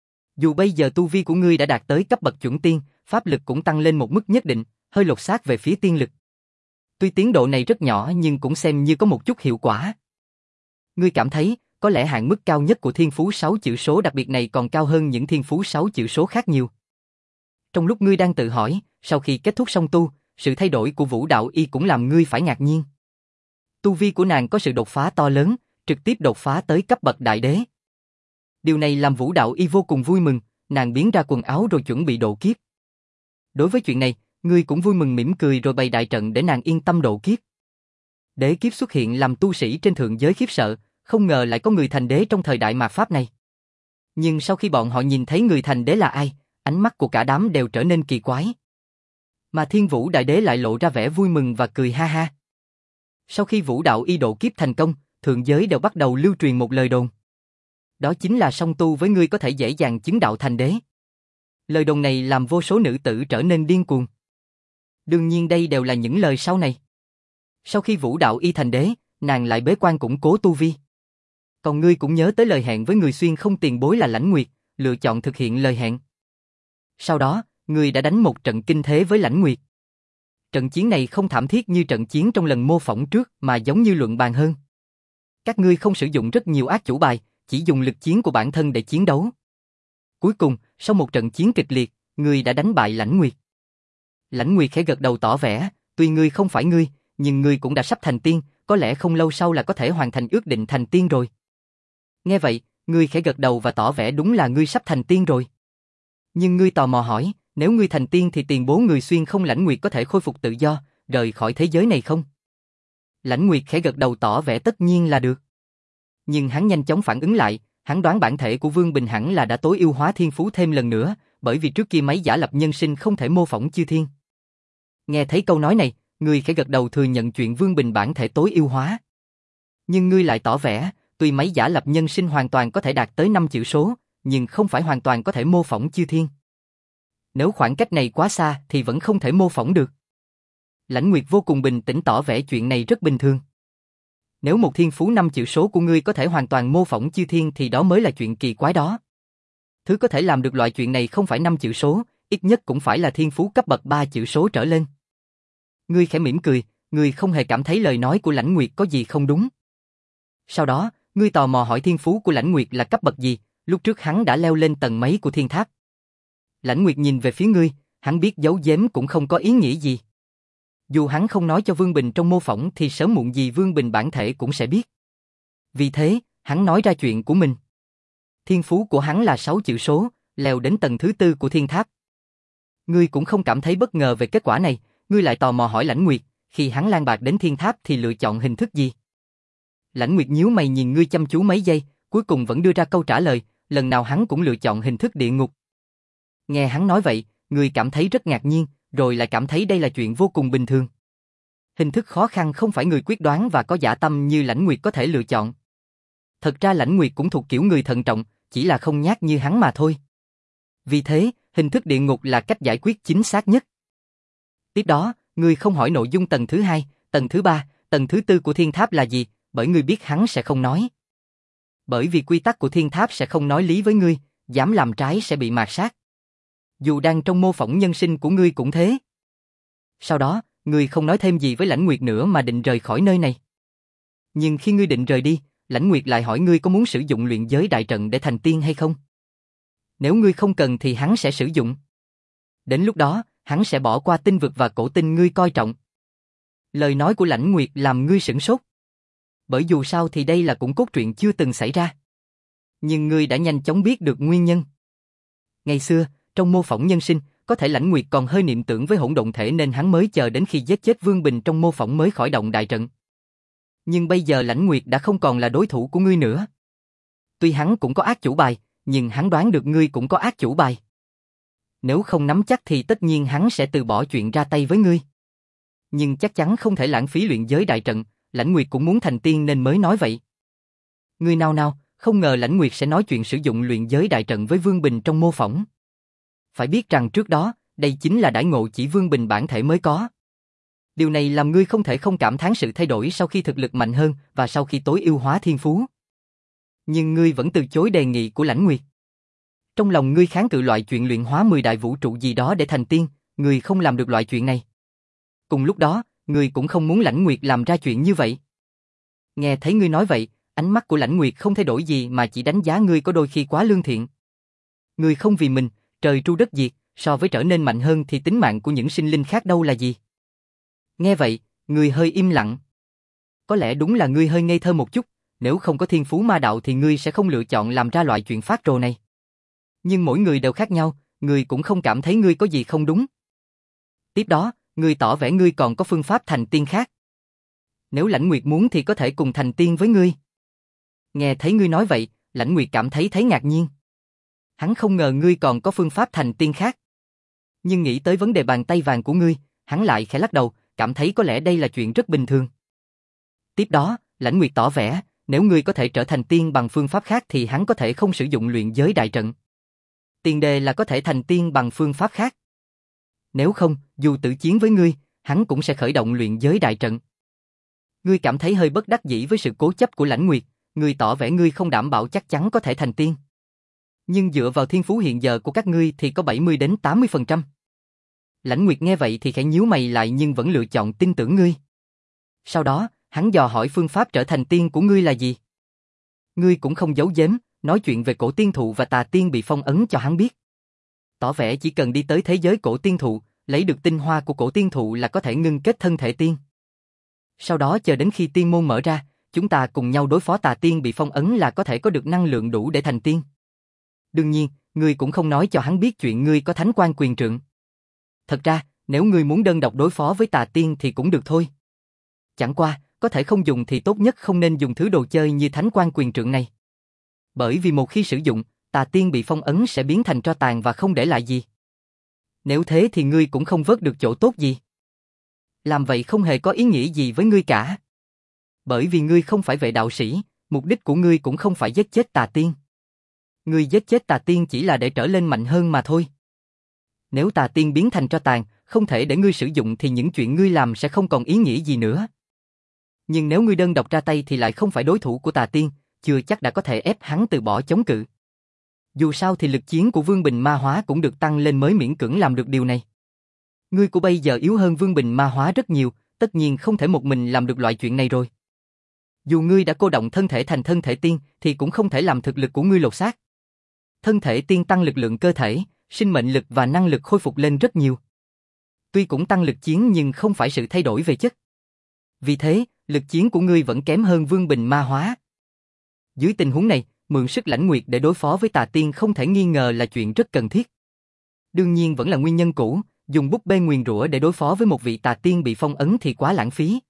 Dù bây giờ tu vi của ngươi đã đạt tới cấp bậc chuẩn tiên, pháp lực cũng tăng lên một mức nhất định, hơi lột xác về phía tiên lực. Tuy tiến độ này rất nhỏ nhưng cũng xem như có một chút hiệu quả. Ngươi cảm thấy, có lẽ hạn mức cao nhất của thiên phú sáu chữ số đặc biệt này còn cao hơn những thiên phú sáu chữ số khác nhiều. Trong lúc ngươi đang tự hỏi, sau khi kết thúc song tu, sự thay đổi của Vũ Đạo Y cũng làm ngươi phải ngạc nhiên. Tu vi của nàng có sự đột phá to lớn, trực tiếp đột phá tới cấp bậc đại đế. Điều này làm Vũ Đạo Y vô cùng vui mừng, nàng biến ra quần áo rồi chuẩn bị độ kiếp. Đối với chuyện này, ngươi cũng vui mừng mỉm cười rồi bày đại trận để nàng yên tâm độ kiếp. Đế kiếp xuất hiện làm tu sĩ trên thượng giới khiếp sợ, không ngờ lại có người thành đế trong thời đại mạt Pháp này. Nhưng sau khi bọn họ nhìn thấy người thành đế là ai, ánh mắt của cả đám đều trở nên kỳ quái. Mà Thiên Vũ Đại Đế lại lộ ra vẻ vui mừng và cười ha ha. Sau khi Vũ Đạo Y độ kiếp thành công, thượng giới đều bắt đầu lưu truyền một lời đồn. Đó chính là song tu với ngươi có thể dễ dàng chứng đạo thành đế. Lời đồn này làm vô số nữ tử trở nên điên cuồng. Đương nhiên đây đều là những lời sau này. Sau khi Vũ Đạo Y thành đế, nàng lại bế quan củng cố tu vi. Còn ngươi cũng nhớ tới lời hẹn với người xuyên không tiền bối là Lãnh Nguyệt, lựa chọn thực hiện lời hẹn. Sau đó, ngươi đã đánh một trận kinh thế với Lãnh Nguyệt. Trận chiến này không thảm thiết như trận chiến trong lần mô phỏng trước mà giống như luận bàn hơn. Các ngươi không sử dụng rất nhiều ác chủ bài, chỉ dùng lực chiến của bản thân để chiến đấu. Cuối cùng, sau một trận chiến kịch liệt, ngươi đã đánh bại Lãnh Nguyệt. Lãnh Nguyệt khẽ gật đầu tỏ vẻ, tuy ngươi không phải ngươi, nhưng ngươi cũng đã sắp thành tiên, có lẽ không lâu sau là có thể hoàn thành ước định thành tiên rồi. Nghe vậy, ngươi khẽ gật đầu và tỏ vẻ đúng là ngươi sắp thành tiên rồi. Nhưng ngươi tò mò hỏi, nếu ngươi thành tiên thì tiền bố người xuyên không Lãnh Nguyệt có thể khôi phục tự do, rời khỏi thế giới này không? Lãnh Nguyệt khẽ gật đầu tỏ vẻ tất nhiên là được. Nhưng hắn nhanh chóng phản ứng lại, hắn đoán bản thể của Vương Bình hẳn là đã tối ưu hóa thiên phú thêm lần nữa, bởi vì trước kia máy giả lập nhân sinh không thể mô phỏng chư thiên. Nghe thấy câu nói này, ngươi khẽ gật đầu thừa nhận chuyện Vương Bình bản thể tối ưu hóa. Nhưng ngươi lại tỏ vẻ, tuy máy giả lập nhân sinh hoàn toàn có thể đạt tới năm chữ số, nhưng không phải hoàn toàn có thể mô phỏng chư thiên. Nếu khoảng cách này quá xa thì vẫn không thể mô phỏng được. Lãnh Nguyệt vô cùng bình tĩnh tỏ vẻ chuyện này rất bình thường. Nếu một thiên phú năm chữ số của ngươi có thể hoàn toàn mô phỏng chư thiên thì đó mới là chuyện kỳ quái đó. Thứ có thể làm được loại chuyện này không phải năm chữ số, ít nhất cũng phải là thiên phú cấp bậc ba chữ số trở lên. Ngươi khẽ mỉm cười, ngươi không hề cảm thấy lời nói của Lãnh Nguyệt có gì không đúng. Sau đó, ngươi tò mò hỏi thiên phú của Lãnh Nguyệt là cấp bậc gì, lúc trước hắn đã leo lên tầng mấy của thiên tháp. Lãnh Nguyệt nhìn về phía ngươi, hắn biết giấu giếm cũng không có ý nghĩa gì. Dù hắn không nói cho Vương Bình trong mô phỏng thì sớm muộn gì Vương Bình bản thể cũng sẽ biết. Vì thế, hắn nói ra chuyện của mình. Thiên phú của hắn là sáu chữ số, leo đến tầng thứ tư của thiên tháp. Ngươi cũng không cảm thấy bất ngờ về kết quả này, ngươi lại tò mò hỏi Lãnh Nguyệt, khi hắn lang bạc đến thiên tháp thì lựa chọn hình thức gì? Lãnh Nguyệt nhíu mày nhìn ngươi chăm chú mấy giây, cuối cùng vẫn đưa ra câu trả lời, lần nào hắn cũng lựa chọn hình thức địa ngục. Nghe hắn nói vậy, ngươi cảm thấy rất ngạc nhiên, rồi lại cảm thấy đây là chuyện vô cùng bình thường. Hình thức khó khăn không phải người quyết đoán và có dã tâm như Lãnh Nguyệt có thể lựa chọn. Thật ra Lãnh Nguyệt cũng thuộc kiểu người thận trọng, chỉ là không nhát như hắn mà thôi. Vì thế, hình thức địa ngục là cách giải quyết chính xác nhất. Tiếp đó, ngươi không hỏi nội dung tầng thứ hai, tầng thứ ba, tầng thứ tư của thiên tháp là gì, bởi ngươi biết hắn sẽ không nói. Bởi vì quy tắc của thiên tháp sẽ không nói lý với ngươi, dám làm trái sẽ bị mạt sát. Dù đang trong mô phỏng nhân sinh của ngươi cũng thế. Sau đó, ngươi không nói thêm gì với Lãnh Nguyệt nữa mà định rời khỏi nơi này. Nhưng khi ngươi định rời đi, Lãnh Nguyệt lại hỏi ngươi có muốn sử dụng luyện giới đại trận để thành tiên hay không? Nếu ngươi không cần thì hắn sẽ sử dụng. Đến lúc đó, hắn sẽ bỏ qua tinh vực và cổ tinh ngươi coi trọng. Lời nói của Lãnh Nguyệt làm ngươi sửng sốt. Bởi dù sao thì đây là cũng cốt truyện chưa từng xảy ra. Nhưng ngươi đã nhanh chóng biết được nguyên nhân. Ngày xưa, trong mô phỏng nhân sinh, có thể Lãnh Nguyệt còn hơi niệm tưởng với hỗn độn thể nên hắn mới chờ đến khi giết chết Vương Bình trong mô phỏng mới khởi động đại trận. Nhưng bây giờ Lãnh Nguyệt đã không còn là đối thủ của ngươi nữa. Tuy hắn cũng có ác chủ bài, nhưng hắn đoán được ngươi cũng có ác chủ bài. Nếu không nắm chắc thì tất nhiên hắn sẽ từ bỏ chuyện ra tay với ngươi. Nhưng chắc chắn không thể lãng phí luyện giới đại trận, Lãnh Nguyệt cũng muốn thành tiên nên mới nói vậy. Ngươi nào nào, không ngờ Lãnh Nguyệt sẽ nói chuyện sử dụng luyện giới đại trận với Vương Bình trong mô phỏng. Phải biết rằng trước đó, đây chính là đãi ngộ chỉ Vương Bình bản thể mới có. Điều này làm ngươi không thể không cảm thán sự thay đổi sau khi thực lực mạnh hơn và sau khi tối ưu hóa thiên phú. Nhưng ngươi vẫn từ chối đề nghị của Lãnh Nguyệt. Trong lòng ngươi kháng cự loại chuyện luyện hóa mười đại vũ trụ gì đó để thành tiên, ngươi không làm được loại chuyện này. Cùng lúc đó, ngươi cũng không muốn Lãnh Nguyệt làm ra chuyện như vậy. Nghe thấy ngươi nói vậy, ánh mắt của Lãnh Nguyệt không thay đổi gì mà chỉ đánh giá ngươi có đôi khi quá lương thiện. Ngươi không vì mình, trời tru đất diệt, so với trở nên mạnh hơn thì tính mạng của những sinh linh khác đâu là gì. Nghe vậy, ngươi hơi im lặng. Có lẽ đúng là ngươi hơi ngây thơ một chút, nếu không có thiên phú ma đạo thì ngươi sẽ không lựa chọn làm ra loại chuyện phát rồ này. Nhưng mỗi người đều khác nhau, ngươi cũng không cảm thấy ngươi có gì không đúng. Tiếp đó, ngươi tỏ vẻ ngươi còn có phương pháp thành tiên khác. Nếu Lãnh Nguyệt muốn thì có thể cùng thành tiên với ngươi. Nghe thấy ngươi nói vậy, Lãnh Nguyệt cảm thấy thấy ngạc nhiên. Hắn không ngờ ngươi còn có phương pháp thành tiên khác. Nhưng nghĩ tới vấn đề bàn tay vàng của ngươi, hắn lại khẽ lắc đầu, cảm thấy có lẽ đây là chuyện rất bình thường. Tiếp đó, Lãnh Nguyệt tỏ vẻ, nếu ngươi có thể trở thành tiên bằng phương pháp khác thì hắn có thể không sử dụng luyện giới đại trận. Tiền đề là có thể thành tiên bằng phương pháp khác. Nếu không, dù tự chiến với ngươi, hắn cũng sẽ khởi động luyện giới đại trận. Ngươi cảm thấy hơi bất đắc dĩ với sự cố chấp của Lãnh Nguyệt, ngươi tỏ vẻ ngươi không đảm bảo chắc chắn có thể thành tiên. Nhưng dựa vào thiên phú hiện giờ của các ngươi thì có bảy mươi đến tám mươi phần trăm. Lãnh Nguyệt nghe vậy thì khẽ nhíu mày lại nhưng vẫn lựa chọn tin tưởng ngươi. Sau đó, hắn dò hỏi phương pháp trở thành tiên của ngươi là gì. Ngươi cũng không giấu giếm, nói chuyện về cổ tiên thụ và tà tiên bị phong ấn cho hắn biết. Tỏ vẻ chỉ cần đi tới thế giới cổ tiên thụ, lấy được tinh hoa của cổ tiên thụ là có thể ngưng kết thân thể tiên. Sau đó chờ đến khi tiên môn mở ra, chúng ta cùng nhau đối phó tà tiên bị phong ấn là có thể có được năng lượng đủ để thành tiên. Đương nhiên, ngươi cũng không nói cho hắn biết chuyện ngươi có thánh quan quyền trượng. Thật ra, nếu ngươi muốn đơn độc đối phó với tà tiên thì cũng được thôi. Chẳng qua, có thể không dùng thì tốt nhất không nên dùng thứ đồ chơi như thánh quan quyền trượng này. Bởi vì một khi sử dụng, tà tiên bị phong ấn sẽ biến thành tro tàn và không để lại gì. Nếu thế thì ngươi cũng không vớt được chỗ tốt gì. Làm vậy không hề có ý nghĩa gì với ngươi cả. Bởi vì ngươi không phải vệ đạo sĩ, mục đích của ngươi cũng không phải giết chết tà tiên. Ngươi giết chết tà tiên chỉ là để trở lên mạnh hơn mà thôi. Nếu tà tiên biến thành tro tàn, không thể để ngươi sử dụng thì những chuyện ngươi làm sẽ không còn ý nghĩa gì nữa. Nhưng nếu ngươi đơn độc ra tay thì lại không phải đối thủ của tà tiên, chưa chắc đã có thể ép hắn từ bỏ chống cự. Dù sao thì lực chiến của Vương Bình Ma Hóa cũng được tăng lên mới miễn cưỡng làm được điều này. Ngươi của bây giờ yếu hơn Vương Bình Ma Hóa rất nhiều, tất nhiên không thể một mình làm được loại chuyện này rồi. Dù ngươi đã cô động thân thể thành thân thể tiên thì cũng không thể làm thực lực của ngươi lột xác. Thân thể tiên tăng lực lượng cơ thể, sinh mệnh lực và năng lực khôi phục lên rất nhiều. Tuy cũng tăng lực chiến nhưng không phải sự thay đổi về chất. Vì thế, lực chiến của ngươi vẫn kém hơn Vương Bình Ma Hóa. Dưới tình huống này, mượn sức Lãnh Nguyệt để đối phó với tà tiên không thể nghi ngờ là chuyện rất cần thiết. Đương nhiên vẫn là nguyên nhân cũ, dùng búp bê nguyền rủa để đối phó với một vị tà tiên bị phong ấn thì quá lãng phí.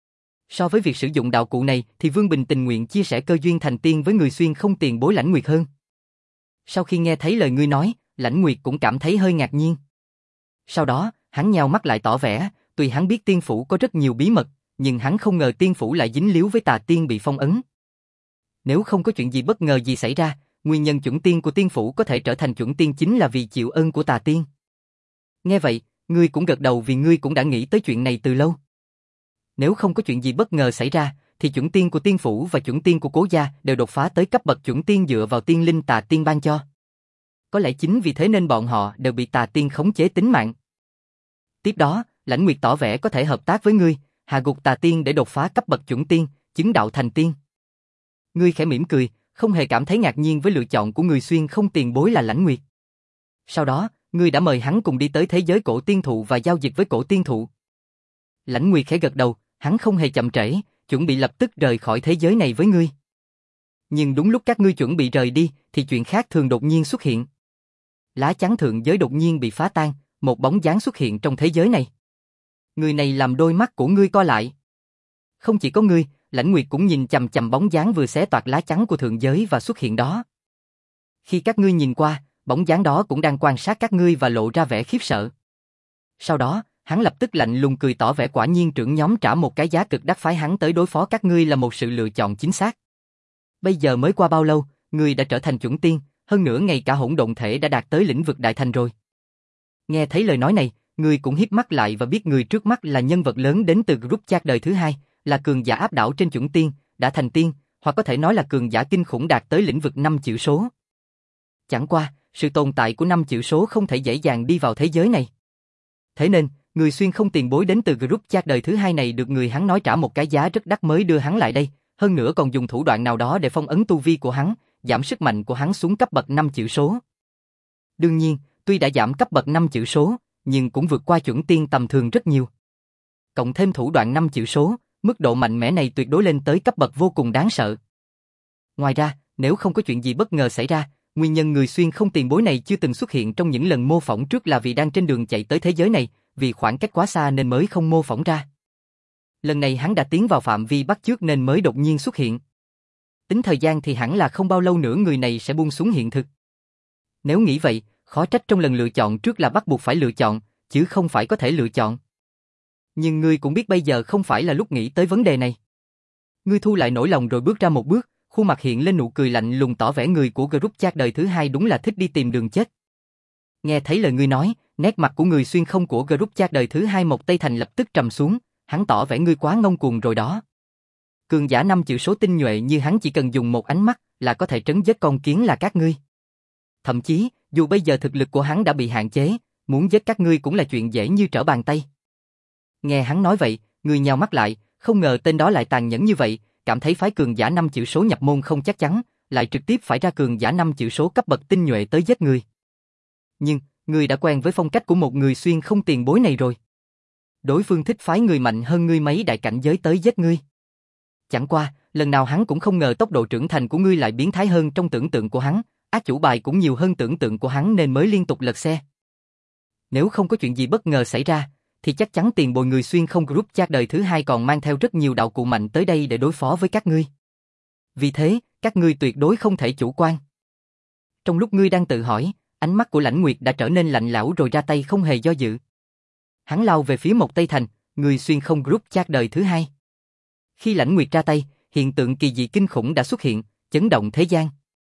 So với việc sử dụng đạo cụ này thì Vương Bình tình nguyện chia sẻ cơ duyên thành tiên với người xuyên không tiền bối Lãnh Nguyệt hơn. Sau khi nghe thấy lời ngươi nói, Lãnh Nguyệt cũng cảm thấy hơi ngạc nhiên. Sau đó, hắn nheo mắt lại tỏ vẻ, tuy hắn biết tiên phủ có rất nhiều bí mật, nhưng hắn không ngờ tiên phủ lại dính líu với tà tiên bị phong ấn. Nếu không có chuyện gì bất ngờ gì xảy ra, nguyên nhân chuẩn tiên của tiên phủ có thể trở thành chuẩn tiên chính là vì chịu ơn của tà tiên. Nghe vậy, ngươi cũng gật đầu vì ngươi cũng đã nghĩ tới chuyện này từ lâu. Nếu không có chuyện gì bất ngờ xảy ra, thì chuẩn tiên của tiên phủ và chuẩn tiên của cố gia đều đột phá tới cấp bậc chuẩn tiên dựa vào tiên linh tà tiên ban cho. Có lẽ chính vì thế nên bọn họ đều bị tà tiên khống chế tính mạng. Tiếp đó, Lãnh Nguyệt tỏ vẻ có thể hợp tác với ngươi, hạ gục tà tiên để đột phá cấp bậc chuẩn tiên, chứng đạo thành tiên. Ngươi khẽ mỉm cười, không hề cảm thấy ngạc nhiên với lựa chọn của người xuyên không tiền bối là Lãnh Nguyệt. Sau đó, ngươi đã mời hắn cùng đi tới thế giới cổ tiên thụ và giao dịch với cổ tiên thụ. Lãnh Nguyệt khẽ gật đầu, hắn không hề chậm trễ, chuẩn bị lập tức rời khỏi thế giới này với ngươi. Nhưng đúng lúc các ngươi chuẩn bị rời đi, thì chuyện khác thường đột nhiên xuất hiện. Lá chắn thượng giới đột nhiên bị phá tan, một bóng dáng xuất hiện trong thế giới này. Người này làm đôi mắt của ngươi co lại. Không chỉ có ngươi, Lãnh Nguyệt cũng nhìn chằm chằm bóng dáng vừa xé toạc lá chắn của thượng giới và xuất hiện đó. Khi các ngươi nhìn qua, bóng dáng đó cũng đang quan sát các ngươi và lộ ra vẻ khiếp sợ. Sau đó, hắn lập tức lạnh lùng cười tỏ vẻ quả nhiên trưởng nhóm trả một cái giá cực đắt phái hắn tới đối phó các ngươi là một sự lựa chọn chính xác. Bây giờ mới qua bao lâu, ngươi đã trở thành chuẩn tiên, hơn nữa ngay cả hỗn độn thể đã đạt tới lĩnh vực đại thành rồi. Nghe thấy lời nói này, người cũng híp mắt lại và biết người trước mắt là nhân vật lớn đến từ group chat đời thứ hai, là cường giả áp đảo trên chuẩn tiên, đã thành tiên, hoặc có thể nói là cường giả kinh khủng đạt tới lĩnh vực năm chữ số. Chẳng qua, sự tồn tại của năm chữ số không thể dễ dàng đi vào thế giới này. Thế nên, người xuyên không tiền bối đến từ group chat đời thứ hai này được người hắn nói trả một cái giá rất đắt mới đưa hắn lại đây, hơn nữa còn dùng thủ đoạn nào đó để phong ấn tu vi của hắn, giảm sức mạnh của hắn xuống cấp bậc năm chữ số. Đương nhiên, tuy đã giảm cấp bậc năm chữ số, nhưng cũng vượt qua chuẩn tiên tầm thường rất nhiều. Cộng thêm thủ đoạn năm chữ số, mức độ mạnh mẽ này tuyệt đối lên tới cấp bậc vô cùng đáng sợ. Ngoài ra, nếu không có chuyện gì bất ngờ xảy ra, nguyên nhân người xuyên không tiền bối này chưa từng xuất hiện trong những lần mô phỏng trước là vì đang trên đường chạy tới thế giới này, vì khoảng cách quá xa nên mới không mô phỏng ra. Lần này hắn đã tiến vào phạm vi bắt chước nên mới đột nhiên xuất hiện. Tính thời gian thì hẳn là không bao lâu nữa người này sẽ buông xuống hiện thực. Nếu nghĩ vậy, khó trách trong lần lựa chọn trước là bắt buộc phải lựa chọn, chứ không phải có thể lựa chọn. Nhưng ngươi cũng biết bây giờ không phải là lúc nghĩ tới vấn đề này. Ngươi thu lại nỗi lòng rồi bước ra một bước, khuôn mặt hiện lên nụ cười lạnh lùng tỏ vẻ người của group chat đời thứ hai đúng là thích đi tìm đường chết. Nghe thấy lời ngươi nói, nét mặt của người xuyên không của group chat đời thứ hai Mộc Tây Thành lập tức trầm xuống, hắn tỏ vẻ ngươi quá ngông cuồng rồi đó. Cường giả năm chữ số tinh nhuệ như hắn chỉ cần dùng một ánh mắt là có thể trấn giết con kiến là các ngươi. Thậm chí, dù bây giờ thực lực của hắn đã bị hạn chế, muốn giết các ngươi cũng là chuyện dễ như trở bàn tay. Nghe hắn nói vậy, người nhào mắt lại, không ngờ tên đó lại tàn nhẫn như vậy, cảm thấy phái cường giả năm chữ số nhập môn không chắc chắn, lại trực tiếp phải ra cường giả năm chữ số cấp bậc tinh nhuệ tới giết người. Nhưng, ngươi đã quen với phong cách của một người xuyên không tiền bối này rồi. Đối phương thích phái người mạnh hơn ngươi mấy đại cảnh giới tới giết ngươi. Chẳng qua, lần nào hắn cũng không ngờ tốc độ trưởng thành của ngươi lại biến thái hơn trong tưởng tượng của hắn, ác chủ bài cũng nhiều hơn tưởng tượng của hắn nên mới liên tục lật xe. Nếu không có chuyện gì bất ngờ xảy ra, thì chắc chắn tiền bồi người xuyên không group chat đời thứ hai còn mang theo rất nhiều đạo cụ mạnh tới đây để đối phó với các ngươi. Vì thế, các ngươi tuyệt đối không thể chủ quan. Trong lúc ngươi đang tự hỏi, ánh mắt của Lãnh Nguyệt đã trở nên lạnh lẽo rồi ra tay không hề do dự. Hắn lao về phía Mộc Tây Thành, người xuyên không group chat đời thứ hai. Khi Lãnh Nguyệt ra tay, hiện tượng kỳ dị kinh khủng đã xuất hiện, chấn động thế gian.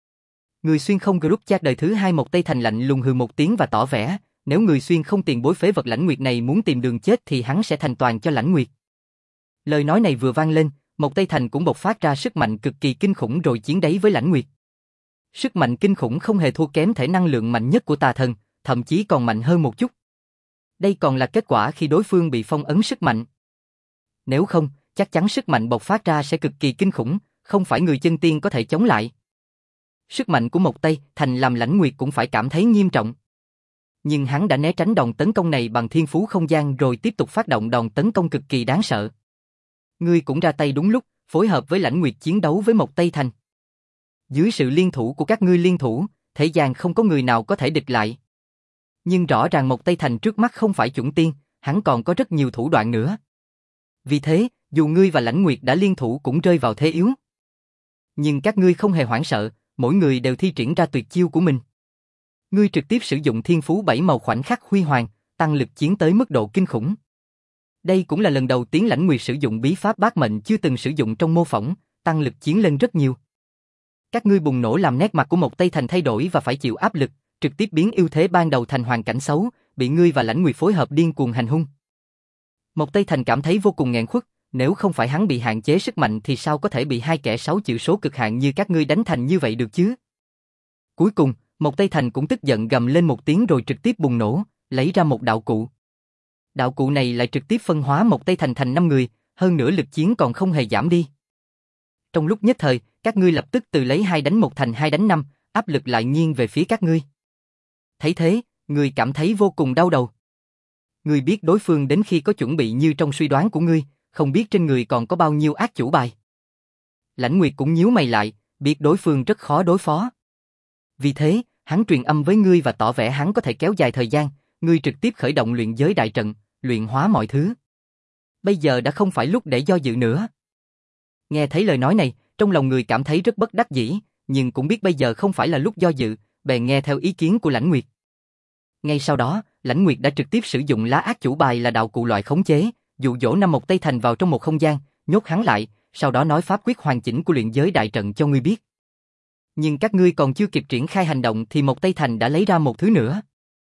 Người xuyên không group chat đời thứ hai Mộc Tây Thành lạnh lùng hừ một tiếng và tỏ vẻ, nếu người xuyên không tiền bối phế vật Lãnh Nguyệt này muốn tìm đường chết thì hắn sẽ thành toàn cho Lãnh Nguyệt. Lời nói này vừa vang lên, Mộc Tây Thành cũng bộc phát ra sức mạnh cực kỳ kinh khủng rồi chiến đẩy với Lãnh Nguyệt. Sức mạnh kinh khủng không hề thua kém thể năng lượng mạnh nhất của tà thần, thậm chí còn mạnh hơn một chút. Đây còn là kết quả khi đối phương bị phong ấn sức mạnh. Nếu không, chắc chắn sức mạnh bộc phát ra sẽ cực kỳ kinh khủng, không phải người chân tiên có thể chống lại. Sức mạnh của Mộc Tây Thành làm Lãnh Nguyệt cũng phải cảm thấy nghiêm trọng. Nhưng hắn đã né tránh đòn tấn công này bằng thiên phú không gian rồi tiếp tục phát động đòn tấn công cực kỳ đáng sợ. Ngươi cũng ra tay đúng lúc, phối hợp với Lãnh Nguyệt chiến đấu với Mộc Tây Thành. Dưới sự liên thủ của các ngươi liên thủ, thế gian không có người nào có thể địch lại. Nhưng rõ ràng Mộc Tây Thành trước mắt không phải chuẩn tiên, hắn còn có rất nhiều thủ đoạn nữa. Vì thế, dù ngươi và Lãnh Nguyệt đã liên thủ cũng rơi vào thế yếu. Nhưng các ngươi không hề hoảng sợ, mỗi người đều thi triển ra tuyệt chiêu của mình. Ngươi trực tiếp sử dụng thiên phú bảy màu khoảnh khắc huy hoàng, tăng lực chiến tới mức độ kinh khủng. Đây cũng là lần đầu tiên Lãnh Nguyệt sử dụng bí pháp bát mệnh chưa từng sử dụng trong mô phỏng, tăng lực chiến lên rất nhiều. Các ngươi bùng nổ làm nét mặt của Mộc Tây Thành thay đổi và phải chịu áp lực, trực tiếp biến ưu thế ban đầu thành hoàn cảnh xấu, bị ngươi và Lãnh Nguyệt phối hợp điên cuồng hành hung. Mộc Tây Thành cảm thấy vô cùng nghẹn khuất, nếu không phải hắn bị hạn chế sức mạnh thì sao có thể bị hai kẻ sáu chữ số cực hạn như các ngươi đánh thành như vậy được chứ? Cuối cùng, Mộc Tây Thành cũng tức giận gầm lên một tiếng rồi trực tiếp bùng nổ, lấy ra một đạo cụ. Đạo cụ này lại trực tiếp phân hóa Mộc Tây Thành thành năm người, hơn nữa lực chiến còn không hề giảm đi. Trong lúc nhất thời, các ngươi lập tức từ lấy hai đánh một thành hai đánh năm, áp lực lại nghiêng về phía các ngươi. Thấy thế, ngươi cảm thấy vô cùng đau đầu. Ngươi biết đối phương đến khi có chuẩn bị như trong suy đoán của ngươi, không biết trên người còn có bao nhiêu ác chủ bài. Lãnh Nguyệt cũng nhíu mày lại, biết đối phương rất khó đối phó. Vì thế, hắn truyền âm với ngươi và tỏ vẻ hắn có thể kéo dài thời gian, ngươi trực tiếp khởi động luyện giới đại trận, luyện hóa mọi thứ. Bây giờ đã không phải lúc để do dự nữa. Nghe thấy lời nói này, trong lòng người cảm thấy rất bất đắc dĩ, nhưng cũng biết bây giờ không phải là lúc do dự, bèn nghe theo ý kiến của Lãnh Nguyệt. Ngay sau đó, Lãnh Nguyệt đã trực tiếp sử dụng lá ác chủ bài là đạo cụ loại khống chế, dụ dỗ năm Mộc Tây Thành vào trong một không gian, nhốt hắn lại, sau đó nói pháp quyết hoàn chỉnh của luyện giới đại trận cho ngươi biết. Nhưng các ngươi còn chưa kịp triển khai hành động thì Mộc Tây Thành đã lấy ra một thứ nữa.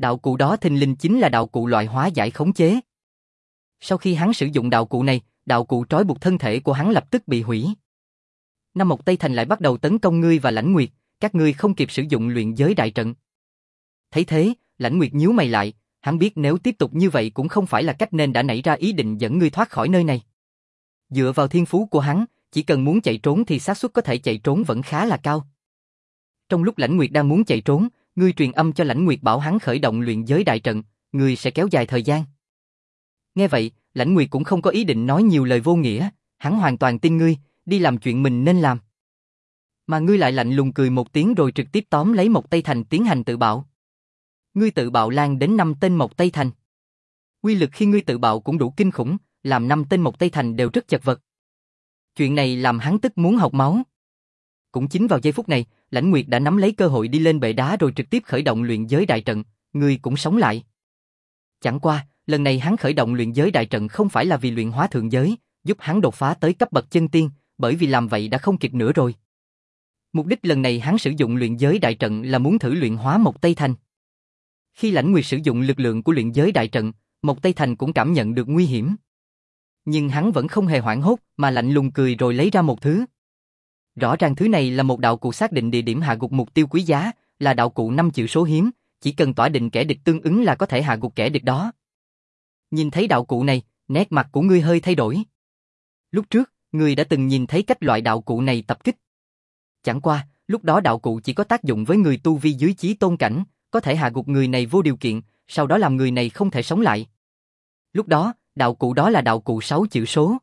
Đạo cụ đó thình lình chính là đạo cụ loại hóa giải khống chế. Sau khi hắn sử dụng đạo cụ này, đạo cụ trói buộc thân thể của hắn lập tức bị hủy. Nam Mộc Tây Thành lại bắt đầu tấn công ngươi và Lãnh Nguyệt, các ngươi không kịp sử dụng luyện giới đại trận. Thấy thế, Lãnh Nguyệt nhíu mày lại, hắn biết nếu tiếp tục như vậy cũng không phải là cách nên đã nảy ra ý định dẫn ngươi thoát khỏi nơi này. Dựa vào thiên phú của hắn, chỉ cần muốn chạy trốn thì xác suất có thể chạy trốn vẫn khá là cao. Trong lúc Lãnh Nguyệt đang muốn chạy trốn, ngươi truyền âm cho Lãnh Nguyệt bảo hắn khởi động luyện giới đại trận, ngươi sẽ kéo dài thời gian. Nghe vậy, Lãnh Nguyệt cũng không có ý định nói nhiều lời vô nghĩa, hắn hoàn toàn tin ngươi, đi làm chuyện mình nên làm. Mà ngươi lại lạnh lùng cười một tiếng rồi trực tiếp tóm lấy Mộc Tây Thành tiến hành tự bạo. Ngươi tự bạo lan đến năm tên Mộc Tây Thành. Uy lực khi ngươi tự bạo cũng đủ kinh khủng, làm năm tên Mộc Tây Thành đều rất chật vật. Chuyện này làm hắn tức muốn học máu. Cũng chính vào giây phút này, Lãnh Nguyệt đã nắm lấy cơ hội đi lên bệ đá rồi trực tiếp khởi động luyện giới đại trận, ngươi cũng sống lại. Chẳng qua, lần này hắn khởi động luyện giới đại trận không phải là vì luyện hóa thượng giới, giúp hắn đột phá tới cấp bậc chân tiên, bởi vì làm vậy đã không kịp nữa rồi. Mục đích lần này hắn sử dụng luyện giới đại trận là muốn thử luyện hóa Mộc Tây Thành. Khi Lãnh Nguyệt sử dụng lực lượng của luyện giới đại trận, Mộc Tây Thành cũng cảm nhận được nguy hiểm. Nhưng hắn vẫn không hề hoảng hốt mà lạnh lùng cười rồi lấy ra một thứ. Rõ ràng thứ này là một đạo cụ xác định địa điểm hạ gục mục tiêu quý giá, là đạo cụ năm chữ số hiếm, chỉ cần tỏa định kẻ địch tương ứng là có thể hạ gục kẻ địch đó. Nhìn thấy đạo cụ này, nét mặt của ngươi hơi thay đổi. Lúc trước, ngươi đã từng nhìn thấy cách loại đạo cụ này tập kích. Chẳng qua, lúc đó đạo cụ chỉ có tác dụng với người tu vi dưới chí tôn cảnh, có thể hạ gục người này vô điều kiện, sau đó làm người này không thể sống lại. Lúc đó, đạo cụ đó là đạo cụ sáu chữ số.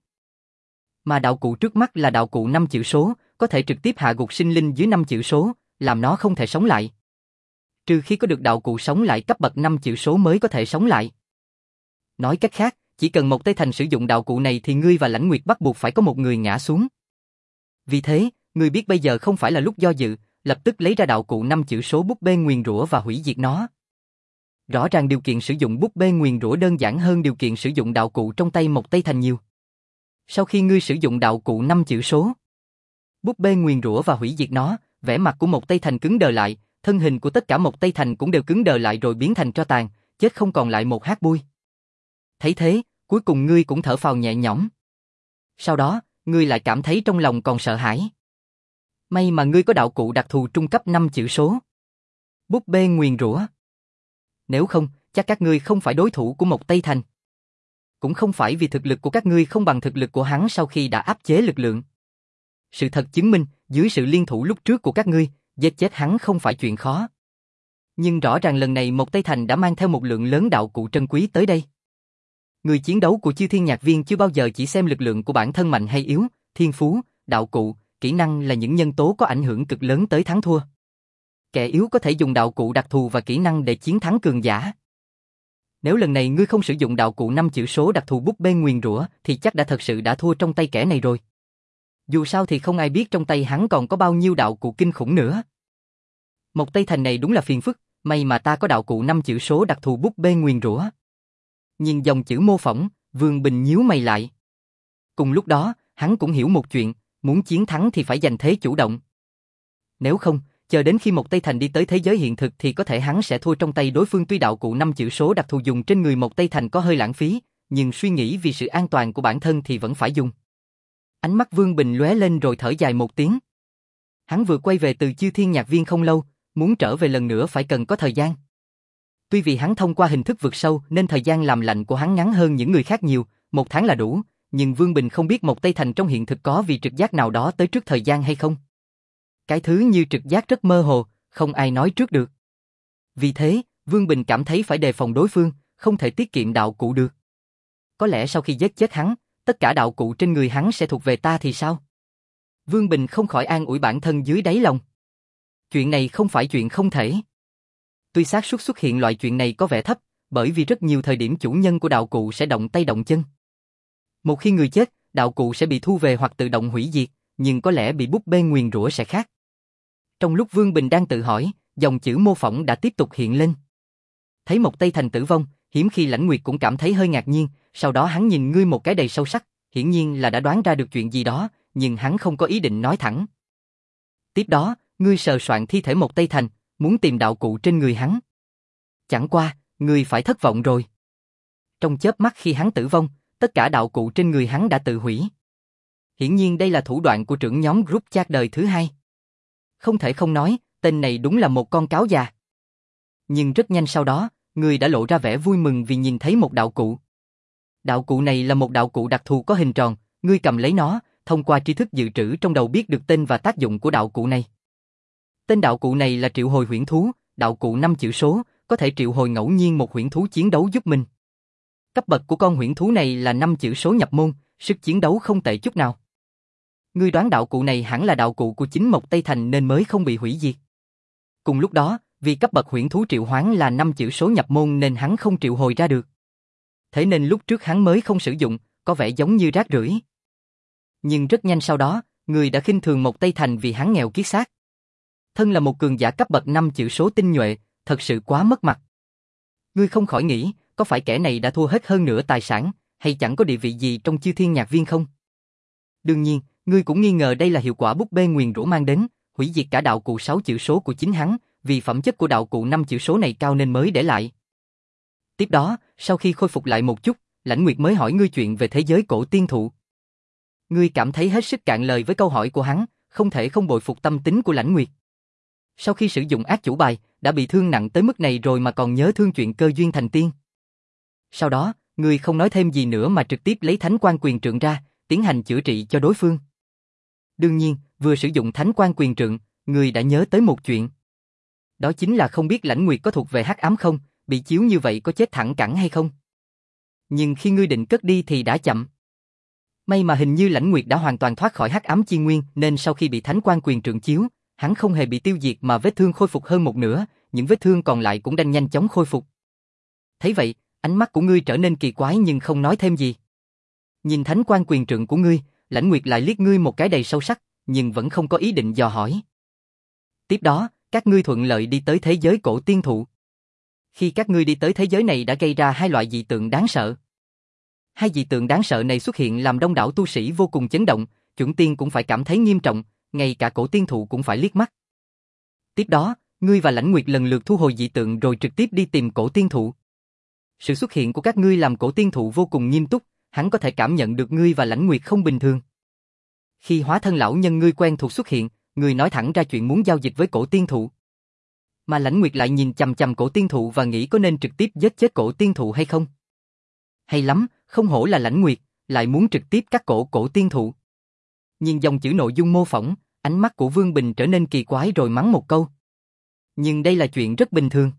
Mà đạo cụ trước mắt là đạo cụ năm chữ số, có thể trực tiếp hạ gục sinh linh dưới năm chữ số, làm nó không thể sống lại. Trừ khi có được đạo cụ sống lại cấp bậc năm chữ số mới có thể sống lại. Nói cách khác, chỉ cần Mộc Tây Thành sử dụng đạo cụ này thì ngươi và Lãnh Nguyệt bắt buộc phải có một người ngã xuống. Vì thế, ngươi biết bây giờ không phải là lúc do dự, lập tức lấy ra đạo cụ năm chữ số búp bê nguyền rủa và hủy diệt nó. Rõ ràng điều kiện sử dụng búp bê nguyền rủa đơn giản hơn điều kiện sử dụng đạo cụ trong tay Mộc Tây Thành nhiều. Sau khi ngươi sử dụng đạo cụ năm chữ số, búp bê nguyền rủa và hủy diệt nó, vẻ mặt của Mộc Tây Thành cứng đờ lại, thân hình của tất cả Mộc Tây Thành cũng đều cứng đờ lại rồi biến thành tro tàn, chết không còn lại một hạt bụi. Thấy thế, cuối cùng ngươi cũng thở phào nhẹ nhõm. Sau đó, ngươi lại cảm thấy trong lòng còn sợ hãi. May mà ngươi có đạo cụ đặc thù trung cấp năm chữ số. Búp bê nguyền rủa. Nếu không, chắc các ngươi không phải đối thủ của Mộc Tây Thành. Cũng không phải vì thực lực của các ngươi không bằng thực lực của hắn sau khi đã áp chế lực lượng. Sự thật chứng minh, dưới sự liên thủ lúc trước của các ngươi, giết chết hắn không phải chuyện khó. Nhưng rõ ràng lần này Mộc Tây Thành đã mang theo một lượng lớn đạo cụ trân quý tới đây. Người chiến đấu của Chư Thiên Nhạc Viên chưa bao giờ chỉ xem lực lượng của bản thân mạnh hay yếu, thiên phú, đạo cụ, kỹ năng là những nhân tố có ảnh hưởng cực lớn tới thắng thua. Kẻ yếu có thể dùng đạo cụ đặc thù và kỹ năng để chiến thắng cường giả. Nếu lần này ngươi không sử dụng đạo cụ năm chữ số đặc thù búp bê nguyền rủa thì chắc đã thật sự đã thua trong tay kẻ này rồi. Dù sao thì không ai biết trong tay hắn còn có bao nhiêu đạo cụ kinh khủng nữa. Mộc Tây Thành này đúng là phiền phức, may mà ta có đạo cụ năm chữ số đặc thù búp bê nguyền rủa. Nhìn dòng chữ mô phỏng, Vương Bình nhíu mày lại. Cùng lúc đó, hắn cũng hiểu một chuyện, muốn chiến thắng thì phải giành thế chủ động. Nếu không, chờ đến khi Mộc Tây Thành đi tới thế giới hiện thực thì có thể hắn sẽ thua trong tay đối phương. Tuy đạo cụ năm chữ số đặc thù dùng trên người Mộc Tây Thành có hơi lãng phí, nhưng suy nghĩ vì sự an toàn của bản thân thì vẫn phải dùng. Ánh mắt Vương Bình lóe lên rồi thở dài một tiếng. Hắn vừa quay về từ Chư Thiên Nhạc Viên không lâu, muốn trở về lần nữa phải cần có thời gian. Tuy vì hắn thông qua hình thức vượt sâu nên thời gian làm lạnh của hắn ngắn hơn những người khác nhiều, một tháng là đủ, nhưng Vương Bình không biết Mộc Tây Thành trong hiện thực có vì trực giác nào đó tới trước thời gian hay không. Cái thứ như trực giác rất mơ hồ, không ai nói trước được. Vì thế, Vương Bình cảm thấy phải đề phòng đối phương, không thể tiết kiệm đạo cụ được. Có lẽ sau khi giết chết hắn, tất cả đạo cụ trên người hắn sẽ thuộc về ta thì sao? Vương Bình không khỏi an ủi bản thân dưới đáy lòng. Chuyện này không phải chuyện không thể. Tuy xác suất xuất hiện loại chuyện này có vẻ thấp, bởi vì rất nhiều thời điểm chủ nhân của đạo cụ sẽ động tay động chân. Một khi người chết, đạo cụ sẽ bị thu về hoặc tự động hủy diệt, nhưng có lẽ bị búp bê nguyền rủa sẽ khác. Trong lúc Vương Bình đang tự hỏi, dòng chữ mô phỏng đã tiếp tục hiện lên. Thấy Mộc Tây Thành tử vong, hiếm khi Lãnh Nguyệt cũng cảm thấy hơi ngạc nhiên, sau đó hắn nhìn ngươi một cái đầy sâu sắc, hiển nhiên là đã đoán ra được chuyện gì đó, nhưng hắn không có ý định nói thẳng. Tiếp đó, ngươi sờ soạn thi thể Mộc Tây Thành, muốn tìm đạo cụ trên người hắn. Chẳng qua, ngươi phải thất vọng rồi. Trong chớp mắt khi hắn tử vong, tất cả đạo cụ trên người hắn đã tự hủy. Hiển nhiên đây là thủ đoạn của trưởng nhóm group chat đời thứ hai. Không thể không nói, tên này đúng là một con cáo già. Nhưng rất nhanh sau đó, người đã lộ ra vẻ vui mừng vì nhìn thấy một đạo cụ. Đạo cụ này là một đạo cụ đặc thù có hình tròn, ngươi cầm lấy nó, thông qua tri thức dự trữ trong đầu biết được tên và tác dụng của đạo cụ này. Tên đạo cụ này là triệu hồi huyễn thú, đạo cụ năm chữ số, có thể triệu hồi ngẫu nhiên một huyễn thú chiến đấu giúp mình. Cấp bậc của con huyễn thú này là năm chữ số nhập môn, sức chiến đấu không tệ chút nào. Ngươi đoán đạo cụ này hẳn là đạo cụ của chính Mộc Tây Thành nên mới không bị hủy diệt. Cùng lúc đó, vì cấp bậc huyễn thú triệu hoán là năm chữ số nhập môn nên hắn không triệu hồi ra được. Thế nên lúc trước hắn mới không sử dụng, có vẻ giống như rác rưởi. Nhưng rất nhanh sau đó, người đã khinh thường Mộc Tây Thành vì hắn nghèo kiết xác. Thân là một cường giả cấp bậc năm chữ số tinh nhuệ, thật sự quá mất mặt. Ngươi không khỏi nghĩ, có phải kẻ này đã thua hết hơn nửa tài sản, hay chẳng có địa vị gì trong Chư Thiên Nhạc Viên không? Đương nhiên, ngươi cũng nghi ngờ đây là hiệu quả búp bê nguyền rủa mang đến, hủy diệt cả đạo cụ sáu chữ số của chính hắn, vì phẩm chất của đạo cụ năm chữ số này cao nên mới để lại. Tiếp đó, sau khi khôi phục lại một chút, Lãnh Nguyệt mới hỏi ngươi chuyện về thế giới cổ tiên thụ. Ngươi cảm thấy hết sức cạn lời với câu hỏi của hắn, không thể không bội phục tâm tính của Lãnh Nguyệt. Sau khi sử dụng ác chủ bài, đã bị thương nặng tới mức này rồi mà còn nhớ thương chuyện cơ duyên thành tiên. Sau đó, ngươi không nói thêm gì nữa mà trực tiếp lấy Thánh Quan Quyền Trượng ra, tiến hành chữa trị cho đối phương. Đương nhiên, vừa sử dụng Thánh Quan Quyền Trượng, ngươi đã nhớ tới một chuyện. Đó chính là không biết Lãnh Nguyệt có thuộc về hắc ám không, bị chiếu như vậy có chết thẳng cẳng hay không. Nhưng khi ngươi định cất đi thì đã chậm. May mà hình như Lãnh Nguyệt đã hoàn toàn thoát khỏi hắc ám chi nguyên nên sau khi bị Thánh Quan Quyền Trượng chiếu, hắn không hề bị tiêu diệt mà vết thương khôi phục hơn một nửa, những vết thương còn lại cũng đang nhanh chóng khôi phục. Thấy vậy, ánh mắt của ngươi trở nên kỳ quái nhưng không nói thêm gì. Nhìn Thánh Quan Quyền Trượng của ngươi, Lãnh Nguyệt lại liếc ngươi một cái đầy sâu sắc, nhưng vẫn không có ý định dò hỏi. Tiếp đó, các ngươi thuận lợi đi tới thế giới cổ tiên thụ. Khi các ngươi đi tới thế giới này đã gây ra hai loại dị tượng đáng sợ. Hai dị tượng đáng sợ này xuất hiện làm đông đảo tu sĩ vô cùng chấn động, chuẩn tiên cũng phải cảm thấy nghiêm trọng, ngay cả cổ tiên thụ cũng phải liếc mắt. Tiếp đó, ngươi và Lãnh Nguyệt lần lượt thu hồi dị tượng rồi trực tiếp đi tìm cổ tiên thụ. Sự xuất hiện của các ngươi làm cổ tiên thụ vô cùng nghiêm túc, hắn có thể cảm nhận được ngươi và Lãnh Nguyệt không bình thường. Khi hóa thân lão nhân ngươi quen thuộc xuất hiện, ngươi nói thẳng ra chuyện muốn giao dịch với cổ tiên thụ. Mà Lãnh Nguyệt lại nhìn chằm chằm cổ tiên thụ và nghĩ có nên trực tiếp giết chết cổ tiên thụ hay không. Hay lắm, không hổ là Lãnh Nguyệt, lại muốn trực tiếp cắt cổ cổ tiên thụ. Nhìn dòng chữ nội dung mô phỏng, ánh mắt của Vương Bình trở nên kỳ quái rồi mắng một câu. Nhưng đây là chuyện rất bình thường.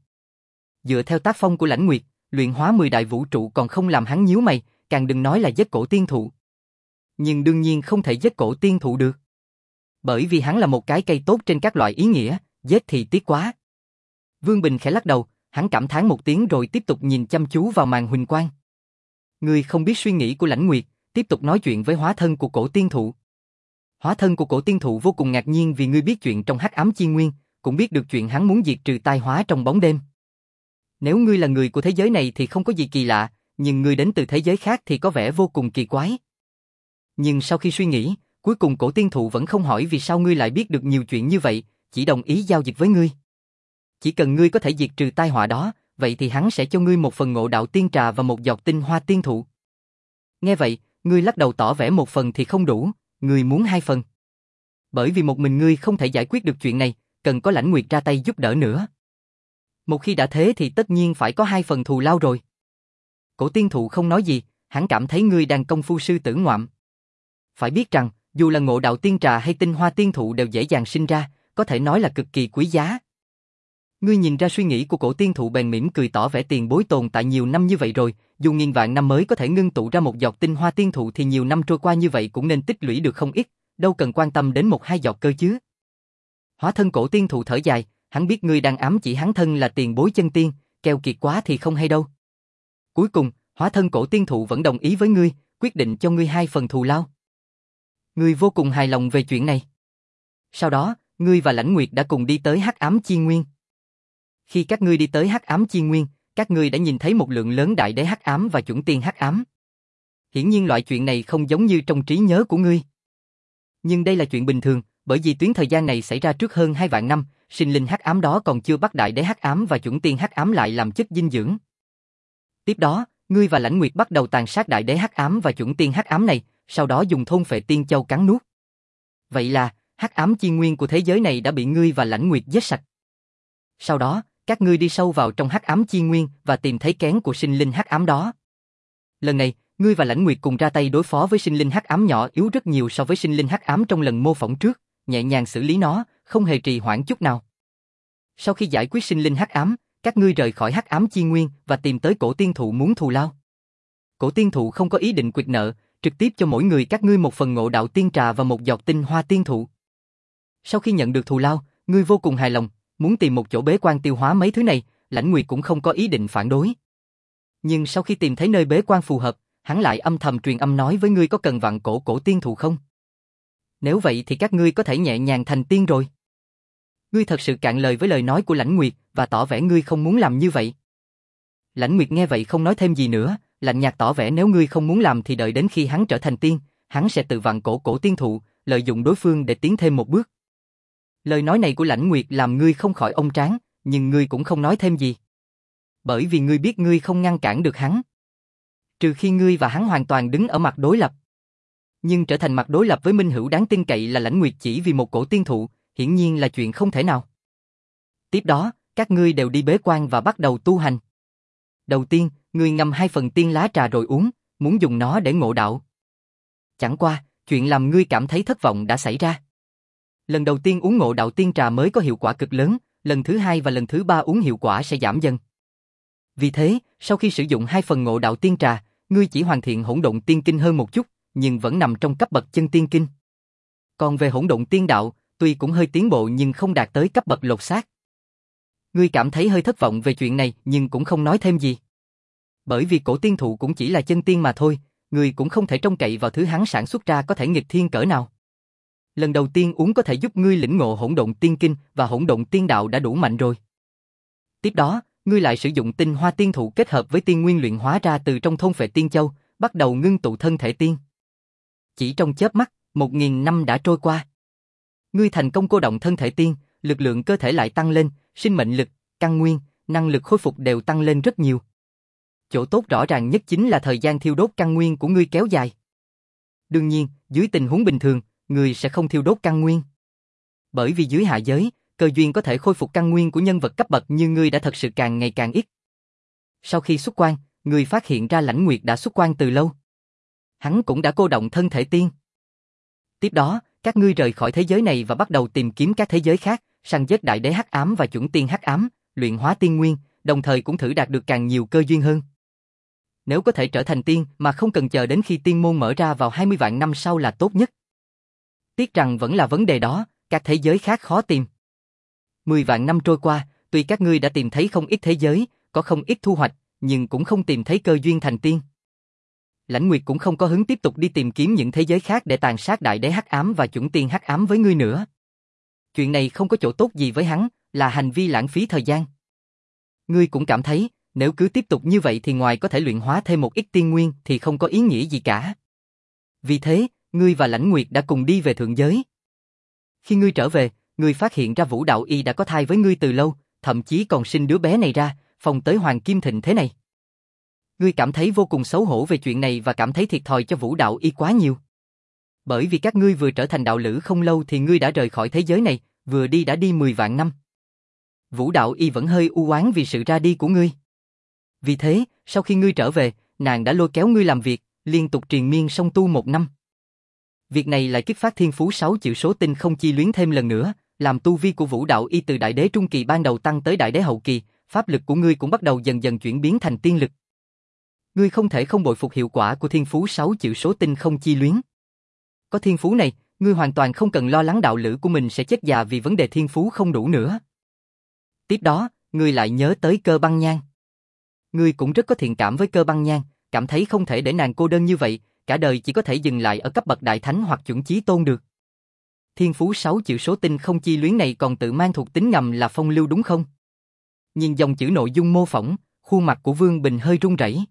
Dựa theo tác phong của Lãnh Nguyệt, luyện hóa mười đại vũ trụ còn không làm hắn nhíu mày, càng đừng nói là giết cổ tiên thụ. Nhưng đương nhiên không thể giết cổ tiên thụ được. Bởi vì hắn là một cái cây tốt trên các loại ý nghĩa, giết thì tiếc quá. Vương Bình khẽ lắc đầu, hắn cảm thán một tiếng rồi tiếp tục nhìn chăm chú vào màn huỳnh quang. Ngươi không biết suy nghĩ của Lãnh Nguyệt, tiếp tục nói chuyện với hóa thân của cổ tiên thụ. Hóa thân của cổ tiên thụ vô cùng ngạc nhiên vì ngươi biết chuyện trong hắc ám chi nguyên, cũng biết được chuyện hắn muốn diệt trừ tai hóa trong bóng đêm. Nếu ngươi là người của thế giới này thì không có gì kỳ lạ, nhưng ngươi đến từ thế giới khác thì có vẻ vô cùng kỳ quái. Nhưng sau khi suy nghĩ, cuối cùng cổ tiên thụ vẫn không hỏi vì sao ngươi lại biết được nhiều chuyện như vậy, chỉ đồng ý giao dịch với ngươi. Chỉ cần ngươi có thể diệt trừ tai họa đó, vậy thì hắn sẽ cho ngươi một phần ngộ đạo tiên trà và một giọt tinh hoa tiên thụ. Nghe vậy, ngươi lắc đầu tỏ vẻ một phần thì không đủ, ngươi muốn hai phần. Bởi vì một mình ngươi không thể giải quyết được chuyện này, cần có Lãnh Nguyệt ra tay giúp đỡ nữa. Một khi đã thế thì tất nhiên phải có hai phần thù lao rồi. Cổ tiên thụ không nói gì, hắn cảm thấy ngươi đang công phu sư tử ngoạm. Phải biết rằng, dù là ngộ đạo tiên trà hay tinh hoa tiên thụ đều dễ dàng sinh ra, có thể nói là cực kỳ quý giá. Ngươi nhìn ra suy nghĩ của cổ tiên thụ bèn mỉm cười tỏ vẻ tiền bối tồn tại nhiều năm như vậy rồi, dù nghìn vạn năm mới có thể ngưng tụ ra một giọt tinh hoa tiên thụ thì nhiều năm trôi qua như vậy cũng nên tích lũy được không ít, đâu cần quan tâm đến một hai giọt cơ chứ. Hóa thân cổ tiên thụ thở dài, hắn biết ngươi đang ám chỉ hắn thân là tiền bối chân tiên, keo kiệt quá thì không hay đâu. Cuối cùng, hóa thân cổ tiên thụ vẫn đồng ý với ngươi, quyết định cho ngươi hai phần thù lao. Ngươi vô cùng hài lòng về chuyện này. Sau đó, ngươi và Lãnh Nguyệt đã cùng đi tới Hắc Ám Chi Nguyên. Khi các ngươi đi tới Hắc Ám Chi Nguyên, các ngươi đã nhìn thấy một lượng lớn đại đế hắc ám và chuẩn tiên hắc ám. Hiển nhiên loại chuyện này không giống như trong trí nhớ của ngươi. Nhưng đây là chuyện bình thường, bởi vì tuyến thời gian này xảy ra trước hơn hai vạn năm, sinh linh hắc ám đó còn chưa bắt đại đế hắc ám và chuẩn tiên hắc ám lại làm chất dinh dưỡng. Tiếp đó, ngươi và Lãnh Nguyệt bắt đầu tàn sát đại đế hắc ám và chuẩn tiên hắc ám này, sau đó dùng thôn phệ tiên châu cắn nuốt. Vậy là, hắc ám chi nguyên của thế giới này đã bị ngươi và Lãnh Nguyệt giết sạch. Sau đó, các ngươi đi sâu vào trong hắc ám chi nguyên và tìm thấy kén của sinh linh hắc ám đó. Lần này, ngươi và Lãnh Nguyệt cùng ra tay đối phó với sinh linh hắc ám nhỏ yếu rất nhiều so với sinh linh hắc ám trong lần mô phỏng trước, nhẹ nhàng xử lý nó, không hề trì hoãn chút nào. Sau khi giải quyết sinh linh hắc ám, các ngươi rời khỏi hắc ám chi nguyên và tìm tới cổ tiên thụ muốn thù lao. Cổ tiên thụ không có ý định quyệt nợ, trực tiếp cho mỗi người các ngươi một phần ngộ đạo tiên trà và một giọt tinh hoa tiên thụ. Sau khi nhận được thù lao, ngươi vô cùng hài lòng, muốn tìm một chỗ bế quan tiêu hóa mấy thứ này, Lãnh Nguyệt cũng không có ý định phản đối. Nhưng sau khi tìm thấy nơi bế quan phù hợp, hắn lại âm thầm truyền âm nói với ngươi có cần vặn cổ cổ tiên thụ không? Nếu vậy thì các ngươi có thể nhẹ nhàng thành tiên rồi. Ngươi thật sự cạn lời với lời nói của Lãnh Nguyệt và tỏ vẻ ngươi không muốn làm như vậy. Lãnh Nguyệt nghe vậy không nói thêm gì nữa, lạnh nhạt tỏ vẻ nếu ngươi không muốn làm thì đợi đến khi hắn trở thành tiên, hắn sẽ tự vặn cổ cổ tiên thụ, lợi dụng đối phương để tiến thêm một bước. Lời nói này của Lãnh Nguyệt làm ngươi không khỏi ông tráng, nhưng ngươi cũng không nói thêm gì. Bởi vì ngươi biết ngươi không ngăn cản được hắn. Trừ khi ngươi và hắn hoàn toàn đứng ở mặt đối lập. Nhưng trở thành mặt đối lập với minh hữu đáng tin cậy là Lãnh Nguyệt chỉ vì một cổ tiên thụ, hiển nhiên là chuyện không thể nào. Tiếp đó, các ngươi đều đi bế quan và bắt đầu tu hành. Đầu tiên, ngươi ngâm hai phần tiên lá trà rồi uống, muốn dùng nó để ngộ đạo. Chẳng qua, chuyện làm ngươi cảm thấy thất vọng đã xảy ra. Lần đầu tiên uống ngộ đạo tiên trà mới có hiệu quả cực lớn, lần thứ hai và lần thứ ba uống hiệu quả sẽ giảm dần. Vì thế, sau khi sử dụng hai phần ngộ đạo tiên trà, ngươi chỉ hoàn thiện hỗn độn tiên kinh hơn một chút, nhưng vẫn nằm trong cấp bậc chân tiên kinh. Còn về hỗn độn tiên đạo, tuy cũng hơi tiến bộ nhưng không đạt tới cấp bậc lột xác. Ngươi cảm thấy hơi thất vọng về chuyện này nhưng cũng không nói thêm gì. Bởi vì cổ tiên thụ cũng chỉ là chân tiên mà thôi, ngươi cũng không thể trông cậy vào thứ hắn sản xuất ra có thể nghịch thiên cỡ nào. Lần đầu tiên uống có thể giúp ngươi lĩnh ngộ hỗn độn tiên kinh và hỗn độn tiên đạo đã đủ mạnh rồi. Tiếp đó, ngươi lại sử dụng tinh hoa tiên thụ kết hợp với tiên nguyên luyện hóa ra từ trong thôn phệ tiên châu, bắt đầu ngưng tụ thân thể tiên. Chỉ trong chớp mắt, một nghìn năm đã trôi qua. Ngươi thành công cô động thân thể tiên, lực lượng cơ thể lại tăng lên, sinh mệnh lực, căn nguyên, năng lực khôi phục đều tăng lên rất nhiều. Chỗ tốt rõ ràng nhất chính là thời gian thiêu đốt căn nguyên của ngươi kéo dài. Đương nhiên, dưới tình huống bình thường, ngươi sẽ không thiêu đốt căn nguyên. Bởi vì dưới hạ giới, cơ duyên có thể khôi phục căn nguyên của nhân vật cấp bậc như ngươi đã thật sự càng ngày càng ít. Sau khi xuất quan, ngươi phát hiện ra Lãnh Nguyệt đã xuất quan từ lâu. Hắn cũng đã cô động thân thể tiên. Tiếp đó, các ngươi rời khỏi thế giới này và bắt đầu tìm kiếm các thế giới khác, săn giết đại đế hắc ám và chuẩn tiên hắc ám, luyện hóa tiên nguyên, đồng thời cũng thử đạt được càng nhiều cơ duyên hơn. Nếu có thể trở thành tiên mà không cần chờ đến khi tiên môn mở ra vào hai mươi vạn năm sau là tốt nhất. Tiếc rằng vẫn là vấn đề đó, các thế giới khác khó tìm. Mười vạn năm trôi qua, tuy các ngươi đã tìm thấy không ít thế giới, có không ít thu hoạch, nhưng cũng không tìm thấy cơ duyên thành tiên. Lãnh Nguyệt cũng không có hứng tiếp tục đi tìm kiếm những thế giới khác để tàn sát đại đế hắc ám và chuẩn tiên hắc ám với ngươi nữa. Chuyện này không có chỗ tốt gì với hắn, là hành vi lãng phí thời gian. Ngươi cũng cảm thấy, nếu cứ tiếp tục như vậy thì ngoài có thể luyện hóa thêm một ít tiên nguyên thì không có ý nghĩa gì cả. Vì thế, ngươi và Lãnh Nguyệt đã cùng đi về thượng giới. Khi ngươi trở về, ngươi phát hiện ra Vũ Đạo Y đã có thai với ngươi từ lâu, thậm chí còn sinh đứa bé này ra, phong tới Hoàng Kim Thịnh thế này. Ngươi cảm thấy vô cùng xấu hổ về chuyện này và cảm thấy thiệt thòi cho Vũ Đạo Y quá nhiều. Bởi vì các ngươi vừa trở thành đạo lữ không lâu thì ngươi đã rời khỏi thế giới này, vừa đi đã đi mười vạn năm. Vũ Đạo Y vẫn hơi u oán vì sự ra đi của ngươi. Vì thế, sau khi ngươi trở về, nàng đã lôi kéo ngươi làm việc, liên tục triền miên song tu một năm. Việc này lại kích phát thiên phú sáu chịu số tinh không chi luyến thêm lần nữa, làm tu vi của Vũ Đạo Y từ đại đế trung kỳ ban đầu tăng tới đại đế hậu kỳ, pháp lực của ngươi cũng bắt đầu dần dần chuyển biến thành tiên lực. Ngươi không thể không bội phục hiệu quả của thiên phú sáu chịu số tinh không chi luyến. Có thiên phú này, ngươi hoàn toàn không cần lo lắng đạo lữ của mình sẽ chết già vì vấn đề thiên phú không đủ nữa. Tiếp đó, ngươi lại nhớ tới Cơ Băng Nhan. Ngươi cũng rất có thiện cảm với Cơ Băng Nhan, cảm thấy không thể để nàng cô đơn như vậy, cả đời chỉ có thể dừng lại ở cấp bậc đại thánh hoặc chuẩn chí tôn được. Thiên phú sáu chịu số tinh không chi luyến này còn tự mang thuộc tính ngầm là phong lưu đúng không? Nhìn dòng chữ nội dung mô phỏng, khuôn mặt của Vương Bình hơi run rẩy.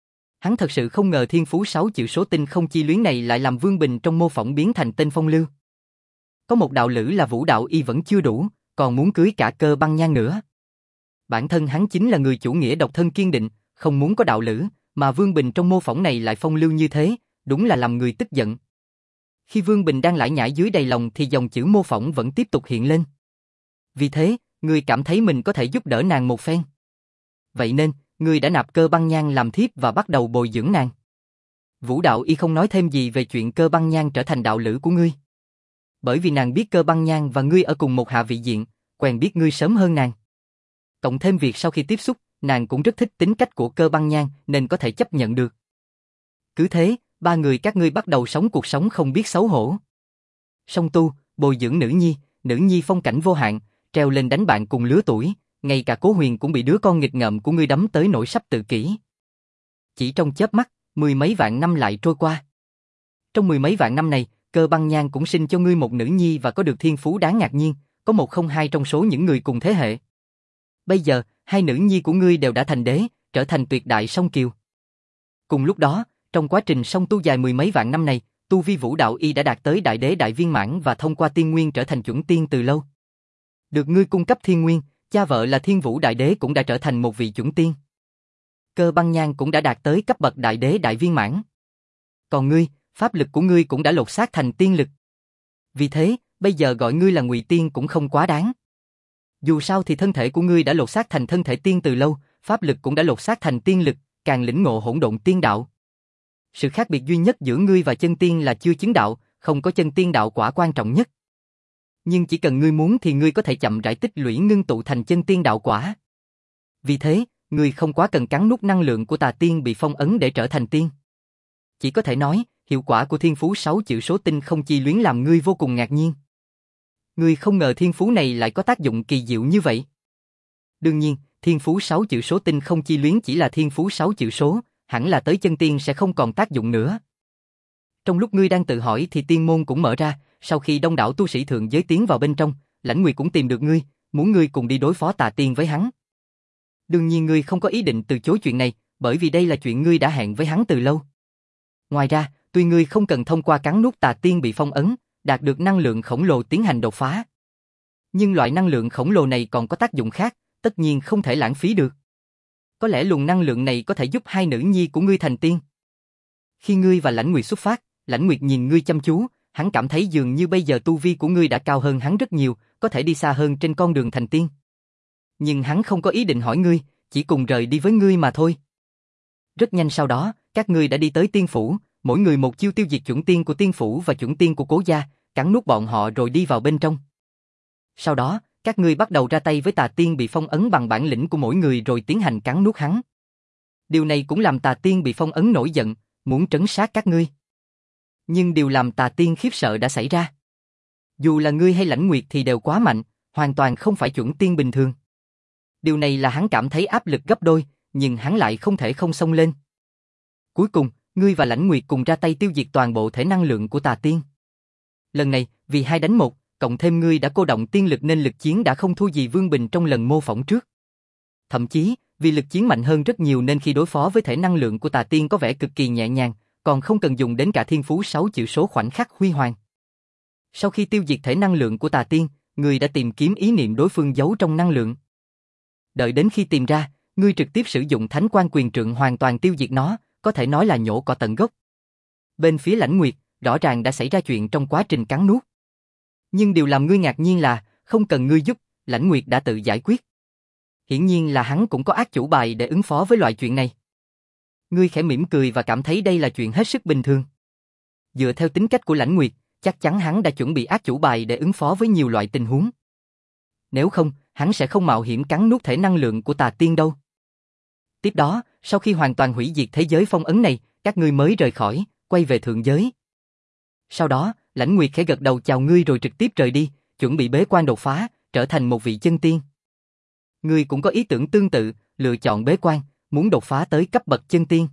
Hắn thật sự không ngờ thiên phú sáu chịu số tinh không chi luyến này lại làm Vương Bình trong mô phỏng biến thành tên phong lưu. Có một đạo lữ là Vũ Đạo Y vẫn chưa đủ, còn muốn cưới cả Cơ Băng Nhan nữa. Bản thân hắn chính là người chủ nghĩa độc thân kiên định, không muốn có đạo lữ, mà Vương Bình trong mô phỏng này lại phong lưu như thế, đúng là làm người tức giận. Khi Vương Bình đang lải nhải dưới đầy lòng thì dòng chữ mô phỏng vẫn tiếp tục hiện lên. Vì thế, người cảm thấy mình có thể giúp đỡ nàng một phen. Vậy nên, người đã nạp Cơ Băng Nhan làm thiếp và bắt đầu bồi dưỡng nàng. Vũ Đạo Y không nói thêm gì về chuyện Cơ Băng Nhan trở thành đạo lữ của ngươi. Bởi vì nàng biết Cơ Băng Nhan và ngươi ở cùng một hạ vị diện, quen biết ngươi sớm hơn nàng. Cộng thêm việc sau khi tiếp xúc, nàng cũng rất thích tính cách của Cơ Băng Nhan nên có thể chấp nhận được. Cứ thế, ba người các ngươi bắt đầu sống cuộc sống không biết xấu hổ. Song tu, bồi dưỡng nữ nhi, nữ nhi phong cảnh vô hạn, treo lên đánh bạn cùng lứa tuổi, ngay cả Cố Huyền cũng bị đứa con nghịch ngợm của ngươi đấm tới nỗi sắp tự kỷ. Chỉ trong chớp mắt, mười mấy vạn năm lại trôi qua. Trong mười mấy vạn năm này, Cơ Băng Nhan cũng sinh cho ngươi một nữ nhi và có được thiên phú đáng ngạc nhiên, có một không hai trong số những người cùng thế hệ. Bây giờ, hai nữ nhi của ngươi đều đã thành đế, trở thành tuyệt đại song kiều. Cùng lúc đó, trong quá trình song tu dài mười mấy vạn năm này, tu vi Vũ Đạo Y đã đạt tới đại đế đại viên mãn và thông qua tiên nguyên trở thành chuẩn tiên từ lâu. Được ngươi cung cấp thiên nguyên, cha vợ là Thiên Vũ Đại Đế cũng đã trở thành một vị chuẩn tiên. Cơ Băng Nhan cũng đã đạt tới cấp bậc đại đế đại viên mãn. Còn ngươi, pháp lực của ngươi cũng đã lột xác thành tiên lực. Vì thế, bây giờ gọi ngươi là Ngụy Tiên cũng không quá đáng. Dù sao thì thân thể của ngươi đã lột xác thành thân thể tiên từ lâu, pháp lực cũng đã lột xác thành tiên lực, càng lĩnh ngộ hỗn độn tiên đạo. Sự khác biệt duy nhất giữa ngươi và chân tiên là chưa chứng đạo, không có chân tiên đạo quả quan trọng nhất. Nhưng chỉ cần ngươi muốn thì ngươi có thể chậm rãi tích lũy ngưng tụ thành chân tiên đạo quả. Vì thế, ngươi không quá cần cắn nuốt năng lượng của tà tiên bị phong ấn để trở thành tiên. Chỉ có thể nói, hiệu quả của thiên phú sáu chữ số tinh không chi luyến làm ngươi vô cùng ngạc nhiên. Ngươi không ngờ thiên phú này lại có tác dụng kỳ diệu như vậy. Đương nhiên, thiên phú sáu chữ số tinh không chi luyến chỉ là thiên phú sáu chữ số, hẳn là tới chân tiên sẽ không còn tác dụng nữa. Trong lúc ngươi đang tự hỏi thì tiên môn cũng mở ra, sau khi đông đảo tu sĩ thượng giới tiến vào bên trong, Lãnh Nguyệt cũng tìm được ngươi, muốn ngươi cùng đi đối phó tà tiên với hắn. Đương nhiên ngươi không có ý định từ chối chuyện này, bởi vì đây là chuyện ngươi đã hẹn với hắn từ lâu. Ngoài ra, tuy ngươi không cần thông qua cắn nuốt tà tiên bị phong ấn, đạt được năng lượng khổng lồ tiến hành đột phá. Nhưng loại năng lượng khổng lồ này còn có tác dụng khác, tất nhiên không thể lãng phí được. Có lẽ luồng năng lượng này có thể giúp hai nữ nhi của ngươi thành tiên. Khi ngươi và Lãnh Nguyệt xuất phát, Lãnh Nguyệt nhìn ngươi chăm chú, hắn cảm thấy dường như bây giờ tu vi của ngươi đã cao hơn hắn rất nhiều, có thể đi xa hơn trên con đường thành tiên. Nhưng hắn không có ý định hỏi ngươi, chỉ cùng rời đi với ngươi mà thôi. Rất nhanh sau đó, các ngươi đã đi tới tiên phủ, mỗi người một chiêu tiêu diệt chuẩn tiên của tiên phủ và chuẩn tiên của Cố gia, cắn nuốt bọn họ rồi đi vào bên trong. Sau đó, các ngươi bắt đầu ra tay với tà tiên bị phong ấn bằng bản lĩnh của mỗi người rồi tiến hành cắn nuốt hắn. Điều này cũng làm tà tiên bị phong ấn nổi giận, muốn trấn sát các ngươi. Nhưng điều làm tà tiên khiếp sợ đã xảy ra. Dù là ngươi hay Lãnh Nguyệt thì đều quá mạnh, hoàn toàn không phải chuẩn tiên bình thường. Điều này là hắn cảm thấy áp lực gấp đôi, nhưng hắn lại không thể không xông lên. Cuối cùng, ngươi và Lãnh Nguyệt cùng ra tay tiêu diệt toàn bộ thể năng lượng của tà tiên. Lần này, vì hai đánh một, cộng thêm ngươi đã cô động tiên lực nên lực chiến đã không thua gì Vương Bình trong lần mô phỏng trước. Thậm chí, vì lực chiến mạnh hơn rất nhiều nên khi đối phó với thể năng lượng của tà tiên có vẻ cực kỳ nhẹ nhàng, còn không cần dùng đến cả thiên phú sáu chữ số khoảnh khắc huy hoàng. Sau khi tiêu diệt thể năng lượng của tà tiên, ngươi đã tìm kiếm ý niệm đối phương giấu trong năng lượng. Đợi đến khi tìm ra, ngươi trực tiếp sử dụng Thánh Quang Quyền Trượng hoàn toàn tiêu diệt nó, có thể nói là nhổ cỏ tận gốc. Bên phía Lãnh Nguyệt, rõ ràng đã xảy ra chuyện trong quá trình cắn nuốt. Nhưng điều làm ngươi ngạc nhiên là, không cần ngươi giúp, Lãnh Nguyệt đã tự giải quyết. Hiển nhiên là hắn cũng có ác chủ bài để ứng phó với loại chuyện này. Ngươi khẽ mỉm cười và cảm thấy đây là chuyện hết sức bình thường. Dựa theo tính cách của Lãnh Nguyệt, chắc chắn hắn đã chuẩn bị ác chủ bài để ứng phó với nhiều loại tình huống. Nếu không, hắn sẽ không mạo hiểm cắn nuốt thể năng lượng của tà tiên đâu. Tiếp đó, sau khi hoàn toàn hủy diệt thế giới phong ấn này, các ngươi mới rời khỏi, quay về thượng giới. Sau đó, Lãnh Nguyệt khẽ gật đầu chào ngươi rồi trực tiếp rời đi, chuẩn bị bế quan đột phá, trở thành một vị chân tiên. Ngươi cũng có ý tưởng tương tự, lựa chọn bế quan, muốn đột phá tới cấp bậc chân tiên.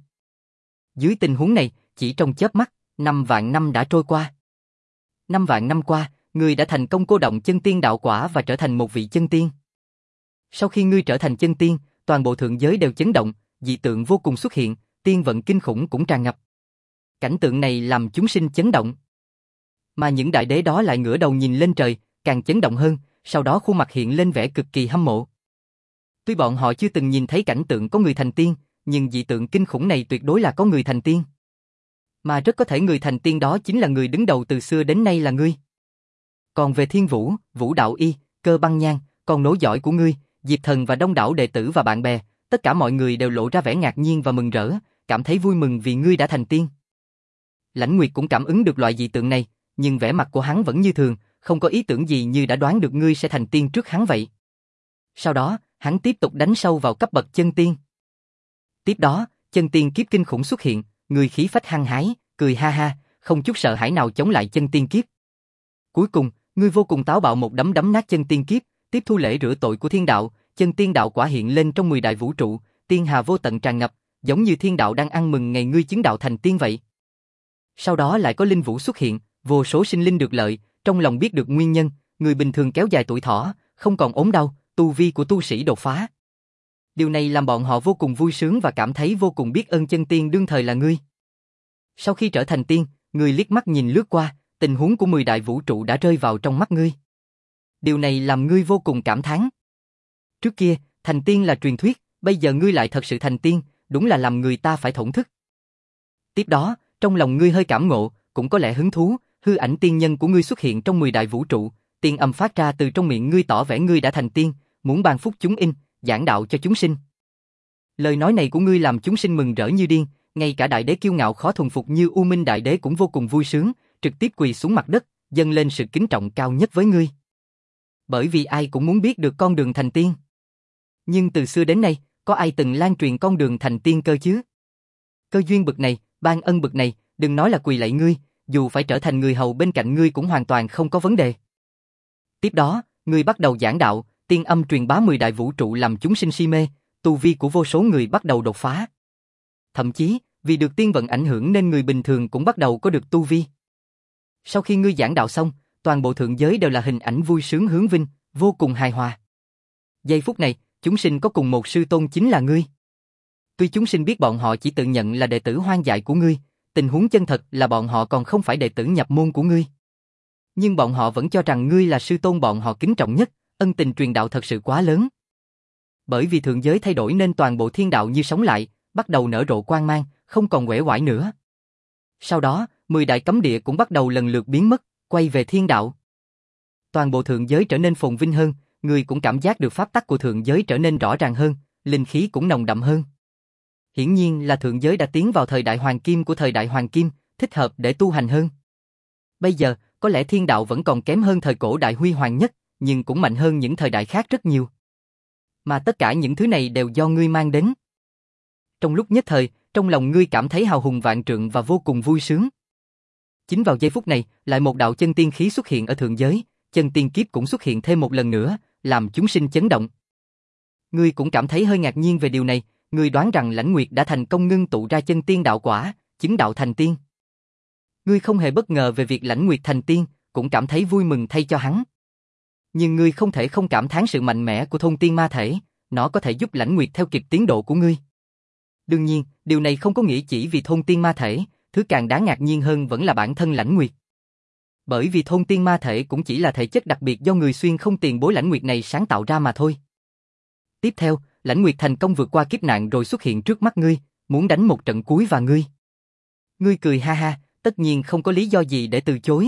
Dưới tình huống này, chỉ trong chớp mắt, năm vạn năm đã trôi qua. Năm vạn năm qua, ngươi đã thành công cô động chân tiên đạo quả và trở thành một vị chân tiên. Sau khi ngươi trở thành chân tiên, toàn bộ thượng giới đều chấn động, dị tượng vô cùng xuất hiện, tiên vận kinh khủng cũng tràn ngập. Cảnh tượng này làm chúng sinh chấn động. Mà những đại đế đó lại ngửa đầu nhìn lên trời, càng chấn động hơn, sau đó khuôn mặt hiện lên vẻ cực kỳ hâm mộ. Tuy bọn họ chưa từng nhìn thấy cảnh tượng có người thành tiên, nhưng dị tượng kinh khủng này tuyệt đối là có người thành tiên. Mà rất có thể người thành tiên đó chính là người đứng đầu từ xưa đến nay là ngươi. Còn về Thiên Vũ, Vũ Đạo Y, Cơ Băng Nhan, con nối dõi của ngươi, Diệp Thần và đông đảo đệ tử và bạn bè, tất cả mọi người đều lộ ra vẻ ngạc nhiên và mừng rỡ, cảm thấy vui mừng vì ngươi đã thành tiên. Lãnh Nguyệt cũng cảm ứng được loại dị tượng này, nhưng vẻ mặt của hắn vẫn như thường, không có ý tưởng gì như đã đoán được ngươi sẽ thành tiên trước hắn vậy. Sau đó, hắn tiếp tục đánh sâu vào cấp bậc chân tiên. Tiếp đó, chân tiên kiếp kinh khủng xuất hiện, người khí phách hăng hái, cười ha ha, không chút sợ hãi nào chống lại chân tiên kiếp. Cuối cùng, ngươi vô cùng táo bạo một đấm đấm nát chân tiên kiếp, tiếp thu lễ rửa tội của thiên đạo, chân tiên đạo quả hiện lên trong mười đại vũ trụ, tiên hà vô tận tràn ngập, giống như thiên đạo đang ăn mừng ngày ngươi chứng đạo thành tiên vậy. Sau đó lại có linh vũ xuất hiện, vô số sinh linh được lợi, trong lòng biết được nguyên nhân, người bình thường kéo dài tuổi thọ, không còn ốm đau, tu vi của tu sĩ đột phá. Điều này làm bọn họ vô cùng vui sướng và cảm thấy vô cùng biết ơn chân tiên đương thời là ngươi. Sau khi trở thành tiên, ngươi liếc mắt nhìn lướt qua, tình huống của mười đại vũ trụ đã rơi vào trong mắt ngươi. Điều này làm ngươi vô cùng cảm thán. Trước kia, thành tiên là truyền thuyết, bây giờ ngươi lại thật sự thành tiên, đúng là làm người ta phải thổn thức. Tiếp đó, trong lòng ngươi hơi cảm ngộ, cũng có lẽ hứng thú, hư ảnh tiên nhân của ngươi xuất hiện trong mười đại vũ trụ, tiên âm phát ra từ trong miệng ngươi tỏ vẻ ngươi đã thành tiên, muốn ban phúc chúng in, giảng đạo cho chúng sinh. Lời nói này của ngươi làm chúng sinh mừng rỡ như điên, ngay cả đại đế kiêu ngạo khó thuần phục như U Minh đại đế cũng vô cùng vui sướng, trực tiếp quỳ xuống mặt đất, dâng lên sự kính trọng cao nhất với ngươi. Bởi vì ai cũng muốn biết được con đường thành tiên. Nhưng từ xưa đến nay, có ai từng lan truyền con đường thành tiên cơ chứ? Cơ duyên bực này, ban ân bực này, đừng nói là quỳ lạy ngươi, dù phải trở thành người hầu bên cạnh ngươi cũng hoàn toàn không có vấn đề. Tiếp đó, ngươi bắt đầu giảng đạo, tiên âm truyền bá mười đại vũ trụ làm chúng sinh si mê, tu vi của vô số người bắt đầu đột phá. Thậm chí, vì được tiên vận ảnh hưởng nên người bình thường cũng bắt đầu có được tu vi. Sau khi ngươi giảng đạo xong, toàn bộ thượng giới đều là hình ảnh vui sướng hướng vinh, vô cùng hài hòa. Giây phút này, chúng sinh có cùng một sư tôn chính là ngươi. Tuy chúng sinh biết bọn họ chỉ tự nhận là đệ tử hoang dại của ngươi, tình huống chân thật là bọn họ còn không phải đệ tử nhập môn của ngươi. Nhưng bọn họ vẫn cho rằng ngươi là sư tôn bọn họ kính trọng nhất, ân tình truyền đạo thật sự quá lớn. Bởi vì thượng giới thay đổi nên toàn bộ thiên đạo như sống lại, bắt đầu nở rộ quang mang, không còn uể oải nữa. Sau đó, mười đại cấm địa cũng bắt đầu lần lượt biến mất, quay về thiên đạo. Toàn bộ thượng giới trở nên phồn vinh hơn, người cũng cảm giác được pháp tắc của thượng giới trở nên rõ ràng hơn, linh khí cũng nồng đậm hơn. Hiển nhiên là thượng giới đã tiến vào thời đại hoàng kim của thời đại hoàng kim, thích hợp để tu hành hơn. Bây giờ, có lẽ thiên đạo vẫn còn kém hơn thời cổ đại huy hoàng nhất, nhưng cũng mạnh hơn những thời đại khác rất nhiều. Mà tất cả những thứ này đều do ngươi mang đến. Trong lúc nhất thời, trong lòng ngươi cảm thấy hào hùng vạn trượng và vô cùng vui sướng. Chính vào giây phút này, lại một đạo chân tiên khí xuất hiện ở thượng giới, chân tiên kiếp cũng xuất hiện thêm một lần nữa, làm chúng sinh chấn động. Ngươi cũng cảm thấy hơi ngạc nhiên về điều này, ngươi đoán rằng Lãnh Nguyệt đã thành công ngưng tụ ra chân tiên đạo quả, chứng đạo thành tiên. Ngươi không hề bất ngờ về việc Lãnh Nguyệt thành tiên, cũng cảm thấy vui mừng thay cho hắn. Nhưng ngươi không thể không cảm thán sự mạnh mẽ của thôn tiên ma thể, nó có thể giúp Lãnh Nguyệt theo kịp tiến độ của ngươi. Đương nhiên, điều này không có nghĩa chỉ vì thôn tiên ma thể, thứ càng đáng ngạc nhiên hơn vẫn là bản thân Lãnh Nguyệt. Bởi vì thôn tiên ma thể cũng chỉ là thể chất đặc biệt do người xuyên không tiền bối Lãnh Nguyệt này sáng tạo ra mà thôi. Tiếp theo, Lãnh Nguyệt thành công vượt qua kiếp nạn rồi xuất hiện trước mắt ngươi, muốn đánh một trận cuối và ngươi. Ngươi cười ha ha, tất nhiên không có lý do gì để từ chối.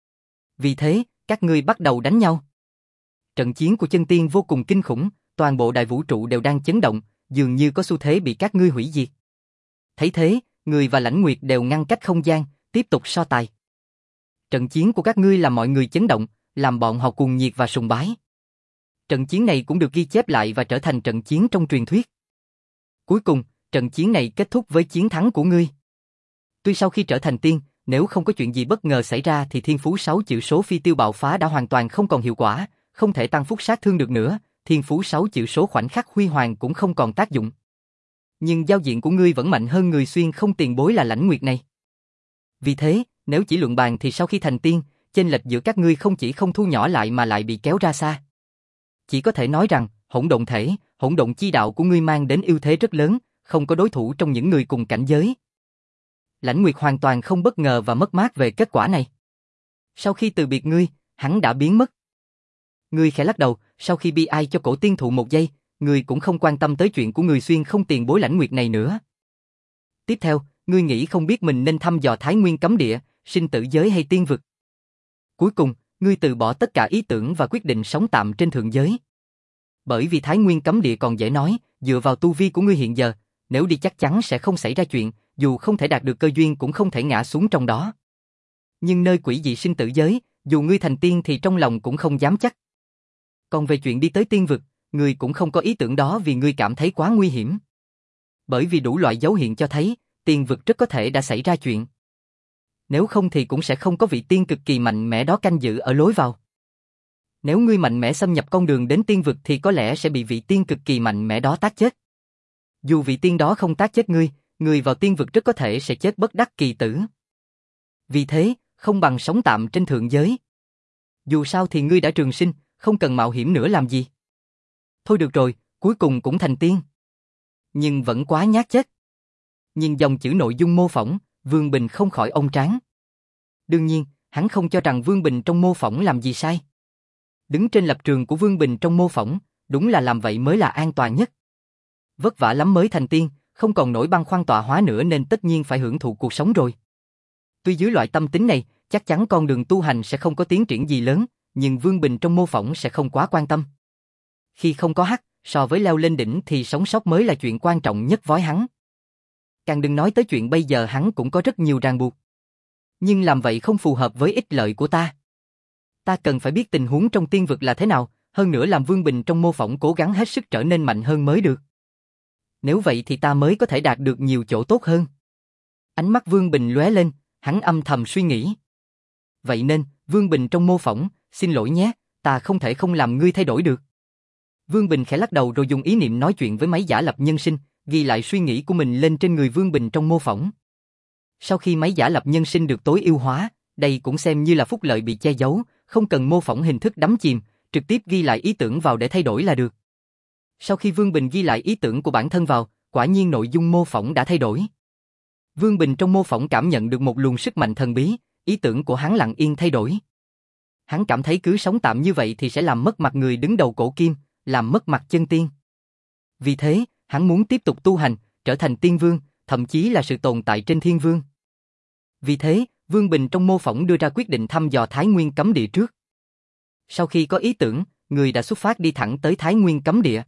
Vì thế, các ngươi bắt đầu đánh nhau. Trận chiến của chân tiên vô cùng kinh khủng, toàn bộ đại vũ trụ đều đang chấn động, dường như có xu thế bị các ngươi hủy diệt. Thấy thế, ngươi và Lãnh Nguyệt đều ngăn cách không gian, tiếp tục so tài. Trận chiến của các ngươi làm mọi người chấn động, làm bọn họ cuồng nhiệt và sùng bái. Trận chiến này cũng được ghi chép lại và trở thành trận chiến trong truyền thuyết. Cuối cùng, trận chiến này kết thúc với chiến thắng của ngươi. Tuy sau khi trở thành tiên, nếu không có chuyện gì bất ngờ xảy ra thì thiên phú sáu chữ số phi tiêu bạo phá đã hoàn toàn không còn hiệu quả, không thể tăng phúc sát thương được nữa, thiên phú sáu chữ số khoảnh khắc huy hoàng cũng không còn tác dụng. Nhưng giao diện của ngươi vẫn mạnh hơn người xuyên không tiền bối là Lãnh Nguyệt này. Vì thế, nếu chỉ luận bàn thì sau khi thành tiên, chênh lệch giữa các ngươi không chỉ không thu nhỏ lại mà lại bị kéo ra xa. Chỉ có thể nói rằng, hỗn độn thể, hỗn độn chi đạo của ngươi mang đến ưu thế rất lớn, không có đối thủ trong những người cùng cảnh giới. Lãnh Nguyệt hoàn toàn không bất ngờ và mất mát về kết quả này. Sau khi từ biệt ngươi, hắn đã biến mất. Ngươi khẽ lắc đầu, sau khi bi ai cho cổ tiên thụ một giây, ngươi cũng không quan tâm tới chuyện của người xuyên không tiền bối lãnh nguyệt này nữa. Tiếp theo, ngươi nghĩ không biết mình nên thăm dò Thái Nguyên cấm địa, sinh tử giới hay tiên vực. Cuối cùng, ngươi từ bỏ tất cả ý tưởng và quyết định sống tạm trên thượng giới. Bởi vì Thái Nguyên cấm địa còn dễ nói, dựa vào tu vi của ngươi hiện giờ, nếu đi chắc chắn sẽ không xảy ra chuyện, dù không thể đạt được cơ duyên cũng không thể ngã xuống trong đó. Nhưng nơi quỷ dị sinh tử giới, dù ngươi thành tiên thì trong lòng cũng không dám chắc. Còn về chuyện đi tới tiên vực, ngươi cũng không có ý tưởng đó vì ngươi cảm thấy quá nguy hiểm. Bởi vì đủ loại dấu hiện cho thấy, tiên vực rất có thể đã xảy ra chuyện. Nếu không thì cũng sẽ không có vị tiên cực kỳ mạnh mẽ đó canh giữ ở lối vào. Nếu ngươi mạnh mẽ xâm nhập con đường đến tiên vực thì có lẽ sẽ bị vị tiên cực kỳ mạnh mẽ đó tác chết. Dù vị tiên đó không tác chết ngươi, ngươi vào tiên vực rất có thể sẽ chết bất đắc kỳ tử. Vì thế, không bằng sống tạm trên thượng giới. Dù sao thì ngươi đã trường sinh, không cần mạo hiểm nữa làm gì. Thôi được rồi, cuối cùng cũng thành tiên. Nhưng vẫn quá nhát chết. Nhìn dòng chữ nội dung mô phỏng, Vương Bình không khỏi ông tráng. Đương nhiên, hắn không cho rằng Vương Bình trong mô phỏng làm gì sai. Đứng trên lập trường của Vương Bình trong mô phỏng, đúng là làm vậy mới là an toàn nhất. Vất vả lắm mới thành tiên, không còn nổi băn khoăn tọa hóa nữa nên tất nhiên phải hưởng thụ cuộc sống rồi. Tuy dưới loại tâm tính này, chắc chắn con đường tu hành sẽ không có tiến triển gì lớn, nhưng Vương Bình trong mô phỏng sẽ không quá quan tâm. Khi không có hắc, so với leo lên đỉnh thì sống sót mới là chuyện quan trọng nhất với hắn. Càng đừng nói tới chuyện bây giờ hắn cũng có rất nhiều ràng buộc. Nhưng làm vậy không phù hợp với ích lợi của ta. Ta cần phải biết tình huống trong tiên vực là thế nào, hơn nữa làm Vương Bình trong mô phỏng cố gắng hết sức trở nên mạnh hơn mới được. Nếu vậy thì ta mới có thể đạt được nhiều chỗ tốt hơn. Ánh mắt Vương Bình lóe lên, hắn âm thầm suy nghĩ. Vậy nên, Vương Bình trong mô phỏng, xin lỗi nhé, ta không thể không làm ngươi thay đổi được. Vương Bình khẽ lắc đầu rồi dùng ý niệm nói chuyện với máy giả lập nhân sinh, ghi lại suy nghĩ của mình lên trên người Vương Bình trong mô phỏng. Sau khi máy giả lập nhân sinh được tối ưu hóa, đây cũng xem như là phúc lợi bị che giấu, không cần mô phỏng hình thức đắm chìm, trực tiếp ghi lại ý tưởng vào để thay đổi là được. Sau khi Vương Bình ghi lại ý tưởng của bản thân vào, quả nhiên nội dung mô phỏng đã thay đổi. Vương Bình trong mô phỏng cảm nhận được một luồng sức mạnh thần bí, ý tưởng của hắn lặng yên thay đổi. Hắn cảm thấy cứ sống tạm như vậy thì sẽ làm mất mặt người đứng đầu cổ kim, làm mất mặt chân tiên. Vì thế, hắn muốn tiếp tục tu hành, trở thành tiên vương, thậm chí là sự tồn tại trên thiên vương. Vì thế, Vương Bình trong mô phỏng đưa ra quyết định thăm dò Thái Nguyên cấm địa trước. Sau khi có ý tưởng, người đã xuất phát đi thẳng tới Thái Nguyên cấm địa.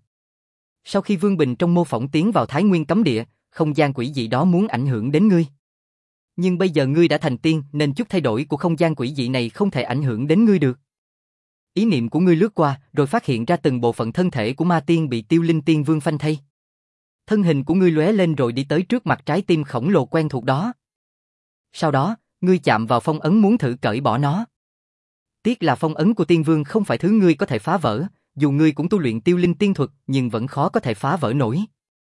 Sau khi Vương Bình trong mô phỏng tiến vào Thái Nguyên cấm địa, không gian quỷ dị đó muốn ảnh hưởng đến ngươi. Nhưng bây giờ ngươi đã thành tiên nên chút thay đổi của không gian quỷ dị này không thể ảnh hưởng đến ngươi được. Ý niệm của ngươi lướt qua rồi phát hiện ra từng bộ phận thân thể của ma tiên bị Tiêu Linh Tiên Vương phanh thây. Thân hình của ngươi lóe lên rồi đi tới trước mặt trái tim khổng lồ quen thuộc đó. Sau đó, ngươi chạm vào phong ấn muốn thử cởi bỏ nó. Tiếc là phong ấn của tiên vương không phải thứ ngươi có thể phá vỡ, dù ngươi cũng tu luyện Tiêu Linh Tiên thuật nhưng vẫn khó có thể phá vỡ nổi.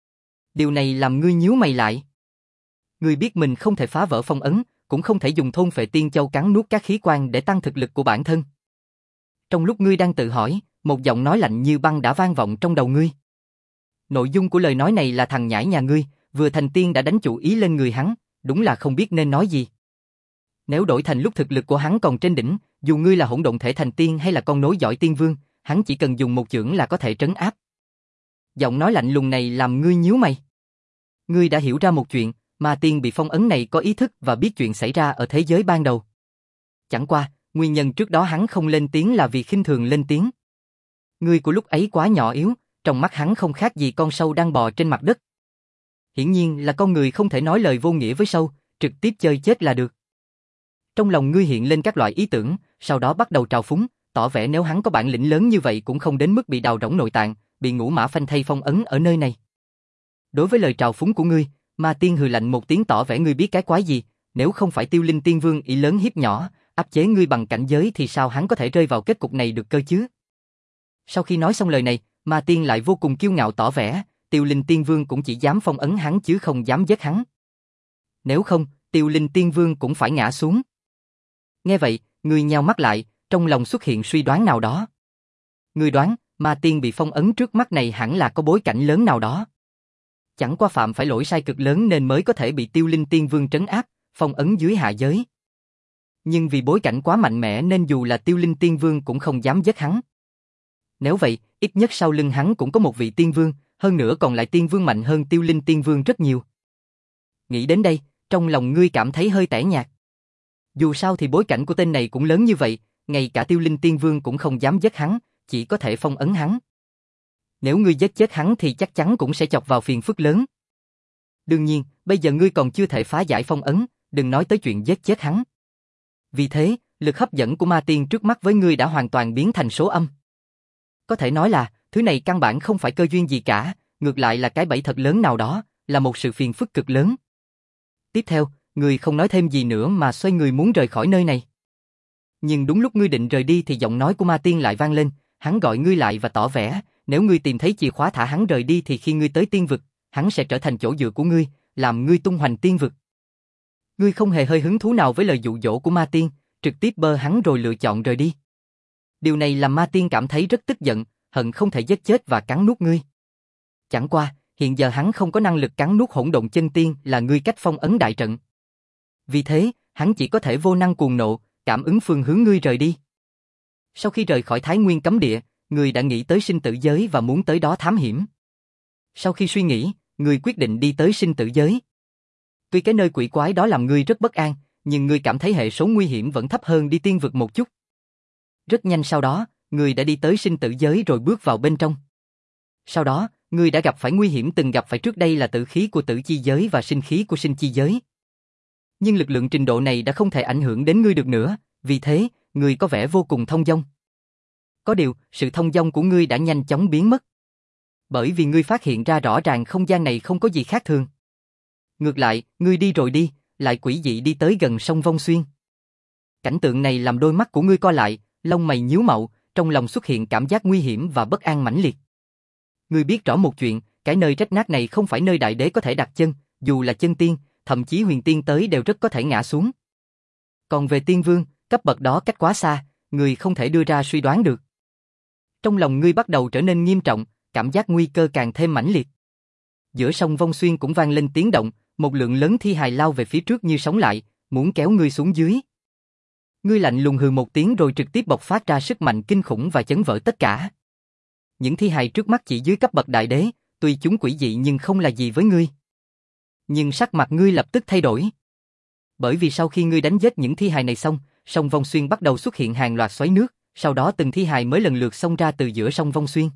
Điều này làm ngươi nhíu mày lại. Ngươi biết mình không thể phá vỡ phong ấn, cũng không thể dùng thôn phệ tiên châu cắn nuốt các khí quan để tăng thực lực của bản thân. Trong lúc ngươi đang tự hỏi, một giọng nói lạnh như băng đã vang vọng trong đầu ngươi. Nội dung của lời nói này là thằng nhãi nhà ngươi, vừa thành tiên đã đánh chủ ý lên người hắn, đúng là không biết nên nói gì. Nếu đổi thành lúc thực lực của hắn còn trên đỉnh, dù ngươi là hỗn độn thể thành tiên hay là con nối dõi tiên vương, hắn chỉ cần dùng một chưởng là có thể trấn áp. Giọng nói lạnh lùng này làm ngươi nhíu mày. Ngươi đã hiểu ra một chuyện, ma tiên bị phong ấn này có ý thức và biết chuyện xảy ra ở thế giới ban đầu. Chẳng qua, nguyên nhân trước đó hắn không lên tiếng là vì khinh thường lên tiếng. Ngươi của lúc ấy quá nhỏ yếu, trong mắt hắn không khác gì con sâu đang bò trên mặt đất. Hiển nhiên là con người không thể nói lời vô nghĩa với sâu, trực tiếp chơi chết là được. Trong lòng ngươi hiện lên các loại ý tưởng, sau đó bắt đầu trào phúng, tỏ vẻ nếu hắn có bản lĩnh lớn như vậy cũng không đến mức bị đào rỗng nội tạng, bị ngũ mã phanh thây phong ấn ở nơi này. Đối với lời trào phúng của ngươi, ma tiên hừ lạnh một tiếng tỏ vẻ ngươi biết cái quái gì, nếu không phải Tiêu Linh Tiên Vương ý lớn hiếp nhỏ, áp chế ngươi bằng cảnh giới thì sao hắn có thể rơi vào kết cục này được cơ chứ? Sau khi nói xong lời này, ma tiên lại vô cùng kiêu ngạo tỏ vẻ, Tiêu Linh Tiên Vương cũng chỉ dám phong ấn hắn chứ không dám giết hắn. Nếu không, Tiêu Linh Tiên Vương cũng phải ngã xuống. Nghe vậy, ngươi nheo mắt lại, trong lòng xuất hiện suy đoán nào đó. Ngươi đoán, ma tiên bị phong ấn trước mắt này hẳn là có bối cảnh lớn nào đó. Chẳng qua phạm phải lỗi sai cực lớn nên mới có thể bị Tiêu Linh Tiên Vương trấn áp, phong ấn dưới hạ giới. Nhưng vì bối cảnh quá mạnh mẽ nên dù là Tiêu Linh Tiên Vương cũng không dám giết hắn. Nếu vậy, ít nhất sau lưng hắn cũng có một vị tiên vương, hơn nữa còn lại tiên vương mạnh hơn Tiêu Linh Tiên Vương rất nhiều. Nghĩ đến đây, trong lòng ngươi cảm thấy hơi tẻ nhạt. Dù sao thì bối cảnh của tên này cũng lớn như vậy, ngay cả Tiêu Linh Tiên Vương cũng không dám giết hắn, chỉ có thể phong ấn hắn. Nếu ngươi giết chết hắn thì chắc chắn cũng sẽ chọc vào phiền phức lớn. Đương nhiên, bây giờ ngươi còn chưa thể phá giải phong ấn, đừng nói tới chuyện giết chết hắn. Vì thế, lực hấp dẫn của ma tiên trước mắt với ngươi đã hoàn toàn biến thành số âm. Có thể nói là, thứ này căn bản không phải cơ duyên gì cả, ngược lại là cái bẫy thật lớn nào đó, là một sự phiền phức cực lớn. Tiếp theo, ngươi không nói thêm gì nữa mà xoay người muốn rời khỏi nơi này. Nhưng đúng lúc ngươi định rời đi thì giọng nói của ma tiên lại vang lên, hắn gọi ngươi lại và tỏ vẻ, nếu ngươi tìm thấy chìa khóa thả hắn rời đi thì khi ngươi tới tiên vực, hắn sẽ trở thành chỗ dựa của ngươi, làm ngươi tung hoành tiên vực. Ngươi không hề hơi hứng thú nào với lời dụ dỗ của ma tiên, trực tiếp bơ hắn rồi lựa chọn rời đi. Điều này làm ma tiên cảm thấy rất tức giận, hận không thể giết chết và cắn nuốt ngươi. Chẳng qua, hiện giờ hắn không có năng lực cắn nuốt hỗn độn chân tiên là ngươi cách phong ấn đại trận. Vì thế, hắn chỉ có thể vô năng cuồng nộ, cảm ứng phương hướng ngươi rời đi. Sau khi rời khỏi Thái Nguyên cấm địa, ngươi đã nghĩ tới sinh tử giới và muốn tới đó thám hiểm. Sau khi suy nghĩ, ngươi quyết định đi tới sinh tử giới. Tuy cái nơi quỷ quái đó làm ngươi rất bất an, nhưng ngươi cảm thấy hệ số nguy hiểm vẫn thấp hơn đi tiên vực một chút. Rất nhanh sau đó, ngươi đã đi tới sinh tử giới rồi bước vào bên trong. Sau đó, ngươi đã gặp phải nguy hiểm từng gặp phải trước đây là tử khí của tử chi giới và sinh khí của sinh chi giới. Nhưng lực lượng trình độ này đã không thể ảnh hưởng đến ngươi được nữa, vì thế, ngươi có vẻ vô cùng thông dong. Có điều, sự thông dong của ngươi đã nhanh chóng biến mất. Bởi vì ngươi phát hiện ra rõ ràng không gian này không có gì khác thường. Ngược lại, ngươi đi rồi đi, lại quỷ dị đi tới gần sông Vong Xuyên. Cảnh tượng này làm đôi mắt của ngươi co lại, lông mày nhíu mậu, trong lòng xuất hiện cảm giác nguy hiểm và bất an mãnh liệt. Ngươi biết rõ một chuyện, cái nơi rách nát này không phải nơi đại đế có thể đặt chân, dù là chân tiên, thậm chí huyền tiên tới đều rất có thể ngã xuống. Còn về tiên vương, cấp bậc đó cách quá xa, ngươi không thể đưa ra suy đoán được. Trong lòng ngươi bắt đầu trở nên nghiêm trọng, cảm giác nguy cơ càng thêm mãnh liệt. Giữa sông Vong Xuyên cũng vang lên tiếng động, một lượng lớn thi hài lao về phía trước như sống lại, muốn kéo ngươi xuống dưới. Ngươi lạnh lùng hừ một tiếng rồi trực tiếp bộc phát ra sức mạnh kinh khủng và chấn vỡ tất cả. Những thi hài trước mắt chỉ dưới cấp bậc đại đế, tuy chúng quỷ dị nhưng không là gì với ngươi. Nhưng sắc mặt ngươi lập tức thay đổi. Bởi vì sau khi ngươi đánh giết những thi hài này xong, sông Vong Xuyên bắt đầu xuất hiện hàng loạt xoáy nước, sau đó từng thi hài mới lần lượt xông ra từ giữa sông Vong Xuyên.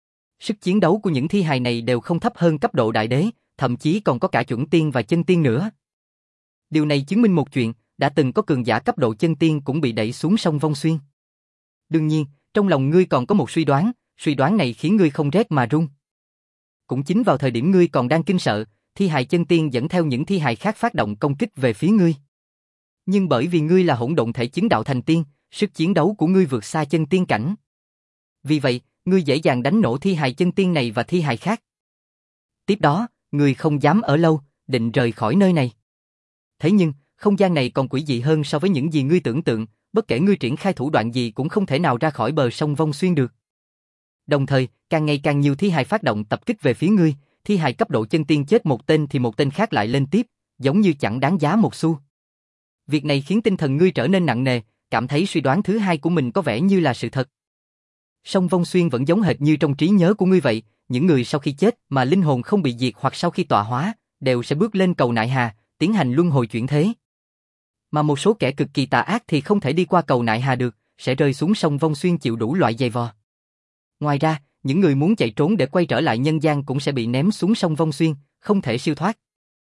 Sức chiến đấu của những thi hài này đều không thấp hơn cấp độ đại đế, thậm chí còn có cả chuẩn tiên và chân tiên nữa. Điều này chứng minh một chuyện, đã từng có cường giả cấp độ chân tiên cũng bị đẩy xuống sông Vong Xuyên. Đương nhiên, trong lòng ngươi còn có một suy đoán, suy đoán này khiến ngươi không rét mà run. Cũng chính vào thời điểm ngươi còn đang kinh sợ, thi hài chân tiên dẫn theo những thi hài khác phát động công kích về phía ngươi. Nhưng bởi vì ngươi là hỗn độn thể chứng đạo thành tiên, sức chiến đấu của ngươi vượt xa chân tiên cảnh. Vì vậy, ngươi dễ dàng đánh nổ thi hài chân tiên này và thi hài khác. Tiếp đó, ngươi không dám ở lâu, định rời khỏi nơi này. Thế nhưng, không gian này còn quỷ dị hơn so với những gì ngươi tưởng tượng, bất kể ngươi triển khai thủ đoạn gì cũng không thể nào ra khỏi bờ sông Vong Xuyên được. Đồng thời, càng ngày càng nhiều thi hài phát động tập kích về phía ngươi, thi hài cấp độ chân tiên chết một tên thì một tên khác lại lên tiếp, giống như chẳng đáng giá một xu. Việc này khiến tinh thần ngươi trở nên nặng nề, cảm thấy suy đoán thứ hai của mình có vẻ như là sự thật. Sông Vong Xuyên vẫn giống hệt như trong trí nhớ của ngươi vậy, những người sau khi chết mà linh hồn không bị diệt hoặc sau khi tọa hóa, đều sẽ bước lên cầu Nại Hà, tiến hành luân hồi chuyển thế. Mà một số kẻ cực kỳ tà ác thì không thể đi qua cầu Nại Hà được, sẽ rơi xuống sông Vong Xuyên chịu đủ loại giày vò. Ngoài ra, những người muốn chạy trốn để quay trở lại nhân gian cũng sẽ bị ném xuống sông Vong Xuyên, không thể siêu thoát.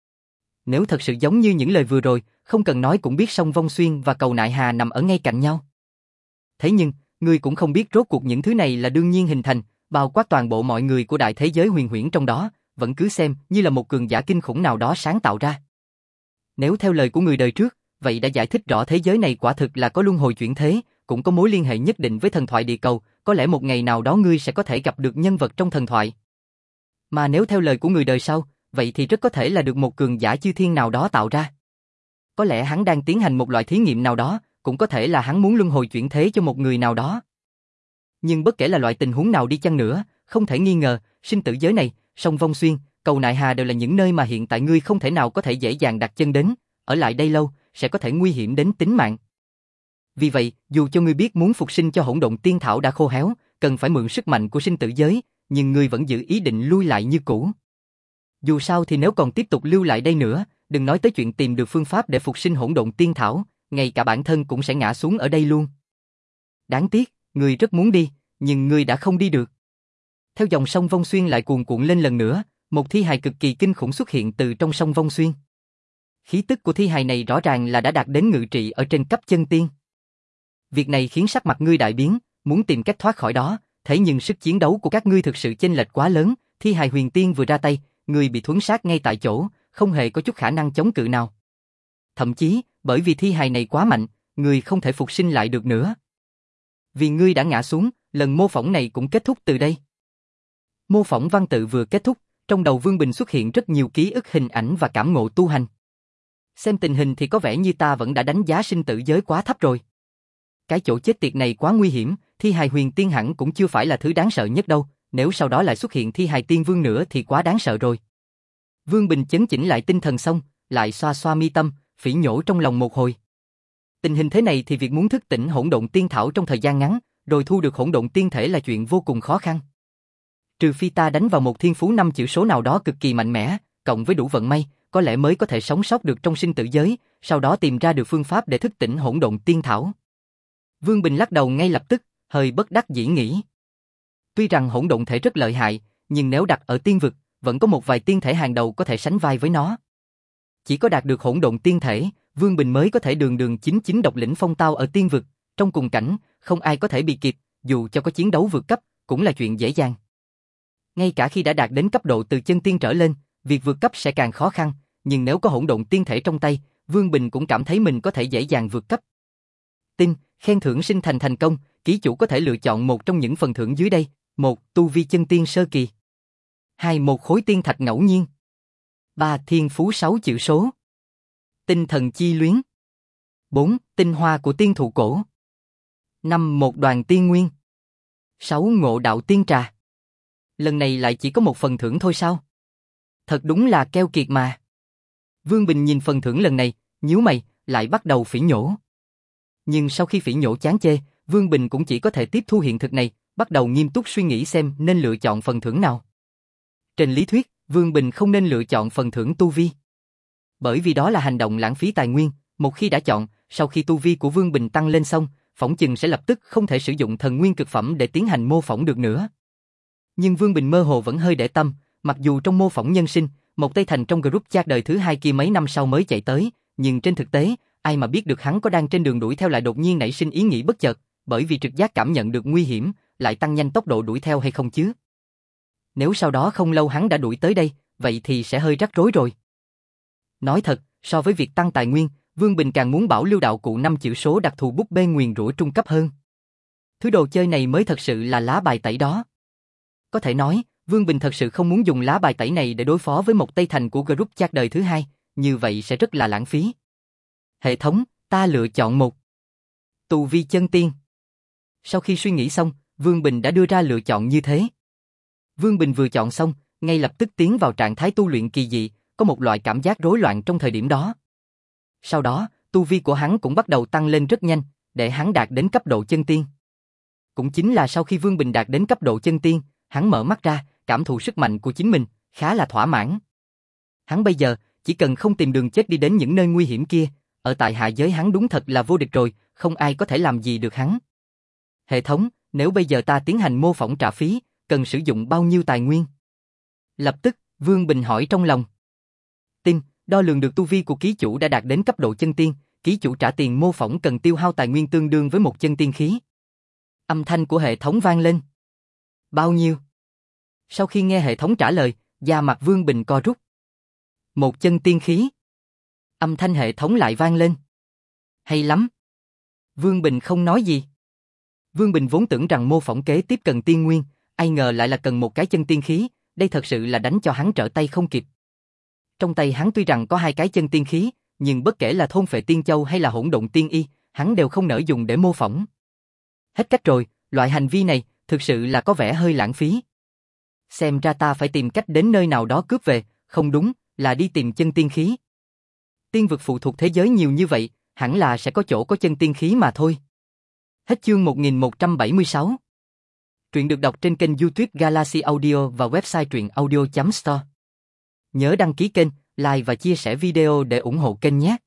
Nếu thật sự giống như những lời vừa rồi, không cần nói cũng biết sông Vong Xuyên và cầu Nại Hà nằm ở ngay cạnh nhau. Thế nhưng, ngươi cũng không biết rốt cuộc những thứ này là đương nhiên hình thành, bao quát toàn bộ mọi người của đại thế giới huyền huyễn trong đó, vẫn cứ xem như là một cường giả kinh khủng nào đó sáng tạo ra. Nếu theo lời của người đời trước, vậy đã giải thích rõ thế giới này quả thực là có luân hồi chuyển thế, cũng có mối liên hệ nhất định với thần thoại địa cầu, có lẽ một ngày nào đó ngươi sẽ có thể gặp được nhân vật trong thần thoại. Mà nếu theo lời của người đời sau, vậy thì rất có thể là được một cường giả chư thiên nào đó tạo ra. Có lẽ hắn đang tiến hành một loại thí nghiệm nào đó, cũng có thể là hắn muốn luân hồi chuyển thế cho một người nào đó. Nhưng bất kể là loại tình huống nào đi chăng nữa, không thể nghi ngờ, sinh tử giới này, sông Vong Xuyên, cầu Nại Hà đều là những nơi mà hiện tại ngươi không thể nào có thể dễ dàng đặt chân đến, ở lại đây lâu, sẽ có thể nguy hiểm đến tính mạng. Vì vậy, dù cho ngươi biết muốn phục sinh cho hỗn độn tiên thảo đã khô héo, cần phải mượn sức mạnh của sinh tử giới, nhưng ngươi vẫn giữ ý định lui lại như cũ. Dù sao thì nếu còn tiếp tục lưu lại đây nữa, đừng nói tới chuyện tìm được phương pháp để phục sinh hỗn độn tiên thảo, ngay cả bản thân cũng sẽ ngã xuống ở đây luôn. Đáng tiếc, ngươi rất muốn đi, nhưng ngươi đã không đi được. Theo dòng sông Vong Xuyên lại cuồn cuộn lên lần nữa, một thi hài cực kỳ kinh khủng xuất hiện từ trong sông Vong Xuyên. Khí tức của thi hài này rõ ràng là đã đạt đến ngự trị ở trên cấp chân tiên. Việc này khiến sắc mặt ngươi đại biến, muốn tìm cách thoát khỏi đó, thế nhưng sức chiến đấu của các ngươi thực sự chênh lệch quá lớn, thi hài huyền tiên vừa ra tay, ngươi bị thuấn sát ngay tại chỗ, không hề có chút khả năng chống cự nào. Thậm chí, bởi vì thi hài này quá mạnh, ngươi không thể phục sinh lại được nữa. Vì ngươi đã ngã xuống, lần mô phỏng này cũng kết thúc từ đây. Mô phỏng văn tự vừa kết thúc, trong đầu Vương Bình xuất hiện rất nhiều ký ức hình ảnh và cảm ngộ tu hành. Xem tình hình thì có vẻ như ta vẫn đã đánh giá sinh tử giới quá thấp rồi. Cái chỗ chết tiệt này quá nguy hiểm, thi hài huyền tiên hẳn cũng chưa phải là thứ đáng sợ nhất đâu, nếu sau đó lại xuất hiện thi hài tiên vương nữa thì quá đáng sợ rồi. Vương Bình chấn chỉnh lại tinh thần xong, lại xoa xoa mi tâm, phỉ nhổ trong lòng một hồi. Tình hình thế này thì việc muốn thức tỉnh hỗn độn tiên thảo trong thời gian ngắn, rồi thu được hỗn độn tiên thể là chuyện vô cùng khó khăn. Trừ phi ta đánh vào một thiên phú năm chữ số nào đó cực kỳ mạnh mẽ, cộng với đủ vận may, có lẽ mới có thể sống sót được trong sinh tử giới, sau đó tìm ra được phương pháp để thức tỉnh hỗn độn tiên thảo. Vương Bình lắc đầu ngay lập tức, hơi bất đắc dĩ nghĩ. Tuy rằng hỗn độn thể rất lợi hại, nhưng nếu đặt ở tiên vực, vẫn có một vài tiên thể hàng đầu có thể sánh vai với nó. Chỉ có đạt được hỗn độn tiên thể, Vương Bình mới có thể đường đường chính chính độc lĩnh phong tao ở tiên vực, trong cùng cảnh, không ai có thể bị kịp, dù cho có chiến đấu vượt cấp, cũng là chuyện dễ dàng. Ngay cả khi đã đạt đến cấp độ từ chân tiên trở lên, việc vượt cấp sẽ càng khó khăn, nhưng nếu có hỗn độn tiên thể trong tay, Vương Bình cũng cảm thấy mình có thể dễ dàng vượt cấp. Tin, khen thưởng sinh thành thành công, ký chủ có thể lựa chọn một trong những phần thưởng dưới đây. Một, tu vi chân tiên sơ kỳ. Hai, một khối tiên thạch ngẫu nhiên. Ba, thiên phú sáu chữ số. Tinh thần chi luyến. Bốn, tinh hoa của tiên thụ cổ. Năm, một đoàn tiên nguyên. Sáu, ngộ đạo tiên trà. Lần này lại chỉ có một phần thưởng thôi sao? Thật đúng là keo kiệt mà. Vương Bình nhìn phần thưởng lần này, nhíu mày, lại bắt đầu phỉ nhổ. Nhưng sau khi phỉ nhổ chán chê, Vương Bình cũng chỉ có thể tiếp thu hiện thực này, bắt đầu nghiêm túc suy nghĩ xem nên lựa chọn phần thưởng nào. Trên lý thuyết, Vương Bình không nên lựa chọn phần thưởng tu vi. Bởi vì đó là hành động lãng phí tài nguyên, một khi đã chọn, sau khi tu vi của Vương Bình tăng lên xong, phỏng chừng sẽ lập tức không thể sử dụng thần nguyên cực phẩm để tiến hành mô phỏng được nữa. Nhưng Vương Bình mơ hồ vẫn hơi để tâm, mặc dù trong mô phỏng nhân sinh, một Tây Thành trong group chat đời thứ hai kia mấy năm sau mới chạy tới, nhưng trên thực tế, ai mà biết được hắn có đang trên đường đuổi theo lại đột nhiên nảy sinh ý nghĩ bất chợt, bởi vì trực giác cảm nhận được nguy hiểm, lại tăng nhanh tốc độ đuổi theo hay không chứ? Nếu sau đó không lâu hắn đã đuổi tới đây, vậy thì sẽ hơi rắc rối rồi. Nói thật, so với việc tăng tài nguyên, Vương Bình càng muốn bảo lưu đạo cụ năm chữ số đặc thù búp bê nguyền rủa trung cấp hơn. Thứ đồ chơi này mới thật sự là lá bài tẩy đó. Có thể nói, Vương Bình thật sự không muốn dùng lá bài tẩy này để đối phó với một Tây Thành của group chat đời thứ hai, như vậy sẽ rất là lãng phí. Hệ thống, ta lựa chọn một. Tu vi chân tiên. Sau khi suy nghĩ xong, Vương Bình đã đưa ra lựa chọn như thế. Vương Bình vừa chọn xong, ngay lập tức tiến vào trạng thái tu luyện kỳ dị, có một loại cảm giác rối loạn trong thời điểm đó. Sau đó, tu vi của hắn cũng bắt đầu tăng lên rất nhanh, để hắn đạt đến cấp độ chân tiên. Cũng chính là sau khi Vương Bình đạt đến cấp độ chân tiên, hắn mở mắt ra, cảm thụ sức mạnh của chính mình, khá là thỏa mãn. Hắn bây giờ, chỉ cần không tìm đường chết đi đến những nơi nguy hiểm kia, ở tại hạ giới hắn đúng thật là vô địch rồi, không ai có thể làm gì được hắn. Hệ thống, nếu bây giờ ta tiến hành mô phỏng trả phí, cần sử dụng bao nhiêu tài nguyên? Lập tức, Vương Bình hỏi trong lòng. Tin, đo lường được tu vi của ký chủ đã đạt đến cấp độ chân tiên, ký chủ trả tiền mô phỏng cần tiêu hao tài nguyên tương đương với một chân tiên khí. Âm thanh của hệ thống vang lên. Bao nhiêu? Sau khi nghe hệ thống trả lời, da mặt Vương Bình co rút. Một chân tiên khí. Âm thanh hệ thống lại vang lên. Hay lắm. Vương Bình không nói gì. Vương Bình vốn tưởng rằng mô phỏng kế tiếp cần tiên nguyên, ai ngờ lại là cần một cái chân tiên khí, đây thật sự là đánh cho hắn trở tay không kịp. Trong tay hắn tuy rằng có hai cái chân tiên khí, nhưng bất kể là thôn phệ tiên châu hay là hỗn độn tiên y, hắn đều không nỡ dùng để mô phỏng. Hết cách rồi, loại hành vi này thực sự là có vẻ hơi lãng phí. Xem ra ta phải tìm cách đến nơi nào đó cướp về, không đúng, là đi tìm chân tiên khí. Tiên vực phụ thuộc thế giới nhiều như vậy, hẳn là sẽ có chỗ có chân tiên khí mà thôi. Hết chương một nghìn một trăm bảy mươi sáu. Truyện được đọc trên kênh YouTube Galaxy Audio và website truyện audio chấm store. Nhớ đăng ký kênh, like và chia sẻ video để ủng hộ kênh nhé.